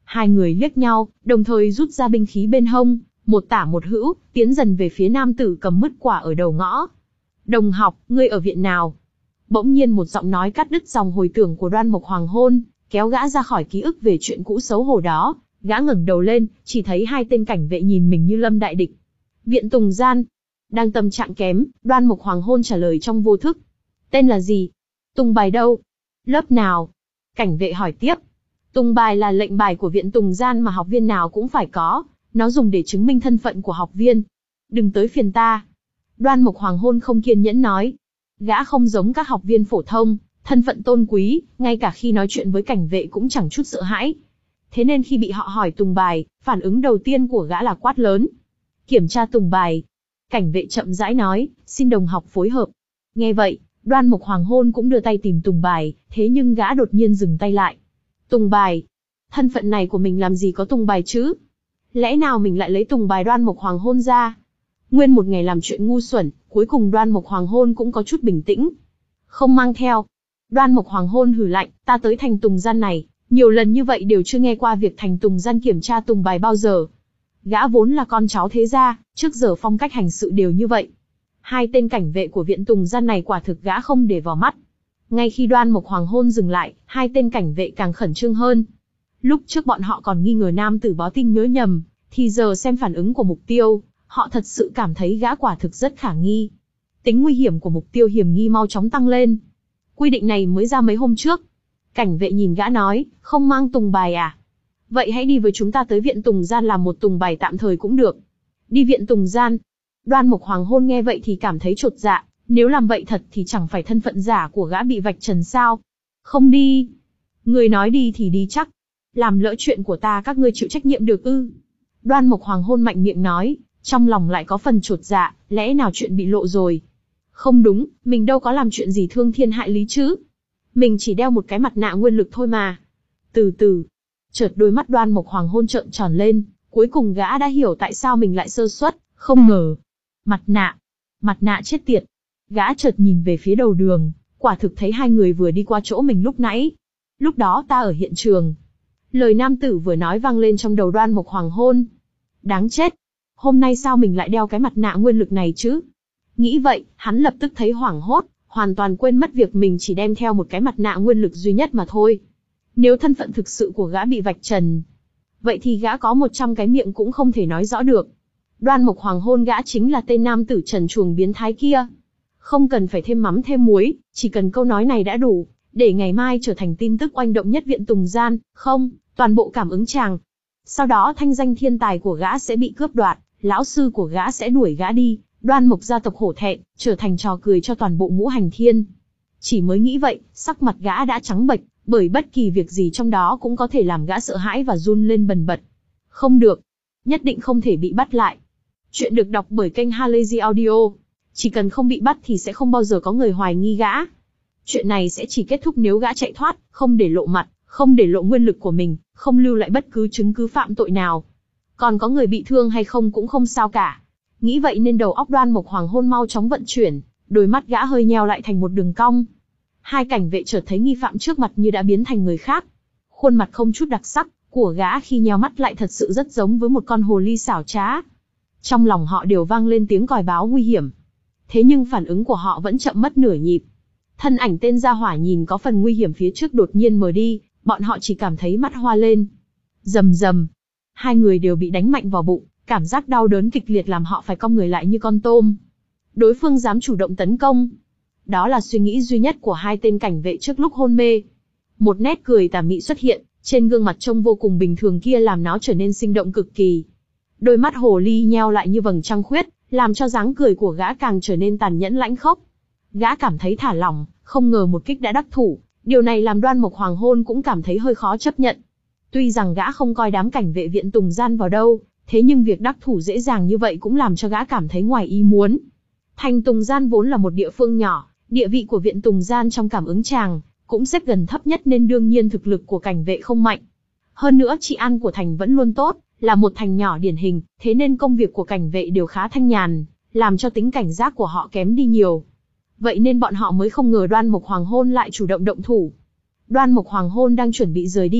Hai người liếc nhau, đồng thời rút ra binh khí bên hông, một tả một hữu, tiến dần về phía nam tử cầm mứt quả ở đầu ngõ. Đồng học, ngươi ở viện nào? Bỗng nhiên một giọng nói cắt đứt dòng hồi tưởng của Đoan Mộc Hoàng Hôn, kéo gã ra khỏi ký ức về chuyện cũ xấu hổ đó. Gã ngẩng đầu lên, chỉ thấy hai tên cảnh vệ nhìn mình như lâm đại địch. Viện Tùng Gian. Đang tâm trạng kém, Đoan Mộc Hoàng Hôn trả lời trong vô thức. Tên là gì? Tùng bài đâu? Lớp nào? Cảnh vệ hỏi tiếp. Tùng bài là lệnh bài của Viện Tùng Gian mà học viên nào cũng phải có, nó dùng để chứng minh thân phận của học viên. Đừng tới phiền ta. Đoan Mộc Hoàng Hôn không kiên nhẫn nói. Gã không giống các học viên phổ thông, thân phận tôn quý, ngay cả khi nói chuyện với cảnh vệ cũng chẳng chút sợ hãi. Thế nên khi bị họ hỏi tùng bài, phản ứng đầu tiên của gã là quát lớn. Kiểm tra tùng bài. Cảnh vệ chậm rãi nói, xin đồng học phối hợp. Nghe vậy, Đoan Mộc Hoàng Hôn cũng đưa tay tìm tùng bài, thế nhưng gã đột nhiên dừng tay lại. Tùng bài? Thân phận này của mình làm gì có tùng bài chứ? Lẽ nào mình lại lấy tùng bài Đoan Mộc Hoàng Hôn ra? Nguyên một ngày làm chuyện ngu xuẩn, cuối cùng Đoan Mộc Hoàng Hôn cũng có chút bình tĩnh. Không mang theo. Đoan Mộc Hoàng Hôn hừ lạnh, ta tới thành Tùng Gian này, nhiều lần như vậy đều chưa nghe qua việc thành Tùng Gian kiểm tra tùng bài bao giờ. Gã vốn là con cháu thế gia, trước giờ phong cách hành sự đều như vậy. Hai tên cảnh vệ của viện Tùng Gian này quả thực gã không để vào mắt. Ngay khi Đoan Mộc Hoàng Hôn dừng lại, hai tên cảnh vệ càng khẩn trương hơn. Lúc trước bọn họ còn nghi ngờ nam tử báo tin nhớ nhầm, thì giờ xem phản ứng của mục tiêu, họ thật sự cảm thấy gã quả thực rất khả nghi. Tính nguy hiểm của mục tiêu hiểm nghi mau chóng tăng lên. Quy định này mới ra mấy hôm trước. Cảnh vệ nhìn gã nói, không mang tùng bài à? Vậy hãy đi với chúng ta tới viện Tùng Gian làm một tùng bài tạm thời cũng được. Đi viện Tùng Gian. Đoan Mộc Hoàng Hôn nghe vậy thì cảm thấy chột dạ, nếu làm vậy thật thì chẳng phải thân phận giả của gã bị vạch trần sao? Không đi. Người nói đi thì đi chắc. Làm lỡ chuyện của ta các ngươi chịu trách nhiệm được ư? Đoan Mộc Hoàng Hôn mạnh miệng nói, trong lòng lại có phần chột dạ, lẽ nào chuyện bị lộ rồi? Không đúng, mình đâu có làm chuyện gì thương thiên hại lý chứ. Mình chỉ đeo một cái mặt nạ nguyên lực thôi mà. Từ từ, chợt đôi mắt Đoan Mộc Hoàng Hôn trợn tròn lên, cuối cùng gã đã hiểu tại sao mình lại sơ suất, không ngờ. Mặt nạ, mặt nạ chết tiệt. Gã chợt nhìn về phía đầu đường, quả thực thấy hai người vừa đi qua chỗ mình lúc nãy. Lúc đó ta ở hiện trường. Lời nam tử vừa nói vang lên trong đầu Đoan Mộc Hoàng Hôn. Đáng chết, hôm nay sao mình lại đeo cái mặt nạ nguyên lực này chứ? Nghĩ vậy, hắn lập tức thấy hoảng hốt, hoàn toàn quên mất việc mình chỉ đem theo một cái mặt nạ nguyên lực duy nhất mà thôi. Nếu thân phận thực sự của gã bị vạch trần, vậy thì gã có một trăm cái miệng cũng không thể nói rõ được. Đoan Mộc Hoàng Hôn gã chính là tên nam tử trần truồng biến thái kia. Không cần phải thêm mắm thêm muối, chỉ cần câu nói này đã đủ, để ngày mai trở thành tin tức oanh động nhất viện Tùng Gian, không, toàn bộ cảm ứng chàng. Sau đó thanh danh thiên tài của gã sẽ bị cướp đoạt, lão sư của gã sẽ đuổi gã đi, Đoan Mộc gia tộc hổ thẹn, trở thành trò cười cho toàn bộ ngũ hành thiên. Chỉ mới nghĩ vậy, sắc mặt gã đã trắng bệch, bởi bất kỳ việc gì trong đó cũng có thể làm gã sợ hãi và run lên bần bật. Không được, nhất định không thể bị bắt lại. Chuyện được đọc bởi kênh Halazy Audio. Chỉ cần không bị bắt thì sẽ không bao giờ có người hoài nghi gã. Chuyện này sẽ chỉ kết thúc nếu gã chạy thoát, không để lộ mặt, không để lộ nguyên lực của mình, không lưu lại bất cứ chứng cứ phạm tội nào. Còn có người bị thương hay không cũng không sao cả. Nghĩ vậy nên đầu óc Đoan Mộc Hoàng Hôn mau chóng vận chuyển, đôi mắt gã hơi nheo lại thành một đường cong. Hai cảnh vệ chợt thấy nghi phạm trước mặt như đã biến thành người khác. Khuôn mặt không chút đặc sắc của gã khi nheo mắt lại thật sự rất giống với một con hồ ly xảo trá. Trong lòng họ đều vang lên tiếng còi báo nguy hiểm. Thế nhưng phản ứng của họ vẫn chậm mất nửa nhịp. Thân ảnh tên gia hỏa nhìn có phần nguy hiểm phía trước đột nhiên mờ đi, bọn họ chỉ cảm thấy mắt hoa lên. Rầm rầm, hai người đều bị đánh mạnh vào bụng, cảm giác đau đớn kịch liệt làm họ phải cong người lại như con tôm. Đối phương dám chủ động tấn công. Đó là suy nghĩ duy nhất của hai tên cảnh vệ trước lúc hôn mê. Một nét cười tà mị xuất hiện, trên gương mặt trông vô cùng bình thường kia làm nó trở nên sinh động cực kỳ. Đôi mắt hồ ly nheo lại như vầng trăng khuyết, làm cho dáng cười của gã càng trở nên tàn nhẫn lãnh khốc. Gã cảm thấy thả lỏng, không ngờ một kích đã đắc thủ, điều này làm Đoan Mộc Hoàng Hôn cũng cảm thấy hơi khó chấp nhận. Tuy rằng gã không coi đám cảnh vệ viện Tùng Gian vào đâu, thế nhưng việc đắc thủ dễ dàng như vậy cũng làm cho gã cảm thấy ngoài ý muốn. Thành Tùng Gian vốn là một địa phương nhỏ, địa vị của viện Tùng Gian trong cảm ứng chàng cũng xếp gần thấp nhất nên đương nhiên thực lực của cảnh vệ không mạnh. Hơn nữa trị an của thành vẫn luôn tốt, là một thành nhỏ điển hình, thế nên công việc của cảnh vệ đều khá thanh nhàn, làm cho tính cảnh giác của họ kém đi nhiều. Vậy nên bọn họ mới không ngờ Đoan Mộc Hoàng Hôn lại chủ động động thủ. Đoan Mộc Hoàng Hôn đang chuẩn bị rời đi,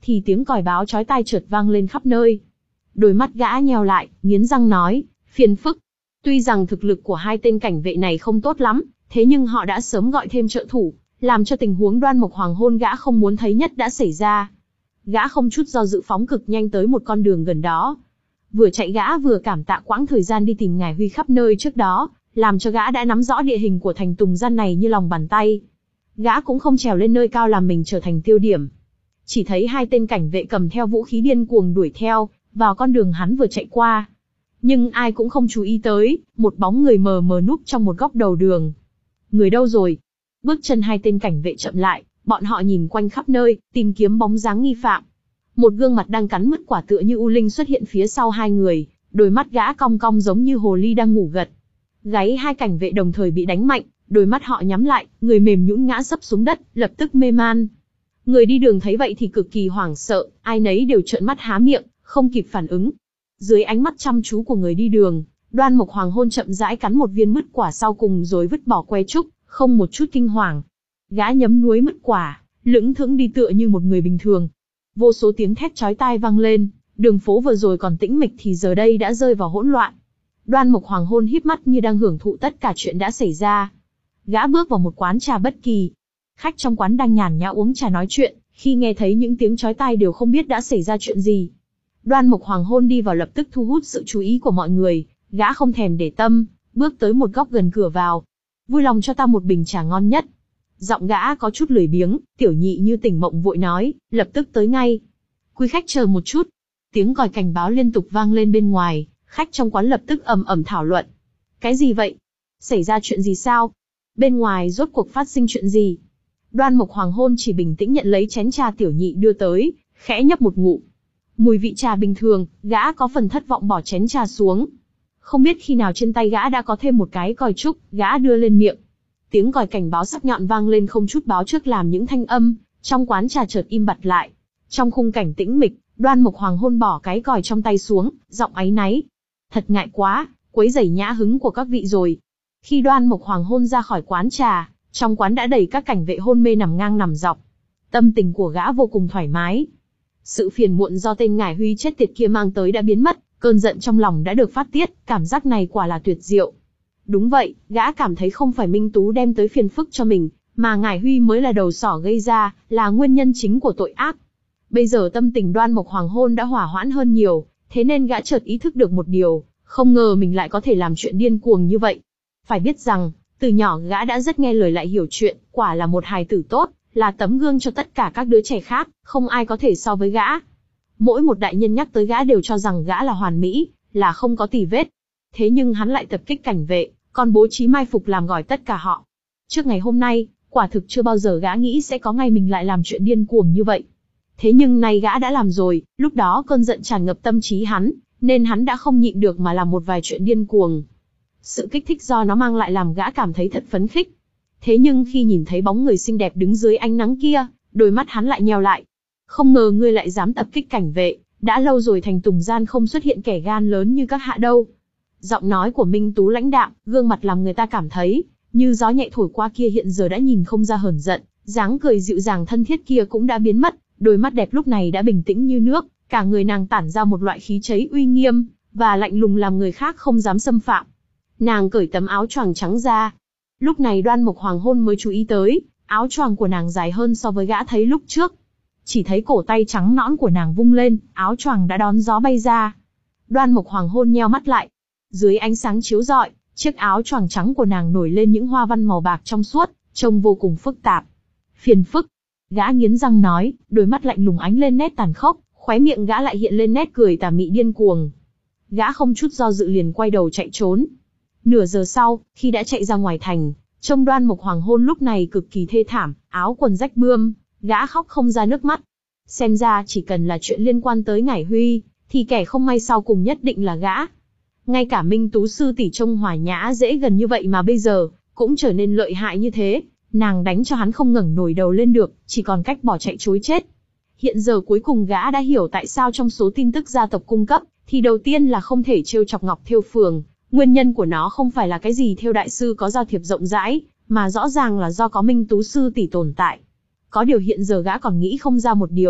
thì tiếng còi báo chói tai chợt vang lên khắp nơi. Đôi mắt gã nheo lại, nghiến răng nói, phiền phức. Tuy rằng thực lực của hai tên cảnh vệ này không tốt lắm, thế nhưng họ đã sớm gọi thêm trợ thủ, làm cho tình huống Đoan Mộc Hoàng hôn gã không muốn thấy nhất đã xảy ra. Gã không chút do dự phóng cực nhanh tới một con đường gần đó. Vừa chạy gã vừa cảm tạ quãng thời gian đi tìm Ngải Huy khắp nơi trước đó, làm cho gã đã nắm rõ địa hình của thành Tùng Gian này như lòng bàn tay. Gã cũng không trèo lên nơi cao làm mình trở thành tiêu điểm. Chỉ thấy hai tên cảnh vệ cầm theo vũ khí điên cuồng đuổi theo, vào con đường hắn vừa chạy qua. Nhưng ai cũng không chú ý tới, một bóng người mờ mờ núp trong một góc đầu đường. Người đâu rồi? Bước chân hai tên cảnh vệ chậm lại, bọn họ nhìn quanh khắp nơi, tìm kiếm bóng dáng nghi phạm. Một gương mặt đang cắn mứt quả tựa như u linh xuất hiện phía sau hai người, đôi mắt gã cong cong giống như hồ ly đang ngủ gật. Gáy hai cảnh vệ đồng thời bị đánh mạnh, đôi mắt họ nhắm lại, người mềm nhũn ngã sấp xuống đất, lập tức mê man. Người đi đường thấy vậy thì cực kỳ hoảng sợ, ai nấy đều trợn mắt há miệng, không kịp phản ứng. Dưới ánh mắt chăm chú của người đi đường, Đoan Mộc Hoàng hôn chậm rãi cắn một viên mứt quả sau cùng rồi vứt bỏ que trúc, không một chút kinh hoàng. Gã nhấm nuối mứt quả, lững thững đi tựa như một người bình thường. Vô số tiếng thét chói tai vang lên, đường phố vừa rồi còn tĩnh mịch thì giờ đây đã rơi vào hỗn loạn. Đoan Mộc Hoàng hôn híp mắt như đang hưởng thụ tất cả chuyện đã xảy ra. Gã bước vào một quán trà bất kỳ. Khách trong quán đang nhàn nhã uống trà nói chuyện, khi nghe thấy những tiếng chói tai đều không biết đã xảy ra chuyện gì. Đoan Mộc Hoàng hôn đi vào lập tức thu hút sự chú ý của mọi người, gã không thèm để tâm, bước tới một góc gần cửa vào. Vui lòng cho ta một bình trà ngon nhất. Giọng gã có chút lười biếng, Tiểu Nhị như tỉnh mộng vội nói, lập tức tới ngay. Quý khách chờ một chút. Tiếng còi cảnh báo liên tục vang lên bên ngoài, khách trong quán lập tức ầm ầm thảo luận. Cái gì vậy? Xảy ra chuyện gì sao? Bên ngoài rốt cuộc phát sinh chuyện gì? Đoan Mộc Hoàng hôn chỉ bình tĩnh nhận lấy chén trà Tiểu Nhị đưa tới, khẽ nhấp một ngụm. Mùi vị trà bình thường, gã có phần thất vọng bỏ chén trà xuống. Không biết khi nào trên tay gã đã có thêm một cái còi trúc, gã đưa lên miệng. Tiếng còi cảnh báo sắc nhọn vang lên không chút báo trước làm những thanh âm trong quán trà chợt im bặt lại. Trong khung cảnh tĩnh mịch, Đoan Mộc Hoàng hôn bỏ cái còi trong tay xuống, giọng áy náy. Thật ngại quá, quấy rầy nhã hứng của các vị rồi. Khi Đoan Mộc Hoàng hôn ra khỏi quán trà, trong quán đã đầy các cảnh vệ hôn mê nằm ngang nằm dọc. Tâm tình của gã vô cùng thoải mái. Sự phiền muộn do tên Ngải Huy chết tiệt kia mang tới đã biến mất, cơn giận trong lòng đã được phát tiết, cảm giác này quả là tuyệt diệu. Đúng vậy, gã cảm thấy không phải Minh Tú đem tới phiền phức cho mình, mà Ngải Huy mới là đầu sỏ gây ra, là nguyên nhân chính của tội ác. Bây giờ tâm tình Đoan Mộc Hoàng hôn đã hỏa hoãn hơn nhiều, thế nên gã chợt ý thức được một điều, không ngờ mình lại có thể làm chuyện điên cuồng như vậy. Phải biết rằng, từ nhỏ gã đã rất nghe lời lại hiểu chuyện, quả là một hài tử tốt, là tấm gương cho tất cả các đứa trẻ khác, không ai có thể so với gã. Mỗi một đại nhân nhắc tới gã đều cho rằng gã là hoàn mỹ, là không có tì vết. Thế nhưng hắn lại tập kích cảnh vệ, còn bố trí mai phục làm gỏi tất cả họ. Trước ngày hôm nay, quả thực chưa bao giờ gã nghĩ sẽ có ngày mình lại làm chuyện điên cuồng như vậy. Thế nhưng nay gã đã làm rồi, lúc đó cơn giận tràn ngập tâm trí hắn, nên hắn đã không nhịn được mà làm một vài chuyện điên cuồng. Sự kích thích do nó mang lại làm gã cảm thấy thật phấn khích. Thế nhưng khi nhìn thấy bóng người xinh đẹp đứng dưới ánh nắng kia, đôi mắt hắn lại nheo lại. Không ngờ ngươi lại dám tập kích cảnh vệ, đã lâu rồi thành Tùng Gian không xuất hiện kẻ gan lớn như các hạ đâu. Giọng nói của Minh Tú lãnh đạm, gương mặt làm người ta cảm thấy, như gió nhẹ thổi qua kia hiện giờ đã nhìn không ra hờn giận, dáng cười dịu dàng thân thiết kia cũng đã biến mất, đôi mắt đẹp lúc này đã bình tĩnh như nước, cả người nàng tản ra một loại khí chất uy nghiêm, và lạnh lùng làm người khác không dám xâm phạm. Nàng cởi tấm áo choàng trắng ra. Lúc này Đoan Mộc Hoàng hôn mới chú ý tới, áo choàng của nàng dài hơn so với gã thấy lúc trước. Chỉ thấy cổ tay trắng nõn của nàng vung lên, áo choàng đã đón gió bay ra. Đoan Mộc Hoàng hôn nheo mắt lại. Dưới ánh sáng chiếu rọi, chiếc áo choàng trắng của nàng nổi lên những hoa văn màu bạc trong suốt, trông vô cùng phức tạp. Phiền phức. Gã nghiến răng nói, đôi mắt lạnh lùng ánh lên nét tàn khốc, khóe miệng gã lại hiện lên nét cười tà mị điên cuồng. Gã không chút do dự liền quay đầu chạy trốn. Nửa giờ sau, khi đã chạy ra ngoài thành, trông Đoan Mộc Hoàng hôn lúc này cực kỳ thê thảm, áo quần rách bươm, gã khóc không ra nước mắt. Xem ra chỉ cần là chuyện liên quan tới Ngải Huy, thì kẻ không may sau cùng nhất định là gã. Ngay cả Minh Tú sư tỷ trông hòa nhã dễ gần như vậy mà bây giờ cũng trở nên lợi hại như thế, nàng đánh cho hắn không ngẩng nổi đầu lên được, chỉ còn cách bỏ chạy trối chết. Hiện giờ cuối cùng gã đã hiểu tại sao trong số tin tức gia tộc cung cấp, thì đầu tiên là không thể trêu chọc Ngọc Thêu Phường. Nguyên nhân của nó không phải là cái gì Thêu đại sư có giao thiệp rộng rãi, mà rõ ràng là do có Minh Tú sư tỷ tồn tại. Có điều hiện giờ gã còn nghĩ không ra một điều,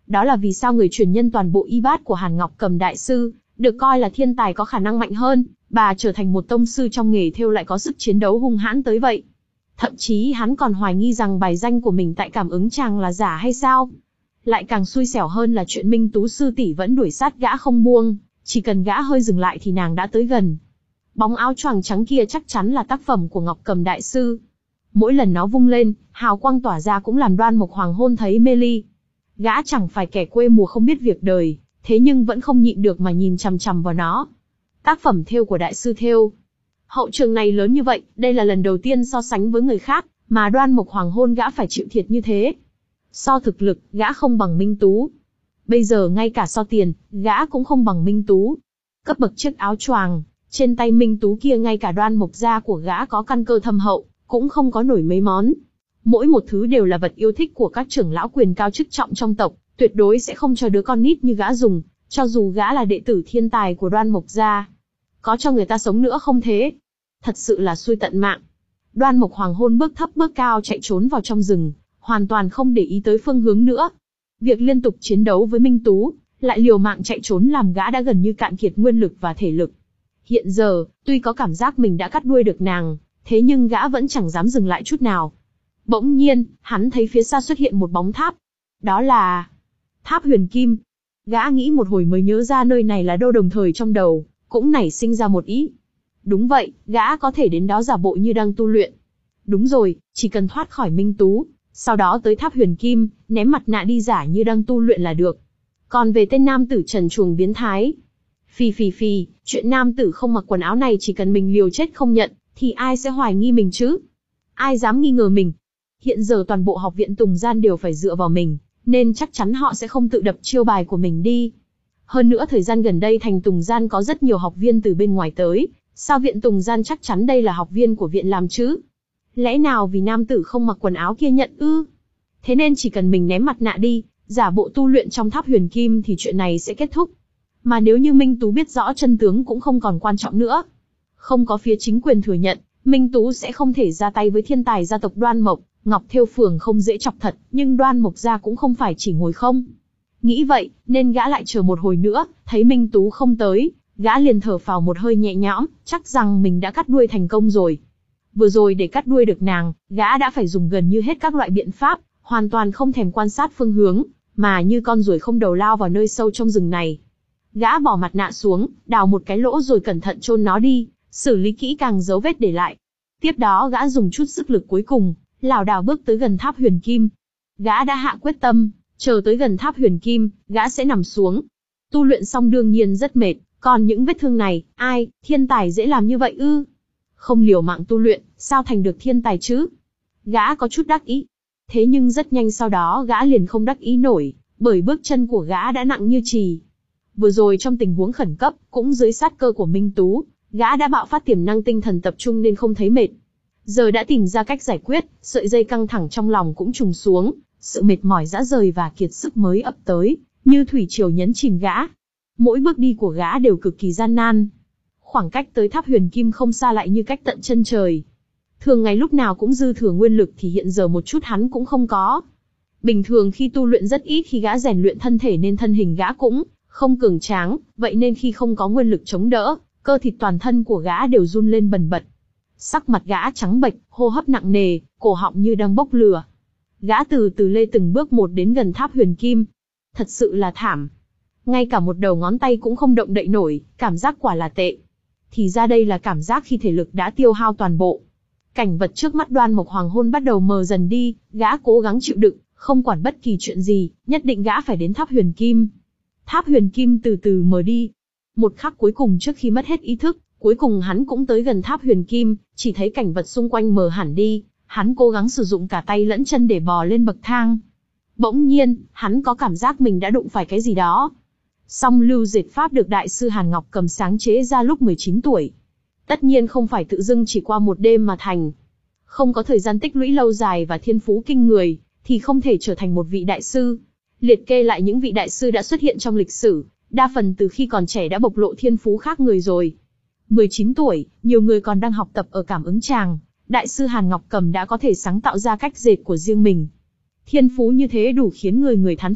Đó là vì sao người truyền nhân toàn bộ y bát của Hàn Ngọc Cầm đại sư, được coi là thiên tài có khả năng mạnh hơn, bà trở thành một tông sư trong nghề thêu lại có sức chiến đấu hung hãn tới vậy. Thậm chí hắn còn hoài nghi rằng bài danh của mình tại cảm ứng chàng là giả hay sao. Lại càng xui xẻo hơn là chuyện Minh Tú sư tỷ vẫn đuổi sát gã không buông, chỉ cần gã hơi dừng lại thì nàng đã tới gần. Bóng áo choàng trắng kia chắc chắn là tác phẩm của Ngọc Cầm đại sư. Mỗi lần nó vung lên, hào quang tỏa ra cũng làm Đoan Mộc Hoàng Hôn thấy mê ly. Gã chẳng phải kẻ quê mùa không biết việc đời, thế nhưng vẫn không nhịn được mà nhìn chằm chằm vào nó. Tác phẩm thêu của đại sư thêu. Hậu trường này lớn như vậy, đây là lần đầu tiên so sánh với người khác, mà Đoan Mộc Hoàng Hôn gã phải chịu thiệt như thế. So thực lực, gã không bằng Minh Tú. Bây giờ ngay cả so tiền, gã cũng không bằng Minh Tú. Cấp bậc chiếc áo choàng, trên tay Minh Tú kia ngay cả Đoan Mộc gia của gã có căn cơ thâm hậu, cũng không có nổi mấy món. Mỗi một thứ đều là vật yêu thích của các trưởng lão quyền cao chức trọng trong tộc, tuyệt đối sẽ không cho đứa con nít như gã dùng, cho dù gã là đệ tử thiên tài của Đoan Mộc gia. Có cho người ta sống nữa không thế? Thật sự là xui tận mạng. Đoan Mộc Hoàng Hôn bước thấp bước cao chạy trốn vào trong rừng, hoàn toàn không để ý tới phương hướng nữa. Việc liên tục chiến đấu với Minh Tú, lại liều mạng chạy trốn làm gã đã gần như cạn kiệt nguyên lực và thể lực. Hiện giờ, tuy có cảm giác mình đã cắt đuôi được nàng, thế nhưng gã vẫn chẳng dám dừng lại chút nào. Bỗng nhiên, hắn thấy phía xa xuất hiện một bóng tháp. Đó là Tháp Huyền Kim. Gã nghĩ một hồi mới nhớ ra nơi này là đâu, đồng thời trong đầu cũng nảy sinh ra một ý. Đúng vậy, gã có thể đến đó giả bộ như đang tu luyện. Đúng rồi, chỉ cần thoát khỏi Minh Tú, sau đó tới Tháp Huyền Kim, ném mặt nạ đi giả như đang tu luyện là được. Còn về tên nam tử trần truồng biến thái, phì phì phì, chuyện nam tử không mặc quần áo này chỉ cần mình liều chết không nhận, thì ai sẽ hoài nghi mình chứ? Ai dám nghi ngờ mình? Hiện giờ toàn bộ học viện Tùng Gian đều phải dựa vào mình, nên chắc chắn họ sẽ không tự đập chiêu bài của mình đi. Hơn nữa thời gian gần đây thành Tùng Gian có rất nhiều học viên từ bên ngoài tới, sao viện Tùng Gian chắc chắn đây là học viên của viện làm chứ? Lẽ nào vì nam tử không mặc quần áo kia nhận ư? Thế nên chỉ cần mình ném mặt nạ đi, giả bộ tu luyện trong Tháp Huyền Kim thì chuyện này sẽ kết thúc. Mà nếu như Minh Tú biết rõ chân tướng cũng không còn quan trọng nữa. Không có phía chính quyền thừa nhận, Minh Tú sẽ không thể ra tay với thiên tài gia tộc Đoan Mộc. Ngọc Thêu Phường không dễ chọc thật, nhưng Đoan Mộc gia cũng không phải chỉ ngồi không. Nghĩ vậy, nên gã lại chờ một hồi nữa, thấy Minh Tú không tới, gã liền thở phào một hơi nhẹ nhõm, chắc rằng mình đã cắt đuôi thành công rồi. Vừa rồi để cắt đuôi được nàng, gã đã phải dùng gần như hết các loại biện pháp, hoàn toàn không thèm quan sát phương hướng, mà như con ruồi không đầu lao vào nơi sâu trong rừng này. Gã bỏ mặt nạ xuống, đào một cái lỗ rồi cẩn thận chôn nó đi, xử lý kỹ càng dấu vết để lại. Tiếp đó gã dùng chút sức lực cuối cùng, lảo đảo bước tới gần Tháp Huyền Kim. Gã đã hạ quyết tâm, chờ tới gần Tháp Huyền Kim, gã sẽ nằm xuống. Tu luyện xong đương nhiên rất mệt, còn những vết thương này, ai, thiên tài dễ làm như vậy ư? Không liều mạng tu luyện, sao thành được thiên tài chứ? Gã có chút đắc ý. Thế nhưng rất nhanh sau đó gã liền không đắc ý nổi, bởi bước chân của gã đã nặng như chì. Vừa rồi trong tình huống khẩn cấp, cũng dưới sát cơ của Minh Tú, gã đã bạo phát tiềm năng tinh thần tập trung nên không thấy mệt. Giờ đã tìm ra cách giải quyết, sợi dây căng thẳng trong lòng cũng trùng xuống, sự mệt mỏi rã rời và kiệt sức mới ập tới, như thủy triều nhấn chìm gã. Mỗi bước đi của gã đều cực kỳ gian nan. Khoảng cách tới Tháp Huyền Kim không xa lại như cách tận chân trời. Thường ngày lúc nào cũng dư thừa nguyên lực thì hiện giờ một chút hắn cũng không có. Bình thường khi tu luyện rất ít khi gã rèn luyện thân thể nên thân hình gã cũng không cường tráng, vậy nên khi không có nguyên lực chống đỡ, cơ thịt toàn thân của gã đều run lên bần bật. Sắc mặt gã trắng bệch, hô hấp nặng nề, cổ họng như đang bốc lửa. Gã từ từ lê từng bước một đến gần Tháp Huyền Kim. Thật sự là thảm. Ngay cả một đầu ngón tay cũng không động đậy nổi, cảm giác quả là tệ. Thì ra đây là cảm giác khi thể lực đã tiêu hao toàn bộ. Cảnh vật trước mắt Đoan Mộc Hoàng Hôn bắt đầu mờ dần đi, gã cố gắng chịu đựng, không quản bất kỳ chuyện gì, nhất định gã phải đến Tháp Huyền Kim. Tháp Huyền Kim từ từ mờ đi. Một khắc cuối cùng trước khi mất hết ý thức, cuối cùng hắn cũng tới gần Tháp Huyền Kim, chỉ thấy cảnh vật xung quanh mờ hẳn đi, hắn cố gắng sử dụng cả tay lẫn chân để bò lên bậc thang. Bỗng nhiên, hắn có cảm giác mình đã đụng phải cái gì đó. Song lưu dệt pháp được đại sư Hàn Ngọc Cầm sáng chế ra lúc mười chín tuổi. Tất nhiên không phải tự dưng chỉ qua một đêm mà thành. Không có thời gian tích lũy lâu dài và thiên phú kinh người, thì không thể trở thành một vị đại sư. Liệt kê lại những vị đại sư đã xuất hiện trong lịch sử, đa phần từ khi còn trẻ đã bộc lộ thiên phú khác người rồi. mười chín tuổi, nhiều người còn đang học tập ở cảm ứng tràng, đại sư Hàn Ngọc Cầm đã có thể sáng tạo ra cách dệt của riêng mình. Thiên phú như thế đủ khiến người người thán phục,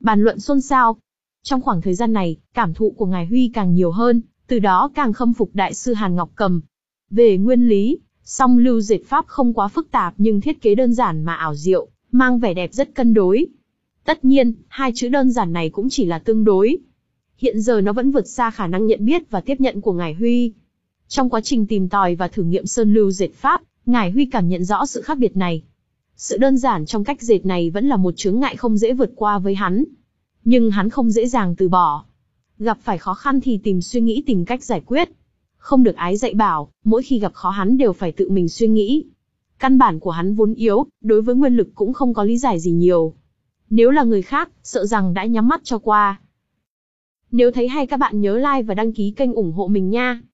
Bàn luận xôn xao. Trong khoảng thời gian này, cảm thụ của ngài Huy càng nhiều hơn, từ đó càng khâm phục đại sư Hàn Ngọc Cầm. Về nguyên lý, song lưu dệt pháp không quá phức tạp nhưng thiết kế đơn giản mà ảo diệu, mang vẻ đẹp rất cân đối. Tất nhiên, hai chữ đơn giản này cũng chỉ là tương đối. Hiện giờ nó vẫn vượt xa khả năng nhận biết và tiếp nhận của ngài Huy. Trong quá trình tìm tòi và thử nghiệm sơn lưu dệt pháp, ngài Huy cảm nhận rõ sự khác biệt này. Sự đơn giản trong cách dệt này vẫn là một chướng ngại không dễ vượt qua với hắn. Nhưng hắn không dễ dàng từ bỏ. Gặp phải khó khăn thì tìm suy nghĩ tìm cách giải quyết. Không được ái dạy bảo, mỗi khi gặp khó hắn đều phải tự mình suy nghĩ. Căn bản của hắn vốn yếu, đối với nguyên lực cũng không có lý giải gì nhiều. Nếu là người khác, sợ rằng đã nhắm mắt cho qua. Nếu thấy hay các bạn nhớ like và đăng ký kênh ủng hộ mình nha.